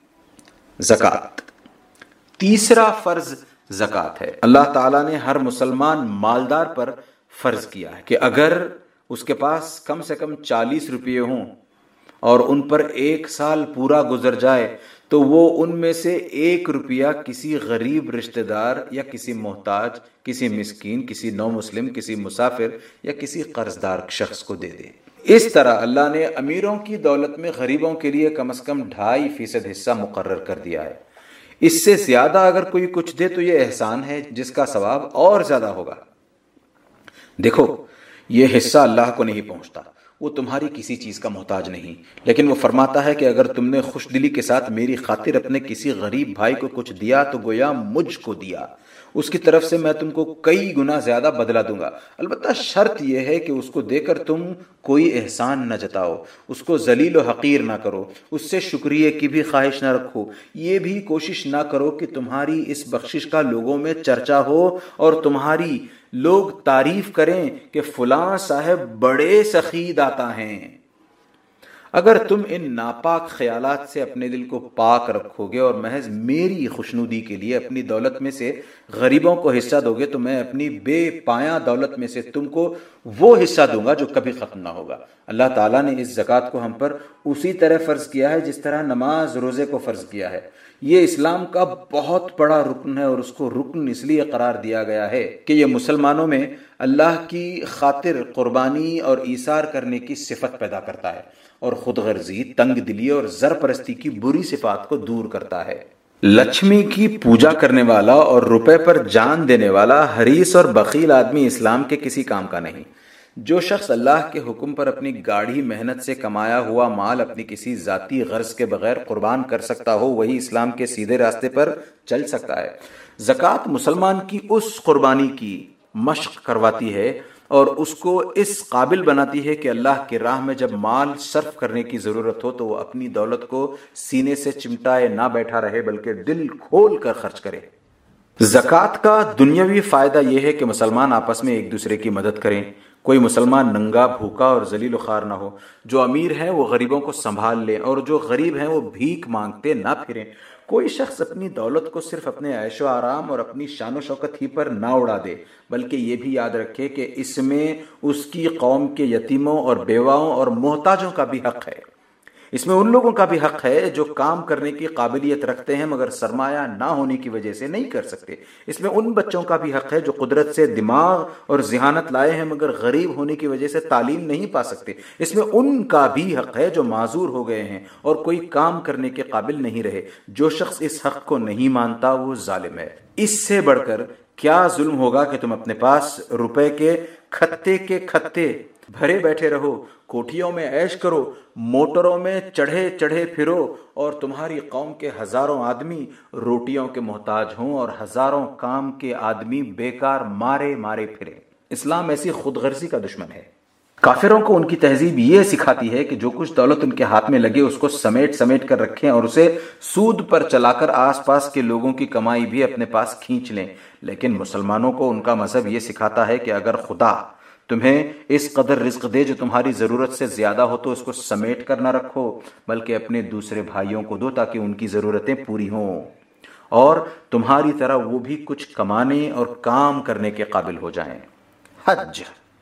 زکوٰۃ، تیسرا فرض زکوٰۃ ہے۔ اللہ تعالیٰ نے ہر مسلمان مالدار پر فرض کیا ہے کہ اگر اس کے پاس کم سے کم چالیس روپے ہوں اور ان پر ایک سال پورا گزر جائے تو وہ ان میں سے ایک روپیہ کسی غریب رشتہ دار یا کسی محتاج، کسی مسکین، کسی نو مسلم، کسی مسافر یا کسی قرض دار شخص کو دے دے۔ اس طرح اللہ نے امیروں کی دولت میں غریبوں کے لیے کم از کم ڈھائی فیصد حصہ مقرر کر دیا ہے۔ اس سے زیادہ اگر کوئی کچھ دے تو یہ احسان ہے جس کا ثواب اور زیادہ ہوگا۔ دیکھو، یہ حصہ اللہ کو نہیں پہنچتا، وہ تمہاری کسی چیز کا محتاج نہیں، لیکن وہ فرماتا ہے کہ اگر تم نے خوش دلی کے ساتھ میری خاطر اپنے کسی غریب بھائی کو کچھ دیا تو گویا مجھ کو دیا، اس کی طرف سے میں تم کو کئی گنا زیادہ بدلہ دوں گا۔ البتہ شرط یہ ہے کہ اس کو دے کر تم کوئی احسان نہ جتاؤ، اس کو ذلیل و حقیر نہ کرو، اس سے شکریہ کی بھی خواہش نہ رکھو، یہ بھی کوشش نہ کرو کہ تمہاری اس بخشش کا لوگوں میں چرچا ہو اور تمہاری لوگ تعریف کریں کہ فلاں صاحب بڑے سخی داتا ہیں۔ اگر تم ان ناپاک خیالات سے اپنے دل کو پاک رکھو گے اور محض میری خوشنودی کے لیے اپنی دولت میں سے غریبوں کو حصہ دو گے تو میں اپنی بے پایاں دولت میں سے تم کو وہ حصہ دوں گا جو کبھی ختم نہ ہوگا۔ اللہ تعالیٰ نے اس زکوٰۃ کو ہم پر اسی طرح فرض کیا ہے جس طرح نماز روزے کو فرض کیا ہے۔ یہ اسلام کا بہت بڑا رکن ہے اور اس کو رکن اس لیے قرار دیا گیا ہے کہ یہ مسلمانوں میں اللہ کی خاطر قربانی اور ایثار کرنے کی صفت پیدا کرتا ہے اور خود غرضی، تنگ دلی اور زر پرستی کی بری صفات کو دور کرتا ہے۔ لکشمی کی پوجا کرنے والا اور روپے پر جان دینے والا حریص اور بخیل آدمی اسلام کے کسی کام کا نہیں۔ جو شخص اللہ کے حکم پر اپنی گاڑھی محنت سے کمایا ہوا مال اپنی کسی ذاتی غرض کے بغیر قربان کر سکتا ہو وہی اسلام کے سیدھے راستے پر چل سکتا ہے۔ زکوٰۃ مسلمان کی اس قربانی کی مشق کرواتی ہے اور اس کو اس قابل بناتی ہے کہ اللہ کی راہ میں جب مال صرف کرنے کی ضرورت ہو تو وہ اپنی دولت کو سینے سے چمٹائے نہ بیٹھا رہے بلکہ دل کھول کر خرچ کرے۔ زکوٰۃ کا دنیاوی فائدہ یہ ہے کہ مسلمان آپس میں ایک دوسرے کی مدد کریں، کوئی مسلمان ننگا بھوکا اور ذلیل و خوار نہ ہو، جو امیر ہیں وہ غریبوں کو سنبھال لیں اور جو غریب ہیں وہ بھیک مانگتے نہ پھریں، کوئی شخص اپنی دولت کو صرف اپنے عیش و آرام اور اپنی شان و شوکت ہی پر نہ اڑا دے بلکہ یہ بھی یاد رکھے کہ اس میں اس کی قوم کے یتیموں اور بیواؤں اور محتاجوں کا بھی حق ہے۔ اس میں ان لوگوں کا بھی حق ہے جو کام کرنے کی قابلیت رکھتے ہیں مگر سرمایہ نہ ہونے کی وجہ سے نہیں کر سکتے۔ اس میں ان بچوں کا بھی حق ہے جو قدرت سے دماغ اور ذہانت لائے ہیں مگر غریب ہونے کی وجہ سے تعلیم نہیں پا سکتے۔ اس میں ان کا بھی حق ہے جو معذور ہو گئے ہیں اور کوئی کام کرنے کے قابل نہیں رہے۔ جو شخص اس حق کو نہیں مانتا وہ ظالم ہے۔ اس سے بڑھ کر کیا ظلم ہوگا کہ تم اپنے پاس روپے کے کھتے کے کھتے بھرے بیٹھے رہو، کوٹھیوں میں عیش کرو، موٹروں میں چڑھے چڑھے پھرو اور تمہاری قوم کے ہزاروں آدمی روٹیوں کے محتاج ہوں اور ہزاروں کام کے آدمی بیکار مارے مارے پھرے۔ اسلام ایسی خود غرضی کا دشمن ہے۔ کافروں کو ان کی تہذیب یہ سکھاتی ہے کہ جو کچھ دولت ان کے ہاتھ میں لگے اس کو سمیٹ سمیٹ کر رکھیں اور اسے سود پر چلا کر آس پاس کے لوگوں کی کمائی بھی اپنے پاس کھینچ لیں، لیکن مسلمانوں کو ان کا مذہب یہ سکھاتا ہے کہ اگر خدا تمہیں اس قدر رزق دے جو تمہاری ضرورت سے زیادہ ہو تو اس کو سمیٹ کر نہ رکھو بلکہ اپنے دوسرے بھائیوں کو دو تاکہ ان کی ضرورتیں پوری ہوں اور تمہاری طرح وہ بھی کچھ کمانے اور کام کرنے کے قابل ہو جائیں۔ حج،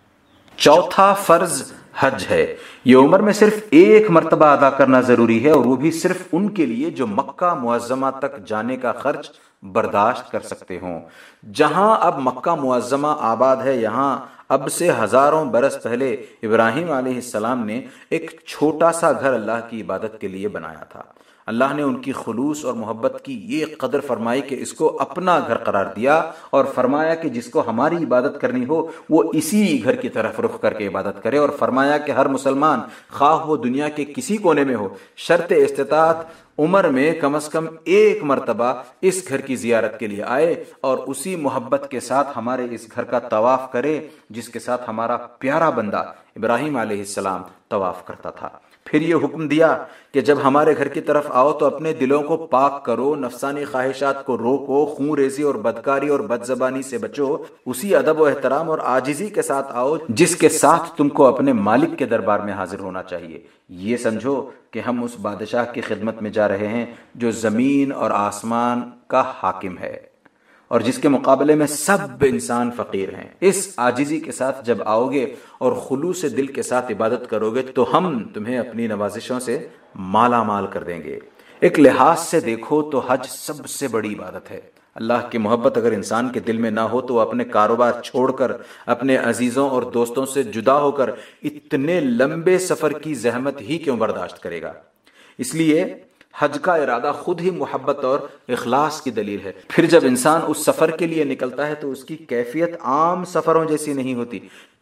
چوتھا فرض حج ہے۔ یہ عمر میں صرف ایک مرتبہ ادا کرنا ضروری ہے اور وہ بھی صرف ان کے لیے جو مکہ معظمہ تک جانے کا خرچ برداشت کر سکتے ہوں۔ جہاں اب مکہ معظمہ آباد ہے یہاں اب سے ہزاروں برس پہلے ابراہیم علیہ السلام نے ایک چھوٹا سا گھر اللہ کی عبادت کے لیے بنایا تھا۔ اللہ نے ان کی خلوص اور محبت کی یہ قدر فرمائی کہ اس کو اپنا گھر قرار دیا اور فرمایا کہ جس کو ہماری عبادت کرنی ہو وہ اسی گھر کی طرف رخ کر کے عبادت کرے، اور فرمایا کہ ہر مسلمان خواہ وہ دنیا کے کسی کونے میں ہو شرط استطاعت عمر میں کم از کم ایک مرتبہ اس گھر کی زیارت کے لیے آئے اور اسی محبت کے ساتھ ہمارے اس گھر کا طواف کرے جس کے ساتھ ہمارا پیارا بندہ ابراہیم علیہ السلام طواف کرتا تھا۔ پھر یہ حکم دیا کہ جب ہمارے گھر کی طرف آؤ تو اپنے دلوں کو پاک کرو، نفسانی خواہشات کو روکو، خون ریزی اور بدکاری اور بد زبانی سے بچو، اسی ادب و احترام اور عاجزی کے ساتھ آؤ جس کے ساتھ تم کو اپنے مالک کے دربار میں حاضر ہونا چاہیے۔ یہ سمجھو کہ ہم اس بادشاہ کی خدمت میں جا رہے ہیں جو زمین اور آسمان کا حاکم ہے اور جس کے مقابلے میں سب انسان فقیر ہیں۔ اس عاجزی کے ساتھ جب آؤ گے اور خلوص دل کے ساتھ عبادت کرو گے تو ہم تمہیں اپنی نوازشوں سے مالا مال کر دیں گے۔ ایک لحاظ سے دیکھو تو حج سب سے بڑی عبادت ہے۔ اللہ کی محبت اگر انسان کے دل میں نہ ہو تو وہ اپنے کاروبار چھوڑ کر، اپنے عزیزوں اور دوستوں سے جدا ہو کر اتنے لمبے سفر کی زحمت ہی کیوں برداشت کرے گا؟ اس لیے حج کا ارادہ خود ہی محبت اور اخلاص کی دلیل ہے۔ پھر جب انسان اس سفر کے لیے نکلتا ہے تو اس کی کیفیت عام سفروں جیسی نہیں ہوتی،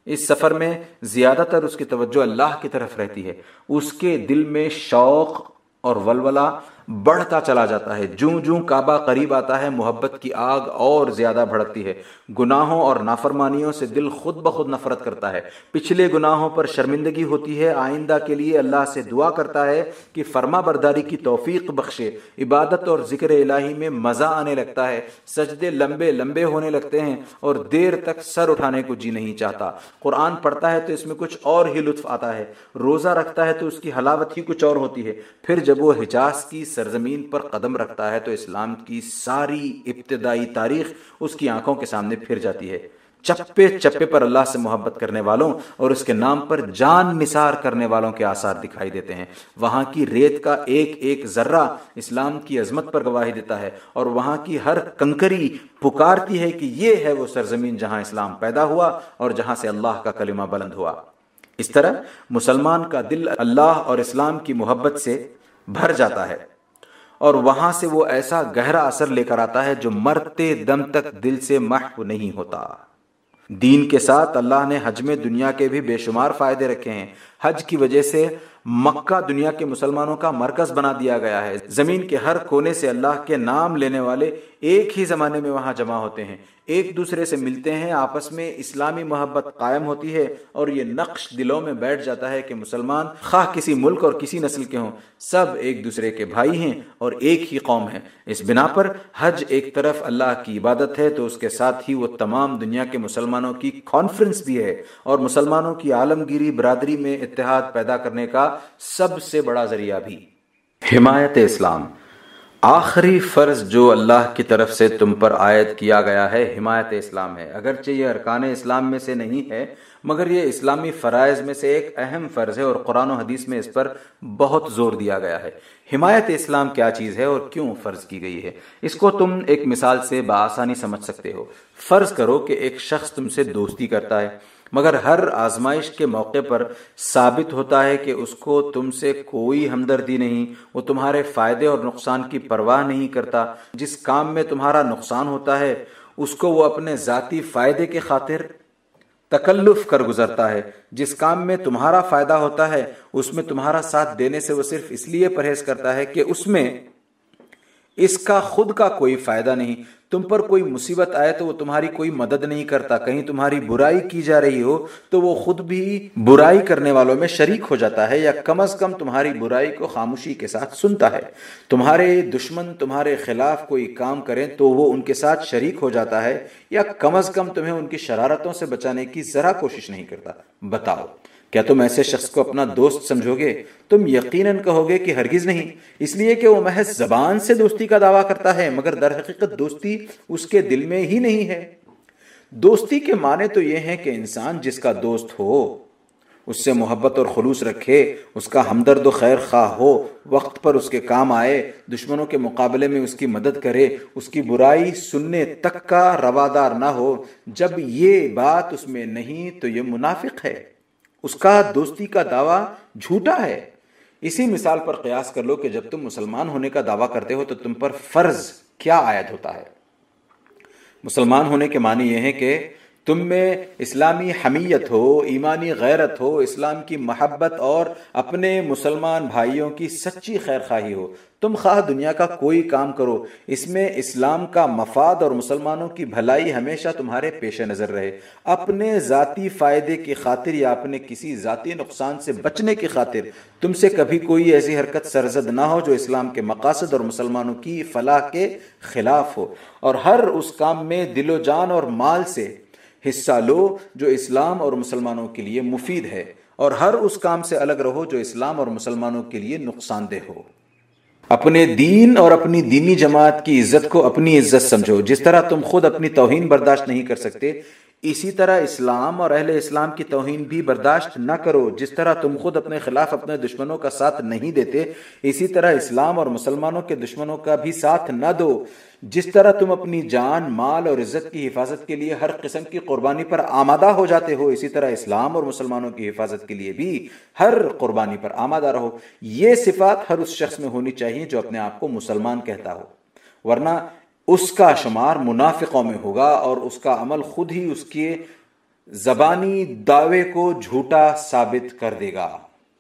اس سفر میں زیادہ تر اس کی توجہ اللہ کی طرف رہتی ہے، اس کے دل میں شوق اور ولولہ بڑھتا چلا جاتا ہے، جوں جوں کعبہ قریب آتا ہے محبت کی آگ اور زیادہ بھڑکتی ہے، گناہوں اور نافرمانیوں سے دل خود بخود نفرت کرتا ہے، پچھلے گناہوں پر شرمندگی ہوتی ہے، آئندہ کے لیے اللہ سے دعا کرتا ہے کہ فرما برداری کی توفیق بخشے، عبادت اور ذکر الہی میں مزہ آنے لگتا ہے، سجدے لمبے لمبے ہونے لگتے ہیں اور دیر تک سر اٹھانے کو جی نہیں چاہتا، قرآن پڑھتا ہے تو اس میں کچھ اور ہی لطف آتا ہے، روزہ رکھتا ہے تو اس کی حلاوت ہی کچھ اور ہوتی ہے، پھر جب وہ حجاز کی سرزمین پر قدم رکھتا ہے تو اسلام کی ساری ابتدائی تاریخ اس کی آنکھوں کے سامنے پھر جاتی ہے، چپے چپے پر اللہ سے محبت کرنے والوں اور اس کے نام پر جان نثار کرنے والوں کے آثار دکھائی دیتے ہیں، وہاں کی ریت کا ایک ایک ذرہ اسلام کی عظمت پر گواہی دیتا ہے اور وہاں کی ہر کنکری پکارتی ہے کہ یہ ہے وہ سرزمین جہاں اسلام پیدا ہوا اور جہاں سے اللہ کا کلمہ بلند ہوا۔ اس طرح مسلمان کا دل اللہ اور اسلام کی محبت سے بھر جاتا ہے اور وہاں سے وہ ایسا گہرا اثر لے کر آتا ہے جو مرتے دم تک دل سے محو نہیں ہوتا۔ دین کے ساتھ اللہ نے حج میں دنیا کے بھی بے شمار فائدے رکھے ہیں، حج کی وجہ سے مکہ دنیا کے مسلمانوں کا مرکز بنا دیا گیا ہے، زمین کے ہر کونے سے اللہ کے نام لینے والے ایک ہی زمانے میں وہاں جمع ہوتے ہیں، ایک دوسرے سے ملتے ہیں، آپس میں اسلامی محبت قائم ہوتی ہے اور یہ نقش دلوں میں بیٹھ جاتا ہے کہ مسلمان خواہ کسی ملک اور کسی نسل کے ہوں، سب ایک دوسرے کے بھائی ہیں اور ایک ہی قوم ہے۔ اس بنا پر حج ایک طرف اللہ کی عبادت ہے تو اس کے ساتھ ہی وہ تمام دنیا کے مسلمانوں کی کانفرنس بھی ہے اور مسلمانوں کی عالمگیری برادری میں اتحاد پیدا کرنے کا سب سے بڑا ذریعہ بھی۔ حمایت اسلام، آخری فرض جو اللہ کی طرف سے تم پر عائد کیا گیا ہے حمایت اسلام ہے، اگرچہ یہ ارکان اسلام میں سے نہیں ہے مگر یہ اسلامی فرائض میں سے ایک اہم فرض ہے اور قرآن و حدیث میں اس پر بہت زور دیا گیا ہے۔ حمایت اسلام کیا چیز ہے اور کیوں فرض کی گئی ہے، اس کو تم ایک مثال سے بآسانی سمجھ سکتے ہو۔ فرض کرو کہ ایک شخص تم سے دوستی کرتا ہے مگر ہر آزمائش کے موقع پر ثابت ہوتا ہے کہ اس کو تم سے کوئی ہمدردی نہیں، وہ تمہارے فائدے اور نقصان کی پرواہ نہیں کرتا، جس کام میں تمہارا نقصان ہوتا ہے اس کو وہ اپنے ذاتی فائدے کے خاطر تکلف کر گزرتا ہے، جس کام میں تمہارا فائدہ ہوتا ہے اس میں تمہارا ساتھ دینے سے وہ صرف اس لیے پرہیز کرتا ہے کہ اس میں اس کا خود کا کوئی فائدہ نہیں، تم پر کوئی مصیبت آئے تو وہ تمہاری کوئی مدد نہیں کرتا، کہیں تمہاری برائی کی جا رہی ہو تو وہ خود بھی برائی کرنے والوں میں شریک ہو جاتا ہے یا کم از کم تمہاری برائی کو خاموشی کے ساتھ سنتا ہے، تمہارے دشمن تمہارے خلاف کوئی کام کریں تو وہ ان کے ساتھ شریک ہو جاتا ہے یا کم از کم تمہیں ان کی شرارتوں سے بچانے کی ذرا کوشش نہیں کرتا۔ بتاؤ کیا تم ایسے شخص کو اپنا دوست سمجھو گے؟ تم یقیناً کہو گے کہ ہرگز نہیں، اس لیے کہ وہ محض زبان سے دوستی کا دعویٰ کرتا ہے مگر در حقیقت دوستی اس کے دل میں ہی نہیں ہے۔ دوستی کے معنی تو یہ ہیں کہ انسان جس کا دوست ہو اس سے محبت اور خلوص رکھے، اس کا ہمدرد و خیر خواہ ہو، وقت پر اس کے کام آئے، دشمنوں کے مقابلے میں اس کی مدد کرے، اس کی برائی سننے تک کا روادار نہ ہو۔ جب یہ بات اس میں نہیں تو یہ منافق ہے، اس کا دوستی کا دعویٰ جھوٹا ہے۔ اسی مثال پر قیاس کر لو کہ جب تم مسلمان ہونے کا دعویٰ کرتے ہو تو تم پر فرض کیا عائد ہوتا ہے۔ مسلمان ہونے کے معنی یہ ہے کہ تم میں اسلامی حمیت ہو، ایمانی غیرت ہو، اسلام کی محبت اور اپنے مسلمان بھائیوں کی سچی خیر خواہی ہو۔ تم خواہ دنیا کا کوئی کام کرو، اس میں اسلام کا مفاد اور مسلمانوں کی بھلائی ہمیشہ تمہارے پیش نظر رہے۔ اپنے ذاتی فائدے کی خاطر یا اپنے کسی ذاتی نقصان سے بچنے کی خاطر تم سے کبھی کوئی ایسی حرکت سرزد نہ ہو جو اسلام کے مقاصد اور مسلمانوں کی فلاح کے خلاف ہو، اور ہر اس کام میں دل و جان اور مال سے حصہ لو جو اسلام اور مسلمانوں کے لیے مفید ہے، اور ہر اس کام سے الگ رہو جو اسلام اور مسلمانوں کے لیے نقصان دہ ہو۔ اپنے دین اور اپنی دینی جماعت کی عزت کو اپنی عزت سمجھو، جس طرح تم خود اپنی توہین برداشت نہیں کر سکتے اسی طرح اسلام اور اہل اسلام کی توہین بھی برداشت نہ کرو۔ جس طرح تم خود اپنے خلاف اپنے دشمنوں کا ساتھ نہیں دیتے اسی طرح اسلام اور مسلمانوں کے دشمنوں کا بھی ساتھ نہ دو۔ جس طرح تم اپنی جان، مال اور عزت کی حفاظت کے لیے ہر قسم کی قربانی پر آمادہ ہو جاتے ہو، اسی طرح اسلام اور مسلمانوں کی حفاظت کے لیے بھی ہر قربانی پر آمادہ رہو۔ یہ صفات ہر اس شخص میں ہونی چاہیے جو اپنے آپ کو مسلمان کہتا ہو، ورنہ اس کا شمار منافقوں میں ہوگا اور اس کا عمل خود ہی اس کے زبانی دعوے کو جھوٹا ثابت کر دے گا۔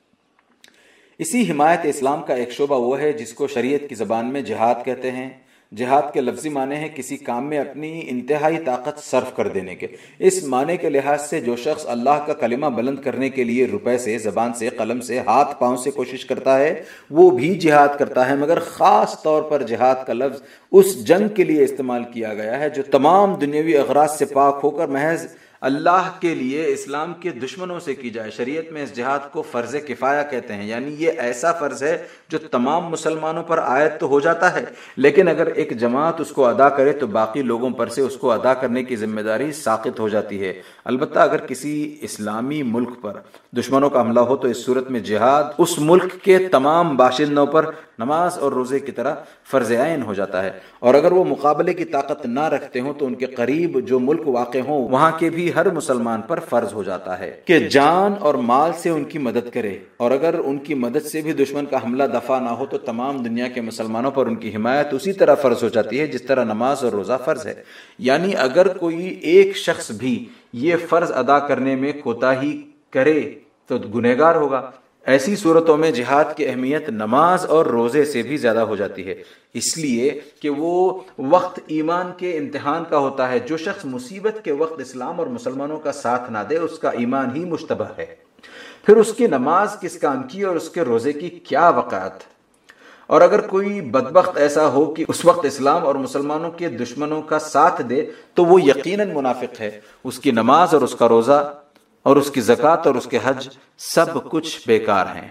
اسی حمایت اسلام کا ایک شعبہ وہ ہے جس کو شریعت کی زبان میں جہاد کہتے ہیں۔ جہاد کے لفظی معنی ہے کسی کام میں اپنی انتہائی طاقت صرف کر دینے کے۔ اس معنی کے لحاظ سے جو شخص اللہ کا کلمہ بلند کرنے کے لیے روپے سے، زبان سے، قلم سے، ہاتھ پاؤں سے کوشش کرتا ہے وہ بھی جہاد کرتا ہے، مگر خاص طور پر جہاد کا لفظ اس جنگ کے لیے استعمال کیا گیا ہے جو تمام دنیاوی اغراض سے پاک ہو کر محض اللہ کے لیے اسلام کے دشمنوں سے کی جائے۔ شریعت میں اس جہاد کو فرض کفایہ کہتے ہیں، یعنی یہ ایسا فرض ہے جو تمام مسلمانوں پر عائد تو ہو جاتا ہے، لیکن اگر ایک جماعت اس کو ادا کرے تو باقی لوگوں پر سے اس کو ادا کرنے کی ذمہ داری ساقط ہو جاتی ہے۔ البتہ اگر کسی اسلامی ملک پر دشمنوں کا حملہ ہو تو اس صورت میں جہاد اس ملک کے تمام باشندوں پر نماز اور روزے کی طرح فرض عین ہو جاتا ہے، اور اگر وہ مقابلے کی طاقت نہ رکھتے ہوں تو ان کے قریب جو ملک واقع ہوں وہاں کے بھی ہر مسلمان پر فرض ہو جاتا ہے کہ جان اور مال سے ان کی مدد کرے، اور اگر ان کی مدد سے بھی دشمن کا حملہ دفع نہ ہو تو تمام دنیا کے مسلمانوں پر ان کی حمایت اسی طرح فرض ہو جاتی ہے جس طرح نماز اور روزہ فرض ہے۔ یعنی اگر کوئی ایک شخص بھی یہ فرض ادا کرنے میں کوتاہی کرے تو گنہگار ہوگا۔ ایسی صورتوں میں جہاد کی اہمیت نماز اور روزے سے بھی زیادہ ہو جاتی ہے، اس لیے کہ وہ وقت ایمان کے امتحان کا ہوتا ہے۔ جو شخص مصیبت کے وقت اسلام اور مسلمانوں کا ساتھ نہ دے اس کا ایمان ہی مشتبہ ہے، پھر اس کی نماز کس کام کی اور اس کے روزے کی کیا وقعت۔ اور اگر کوئی بدبخت ایسا ہو کہ اس وقت اسلام اور مسلمانوں کے دشمنوں کا ساتھ دے تو وہ یقیناً منافق ہے، اس کی نماز اور اس کا روزہ اور اس کی زکوٰۃ اور اس کے حج سب کچھ بیکار ہیں۔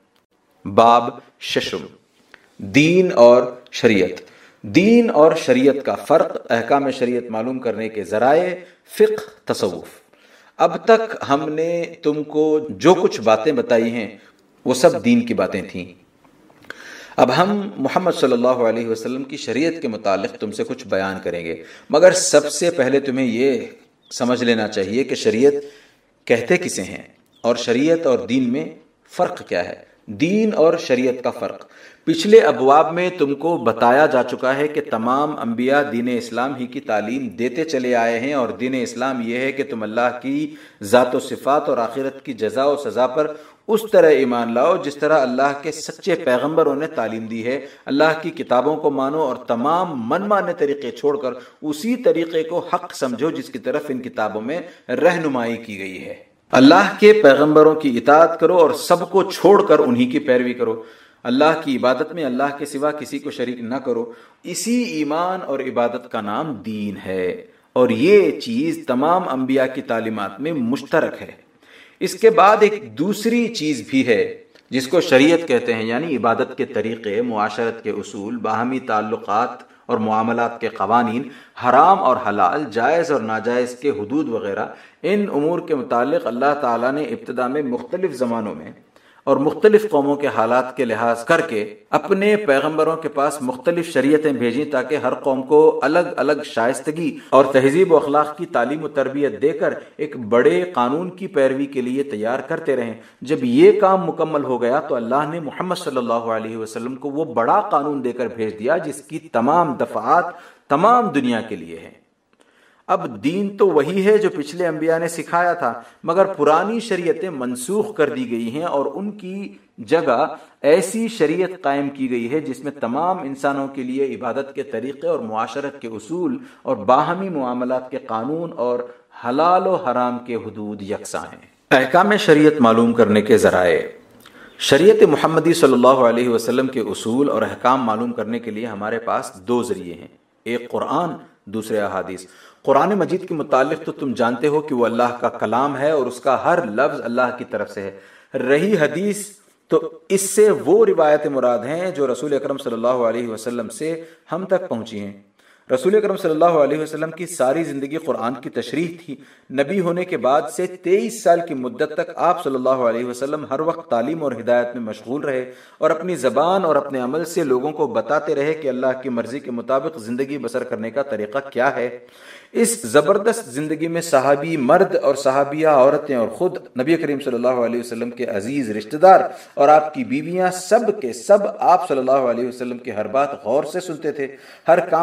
باب ششم، دین اور شریعت۔ دین اور شریعت کا فرق، احکام شریعت معلوم کرنے کے ذرائع، فقہ، تصوف۔ اب تک ہم نے تم کو جو کچھ باتیں بتائی ہیں وہ سب دین کی باتیں تھیں۔ اب ہم محمد صلی اللہ علیہ وسلم کی شریعت کے متعلق تم سے کچھ بیان کریں گے، مگر سب سے پہلے تمہیں یہ سمجھ لینا چاہیے کہ شریعت کہتے کسے ہیں اور شریعت اور دین میں فرق کیا ہے۔ دین اور شریعت کا فرق پچھلے ابواب میں تم کو بتایا جا چکا ہے کہ تمام انبیاء دین اسلام ہی کی تعلیم دیتے چلے آئے ہیں، اور دین اسلام یہ ہے کہ تم اللہ کی ذات و صفات اور آخرت کی جزا و سزا پر اس طرح ایمان لاؤ جس طرح اللہ کے سچے پیغمبروں نے تعلیم دی ہے۔ اللہ کی کتابوں کو مانو اور تمام من مانے طریقے چھوڑ کر اسی طریقے کو حق سمجھو جس کی طرف ان کتابوں میں رہنمائی کی گئی ہے۔ اللہ کے پیغمبروں کی اطاعت کرو اور سب کو چھوڑ کر انہی کی پیروی کرو۔ اللہ کی عبادت میں اللہ کے سوا کسی کو شریک نہ کرو۔ اسی ایمان اور عبادت کا نام دین ہے، اور یہ چیز تمام انبیاء کی تعلیمات میں مشترک ہے۔ اس کے بعد ایک دوسری چیز بھی ہے جس کو شریعت کہتے ہیں، یعنی عبادت کے طریقے، معاشرت کے اصول، باہمی تعلقات اور معاملات کے قوانین، حرام اور حلال، جائز اور ناجائز کے حدود وغیرہ۔ ان امور کے متعلق اللہ تعالیٰ نے ابتدا میں مختلف زمانوں میں اور مختلف قوموں کے حالات کے لحاظ کر کے اپنے پیغمبروں کے پاس مختلف شریعتیں بھیجیں تاکہ ہر قوم کو الگ الگ شائستگی اور تہذیب و اخلاق کی تعلیم و تربیت دے کر ایک بڑے قانون کی پیروی کے لیے تیار کرتے رہیں۔ جب یہ کام مکمل ہو گیا تو اللہ نے محمد صلی اللہ علیہ وسلم کو وہ بڑا قانون دے کر بھیج دیا جس کی تمام دفعات تمام دنیا کے لیے ہیں۔ اب دین تو وہی ہے جو پچھلے انبیاء نے سکھایا تھا، مگر پرانی شریعتیں منسوخ کر دی گئی ہیں اور ان کی جگہ ایسی شریعت قائم کی گئی ہے جس میں تمام انسانوں کے لیے عبادت کے طریقے اور معاشرت کے اصول اور باہمی معاملات کے قانون اور حلال و حرام کے حدود یکساں ہیں۔ احکام شریعت معلوم کرنے کے ذرائع۔ شریعت محمدی صلی اللہ علیہ وسلم کے اصول اور احکام معلوم کرنے کے لیے ہمارے پاس دو ذریعے ہیں، ایک قرآن، دوسرے احادیث۔ قرآن مجید کے متعلق تو تم جانتے ہو کہ وہ اللہ کا کلام ہے اور اس کا ہر لفظ اللہ کی طرف سے ہے۔ رہی حدیث تو اس سے وہ روایتیں مراد ہیں جو رسول اکرم صلی اللہ علیہ وسلم سے ہم تک پہنچی ہیں۔ رسول اکرم صلی اللہ علیہ وسلم کی ساری زندگی قرآن کی تشریح تھی۔ نبی ہونے کے بعد سے تیئیس سال کی مدت تک آپ صلی اللہ علیہ وسلم ہر وقت تعلیم اور ہدایت میں مشغول رہے اور اپنی زبان اور اپنے عمل سے لوگوں کو بتاتے رہے کہ اللہ کی مرضی کے مطابق زندگی بسر کرنے کا طریقہ کیا ہے۔ اس زبردست زندگی میں صحابی مرد اور صحابیہ عورتیں اور خود نبی کریم صلی اللہ علیہ وسلم کے عزیز رشتہ دار اور آپ کی بیویاں سب کے سب آپ صلی اللہ علیہ وسلم کی ہر بات غور سے سنتے تھے، ہر کام پر نگاہ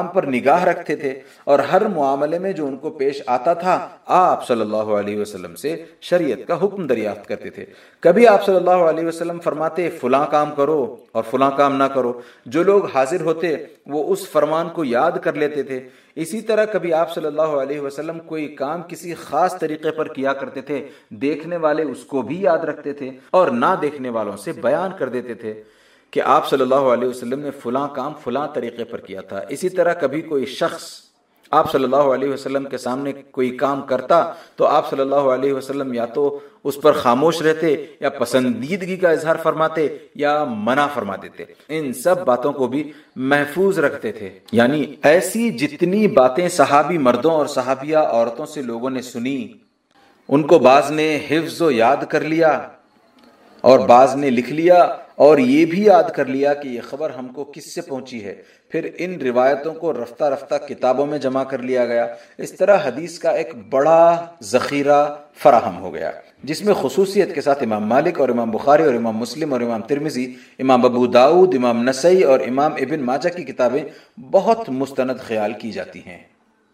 نگاہ رکھتے تھے اور ہر معاملے میں جو ان کو پیش آتا تھا آپ صلی اللہ علیہ وسلم سے شریعت کا حکم دریافت کرتے تھے۔ کبھی آپ صلی اللہ علیہ وسلم فرماتے فلاں کام کرو اور فلاں کام نہ کرو، جو لوگ حاضر ہوتے وہ اس فرمان کو یاد کر لیتے تھے۔ اسی طرح کبھی آپ صلی اللہ علیہ وسلم کوئی کام کسی خاص طریقے پر کیا کرتے تھے، دیکھنے والے اس کو بھی یاد رکھتے تھے اور نہ دیکھنے والوں سے بیان کر دیتے تھے کہ آپ صلی اللہ علیہ وسلم نے فلاں کام فلاں طریقے پر کیا تھا۔ اسی طرح کبھی کوئی شخص آپ صلی اللہ علیہ وسلم کے سامنے کوئی کام کرتا تو آپ صلی اللہ علیہ وسلم یا تو اس پر خاموش رہتے یا پسندیدگی کا اظہار فرماتے یا منع فرما دیتے۔ ان سب باتوں کو بھی محفوظ رکھتے تھے، یعنی ایسی جتنی باتیں صحابی مردوں اور صحابیہ عورتوں سے لوگوں نے سنی، ان کو بعض نے حفظ و یاد کر لیا اور بعض نے لکھ لیا اور یہ بھی یاد کر لیا کہ یہ خبر ہم کو کس سے پہنچی ہے۔ پھر ان روایتوں کو رفتہ رفتہ کتابوں میں جمع کر لیا گیا۔ اس طرح حدیث کا ایک بڑا ذخیرہ فراہم ہو گیا، جس میں خصوصیت کے ساتھ امام مالک اور امام بخاری اور امام مسلم اور امام ترمذی، امام ابو داؤد، امام نسائی اور امام ابن ماجہ کی کتابیں بہت مستند خیال کی جاتی ہیں۔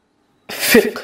فقہ،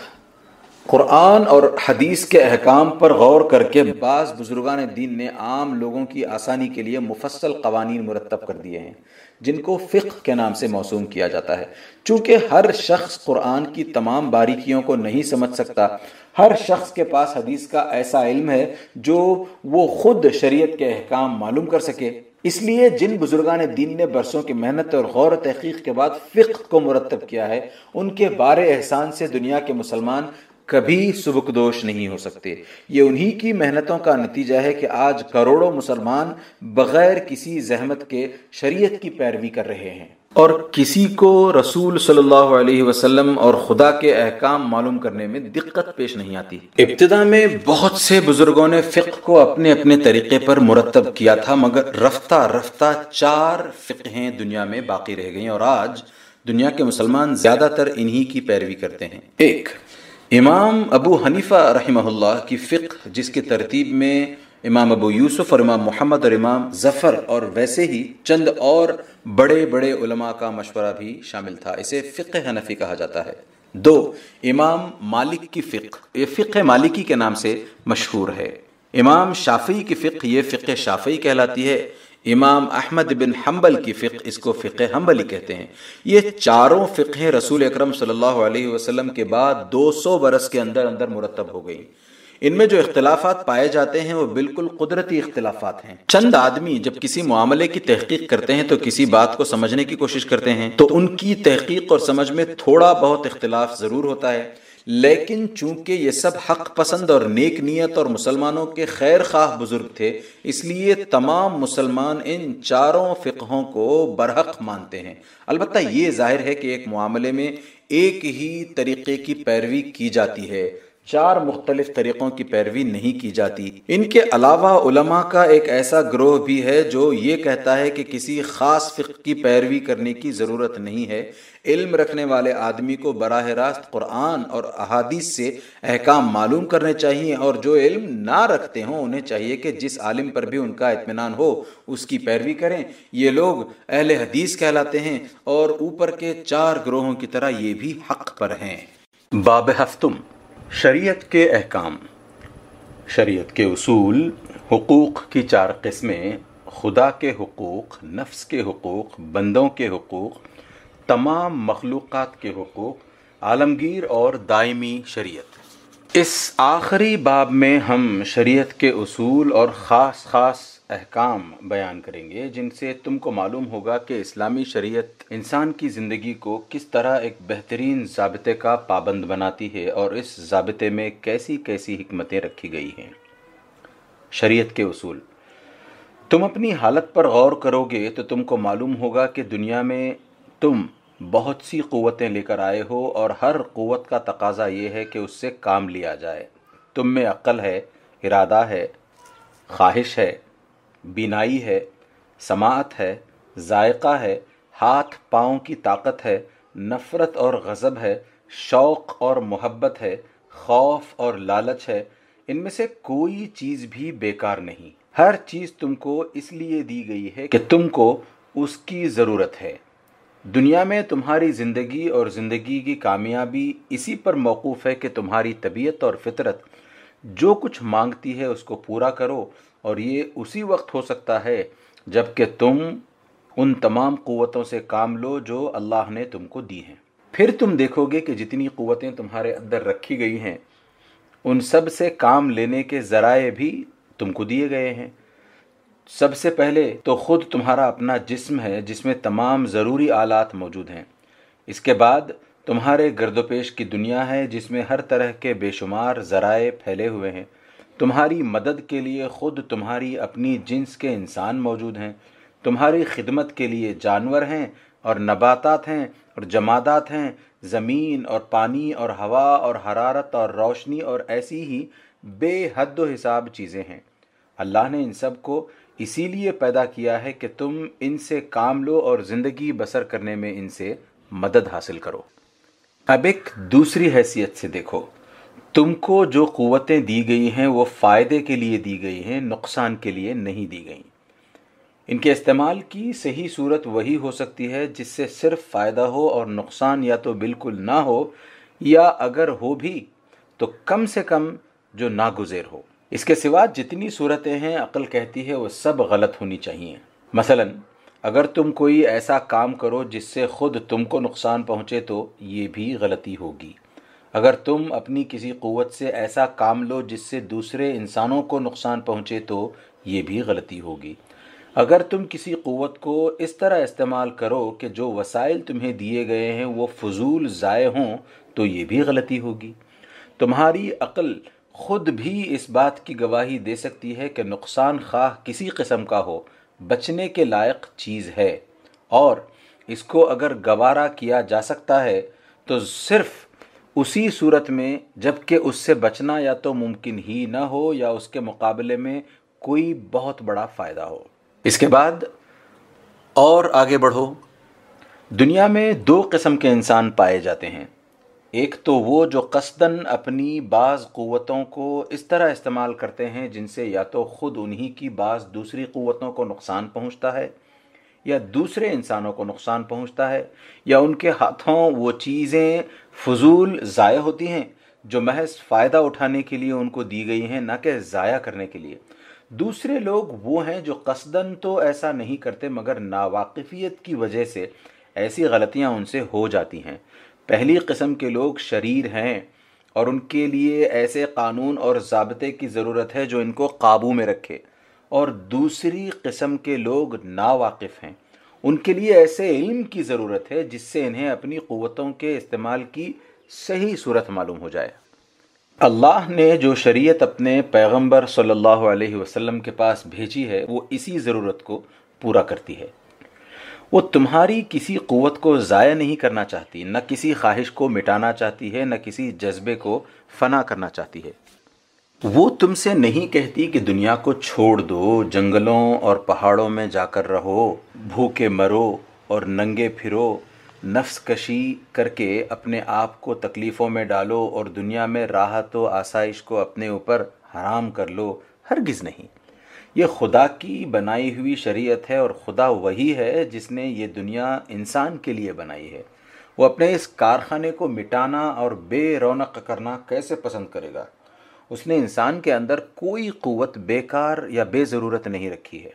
قرآن اور حدیث کے احکام پر غور کر کے بعض بزرگان دین نے عام لوگوں کی آسانی کے لیے مفصل قوانین مرتب کر دیے ہیں، جن کو فقہ کے نام سے موسوم کیا جاتا ہے۔ چونکہ ہر شخص قرآن کی تمام باریکیوں کو نہیں سمجھ سکتا، ہر شخص کے پاس حدیث کا ایسا علم ہے جو وہ خود شریعت کے احکام معلوم کر سکے، اس لیے جن بزرگان دین نے برسوں کی محنت اور غور و تحقیق کے بعد فقہ کو مرتب کیا ہے، ان کے بارے احسان سے دنیا کے مسلمان کبھی سبکدوش نہیں ہو سکتے۔ یہ انہی کی محنتوں کا نتیجہ ہے کہ آج کروڑوں مسلمان بغیر کسی زحمت کے شریعت کی پیروی کر رہے ہیں اور کسی کو رسول صلی اللہ علیہ وسلم اور خدا کے احکام معلوم کرنے میں دقت پیش نہیں آتی۔ ابتدا میں بہت سے بزرگوں نے فقہ کو اپنے اپنے طریقے پر مرتب کیا تھا، مگر رفتہ رفتہ چار فقہیں دنیا میں باقی رہ گئیں اور آج دنیا کے مسلمان زیادہ تر انہی کی پیروی کرتے ہیں۔ ایک، امام ابو حنیفہ رحمہ اللہ کی فقہ، جس کی ترتیب میں امام ابو یوسف اور امام محمد اور امام ظفر اور ویسے ہی چند اور بڑے بڑے علماء کا مشورہ بھی شامل تھا، اسے فقہ حنفی کہا جاتا ہے۔ دو، امام مالک کی فقہ، یہ فقہ مالکی کے نام سے مشہور ہے۔ امام شافعی کی فقہ، یہ فقہ شافعی کہلاتی ہے۔ امام احمد بن حنبل کی فقہ، اس کو فقہ حنبلی کہتے ہیں۔ یہ چاروں فقہیں رسول اکرم صلی اللہ علیہ وسلم کے بعد دو سو برس کے اندر اندر مرتب ہو گئی۔ ان میں جو اختلافات پائے جاتے ہیں وہ بالکل قدرتی اختلافات ہیں۔ چند آدمی جب کسی معاملے کی تحقیق کرتے ہیں تو کسی بات کو سمجھنے کی کوشش کرتے ہیں، تو ان کی تحقیق اور سمجھ میں تھوڑا بہت اختلاف ضرور ہوتا ہے، لیکن چونکہ یہ سب حق پسند اور نیک نیت اور مسلمانوں کے خیر خواہ بزرگ تھے، اس لیے تمام مسلمان ان چاروں فقہوں کو برحق مانتے ہیں۔ البتہ یہ ظاہر ہے کہ ایک معاملے میں ایک ہی طریقے کی پیروی کی جاتی ہے، چار مختلف طریقوں کی پیروی نہیں کی جاتی۔ ان کے علاوہ علماء کا ایک ایسا گروہ بھی ہے جو یہ کہتا ہے کہ کسی خاص فقہ کی پیروی کرنے کی ضرورت نہیں ہے، علم رکھنے والے آدمی کو براہ راست قرآن اور احادیث سے احکام معلوم کرنے چاہیے، اور جو علم نہ رکھتے ہوں انہیں چاہیے کہ جس عالم پر بھی ان کا اطمینان ہو اس کی پیروی کریں۔ یہ لوگ اہل حدیث کہلاتے ہیں اور اوپر کے چار گروہوں کی طرح یہ بھی حق پر ہیں۔ باب ہفتم، شریعت کے احکام، شریعت کے اصول، حقوق کی چار قسمیں، خدا کے حقوق، نفس کے حقوق، بندوں کے حقوق، تمام مخلوقات کے حقوق، عالمگیر اور دائمی شریعت۔ اس آخری باب میں ہم شریعت کے اصول اور خاص خاص احکام بیان کریں گے، جن سے تم کو معلوم ہوگا کہ اسلامی شریعت انسان کی زندگی کو کس طرح ایک بہترین ضابطے کا پابند بناتی ہے اور اس ضابطے میں کیسی کیسی حکمتیں رکھی گئی ہیں۔ شریعت کے اصول، تم اپنی حالت پر غور کرو گے تو تم کو معلوم ہوگا کہ دنیا میں تم بہت سی قوتیں لے کر آئے ہو اور ہر قوت کا تقاضا یہ ہے کہ اس سے کام لیا جائے۔ تم میں عقل ہے، ارادہ ہے، خواہش ہے، بینائی ہے، سماعت ہے، ذائقہ ہے، ہاتھ پاؤں کی طاقت ہے، نفرت اور غضب ہے، شوق اور محبت ہے، خوف اور لالچ ہے۔ ان میں سے کوئی چیز بھی بیکار نہیں، ہر چیز تم کو اس لیے دی گئی ہے کہ تم کو اس کی ضرورت ہے۔ دنیا میں تمہاری زندگی اور زندگی کی کامیابی اسی پر موقوف ہے کہ تمہاری طبیعت اور فطرت جو کچھ مانگتی ہے اس کو پورا کرو، اور یہ اسی وقت ہو سکتا ہے جب کہ تم ان تمام قوتوں سے کام لو جو اللہ نے تم کو دی ہیں۔ پھر تم دیکھو گے کہ جتنی قوتیں تمہارے اندر رکھی گئی ہیں ان سب سے کام لینے کے ذرائع بھی تم کو دیے گئے ہیں۔ سب سے پہلے تو خود تمہارا اپنا جسم ہے جس میں تمام ضروری آلات موجود ہیں۔ اس کے بعد تمہارے گرد و پیش کی دنیا ہے جس میں ہر طرح کے بے شمار ذرائع پھیلے ہوئے ہیں۔ تمہاری مدد کے لیے خود تمہاری اپنی جنس کے انسان موجود ہیں، تمہاری خدمت کے لیے جانور ہیں اور نباتات ہیں اور جمادات ہیں، زمین اور پانی اور ہوا اور حرارت اور روشنی اور ایسی ہی بے حد و حساب چیزیں ہیں۔ اللہ نے ان سب کو اسی لیے پیدا کیا ہے کہ تم ان سے کام لو اور زندگی بسر کرنے میں ان سے مدد حاصل کرو۔ اب ایک دوسری حیثیت سے دیکھو، تم کو جو قوتیں دی گئی ہیں وہ فائدے کے لیے دی گئی ہیں، نقصان کے لیے نہیں دی گئیں۔ ان کے استعمال کی صحیح صورت وہی ہو سکتی ہے جس سے صرف فائدہ ہو اور نقصان یا تو بالکل نہ ہو، یا اگر ہو بھی تو کم سے کم جو ناگزیر ہو۔ اس کے سوا جتنی صورتیں ہیں عقل کہتی ہے وہ سب غلط ہونی چاہیے۔ مثلا اگر تم کوئی ایسا کام کرو جس سے خود تم کو نقصان پہنچے تو یہ بھی غلطی ہوگی۔ اگر تم اپنی کسی قوت سے ایسا کام لو جس سے دوسرے انسانوں کو نقصان پہنچے تو یہ بھی غلطی ہوگی۔ اگر تم کسی قوت کو اس طرح استعمال کرو کہ جو وسائل تمہیں دیے گئے ہیں وہ فضول ضائع ہوں تو یہ بھی غلطی ہوگی۔ تمہاری عقل خود بھی اس بات کی گواہی دے سکتی ہے کہ نقصان خواہ کسی قسم کا ہو بچنے کے لائق چیز ہے، اور اس کو اگر گوارا کیا جا سکتا ہے تو صرف اسی صورت میں جب کہ اس سے بچنا یا تو ممکن ہی نہ ہو یا اس کے مقابلے میں کوئی بہت بڑا فائدہ ہو۔ اس کے بعد اور آگے بڑھو۔ دنیا میں دو قسم کے انسان پائے جاتے ہیں، ایک تو وہ جو قصداً اپنی بعض قوتوں کو اس طرح استعمال کرتے ہیں جن سے یا تو خود انہی کی بعض دوسری قوتوں کو نقصان پہنچتا ہے یا دوسرے انسانوں کو نقصان پہنچتا ہے، یا ان کے ہاتھوں وہ چیزیں فضول ضائع ہوتی ہیں جو محض فائدہ اٹھانے کے لیے ان کو دی گئی ہیں، نہ کہ ضائع کرنے کے لیے۔ دوسرے لوگ وہ ہیں جو قصداً تو ایسا نہیں کرتے مگر ناواقفیت کی وجہ سے ایسی غلطیاں ان سے ہو جاتی ہیں۔ پہلی قسم کے لوگ شریر ہیں اور ان کے لیے ایسے قانون اور ضابطے کی ضرورت ہے جو ان کو قابو میں رکھے، اور دوسری قسم کے لوگ ناواقف ہیں، ان کے لیے ایسے علم کی ضرورت ہے جس سے انہیں اپنی قوتوں کے استعمال کی صحیح صورت معلوم ہو جائے۔ اللہ نے جو شریعت اپنے پیغمبر صلی اللہ علیہ وسلم کے پاس بھیجی ہے وہ اسی ضرورت کو پورا کرتی ہے۔ وہ تمہاری کسی قوت کو ضائع نہیں کرنا چاہتی، نہ کسی خواہش کو مٹانا چاہتی ہے، نہ کسی جذبے کو فنا کرنا چاہتی ہے۔ وہ تم سے نہیں کہتی کہ دنیا کو چھوڑ دو، جنگلوں اور پہاڑوں میں جا کر رہو، بھوکے مرو اور ننگے پھرو، نفس کشی کر کے اپنے آپ کو تکلیفوں میں ڈالو اور دنیا میں راحت و آسائش کو اپنے اوپر حرام کر لو۔ ہرگز نہیں۔ یہ خدا کی بنائی ہوئی شریعت ہے، اور خدا وہی ہے جس نے یہ دنیا انسان کے لیے بنائی ہے۔ وہ اپنے اس کارخانے کو مٹانا اور بے رونق کرنا کیسے پسند کرے گا؟ اس نے انسان کے اندر کوئی قوت بیکار یا بے ضرورت نہیں رکھی ہے،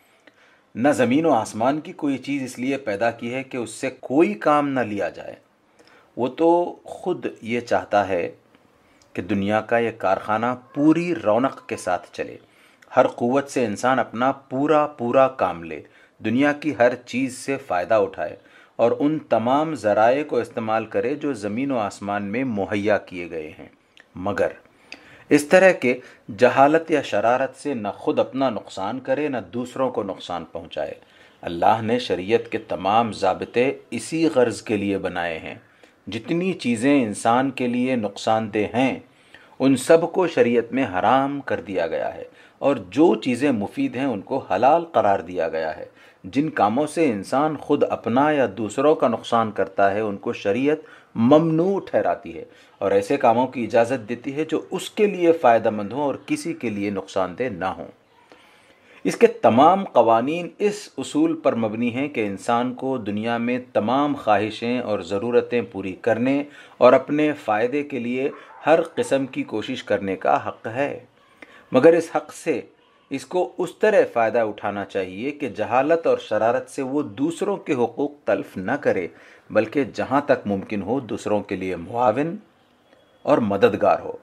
نہ زمین و آسمان کی کوئی چیز اس لیے پیدا کی ہے کہ اس سے کوئی کام نہ لیا جائے۔ وہ تو خود یہ چاہتا ہے کہ دنیا کا یہ کارخانہ پوری رونق کے ساتھ چلے، ہر قوت سے انسان اپنا پورا پورا کام لے، دنیا کی ہر چیز سے فائدہ اٹھائے اور ان تمام ذرائع کو استعمال کرے جو زمین و آسمان میں مہیا کیے گئے ہیں، مگر اس طرح کے جہالت یا شرارت سے نہ خود اپنا نقصان کرے نہ دوسروں کو نقصان پہنچائے۔ اللہ نے شریعت کے تمام ضابطے اسی غرض کے لیے بنائے ہیں۔ جتنی چیزیں انسان کے لیے نقصان دہ ہیں ان سب کو شریعت میں حرام کر دیا گیا ہے، اور جو چیزیں مفید ہیں ان کو حلال قرار دیا گیا ہے۔ جن کاموں سے انسان خود اپنا یا دوسروں کا نقصان کرتا ہے ان کو شریعت ممنوع ٹھہراتی ہے، اور ایسے کاموں کی اجازت دیتی ہے جو اس کے لیے فائدہ مند ہوں اور کسی کے لیے نقصان دہ نہ ہوں۔ اس کے تمام قوانین اس اصول پر مبنی ہیں کہ انسان کو دنیا میں تمام خواہشیں اور ضرورتیں پوری کرنے اور اپنے فائدے کے لیے ہر قسم کی کوشش کرنے کا حق ہے، مگر اس حق سے اس کو اس طرح فائدہ اٹھانا چاہیے کہ جہالت اور شرارت سے وہ دوسروں کے حقوق تلف نہ کرے، بلکہ جہاں تک ممکن ہو دوسروں کے لیے معاون اور مددگار ہو۔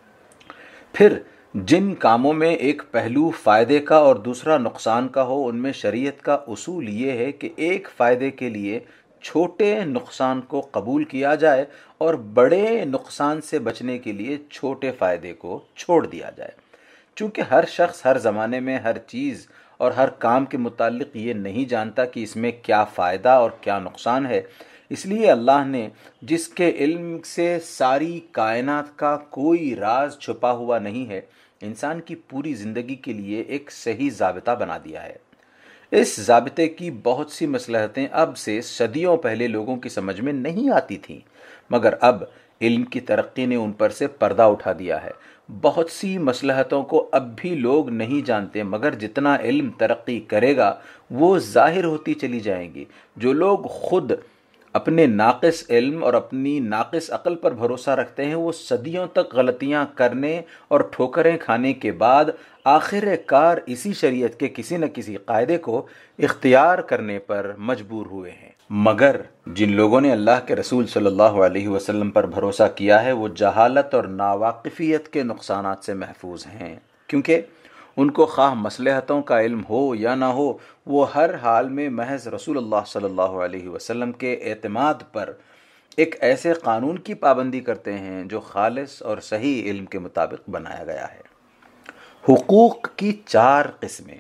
پھر جن کاموں میں ایک پہلو فائدے کا اور دوسرا نقصان کا ہو، ان میں شریعت کا اصول یہ ہے کہ ایک فائدے کے لیے چھوٹے نقصان کو قبول کیا جائے اور بڑے نقصان سے بچنے کے لیے چھوٹے فائدے کو چھوڑ دیا جائے۔ چونکہ ہر شخص ہر زمانے میں ہر چیز اور ہر کام کے متعلق یہ نہیں جانتا کہ اس میں کیا فائدہ اور کیا نقصان ہے، اس لیے اللہ نے جس کے علم سے ساری کائنات کا کوئی راز چھپا ہوا نہیں ہے، انسان کی پوری زندگی کے لیے ایک صحیح ضابطہ بنا دیا ہے۔ اس ضابطے کی بہت سی مصلحتیں اب سے صدیوں پہلے لوگوں کی سمجھ میں نہیں آتی تھیں، مگر اب علم کی ترقی نے ان پر سے پردہ اٹھا دیا ہے۔ بہت سی مصلحتوں کو اب بھی لوگ نہیں جانتے، مگر جتنا علم ترقی کرے گا وہ ظاہر ہوتی چلی جائیں گی۔ جو لوگ خود اپنے ناقص علم اور اپنی ناقص عقل پر بھروسہ رکھتے ہیں، وہ صدیوں تک غلطیاں کرنے اور ٹھوکریں کھانے کے بعد آخر کار اسی شریعت کے کسی نہ کسی قاعدے کو اختیار کرنے پر مجبور ہوئے ہیں۔ مگر جن لوگوں نے اللہ کے رسول صلی اللہ علیہ وسلم پر بھروسہ کیا ہے، وہ جہالت اور ناواقفیت کے نقصانات سے محفوظ ہیں، کیونکہ ان کو خواہ مصلحتوں کا علم ہو یا نہ ہو، وہ ہر حال میں محض رسول اللہ صلی اللہ علیہ وسلم کے اعتماد پر ایک ایسے قانون کی پابندی کرتے ہیں جو خالص اور صحیح علم کے مطابق بنایا گیا ہے۔ حقوق کی چار قسمیں۔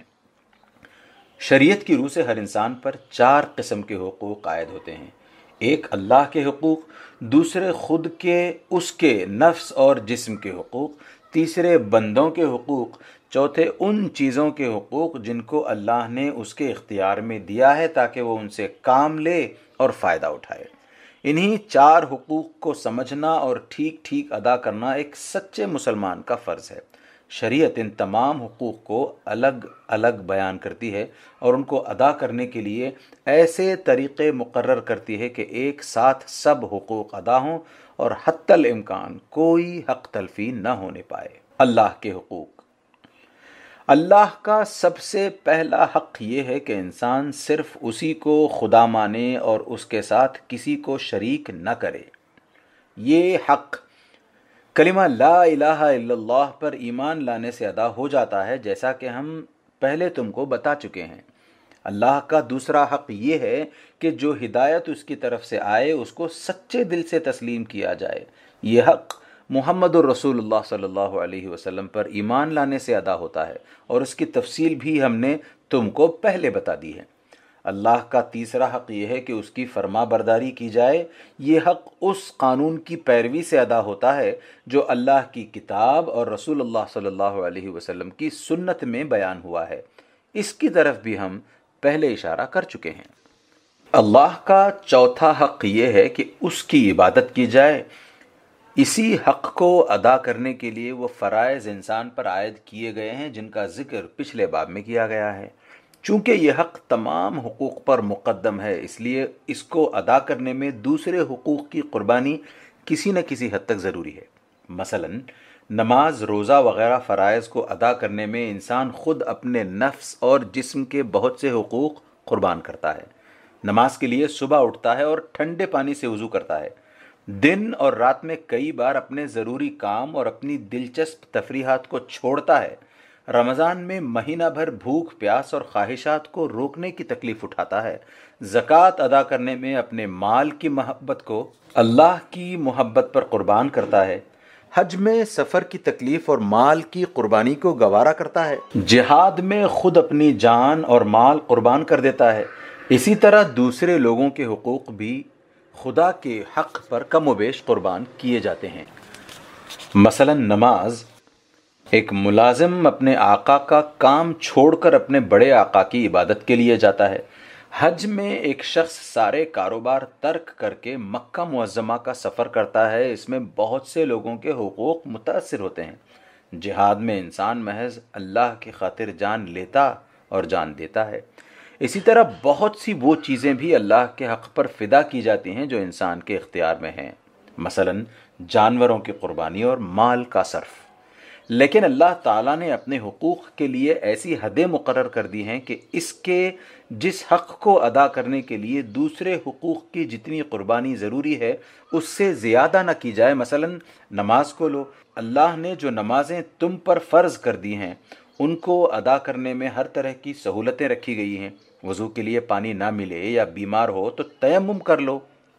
شریعت کی روح سے ہر انسان پر چار قسم کے حقوق عائد ہوتے ہیں۔ ایک اللہ کے حقوق، دوسرے خود کے، اس کے نفس اور جسم کے حقوق، تیسرے بندوں کے حقوق، چوتھے ان چیزوں کے حقوق جن کو اللہ نے اس کے اختیار میں دیا ہے تاکہ وہ ان سے کام لے اور فائدہ اٹھائے۔ انہی چار حقوق کو سمجھنا اور ٹھیک ٹھیک ادا کرنا ایک سچے مسلمان کا فرض ہے۔ شریعت ان تمام حقوق کو الگ الگ بیان کرتی ہے اور ان کو ادا کرنے کے لیے ایسے طریقے مقرر کرتی ہے کہ ایک ساتھ سب حقوق ادا ہوں اور حتی الامکان کوئی حق تلفی نہ ہونے پائے۔ اللہ کے حقوق۔ اللہ کا سب سے پہلا حق یہ ہے کہ انسان صرف اسی کو خدا مانے اور اس کے ساتھ کسی کو شریک نہ کرے۔ یہ حق کلمہ لا الہ الا اللہ پر ایمان لانے سے ادا ہو جاتا ہے، جیسا کہ ہم پہلے تم کو بتا چکے ہیں۔ اللہ کا دوسرا حق یہ ہے کہ جو ہدایت اس کی طرف سے آئے اس کو سچے دل سے تسلیم کیا جائے۔ یہ حق محمد الرسول اللہ صلی اللہ علیہ وسلم پر ایمان لانے سے ادا ہوتا ہے، اور اس کی تفصیل بھی ہم نے تم کو پہلے بتا دی ہے۔ اللہ کا تیسرا حق یہ ہے کہ اس کی فرما برداری کی جائے۔ یہ حق اس قانون کی پیروی سے ادا ہوتا ہے جو اللہ کی کتاب اور رسول اللہ صلی اللہ علیہ وسلم کی سنت میں بیان ہوا ہے۔ اس کی طرف بھی ہم پہلے اشارہ کر چکے ہیں۔ اللہ کا چوتھا حق یہ ہے کہ اس کی عبادت کی جائے۔ اسی حق کو ادا کرنے کے لیے وہ فرائض انسان پر عائد کیے گئے ہیں جن کا ذکر پچھلے باب میں کیا گیا ہے۔ چونکہ یہ حق تمام حقوق پر مقدم ہے، اس لیے اس کو ادا کرنے میں دوسرے حقوق کی قربانی کسی نہ کسی حد تک ضروری ہے۔ مثلا نماز، روزہ وغیرہ فرائض کو ادا کرنے میں انسان خود اپنے نفس اور جسم کے بہت سے حقوق قربان کرتا ہے۔ نماز کے لیے صبح اٹھتا ہے اور ٹھنڈے پانی سے وضو کرتا ہے۔ دن اور رات میں کئی بار اپنے ضروری کام اور اپنی دلچسپ تفریحات کو چھوڑتا ہے۔ رمضان میں مہینہ بھر بھوک پیاس اور خواہشات کو روکنے کی تکلیف اٹھاتا ہے۔ زکوٰۃ ادا کرنے میں اپنے مال کی محبت کو اللہ کی محبت پر قربان کرتا ہے۔ حج میں سفر کی تکلیف اور مال کی قربانی کو گوارا کرتا ہے۔ جہاد میں خود اپنی جان اور مال قربان کر دیتا ہے۔ اسی طرح دوسرے لوگوں کے حقوق بھی خدا کے حق پر کم و بیش قربان کیے جاتے ہیں۔ مثلا نماز، ایک ملازم اپنے آقا کا کام چھوڑ کر اپنے بڑے آقا کی عبادت کے لیے جاتا ہے۔ حج میں ایک شخص سارے کاروبار ترک کر کے مکہ معظمہ کا سفر کرتا ہے۔ اس میں بہت سے لوگوں کے حقوق متاثر ہوتے ہیں۔ جہاد میں انسان محض اللہ کی خاطر جان لیتا اور جان دیتا ہے۔ اسی طرح بہت سی وہ چیزیں بھی اللہ کے حق پر فدا کی جاتی ہیں جو انسان کے اختیار میں ہیں، مثلا جانوروں کی قربانی اور مال کا صرف۔ لیکن اللہ تعالیٰ نے اپنے حقوق کے لیے ایسی حدیں مقرر کر دی ہیں کہ اس کے جس حق کو ادا کرنے کے لیے دوسرے حقوق کی جتنی قربانی ضروری ہے اس سے زیادہ نہ کی جائے۔ مثلا نماز کو لو، اللہ نے جو نمازیں تم پر فرض کر دی ہیں ان کو ادا کرنے میں ہر طرح کی سہولتیں رکھی گئی ہیں۔ وضو کے لیے پانی نہ ملے یا بیمار ہو تو تیمم کر لو،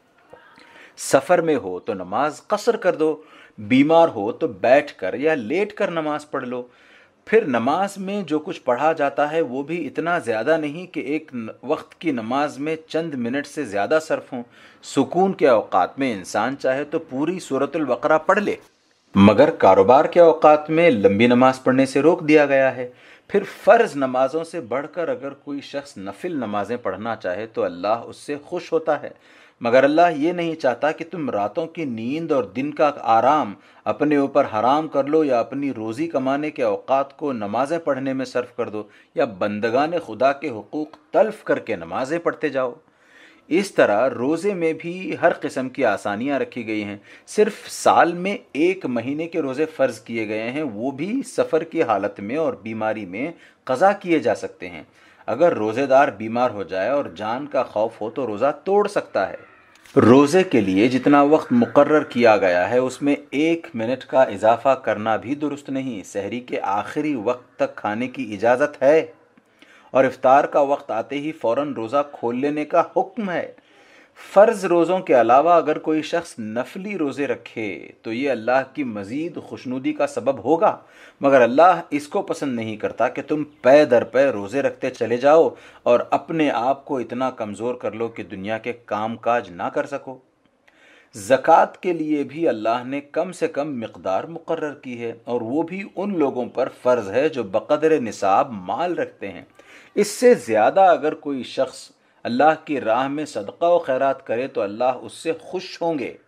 سفر میں ہو تو نماز قصر کر دو، بیمار ہو تو بیٹھ کر یا لیٹ کر نماز پڑھ لو۔ پھر نماز میں جو کچھ پڑھا جاتا ہے وہ بھی اتنا زیادہ نہیں کہ ایک وقت کی نماز میں چند منٹ سے زیادہ صرف ہوں۔ سکون کے اوقات میں انسان چاہے تو پوری سورۃ البقرہ پڑھ لے، مگر کاروبار کے اوقات میں لمبی نماز پڑھنے سے روک دیا گیا ہے۔ پھر فرض نمازوں سے بڑھ کر اگر کوئی شخص نفل نمازیں پڑھنا چاہے تو اللہ اس سے خوش ہوتا ہے، مگر اللہ یہ نہیں چاہتا کہ تم راتوں کی نیند اور دن کا آرام اپنے اوپر حرام کر لو یا اپنی روزی کمانے کے اوقات کو نمازیں پڑھنے میں صرف کر دو یا بندگان خدا کے حقوق تلف کر کے نمازیں پڑھتے جاؤ۔ اس طرح روزے میں بھی ہر قسم کی آسانیاں رکھی گئی ہیں۔ صرف سال میں ایک مہینے کے روزے فرض کیے گئے ہیں، وہ بھی سفر کی حالت میں اور بیماری میں قضا کیے جا سکتے ہیں۔ اگر روزے دار بیمار ہو جائے اور جان کا خوف ہو تو روزہ توڑ سکتا ہے۔ روزے کے لیے جتنا وقت مقرر کیا گیا ہے اس میں ایک منٹ کا اضافہ کرنا بھی درست نہیں۔ سحری کے آخری وقت تک کھانے کی اجازت ہے اور افطار کا وقت آتے ہی فوراً روزہ کھول لینے کا حکم ہے۔ فرض روزوں کے علاوہ اگر کوئی شخص نفلی روزے رکھے تو یہ اللہ کی مزید خوشنودی کا سبب ہوگا، مگر اللہ اس کو پسند نہیں کرتا کہ تم پے در پے روزے رکھتے چلے جاؤ اور اپنے آپ کو اتنا کمزور کر لو کہ دنیا کے کام کاج نہ کر سکو۔ زکوٰۃ کے لیے بھی اللہ نے کم سے کم مقدار مقرر کی ہے، اور وہ بھی ان لوگوں پر فرض ہے جو بقدر نصاب مال رکھتے ہیں۔ اس سے زیادہ اگر کوئی شخص اللہ کی راہ میں صدقہ و خیرات کرے تو اللہ اس سے خوش ہوں گے،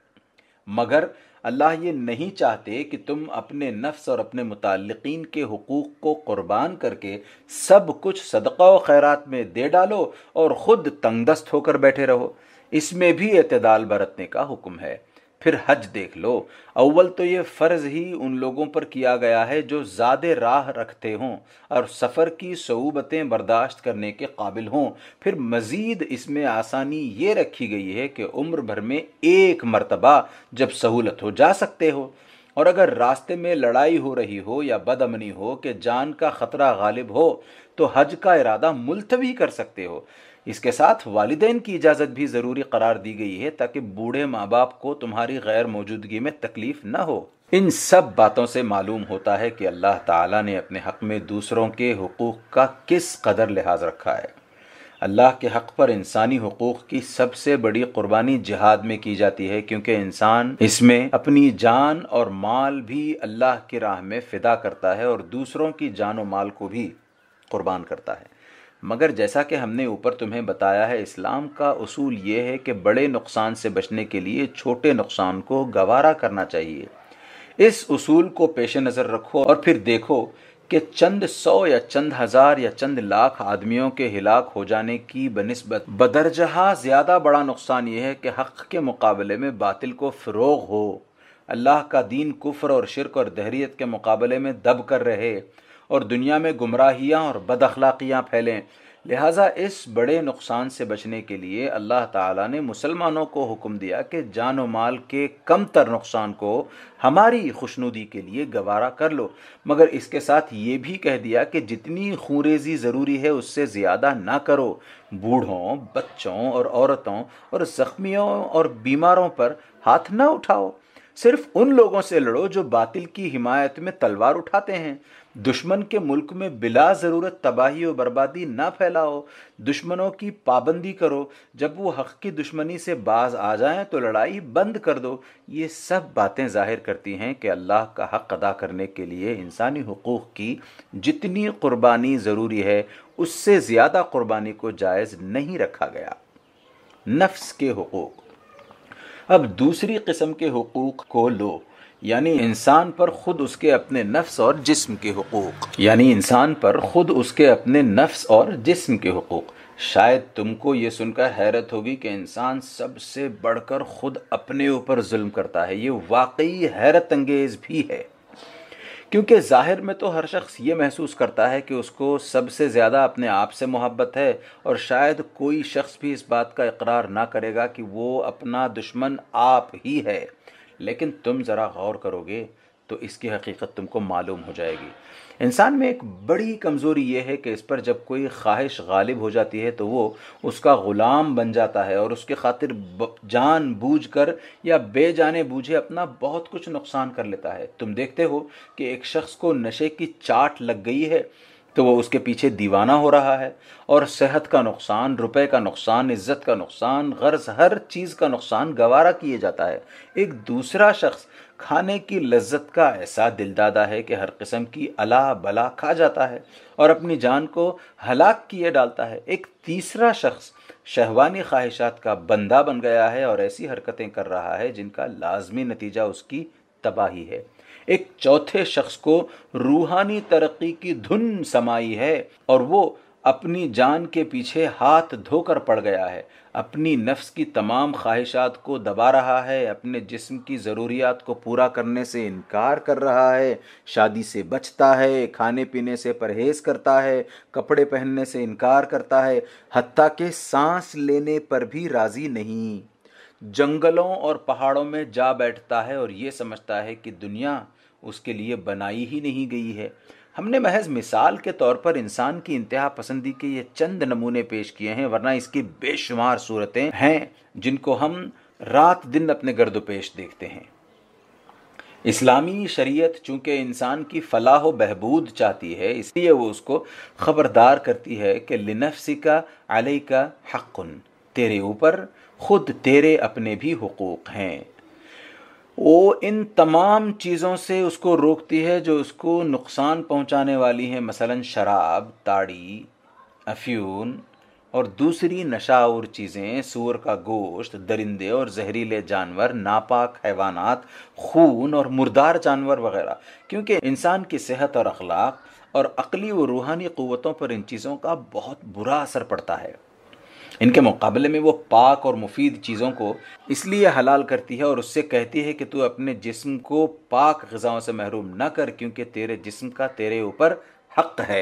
مگر اللہ یہ نہیں چاہتے کہ تم اپنے نفس اور اپنے متعلقین کے حقوق کو قربان کر کے سب کچھ صدقہ و خیرات میں دے ڈالو اور خود تنگ دست ہو کر بیٹھے رہو۔ اس میں بھی اعتدال برتنے کا حکم ہے۔ پھر حج دیکھ لو، اول تو یہ فرض ہی ان لوگوں پر کیا گیا ہے جو زیادہ راہ رکھتے ہوں اور سفر کی صعوبتیں برداشت کرنے کے قابل ہوں۔ پھر مزید اس میں آسانی یہ رکھی گئی ہے کہ عمر بھر میں ایک مرتبہ جب سہولت ہو جا سکتے ہو، اور اگر راستے میں لڑائی ہو رہی ہو یا بد امنی ہو کہ جان کا خطرہ غالب ہو تو حج کا ارادہ ملتوی کر سکتے ہو۔ اس کے ساتھ والدین کی اجازت بھی ضروری قرار دی گئی ہے تاکہ بوڑھے ماں باپ کو تمہاری غیر موجودگی میں تکلیف نہ ہو۔ ان سب باتوں سے معلوم ہوتا ہے کہ اللہ تعالیٰ نے اپنے حق میں دوسروں کے حقوق کا کس قدر لحاظ رکھا ہے۔ اللہ کے حق پر انسانی حقوق کی سب سے بڑی قربانی جہاد میں کی جاتی ہے، کیونکہ انسان اس میں اپنی جان اور مال بھی اللہ کی راہ میں فدا کرتا ہے اور دوسروں کی جان و مال کو بھی قربان کرتا ہے۔ مگر جیسا کہ ہم نے اوپر تمہیں بتایا ہے، اسلام کا اصول یہ ہے کہ بڑے نقصان سے بچنے کے لیے چھوٹے نقصان کو گوارا کرنا چاہیے۔ اس اصول کو پیش نظر رکھو اور پھر دیکھو کہ چند سو یا چند ہزار یا چند لاکھ آدمیوں کے ہلاک ہو جانے کی بنسبت بدرجہ زیادہ بڑا نقصان یہ ہے کہ حق کے مقابلے میں باطل کو فروغ ہو، اللہ کا دین کفر اور شرک اور دہریت کے مقابلے میں دب کر رہے اور دنیا میں گمراہیاں اور بد اخلاقیاں پھیلیں۔ لہٰذا اس بڑے نقصان سے بچنے کے لیے اللہ تعالیٰ نے مسلمانوں کو حکم دیا کہ جان و مال کے کم تر نقصان کو ہماری خوشنودی کے لیے گوارا کر لو، مگر اس کے ساتھ یہ بھی کہہ دیا کہ جتنی خونریزی ضروری ہے اس سے زیادہ نہ کرو۔ بوڑھوں، بچوں اور عورتوں اور زخمیوں اور بیماروں پر ہاتھ نہ اٹھاؤ۔ صرف ان لوگوں سے لڑو جو باطل کی حمایت میں تلوار اٹھاتے ہیں۔ دشمن کے ملک میں بلا ضرورت تباہی و بربادی نہ پھیلاؤ۔ دشمنوں کی پابندی کرو، جب وہ حق کی دشمنی سے باز آ جائیں تو لڑائی بند کر دو۔ یہ سب باتیں ظاہر کرتی ہیں کہ اللہ کا حق ادا کرنے کے لیے انسانی حقوق کی جتنی قربانی ضروری ہے اس سے زیادہ قربانی کو جائز نہیں رکھا گیا۔ نفس کے حقوق۔ اب دوسری قسم کے حقوق کو لو، یعنی انسان پر خود اس کے اپنے نفس اور جسم کے حقوق یعنی انسان پر خود اس کے اپنے نفس اور جسم کے حقوق شاید تم کو یہ سن کر حیرت ہوگی کہ انسان سب سے بڑھ کر خود اپنے اوپر ظلم کرتا ہے۔ یہ واقعی حیرت انگیز بھی ہے، کیونکہ ظاہر میں تو ہر شخص یہ محسوس کرتا ہے کہ اس کو سب سے زیادہ اپنے آپ سے محبت ہے، اور شاید کوئی شخص بھی اس بات کا اقرار نہ کرے گا کہ وہ اپنا دشمن آپ ہی ہے۔ لیکن تم ذرا غور کرو گے تو اس کی حقیقت تم کو معلوم ہو جائے گی۔ انسان میں ایک بڑی کمزوری یہ ہے کہ اس پر جب کوئی خواہش غالب ہو جاتی ہے تو وہ اس کا غلام بن جاتا ہے، اور اس کے خاطر جان بوجھ کر یا بے جانے بوجھے اپنا بہت کچھ نقصان کر لیتا ہے۔ تم دیکھتے ہو کہ ایک شخص کو نشے کی چاٹ لگ گئی ہے تو وہ اس کے پیچھے دیوانہ ہو رہا ہے، اور صحت کا نقصان، روپے کا نقصان، عزت کا نقصان، غرض ہر چیز کا نقصان گوارا کیے جاتا ہے۔ ایک دوسرا شخص کھانے کی لذت کا ایسا دل دادا ہے کہ ہر قسم کی الا بلا کھا جاتا ہے اور اپنی جان کو ہلاک کیے ڈالتا ہے۔ ایک تیسرا شخص شہوانی خواہشات کا بندہ بن گیا ہے اور ایسی حرکتیں کر رہا ہے جن کا لازمی نتیجہ اس کی تباہی ہے۔ ایک چوتھے شخص کو روحانی ترقی کی دھن سمائی ہے اور وہ اپنی جان کے پیچھے ہاتھ دھو کر پڑ گیا ہے، اپنی نفس کی تمام خواہشات کو دبا رہا ہے، اپنے جسم کی ضروریات کو پورا کرنے سے انکار کر رہا ہے، شادی سے بچتا ہے، کھانے پینے سے پرہیز کرتا ہے، کپڑے پہننے سے انکار کرتا ہے، حتیٰ کہ سانس لینے پر بھی راضی نہیں۔ جنگلوں اور پہاڑوں میں جا بیٹھتا ہے اور یہ سمجھتا ہے کہ دنیا اس کے لیے بنائی ہی نہیں گئی ہے۔ ہم نے محض مثال کے طور پر انسان کی انتہا پسندی کے یہ چند نمونے پیش کیے ہیں، ورنہ اس کی بے شمار صورتیں ہیں جن کو ہم رات دن اپنے گرد و پیش دیکھتے ہیں۔ اسلامی شریعت چونکہ انسان کی فلاح و بہبود چاہتی ہے، اس لیے وہ اس کو خبردار کرتی ہے کہ لِنَفْسِكَ عَلَيْكَ حَقٌّ، تیرے اوپر خود تیرے اپنے بھی حقوق ہیں۔ وہ ان تمام چیزوں سے اس کو روکتی ہے جو اس کو نقصان پہنچانے والی ہیں، مثلا شراب، تاڑی، افیون اور دوسری نشاور چیزیں، سور کا گوشت، درندے اور زہریلے جانور، ناپاک حیوانات، خون اور مردار جانور وغیرہ، کیونکہ انسان کی صحت اور اخلاق اور عقلی و روحانی قوتوں پر ان چیزوں کا بہت برا اثر پڑتا ہے۔ ان کے مقابلے میں وہ پاک اور مفید چیزوں کو اس لیے حلال کرتی ہے اور اس سے کہتی ہے کہ تو اپنے جسم کو پاک غذاؤں سے محروم نہ کر، کیونکہ تیرے جسم کا تیرے اوپر حق ہے۔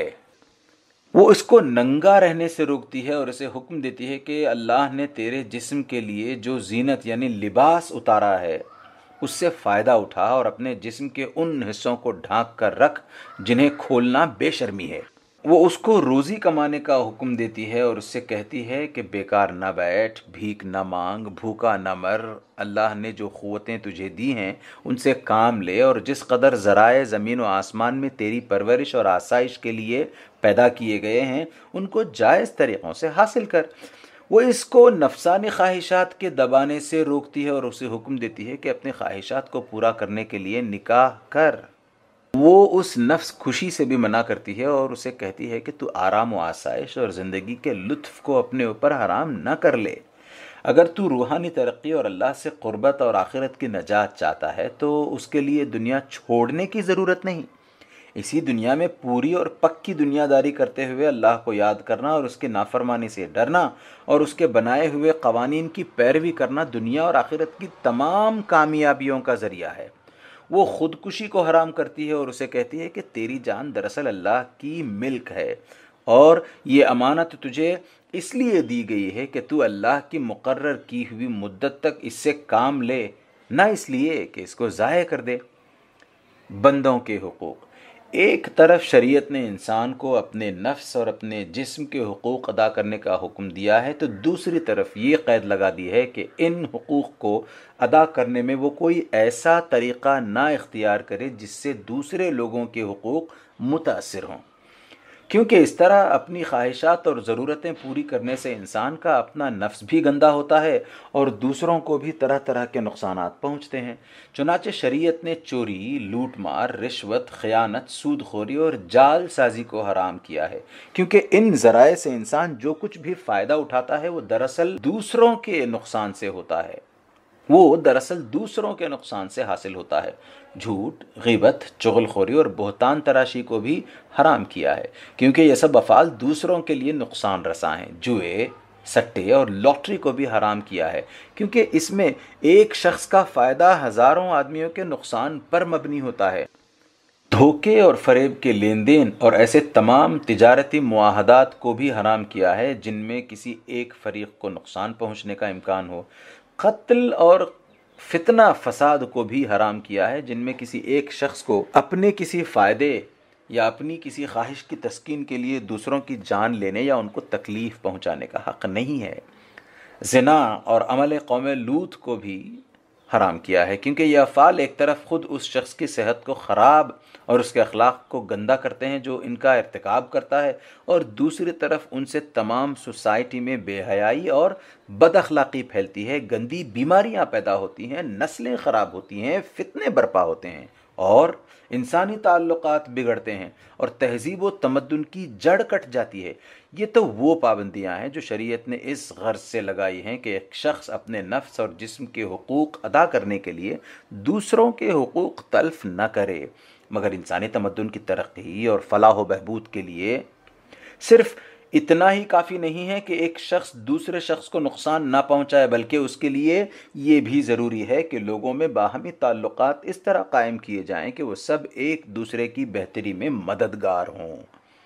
وہ اس کو ننگا رہنے سے روکتی ہے اور اسے حکم دیتی ہے کہ اللہ نے تیرے جسم کے لیے جو زینت یعنی لباس اتارا ہے اس سے فائدہ اٹھا اور اپنے جسم کے ان حصوں کو ڈھانک کر رکھ جنہیں کھولنا بے شرمی ہے۔ وہ اس کو روزی کمانے کا حکم دیتی ہے اور اس سے کہتی ہے کہ بیکار نہ بیٹھ، بھیک نہ مانگ، بھوکا نہ مر، اللہ نے جو قوتیں تجھے دی ہیں ان سے کام لے، اور جس قدر ذرائع زمین و آسمان میں تیری پرورش اور آسائش کے لیے پیدا کیے گئے ہیں ان کو جائز طریقوں سے حاصل کر۔ وہ اس کو نفسانی خواہشات کے دبانے سے روکتی ہے اور اسے حکم دیتی ہے کہ اپنی خواہشات کو پورا کرنے کے لیے نکاح کر۔ وہ اس نفس خوشی سے بھی منع کرتی ہے اور اسے کہتی ہے کہ تو آرام و آسائش اور زندگی کے لطف کو اپنے اوپر حرام نہ کر لے۔ اگر تو روحانی ترقی اور اللہ سے قربت اور آخرت کی نجات چاہتا ہے تو اس کے لیے دنیا چھوڑنے کی ضرورت نہیں، اسی دنیا میں پوری اور پکی دنیا داری کرتے ہوئے اللہ کو یاد کرنا اور اس کی نافرمانی سے ڈرنا اور اس کے بنائے ہوئے قوانین کی پیروی کرنا دنیا اور آخرت کی تمام کامیابیوں کا ذریعہ ہے۔ وہ خودکشی کو حرام کرتی ہے اور اسے کہتی ہے کہ تیری جان دراصل اللہ کی ملک ہے اور یہ امانت تجھے اس لیے دی گئی ہے کہ تو اللہ کی مقرر کی ہوئی مدت تک اس سے کام لے، نہ اس لیے کہ اس کو ضائع کر دے۔ بندوں کے حقوق۔ ایک طرف شریعت نے انسان کو اپنے نفس اور اپنے جسم کے حقوق ادا کرنے کا حکم دیا ہے تو دوسری طرف یہ قید لگا دی ہے کہ ان حقوق کو ادا کرنے میں وہ کوئی ایسا طریقہ نہ اختیار کرے جس سے دوسرے لوگوں کے حقوق متاثر ہوں، کیونکہ اس طرح اپنی خواہشات اور ضرورتیں پوری کرنے سے انسان کا اپنا نفس بھی گندا ہوتا ہے اور دوسروں کو بھی طرح طرح کے نقصانات پہنچتے ہیں۔ چنانچہ شریعت نے چوری، لوٹ مار، رشوت، خیانت، سود خوری اور جال سازی کو حرام کیا ہے، کیونکہ ان ذرائع سے انسان جو کچھ بھی فائدہ اٹھاتا ہے وہ دراصل دوسروں کے نقصان سے ہوتا ہے۔ وہ دراصل دوسروں کے نقصان سے حاصل ہوتا ہے۔ جھوٹ، غیبت، چغل خوری اور بہتان تراشی کو بھی حرام کیا ہے، کیونکہ یہ سب افعال دوسروں کے لیے نقصان رساں ہیں۔ جوئے، سٹے اور لاٹری کو بھی حرام کیا ہے، کیونکہ اس میں ایک شخص کا فائدہ ہزاروں آدمیوں کے نقصان پر مبنی ہوتا ہے۔ دھوکے اور فریب کے لین دین اور ایسے تمام تجارتی معاہدات کو بھی حرام کیا ہے جن میں کسی ایک فریق کو نقصان پہنچنے کا امکان ہو۔ قتل اور فتنہ فساد کو بھی حرام کیا ہے جن میں کسی ایک شخص کو اپنے کسی فائدے یا اپنی کسی خواہش کی تسکین کے لیے دوسروں کی جان لینے یا ان کو تکلیف پہنچانے کا حق نہیں ہے۔ زنا اور عمل قوم لوط کو بھی حرام کیا ہے، کیونکہ یہ افعال ایک طرف خود اس شخص کی صحت کو خراب اور اس کے اخلاق کو گندا کرتے ہیں جو ان کا ارتکاب کرتا ہے، اور دوسری طرف ان سے تمام سوسائٹی میں بے حیائی اور بد اخلاقی پھیلتی ہے، گندی بیماریاں پیدا ہوتی ہیں، نسلیں خراب ہوتی ہیں، فتنے برپا ہوتے ہیں اور انسانی تعلقات بگڑتے ہیں اور تہذیب و تمدن کی جڑ کٹ جاتی ہے۔ یہ تو وہ پابندیاں ہیں جو شریعت نے اس غرض سے لگائی ہیں کہ ایک شخص اپنے نفس اور جسم کے حقوق ادا کرنے کے لیے دوسروں کے حقوق تلف نہ کرے، مگر انسانی تمدن کی ترقی اور فلاح و بہبود کے لیے صرف اتنا ہی کافی نہیں ہے کہ ایک شخص دوسرے شخص کو نقصان نہ پہنچائے، بلکہ اس کے لیے یہ بھی ضروری ہے کہ لوگوں میں باہمی تعلقات اس طرح قائم کیے جائیں کہ وہ سب ایک دوسرے کی بہتری میں مددگار ہوں۔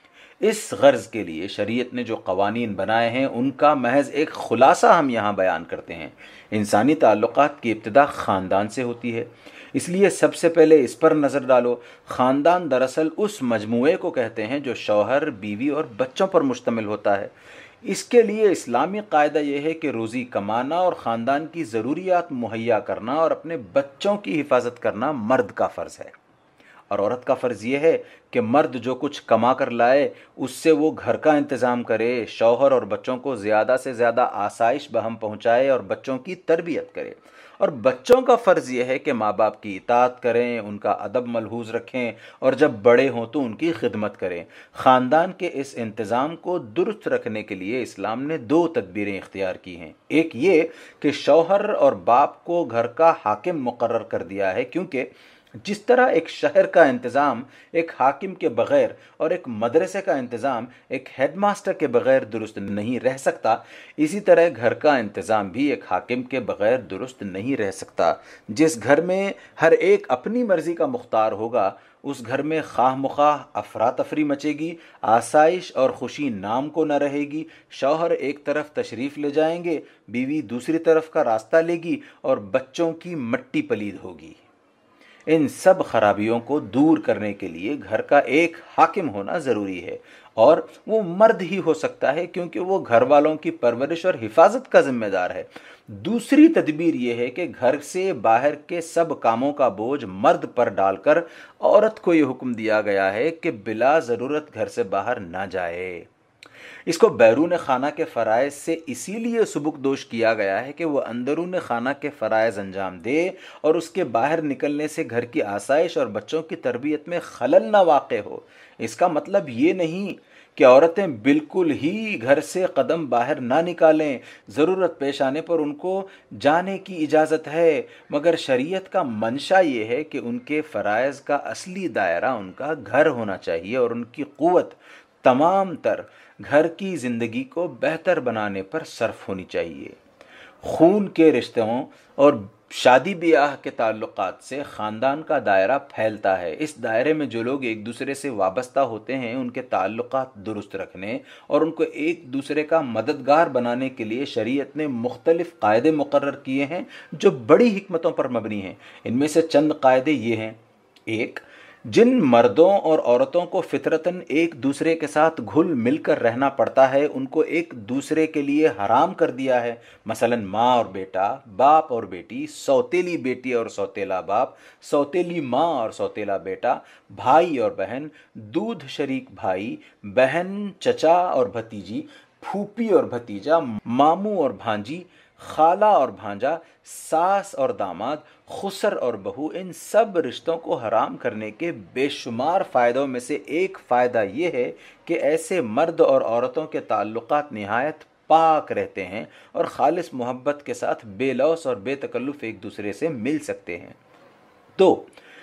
اس غرض کے لیے شریعت نے جو قوانین بنائے ہیں ان کا محض ایک خلاصہ ہم یہاں بیان کرتے ہیں۔ انسانی تعلقات کی ابتدا خاندان سے ہوتی ہے، اس لیے سب سے پہلے اس پر نظر ڈالو۔ خاندان دراصل اس مجموعے کو کہتے ہیں جو شوہر، بیوی اور بچوں پر مشتمل ہوتا ہے۔ اس کے لیے اسلامی قاعدہ یہ ہے کہ روزی کمانا اور خاندان کی ضروریات مہیا کرنا اور اپنے بچوں کی حفاظت کرنا مرد کا فرض ہے، اور عورت کا فرض یہ ہے کہ مرد جو کچھ کما کر لائے اس سے وہ گھر کا انتظام کرے، شوہر اور بچوں کو زیادہ سے زیادہ آسائش بہم پہنچائے اور بچوں کی تربیت کرے، اور بچوں کا فرض یہ ہے کہ ماں باپ کی اطاعت کریں، ان کا ادب ملحوظ رکھیں اور جب بڑے ہوں تو ان کی خدمت کریں۔ خاندان کے اس انتظام کو درست رکھنے کے لیے اسلام نے دو تدبیریں اختیار کی ہیں۔ ایک یہ کہ شوہر اور باپ کو گھر کا حاکم مقرر کر دیا ہے، کیونکہ جس طرح ایک شہر کا انتظام ایک حاکم کے بغیر اور ایک مدرسے کا انتظام ایک ہیڈ ماسٹر کے بغیر درست نہیں رہ سکتا، اسی طرح گھر کا انتظام بھی ایک حاکم کے بغیر درست نہیں رہ سکتا۔ جس گھر میں ہر ایک اپنی مرضی کا مختار ہوگا اس گھر میں خواہ مخواہ افراتفری مچے گی، آسائش اور خوشی نام کو نہ رہے گی، شوہر ایک طرف تشریف لے جائیں گے، بیوی دوسری طرف کا راستہ لے گی اور بچوں کی مٹی پلید ہوگی۔ ان سب خرابیوں کو دور کرنے کے لیے گھر کا ایک حاکم ہونا ضروری ہے، اور وہ مرد ہی ہو سکتا ہے کیونکہ وہ گھر والوں کی پرورش اور حفاظت کا ذمہ دار ہے۔ دوسری تدبیر یہ ہے کہ گھر سے باہر کے سب کاموں کا بوجھ مرد پر ڈال کر عورت کو یہ حکم دیا گیا ہے کہ بلا ضرورت گھر سے باہر نہ جائے۔ اس کو بیرون خانہ کے فرائض سے اسی لیے سبکدوش کیا گیا ہے کہ وہ اندرون خانہ کے فرائض انجام دے اور اس کے باہر نکلنے سے گھر کی آسائش اور بچوں کی تربیت میں خلل نہ واقع ہو۔ اس کا مطلب یہ نہیں کہ عورتیں بالکل ہی گھر سے قدم باہر نہ نکالیں، ضرورت پیش آنے پر ان کو جانے کی اجازت ہے، مگر شریعت کا منشا یہ ہے کہ ان کے فرائض کا اصلی دائرہ ان کا گھر ہونا چاہیے اور ان کی قوت تمام تر گھر کی زندگی کو بہتر بنانے پر صرف ہونی چاہیے۔ خون کے رشتوں اور شادی بیاہ کے تعلقات سے خاندان کا دائرہ پھیلتا ہے۔ اس دائرے میں جو لوگ ایک دوسرے سے وابستہ ہوتے ہیں ان کے تعلقات درست رکھنے اور ان کو ایک دوسرے کا مددگار بنانے کے لیے شریعت نے مختلف قاعدے مقرر کیے ہیں جو بڑی حکمتوں پر مبنی ہیں۔ ان میں سے چند قاعدے یہ ہیں: ایک، جن مردوں اور عورتوں کو فطرتاً ایک دوسرے کے ساتھ گھل مل کر رہنا پڑتا ہے ان کو ایک دوسرے کے لیے حرام کر دیا ہے، مثلاً ماں اور بیٹا، باپ اور بیٹی، سوتیلی بیٹی اور سوتیلا باپ، سوتیلی ماں اور سوتیلا بیٹا، بھائی اور بہن، دودھ شریک بھائی، بہن، چچا اور بھتیجی، پھوپھی اور بھتیجا، ماموں اور بھانجی، خالہ اور بھانجا، ساس اور داماد، خسر اور بہو۔ ان سب رشتوں کو حرام کرنے کے بے شمار فائدوں میں سے ایک فائدہ یہ ہے کہ ایسے مرد اور عورتوں کے تعلقات نہایت پاک رہتے ہیں اور خالص محبت کے ساتھ بے لوث اور بے تکلف ایک دوسرے سے مل سکتے ہیں۔ تو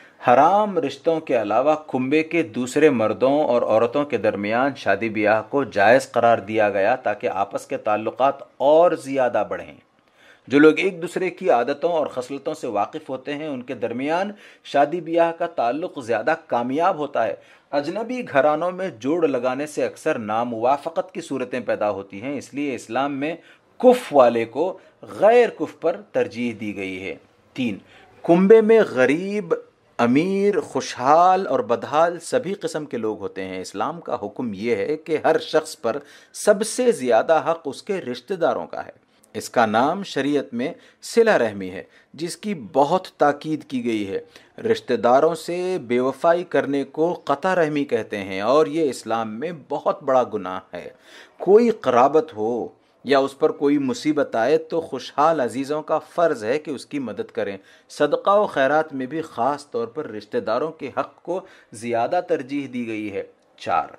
حرام رشتوں کے علاوہ کنبے کے دوسرے مردوں اور عورتوں کے درمیان شادی بیاہ کو جائز قرار دیا گیا تاکہ آپس کے تعلقات اور زیادہ بڑھیں۔ جو لوگ ایک دوسرے کی عادتوں اور خصلتوں سے واقف ہوتے ہیں ان کے درمیان شادی بیاہ کا تعلق زیادہ کامیاب ہوتا ہے۔ اجنبی گھرانوں میں جوڑ لگانے سے اکثر ناموافقت کی صورتیں پیدا ہوتی ہیں، اس لیے اسلام میں کف والے کو غیر کف پر ترجیح دی گئی ہے۔ تین، کنبے میں غریب، امیر، خوشحال اور بدحال سبھی قسم کے لوگ ہوتے ہیں۔ اسلام کا حکم یہ ہے کہ ہر شخص پر سب سے زیادہ حق اس کے رشتہ داروں کا ہے۔ اس کا نام شریعت میں صلہ رحمی ہے، جس کی بہت تاکید کی گئی ہے۔ رشتہ داروں سے بے وفائی کرنے کو قطع رحمی کہتے ہیں اور یہ اسلام میں بہت بڑا گناہ ہے۔ کوئی قرابت ہو یا اس پر کوئی مصیبت آئے تو خوشحال عزیزوں کا فرض ہے کہ اس کی مدد کریں۔ صدقہ و خیرات میں بھی خاص طور پر رشتہ داروں کے حق کو زیادہ ترجیح دی گئی ہے۔ چار،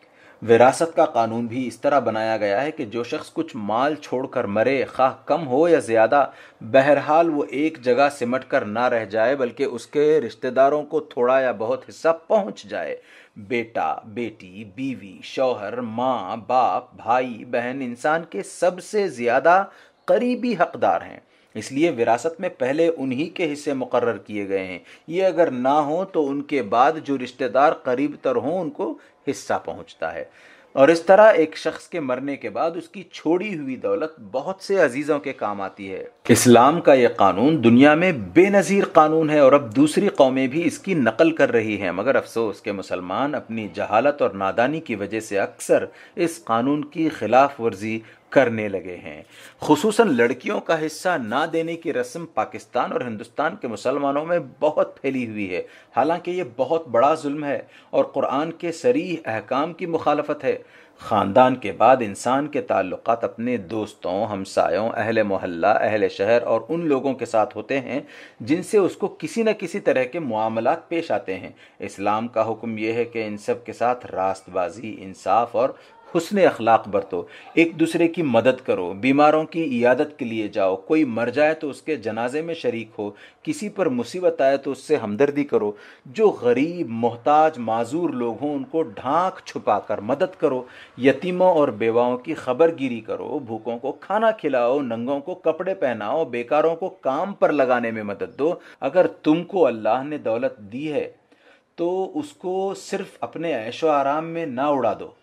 وراثت کا قانون بھی اس طرح بنایا گیا ہے کہ جو شخص کچھ مال چھوڑ کر مرے، خواہ کم ہو یا زیادہ، بہرحال وہ ایک جگہ سمٹ کر نہ رہ جائے بلکہ اس کے رشتہ داروں کو تھوڑا یا بہت حصہ پہنچ جائے۔ بیٹا، بیٹی، بیوی، شوہر، ماں، باپ، بھائی، بہن انسان کے سب سے زیادہ قریبی حقدار ہیں، اس لیے وراثت میں پہلے انہی کے حصے مقرر کیے گئے ہیں۔ یہ اگر نہ ہوں تو ان کے بعد جو رشتہ دار قریب تر ہوں ان کو حصہ پہنچتا ہے، اور اس طرح ایک شخص کے مرنے کے بعد اس کی چھوڑی ہوئی دولت بہت سے عزیزوں کے کام آتی ہے۔ اسلام کا یہ قانون دنیا میں بے نظیر قانون ہے اور اب دوسری قومیں بھی اس کی نقل کر رہی ہیں، مگر افسوس کہ مسلمان اپنی جہالت اور نادانی کی وجہ سے اکثر اس قانون کی خلاف ورزی کرنے لگے ہیں۔ خصوصاً لڑکیوں کا حصہ نہ دینے کی رسم پاکستان اور ہندوستان کے مسلمانوں میں بہت پھیلی ہوئی ہے، حالانکہ یہ بہت بڑا ظلم ہے اور قرآن کے صریح احکام کی مخالفت ہے۔ خاندان کے بعد انسان کے تعلقات اپنے دوستوں، ہمسایوں، اہل محلہ، اہل شہر اور ان لوگوں کے ساتھ ہوتے ہیں جن سے اس کو کسی نہ کسی طرح کے معاملات پیش آتے ہیں۔ اسلام کا حکم یہ ہے کہ ان سب کے ساتھ راست بازی، انصاف اور حسن اخلاق برتو، ایک دوسرے کی مدد کرو، بیماروں کی عیادت کے لیے جاؤ، کوئی مر جائے تو اس کے جنازے میں شریک ہو، کسی پر مصیبت آئے تو اس سے ہمدردی کرو، جو غریب، محتاج، معذور لوگ ہوں ان کو ڈھانک چھپا کر مدد کرو، یتیموں اور بیواؤں کی خبر گیری کرو، بھوکوں کو کھانا کھلاؤ، ننگوں کو کپڑے پہناؤ، بیکاروں کو کام پر لگانے میں مدد دو۔ اگر تم کو اللہ نے دولت دی ہے تو اس کو صرف اپنے عیش و آرام میں نہ اڑا دو۔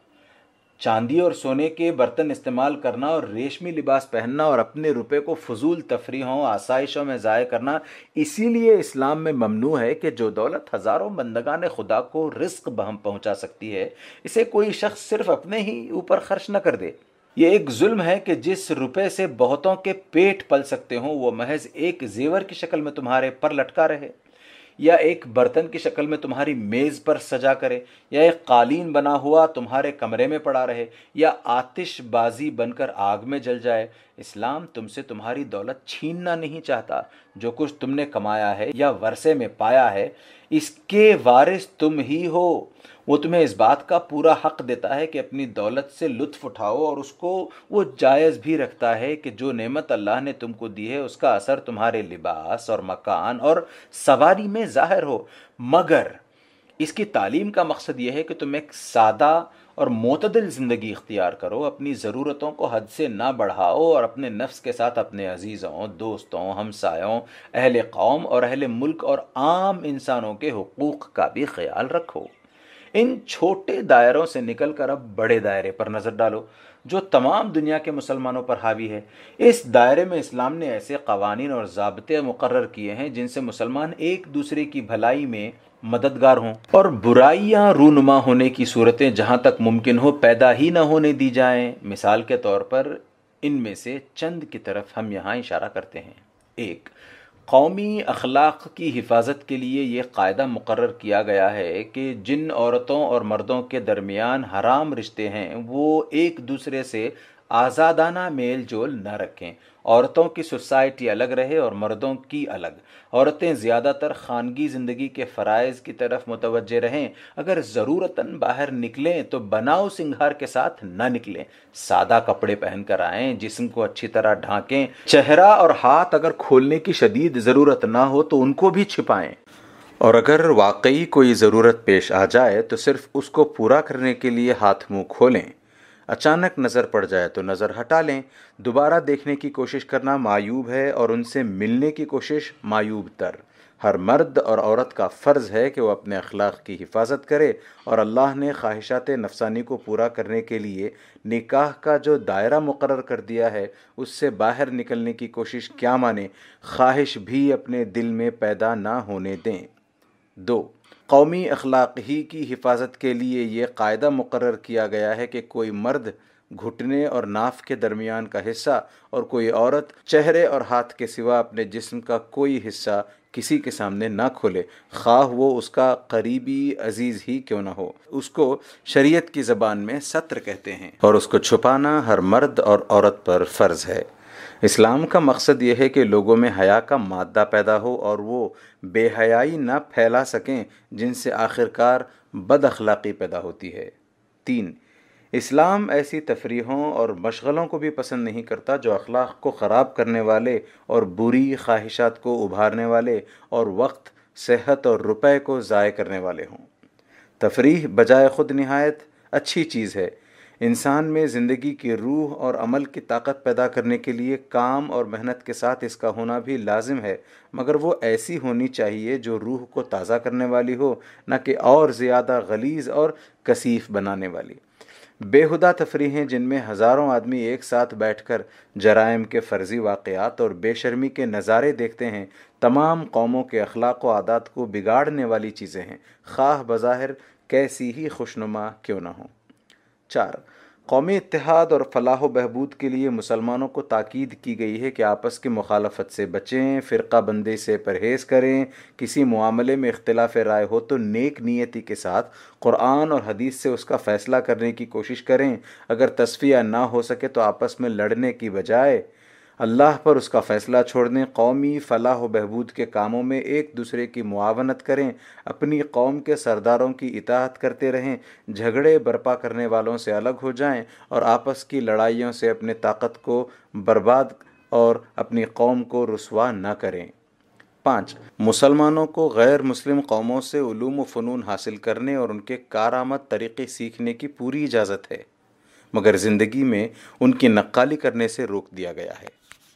چاندی اور سونے کے برتن استعمال کرنا اور ریشمی لباس پہننا اور اپنے روپے کو فضول تفریحوں، آسائشوں میں ضائع کرنا اسی لیے اسلام میں ممنوع ہے کہ جو دولت ہزاروں بندگان خدا کو رزق بہم پہنچا سکتی ہے، اسے کوئی شخص صرف اپنے ہی اوپر خرچ نہ کر دے۔ یہ ایک ظلم ہے کہ جس روپے سے بہتوں کے پیٹ پل سکتے ہوں وہ محض ایک زیور کی شکل میں تمہارے پر لٹکا رہے، یا ایک برتن کی شکل میں تمہاری میز پر سجا کرے، یا ایک قالین بنا ہوا تمہارے کمرے میں پڑا رہے، یا آتش بازی بن کر آگ میں جل جائے۔ اسلام تم سے تمہاری دولت چھیننا نہیں چاہتا۔ جو کچھ تم نے کمایا ہے یا ورثے میں پایا ہے اس کے وارث تم ہی ہو۔ وہ تمہیں اس بات کا پورا حق دیتا ہے کہ اپنی دولت سے لطف اٹھاؤ، اور اس کو وہ جائز بھی رکھتا ہے کہ جو نعمت اللہ نے تم کو دی ہے اس کا اثر تمہارے لباس اور مکان اور سواری میں ظاہر ہو، مگر اس کی تعلیم کا مقصد یہ ہے کہ تم ایک سادہ اور معتدل زندگی اختیار کرو، اپنی ضرورتوں کو حد سے نہ بڑھاؤ اور اپنے نفس کے ساتھ اپنے عزیزوں، دوستوں، ہمسایوں، اہل قوم اور اہل ملک اور عام انسانوں کے حقوق کا بھی خیال رکھو۔ ان چھوٹے دائروں سے نکل کر اب بڑے دائرے پر نظر ڈالو جو تمام دنیا کے مسلمانوں پر حاوی ہے۔ اس دائرے میں اسلام نے ایسے قوانین اور ضابطے مقرر کیے ہیں جن سے مسلمان ایک دوسرے کی بھلائی میں مددگار ہوں اور برائیاں رونما ہونے کی صورتیں جہاں تک ممکن ہو پیدا ہی نہ ہونے دی جائیں۔ مثال کے طور پر ان میں سے چند کی طرف ہم یہاں اشارہ کرتے ہیں۔ ایک، قومی اخلاق کی حفاظت کے لیے یہ قاعدہ مقرر کیا گیا ہے کہ جن عورتوں اور مردوں کے درمیان حرام رشتے ہیں وہ ایک دوسرے سے آزادانہ میل جول نہ رکھیں عورتوں کی سوسائٹی الگ رہے اور مردوں کی الگ۔ عورتیں زیادہ تر خانگی زندگی کے فرائض کی طرف متوجہ رہیں، اگر ضرورتاً باہر نکلیں تو بناؤ سنگھار کے ساتھ نہ نکلیں، سادہ کپڑے پہن کر آئیں، جسم کو اچھی طرح ڈھانکیں، چہرہ اور ہاتھ اگر کھولنے کی شدید ضرورت نہ ہو تو ان کو بھی چھپائیں، اور اگر واقعی کوئی ضرورت پیش آ جائے تو صرف اس کو پورا کرنے کے لیے ہاتھ منہ کھولیں۔ اچانک نظر پڑ جائے تو نظر ہٹا لیں۔ دوبارہ دیکھنے کی کوشش کرنا معیوب ہے اور ان سے ملنے کی کوشش معیوب تر۔ ہر مرد اور عورت کا فرض ہے کہ وہ اپنے اخلاق کی حفاظت کرے، اور اللہ نے خواہشات نفسانی کو پورا کرنے کے لیے نکاح کا جو دائرہ مقرر کر دیا ہے اس سے باہر نکلنے کی کوشش کیا مانے، خواہش بھی اپنے دل میں پیدا نہ ہونے دیں۔ دو، قومی اخلاق ہی کی حفاظت کے لیے یہ قاعدہ مقرر کیا گیا ہے کہ کوئی مرد گھٹنے اور ناف کے درمیان کا حصہ اور کوئی عورت چہرے اور ہاتھ کے سوا اپنے جسم کا کوئی حصہ کسی کے سامنے نہ کھولے، خواہ وہ اس کا قریبی عزیز ہی کیوں نہ ہو۔ اس کو شریعت کی زبان میں ستر کہتے ہیں، اور اس کو چھپانا ہر مرد اور عورت پر فرض ہے۔ اسلام کا مقصد یہ ہے کہ لوگوں میں حیا کا مادہ پیدا ہو اور وہ بے حیائی نہ پھیلا سکیں جن سے آخرکار بد اخلاقی پیدا ہوتی ہے۔ تین، اسلام ایسی تفریحوں اور مشغلوں کو بھی پسند نہیں کرتا جو اخلاق کو خراب کرنے والے اور بری خواہشات کو ابھارنے والے اور وقت، صحت اور روپے کو ضائع کرنے والے ہوں۔ تفریح بجائے خود نہایت اچھی چیز ہے۔ انسان میں زندگی کی روح اور عمل کی طاقت پیدا کرنے کے لیے کام اور محنت کے ساتھ اس کا ہونا بھی لازم ہے، مگر وہ ایسی ہونی چاہیے جو روح کو تازہ کرنے والی ہو، نہ کہ اور زیادہ غلیظ اور کثیف بنانے والی۔ بےہودہ تفریحیں جن میں ہزاروں آدمی ایک ساتھ بیٹھ کر جرائم کے فرضی واقعات اور بے شرمی کے نظارے دیکھتے ہیں، تمام قوموں کے اخلاق و عادات کو بگاڑنے والی چیزیں ہیں، خواہ بظاہر کیسی ہی خوشنما کیوں نہ ہوں۔ چار، قومی اتحاد اور فلاح و بہبود کے لیے مسلمانوں کو تاکید کی گئی ہے کہ آپس کی مخالفت سے بچیں، فرقہ بندی سے پرہیز کریں، کسی معاملے میں اختلاف رائے ہو تو نیک نیتی کے ساتھ قرآن اور حدیث سے اس کا فیصلہ کرنے کی کوشش کریں، اگر تصفیہ نہ ہو سکے تو آپس میں لڑنے کی بجائے اللہ پر اس کا فیصلہ چھوڑ دیں، قومی فلاح و بہبود کے کاموں میں ایک دوسرے کی معاونت کریں، اپنی قوم کے سرداروں کی اطاعت کرتے رہیں، جھگڑے برپا کرنے والوں سے الگ ہو جائیں اور آپس کی لڑائیوں سے اپنے طاقت کو برباد اور اپنی قوم کو رسوا نہ کریں۔ پانچ، مسلمانوں کو غیر مسلم قوموں سے علوم و فنون حاصل کرنے اور ان کے کارآمد طریقے سیکھنے کی پوری اجازت ہے، مگر زندگی میں ان کی نقالی کرنے سے روک دیا گیا ہے۔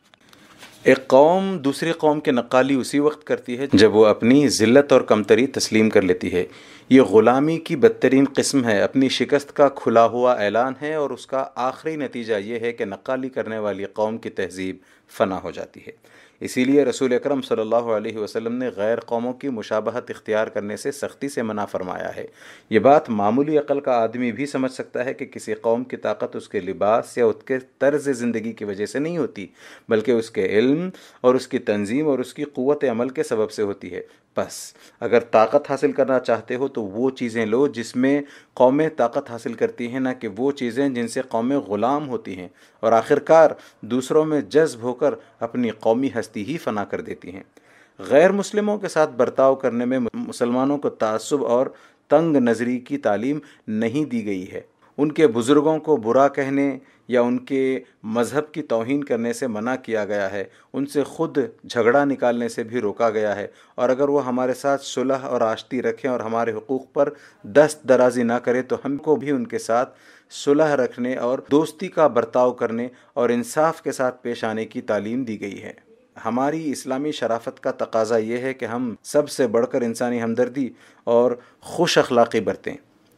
ایک قوم دوسری قوم کی نقالی اسی وقت کرتی ہے جب وہ اپنی ذلت اور کمتری تسلیم کر لیتی ہے۔ یہ غلامی کی بدترین قسم ہے، اپنی شکست کا کھلا ہوا اعلان ہے، اور اس کا آخری نتیجہ یہ ہے کہ نقالی کرنے والی قوم کی تہذیب فنا ہو جاتی ہے۔ اسی لیے رسول اکرم صلی اللہ علیہ وسلم نے غیر قوموں کی مشابہت اختیار کرنے سے سختی سے منع فرمایا ہے۔ یہ بات معمولی عقل کا آدمی بھی سمجھ سکتا ہے کہ کسی قوم کی طاقت اس کے لباس یا اس کے طرز زندگی کی وجہ سے نہیں ہوتی، بلکہ اس کے علم اور اس کی تنظیم اور اس کی قوت عمل کے سبب سے ہوتی ہے۔ بس اگر طاقت حاصل کرنا چاہتے ہو تو وہ چیزیں لو جس میں قومیں طاقت حاصل کرتی ہیں، نہ کہ وہ چیزیں جن سے قومیں غلام ہوتی ہیں اور آخرکار دوسروں میں جذب ہو کر اپنی قومی ہستی ہی فنا کر دیتی ہیں۔ غیر مسلموں کے ساتھ برتاؤ کرنے میں مسلمانوں کو تعصب اور تنگ نظری کی تعلیم نہیں دی گئی ہے۔ ان کے بزرگوں کو برا کہنے یا ان کے مذہب کی توہین کرنے سے منع کیا گیا ہے، ان سے خود جھگڑا نکالنے سے بھی روکا گیا ہے، اور اگر وہ ہمارے ساتھ صلح اور آشتی رکھیں اور ہمارے حقوق پر دست درازی نہ کرے تو ہم کو بھی ان کے ساتھ صلح رکھنے اور دوستی کا برتاؤ کرنے اور انصاف کے ساتھ پیش آنے کی تعلیم دی گئی ہے۔ ہماری اسلامی شرافت کا تقاضا یہ ہے کہ ہم سب سے بڑھ کر انسانی ہمدردی اور خوش اخلاقی برتیں۔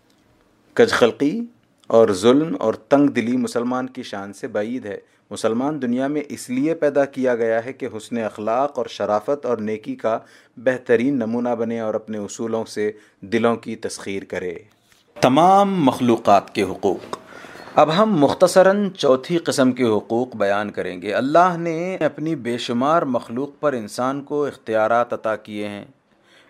کج خلقی اور ظلم اور تنگ دلی مسلمان کی شان سے بعید ہے۔ مسلمان دنیا میں اس لیے پیدا کیا گیا ہے کہ حسن اخلاق اور شرافت اور نیکی کا بہترین نمونہ بنے اور اپنے اصولوں سے دلوں کی تسخیر کرے۔ تمام مخلوقات کے حقوق۔ اب ہم مختصراً چوتھی قسم کے حقوق بیان کریں گے۔ اللہ نے اپنی بے شمار مخلوق پر انسان کو اختیارات عطا کیے ہیں۔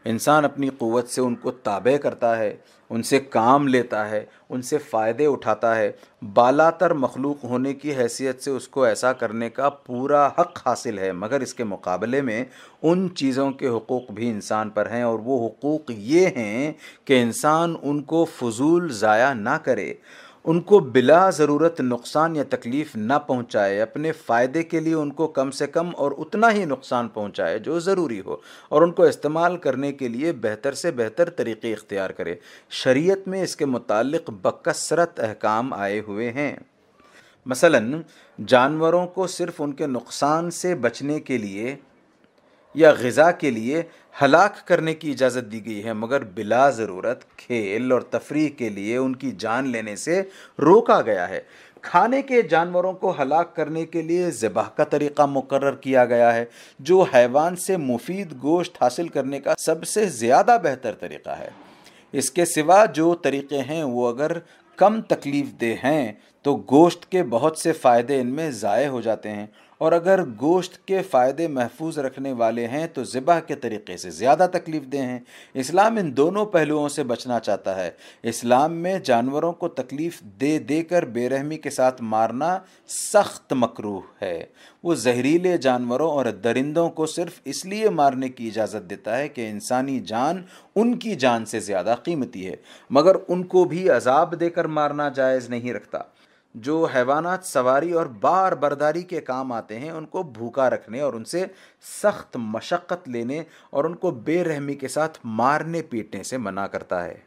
انسان اپنی قوت سے ان کو تابع کرتا ہے، ان سے کام لیتا ہے، ان سے فائدے اٹھاتا ہے، بالاتر مخلوق ہونے کی حیثیت سے اس کو ایسا کرنے کا پورا حق حاصل ہے، مگر اس کے مقابلے میں ان چیزوں کے حقوق بھی انسان پر ہیں، اور وہ حقوق یہ ہیں کہ انسان ان کو فضول ضائع نہ کرے، ان کو بلا ضرورت نقصان یا تکلیف نہ پہنچائے، اپنے فائدے کے لیے ان کو کم سے کم اور اتنا ہی نقصان پہنچائے جو ضروری ہو، اور ان کو استعمال کرنے کے لیے بہتر سے بہتر طریقے اختیار کرے۔ شریعت میں اس کے متعلق بکثرت احکام آئے ہوئے ہیں۔ مثلاً جانوروں کو صرف ان کے نقصان سے بچنے کے لیے یا غذا کے لیے ہلاک کرنے کی اجازت دی گئی ہے، مگر بلا ضرورت کھیل اور تفریح کے لیے ان کی جان لینے سے روکا گیا ہے۔ کھانے کے جانوروں کو ہلاک کرنے کے لیے ذبح کا طریقہ مقرر کیا گیا ہے، جو حیوان سے مفید گوشت حاصل کرنے کا سب سے زیادہ بہتر طریقہ ہے۔ اس کے سوا جو طریقے ہیں وہ اگر کم تکلیف دہ ہیں تو گوشت کے بہت سے فائدے ان میں ضائع ہو جاتے ہیں، اور اگر گوشت کے فائدے محفوظ رکھنے والے ہیں تو ذبح کے طریقے سے زیادہ تکلیف دہ ہیں۔ اسلام ان دونوں پہلوؤں سے بچنا چاہتا ہے۔ اسلام میں جانوروں کو تکلیف دے دے کر بے رحمی کے ساتھ مارنا سخت مکروہ ہے۔ وہ زہریلے جانوروں اور درندوں کو صرف اس لیے مارنے کی اجازت دیتا ہے کہ انسانی جان ان کی جان سے زیادہ قیمتی ہے، مگر ان کو بھی عذاب دے کر مارنا جائز نہیں رکھتا۔ جو حیوانات سواری اور بار برداری کے کام آتے ہیں ان کو بھوکا رکھنے اور ان سے سخت مشقت لینے اور ان کو بے رحمی کے ساتھ مارنے پیٹنے سے منع کرتا ہے۔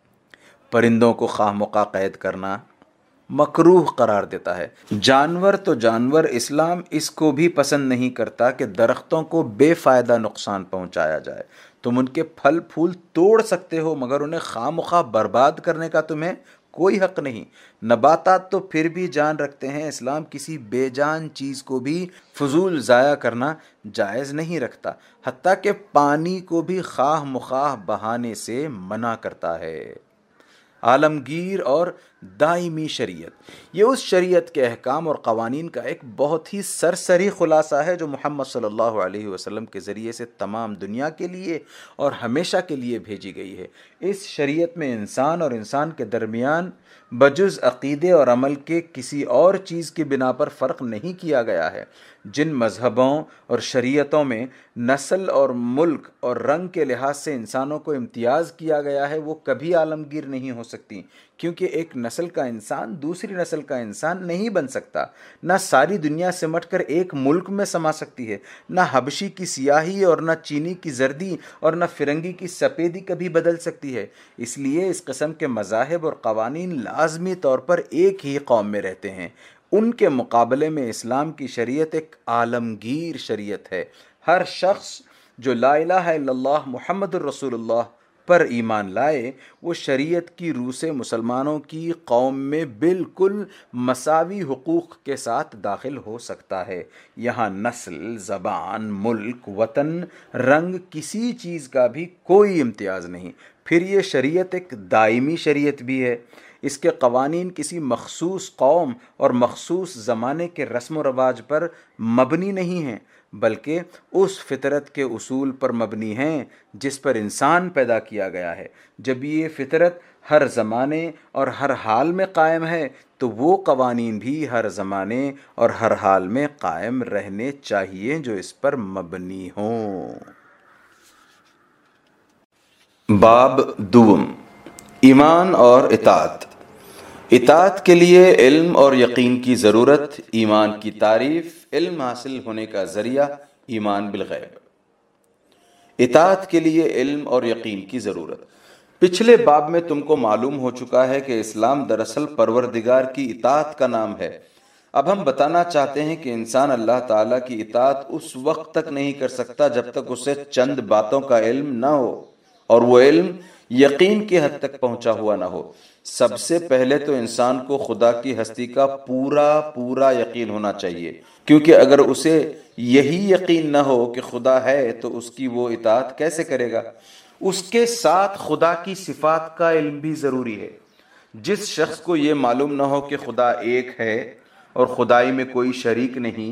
پرندوں کو خواہ مخواہ قید کرنا مکروہ قرار دیتا ہے۔ جانور تو جانور، اسلام اس کو بھی پسند نہیں کرتا کہ درختوں کو بے فائدہ نقصان پہنچایا جائے۔ تم ان کے پھل پھول توڑ سکتے ہو، مگر انہیں خواہ مخواہ برباد کرنے کا تمہیں کوئی حق نہیں۔ نباتات تو پھر بھی جان رکھتے ہیں، اسلام کسی بے جان چیز کو بھی فضول ضائع کرنا جائز نہیں رکھتا، حتیٰ کہ پانی کو بھی خواہ مخواہ بہانے سے منع کرتا ہے۔ عالمگیر اور دائمی شریعت، یہ اس شریعت کے احکام اور قوانین کا ایک بہت ہی سرسری خلاصہ ہے جو محمد صلی اللہ علیہ وسلم کے ذریعے سے تمام دنیا کے لیے اور ہمیشہ کے لیے بھیجی گئی ہے۔ اس شریعت میں انسان اور انسان کے درمیان بجز عقیدے اور عمل کے کسی اور چیز کی بنا پر فرق نہیں کیا گیا ہے۔ جن مذہبوں اور شریعتوں میں نسل اور ملک اور رنگ کے لحاظ سے انسانوں کو امتیاز کیا گیا ہے وہ کبھی عالمگیر نہیں ہو سکتی، کیونکہ ایک نسل کا انسان دوسری نسل کا انسان نہیں بن سکتا۔ نہ ساری دنیا سمٹ کر ایک ملک میں سما سکتی ہے، نہ حبشی کی سیاہی اور نہ چینی کی زردی اور نہ فرنگی کی سفیدی کبھی بدل سکتی ہے۔ اس لیے اس قسم کے مذاہب اور قوانین لازمی طور پر ایک ہی قوم میں رہتے ہیں۔ ان کے مقابلے میں اسلام کی شریعت ایک عالمگیر شریعت ہے۔ ہر شخص جو لا الہ الا اللہ محمد الرسول اللہ پر ایمان لائے وہ شریعت کی روح سے مسلمانوں کی قوم میں بالکل مساوی حقوق کے ساتھ داخل ہو سکتا ہے۔ یہاں نسل، زبان، ملک، وطن، رنگ، کسی چیز کا بھی کوئی امتیاز نہیں۔ پھر یہ شریعت ایک دائمی شریعت بھی ہے۔ اس کے قوانین کسی مخصوص قوم اور مخصوص زمانے کے رسم و رواج پر مبنی نہیں ہیں، بلکہ اس فطرت کے اصول پر مبنی ہیں جس پر انسان پیدا کیا گیا ہے۔ جب یہ فطرت ہر زمانے اور ہر حال میں قائم ہے تو وہ قوانین بھی ہر زمانے اور ہر حال میں قائم رہنے چاہیے جو اس پر مبنی ہوں۔ باب دوم، ایمان اور اطاعت۔ اطاعت کے لیے علم اور یقین کی ضرورت، ایمان کی تعریف، علم حاصل ہونے کا ذریعہ، ایمان بالغیب۔ اطاعت کے لیے علم اور یقین کی ضرورت۔ پچھلے باب میں تم کو معلوم ہو چکا ہے کہ اسلام دراصل پروردگار کی اطاعت کا نام ہے۔ اب ہم بتانا چاہتے ہیں کہ انسان اللہ تعالیٰ کی اطاعت اس وقت تک نہیں کر سکتا جب تک اسے چند باتوں کا علم نہ ہو، اور وہ علم یقین کی حد تک پہنچا ہوا نہ ہو۔ سب سے پہلے تو انسان کو خدا کی ہستی کا پورا پورا یقین ہونا چاہیے، کیونکہ اگر اسے یہی یقین نہ ہو کہ خدا ہے تو اس کی وہ اطاعت کیسے کرے گا؟ اس کے ساتھ خدا کی صفات کا علم بھی ضروری ہے۔ جس شخص کو یہ معلوم نہ ہو کہ خدا ایک ہے اور خدائی میں کوئی شریک نہیں،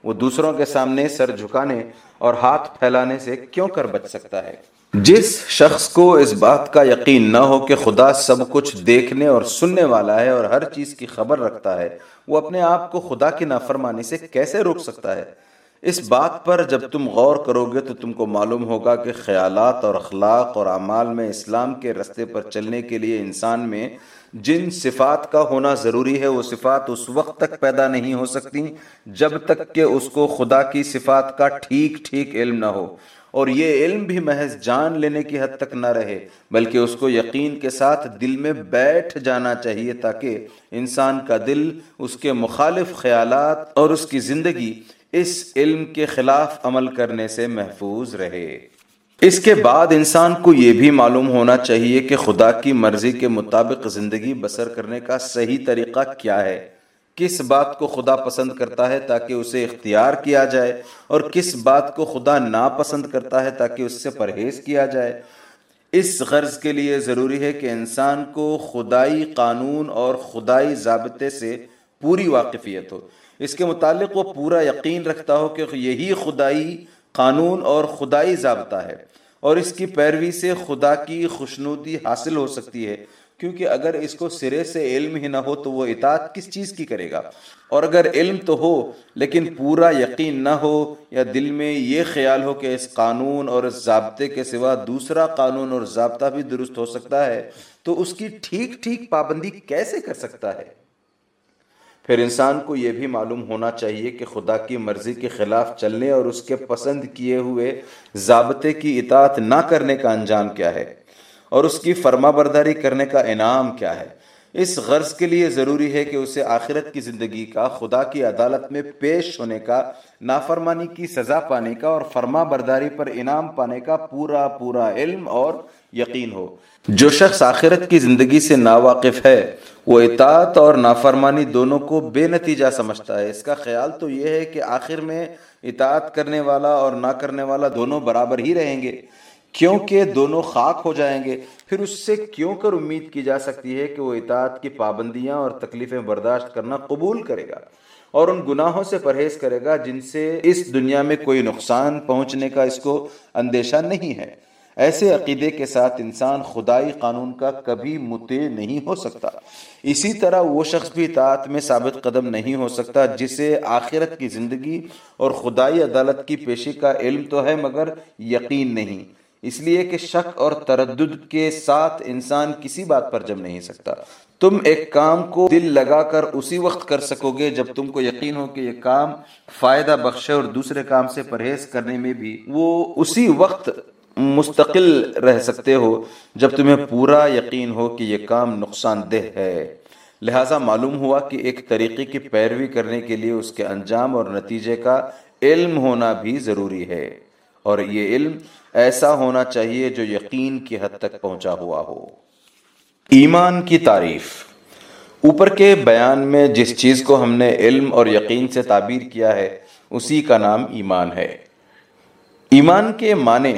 وہ دوسروں کے سامنے سر جھکانے اور ہاتھ پھیلانے سے کیوں کر بچ سکتا ہے؟ جس شخص کو اس بات کا یقین نہ ہو کہ خدا سب کچھ دیکھنے اور سننے والا ہے اور ہر چیز کی خبر رکھتا ہے، وہ اپنے آپ کو خدا کی نافرمانی سے کیسے روک سکتا ہے؟ اس بات پر جب تم غور کرو گے تو تم کو معلوم ہوگا کہ خیالات اور اخلاق اور اعمال میں اسلام کے رستے پر چلنے کے لیے انسان میں جن صفات کا ہونا ضروری ہے وہ صفات اس وقت تک پیدا نہیں ہو سکتی جب تک کہ اس کو خدا کی صفات کا ٹھیک ٹھیک علم نہ ہو، اور یہ علم بھی محض جان لینے کی حد تک نہ رہے بلکہ اس کو یقین کے ساتھ دل میں بیٹھ جانا چاہیے تاکہ انسان کا دل اس کے مخالف خیالات اور اس کی زندگی اس علم کے خلاف عمل کرنے سے محفوظ رہے۔ اس کے بعد انسان کو یہ بھی معلوم ہونا چاہیے کہ خدا کی مرضی کے مطابق زندگی بسر کرنے کا صحیح طریقہ کیا ہے، کس بات کو خدا پسند کرتا ہے تاکہ اسے اختیار کیا جائے اور کس بات کو خدا ناپسند کرتا ہے تاکہ اس سے پرہیز کیا جائے۔ اس غرض کے لیے ضروری ہے کہ انسان کو خدائی قانون اور خدائی ضابطے سے پوری واقفیت ہو، اس کے متعلق وہ پورا یقین رکھتا ہو کہ یہی خدائی قانون اور خدائی ضابطہ ہے اور اس کی پیروی سے خدا کی خوشنودی حاصل ہو سکتی ہے، کیونکہ اگر اس کو سرے سے علم ہی نہ ہو تو وہ اطاعت کس چیز کی کرے گا؟ اور اگر علم تو ہو لیکن پورا یقین نہ ہو یا دل میں یہ خیال ہو کہ اس قانون اور اس ضابطے کے سوا دوسرا قانون اور ضابطہ بھی درست ہو سکتا ہے تو اس کی ٹھیک ٹھیک پابندی کیسے کر سکتا ہے؟ پھر انسان کو یہ بھی معلوم ہونا چاہیے کہ خدا کی مرضی کے خلاف چلنے اور اس کے پسند کیے ہوئے ضابطے کی اطاعت نہ کرنے کا انجام کیا ہے اور اس کی فرما برداری کرنے کا انعام کیا ہے۔ اس غرض کے لیے ضروری ہے کہ اسے آخرت کی زندگی کا، خدا کی عدالت میں پیش ہونے کا، نافرمانی کی سزا پانے کا اور فرما برداری پر انعام پانے کا پورا پورا علم اور یقین ہو۔ جو شخص آخرت کی زندگی سے ناواقف ہے وہ اطاعت اور نافرمانی دونوں کو بے نتیجہ سمجھتا ہے۔ اس کا خیال تو یہ ہے کہ آخر میں اطاعت کرنے والا اور نہ کرنے والا دونوں برابر ہی رہیں گے، کیونکہ دونوں خاک ہو جائیں گے۔ پھر اس سے کیوں کر امید کی جا سکتی ہے کہ وہ اطاعت کی پابندیاں اور تکلیفیں برداشت کرنا قبول کرے گا اور ان گناہوں سے پرہیز کرے گا جن سے اس دنیا میں کوئی نقصان پہنچنے کا اس کو اندیشہ نہیں ہے؟ ایسے عقیدے کے ساتھ انسان خدائی قانون کا کبھی مطیع نہیں ہو سکتا۔ اسی طرح وہ شخص بھی اطاعت میں ثابت قدم نہیں ہو سکتا جسے آخرت کی زندگی اور خدائی عدالت کی پیشی کا علم تو ہے مگر یقین نہیں، اس لیے کہ شک اور تردد کے ساتھ انسان کسی بات پر جم نہیں سکتا۔ تم ایک کام کو دل لگا کر اسی وقت کر سکو گے جب تم کو یقین ہو کہ یہ کام فائدہ بخش ہے، اور دوسرے کام سے پرہیز کرنے میں بھی وہ اسی وقت مستقل رہ سکتے ہو جب تمہیں پورا یقین ہو کہ یہ کام نقصان دہ ہے۔ لہٰذا معلوم ہوا کہ ایک طریقے کی پیروی کرنے کے لیے اس کے انجام اور نتیجے کا علم ہونا بھی ضروری ہے، اور یہ علم ایسا ہونا چاہیے جو یقین کی حد تک پہنچا ہوا ہو۔ ایمان کی تعریف۔ اوپر کے بیان میں جس چیز کو ہم نے علم اور یقین سے تعبیر کیا ہے اسی کا نام ایمان ہے۔ ایمان کے معنی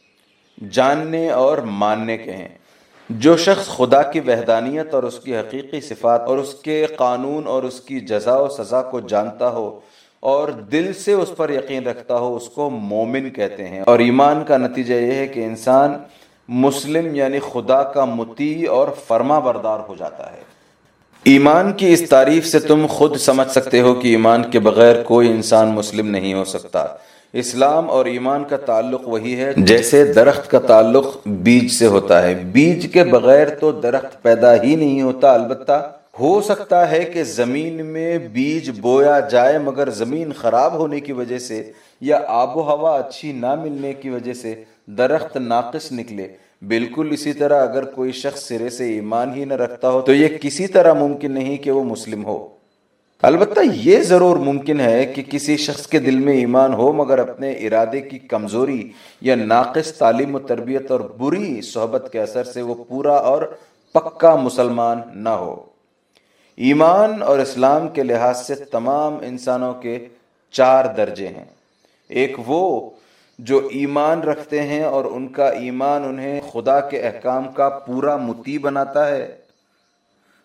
جاننے اور ماننے کے ہیں۔ جو شخص خدا کی وحدانیت اور اس کی حقیقی صفات اور اس کے قانون اور اس کی جزا و سزا کو جانتا ہو اور دل سے اس پر یقین رکھتا ہو اس کو مومن کہتے ہیں، اور ایمان کا نتیجہ یہ ہے کہ انسان مسلم یعنی خدا کا مطیع اور فرما بردار ہو جاتا ہے۔ ایمان کی اس تعریف سے تم خود سمجھ سکتے ہو کہ ایمان کے بغیر کوئی انسان مسلم نہیں ہو سکتا۔ اسلام اور ایمان کا تعلق وہی ہے جیسے درخت کا تعلق بیج سے ہوتا ہے۔ بیج کے بغیر تو درخت پیدا ہی نہیں ہوتا، البتہ ہو سکتا ہے کہ زمین میں بیج بویا جائے مگر زمین خراب ہونے کی وجہ سے یا آب و ہوا اچھی نہ ملنے کی وجہ سے درخت ناقص نکلے۔ بالکل اسی طرح اگر کوئی شخص سرے سے ایمان ہی نہ رکھتا ہو تو یہ کسی طرح ممکن نہیں کہ وہ مسلم ہو۔ البتہ یہ ضرور ممکن ہے کہ کسی شخص کے دل میں ایمان ہو مگر اپنے ارادے کی کمزوری یا ناقص تعلیم و تربیت اور بری صحبت کے اثر سے وہ پورا اور پکا مسلمان نہ ہو۔ ایمان اور اسلام کے لحاظ سے تمام انسانوں کے چار درجے ہیں۔ ایک وہ جو ایمان رکھتے ہیں اور ان کا ایمان انہیں خدا کے احکام کا پورا مطیع بناتا ہے۔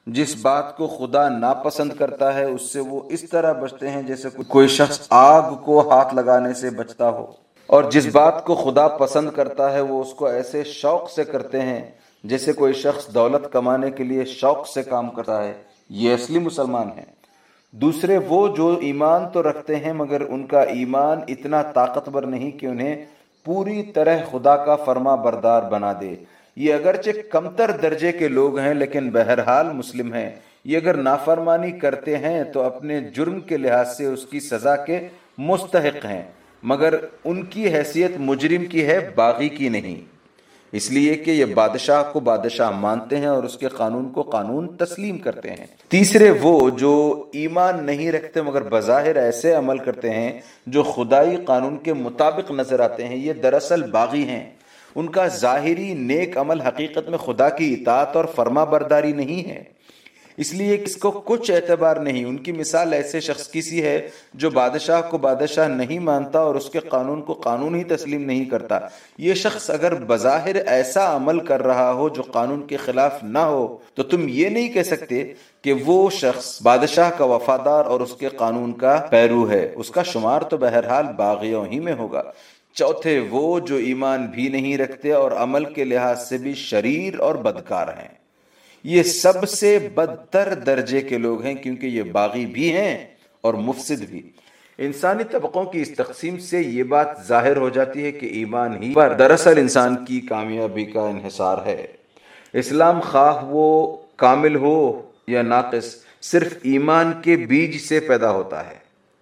جس بات کو خدا ناپسند کرتا ہے اس سے وہ اس طرح بچتے ہیں جیسے کوئی شخص آگ کو ہاتھ لگانے سے بچتا ہو، اور جس بات کو خدا پسند کرتا ہے وہ اس کو ایسے شوق سے کرتے ہیں جیسے کوئی شخص دولت کمانے کے لیے شوق سے کام کرتا ہے۔ یہ اصلی مسلمان ہیں۔ دوسرے وہ جو ایمان تو رکھتے ہیں مگر ان کا ایمان اتنا طاقتور نہیں کہ انہیں پوری طرح خدا کا فرما بردار بنا دے۔ یہ اگرچہ کمتر درجے کے لوگ ہیں لیکن بہرحال مسلم ہیں۔ یہ اگر نافرمانی کرتے ہیں تو اپنے جرم کے لحاظ سے اس کی سزا کے مستحق ہیں، مگر ان کی حیثیت مجرم کی ہے، باغی کی نہیں، اس لیے کہ یہ بادشاہ کو بادشاہ مانتے ہیں اور اس کے قانون کو قانون تسلیم کرتے ہیں۔ تیسرے وہ جو ایمان نہیں رکھتے مگر بظاہر ایسے عمل کرتے ہیں جو خدائی قانون کے مطابق نظر آتے ہیں، یہ دراصل باغی ہیں۔ ان کا ظاہری نیک عمل حقیقت میں خدا کی اطاعت اور فرما برداری نہیں ہے، اس لیے اس کو کچھ اعتبار نہیں۔ ان کی مثال ایسے شخص کی سی ہے جو بادشاہ کو بادشاہ نہیں مانتا اور اس کے قانون کو قانون ہی تسلیم نہیں کرتا۔ یہ شخص اگر بظاہر ایسا عمل کر رہا ہو جو قانون کے خلاف نہ ہو تو تم یہ نہیں کہہ سکتے کہ وہ شخص بادشاہ کا وفادار اور اس کے قانون کا پیرو ہے، اس کا شمار تو بہرحال باغیوں ہی میں ہوگا۔ چوتھے وہ جو ایمان بھی نہیں رکھتے اور عمل کے لحاظ سے بھی شریر اور بدکار ہیں، یہ سب سے بدتر درجے کے لوگ ہیں کیونکہ یہ باغی بھی ہیں اور مفسد بھی۔ انسانی طبقوں کی اس تقسیم سے یہ بات ظاہر ہو جاتی ہے کہ ایمان ہی پر دراصل انسان کی کامیابی کا انحصار ہے۔ اسلام خواہ وہ کامل ہو یا ناقص صرف ایمان کے بیج سے پیدا ہوتا ہے۔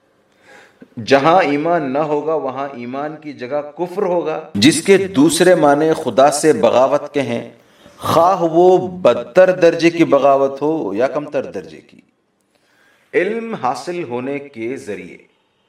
جہاں ایمان نہ ہوگا وہاں ایمان کی جگہ کفر ہوگا، جس کے دوسرے معنی خدا سے بغاوت کے ہیں، خواہ وہ بدتر درجے کی بغاوت ہو یا کمتر درجے کی۔ علم حاصل ہونے کے ذریعے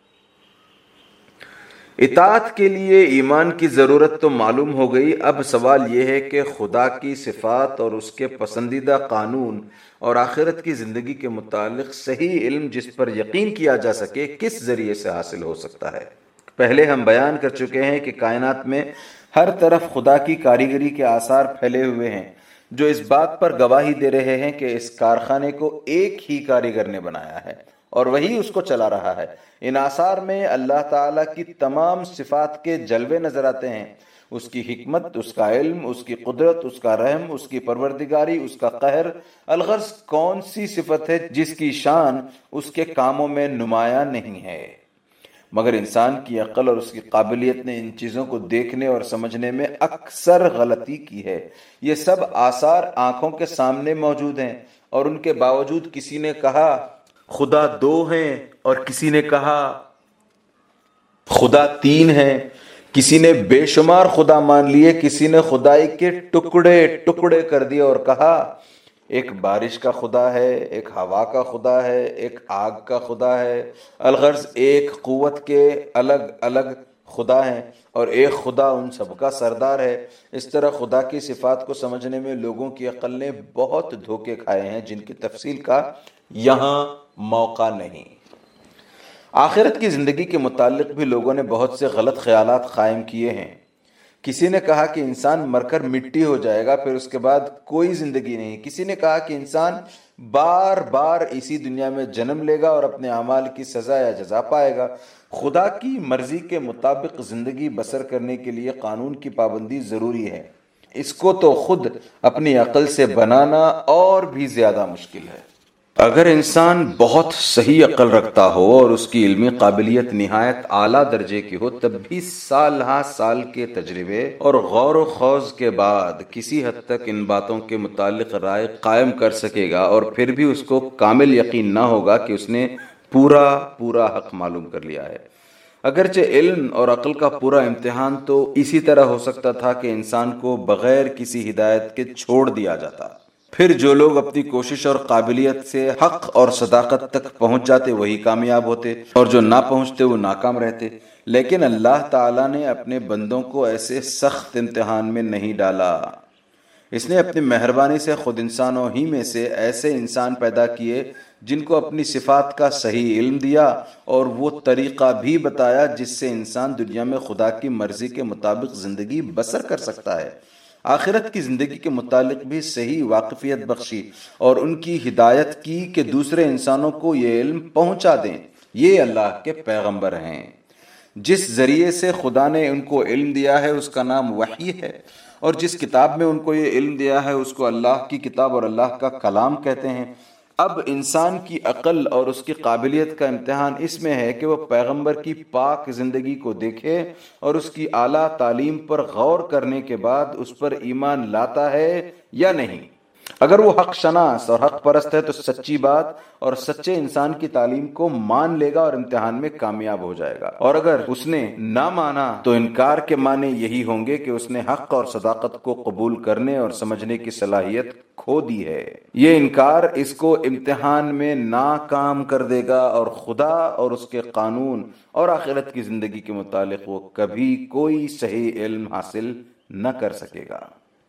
اطاعت کے لیے ایمان کی ضرورت تو معلوم ہو گئی۔ اب سوال یہ ہے کہ خدا کی صفات اور اس کے پسندیدہ قانون اور آخرت کی زندگی کے متعلق صحیح علم جس پر یقین کیا جا سکے کس ذریعے سے حاصل ہو سکتا ہے۔ پہلے ہم بیان کر چکے ہیں کہ کائنات میں ہر طرف خدا کی کاریگری کے آثار پھیلے ہوئے ہیں جو اس بات پر گواہی دے رہے ہیں کہ اس کارخانے کو ایک ہی کاریگر نے بنایا ہے اور وہی اس کو چلا رہا ہے۔ ان آثار میں اللہ تعالیٰ کی تمام صفات کے جلوے نظر آتے ہیں، اس کی حکمت، اس کا علم، اس کی قدرت، اس کا رحم، اس کی پروردگاری، اس کا قہر۔ الغرض کون سی صفت ہے جس کی شان اس کے کاموں میں نمایاں نہیں ہے؟ مگر انسان کی عقل اور اس کی قابلیت نے ان چیزوں کو دیکھنے اور سمجھنے میں اکثر غلطی کی ہے۔ یہ سب آثار آنکھوں کے سامنے موجود ہیں اور ان کے باوجود کسی نے کہا خدا دو ہیں اور کسی نے کہا خدا تین ہیں، کسی نے بے شمار خدا مان لیے، کسی نے خدائی کے ٹکڑے ٹکڑے کر دیے اور کہا ایک بارش کا خدا ہے، ایک ہوا کا خدا ہے، ایک آگ کا خدا ہے۔ الغرض ایک قوت کے الگ الگ خدا ہیں اور ایک خدا ان سب کا سردار ہے۔ اس طرح خدا کی صفات کو سمجھنے میں لوگوں کی عقل نے بہت دھوکے کھائے ہیں جن کی تفصیل کا یہاں موقع نہیں۔ آخرت کی زندگی کے متعلق بھی لوگوں نے بہت سے غلط خیالات قائم کیے ہیں۔ کسی نے کہا کہ انسان مر کر مٹی ہو جائے گا، پھر اس کے بعد کوئی زندگی نہیں۔ کسی نے کہا کہ انسان بار بار اسی دنیا میں جنم لے گا اور اپنے اعمال کی سزا یا جزا پائے گا۔ خدا کی مرضی کے مطابق زندگی بسر کرنے کے لیے قانون کی پابندی ضروری ہے، اس کو تو خود اپنی عقل سے بنانا اور بھی زیادہ مشکل ہے۔ اگر انسان بہت صحیح عقل رکھتا ہو اور اس کی علمی قابلیت نہایت اعلیٰ درجے کی ہو تب بھی سال ہا سال کے تجربے اور غور و خوض کے بعد کسی حد تک ان باتوں کے متعلق رائے قائم کر سکے گا، اور پھر بھی اس کو کامل یقین نہ ہوگا کہ اس نے پورا پورا حق معلوم کر لیا ہے۔ اگرچہ علم اور عقل کا پورا امتحان تو اسی طرح ہو سکتا تھا کہ انسان کو بغیر کسی ہدایت کے چھوڑ دیا جاتا، پھر جو لوگ اپنی کوشش اور قابلیت سے حق اور صداقت تک پہنچ جاتے وہی کامیاب ہوتے اور جو نہ پہنچتے وہ ناکام رہتے۔ لیکن اللہ تعالیٰ نے اپنے بندوں کو ایسے سخت امتحان میں نہیں ڈالا۔ اس نے اپنی مہربانی سے خود انسانوں ہی میں سے ایسے انسان پیدا کیے جن کو اپنی صفات کا صحیح علم دیا اور وہ طریقہ بھی بتایا جس سے انسان دنیا میں خدا کی مرضی کے مطابق زندگی بسر کر سکتا ہے۔ آخرت کی زندگی کے متعلق بھی صحیح واقفیت بخشی اور ان کی ہدایت کی کہ دوسرے انسانوں کو یہ علم پہنچا دیں۔ یہ اللہ کے پیغمبر ہیں، جس ذریعے سے خدا نے ان کو علم دیا ہے اس کا نام وحی ہے، اور جس کتاب میں ان کو یہ علم دیا ہے اس کو اللہ کی کتاب اور اللہ کا کلام کہتے ہیں۔ اب انسان کی عقل اور اس کی قابلیت کا امتحان اس میں ہے کہ وہ پیغمبر کی پاک زندگی کو دیکھے اور اس کی اعلیٰ تعلیم پر غور کرنے کے بعد اس پر ایمان لاتا ہے یا نہیں۔ اگر وہ حق شناس اور حق پرست ہے تو سچی بات اور سچے انسان کی تعلیم کو مان لے گا اور امتحان میں کامیاب ہو جائے گا، اور اگر اس نے نہ مانا تو انکار کے معنی یہی ہوں گے کہ اس نے حق اور صداقت کو قبول کرنے اور سمجھنے کی صلاحیت کھو دی ہے۔ یہ انکار اس کو امتحان میں ناکام کر دے گا اور خدا اور اس کے قانون اور آخرت کی زندگی کے متعلق وہ کبھی کوئی صحیح علم حاصل نہ کر سکے گا۔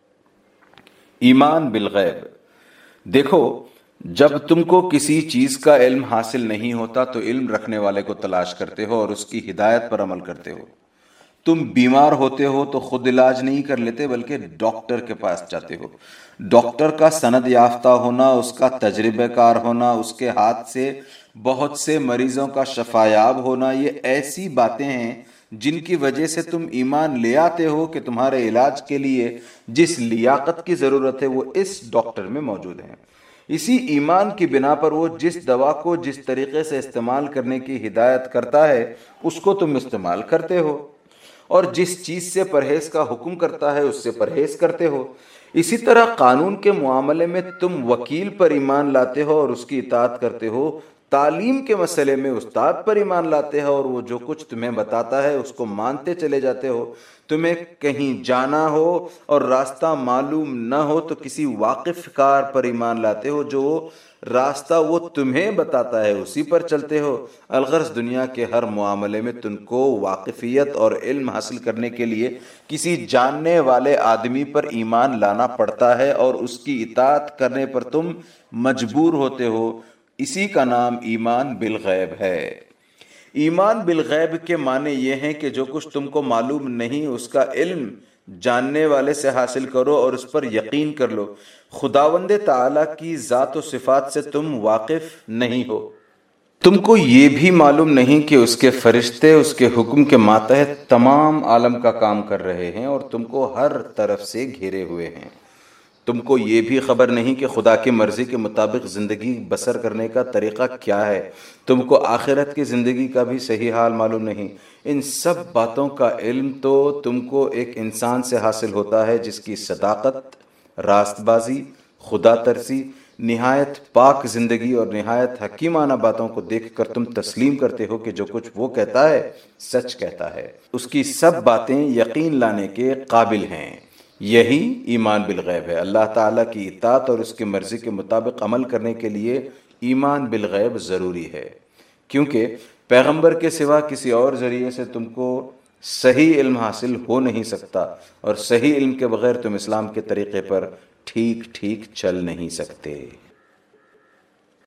ایمان بالغیب۔ دیکھو، جب تم کو کسی چیز کا علم حاصل نہیں ہوتا تو علم رکھنے والے کو تلاش کرتے ہو اور اس کی ہدایت پر عمل کرتے ہو۔ تم بیمار ہوتے ہو تو خود علاج نہیں کر لیتے بلکہ ڈاکٹر کے پاس جاتے ہو۔ ڈاکٹر کا سند یافتہ ہونا، اس کا تجربہ کار ہونا، اس کے ہاتھ سے بہت سے مریضوں کا شفایاب ہونا، یہ ایسی باتیں ہیں جن کی وجہ سے تم ایمان لے آتے ہو کہ تمہارے علاج کے لیے جس لیاقت کی ضرورت ہے وہ اس ڈاکٹر میں موجود ہے۔ اسی ایمان کی بنا پر وہ جس دوا کو جس طریقے سے استعمال کرنے کی ہدایت کرتا ہے اس کو تم استعمال کرتے ہو، اور جس چیز سے پرہیز کا حکم کرتا ہے اس سے پرہیز کرتے ہو۔ اسی طرح قانون کے معاملے میں تم وکیل پر ایمان لاتے ہو اور اس کی اطاعت کرتے ہو، تعلیم کے مسئلے میں استاد پر ایمان لاتے ہو اور وہ جو کچھ تمہیں بتاتا ہے اس کو مانتے چلے جاتے ہو۔ تمہیں کہیں جانا ہو اور راستہ معلوم نہ ہو تو کسی واقف کار پر ایمان لاتے ہو، جو راستہ وہ تمہیں بتاتا ہے اسی پر چلتے ہو۔ الغرض دنیا کے ہر معاملے میں تم کو واقفیت اور علم حاصل کرنے کے لیے کسی جاننے والے آدمی پر ایمان لانا پڑتا ہے اور اس کی اطاعت کرنے پر تم مجبور ہوتے ہو۔ اسی کا نام ایمان بالغیب ہے۔ ایمان بالغیب کے معنی یہ ہیں کہ جو کچھ تم کو معلوم نہیں اس کا علم جاننے والے سے حاصل کرو اور اس پر یقین کر لو۔ خداوند تعالیٰ کی ذات و صفات سے تم واقف نہیں ہو۔ تم کو یہ بھی معلوم نہیں کہ اس کے فرشتے اس کے حکم کے ماتحت تمام عالم کا کام کر رہے ہیں اور تم کو ہر طرف سے گھیرے ہوئے ہیں۔ تم کو یہ بھی خبر نہیں کہ خدا کی مرضی کے مطابق زندگی بسر کرنے کا طریقہ کیا ہے۔ تم کو آخرت کی زندگی کا بھی صحیح حال معلوم نہیں۔ ان سب باتوں کا علم تو تم کو ایک انسان سے حاصل ہوتا ہے جس کی صداقت، راست بازی، خدا ترسی، نہایت پاک زندگی اور نہایت حکیمانہ باتوں کو دیکھ کر تم تسلیم کرتے ہو کہ جو کچھ وہ کہتا ہے سچ کہتا ہے۔ اس کی سب باتیں یقین لانے کے قابل ہیں۔ یہی ایمان بالغیب ہے۔ اللہ تعالیٰ کی اطاعت اور اس کی مرضی کے مطابق عمل کرنے کے لیے ایمان بالغیب ضروری ہے، کیونکہ پیغمبر کے سوا کسی اور ذریعے سے تم کو صحیح علم حاصل ہو نہیں سکتا، اور صحیح علم کے بغیر تم اسلام کے طریقے پر ٹھیک ٹھیک چل نہیں سکتے۔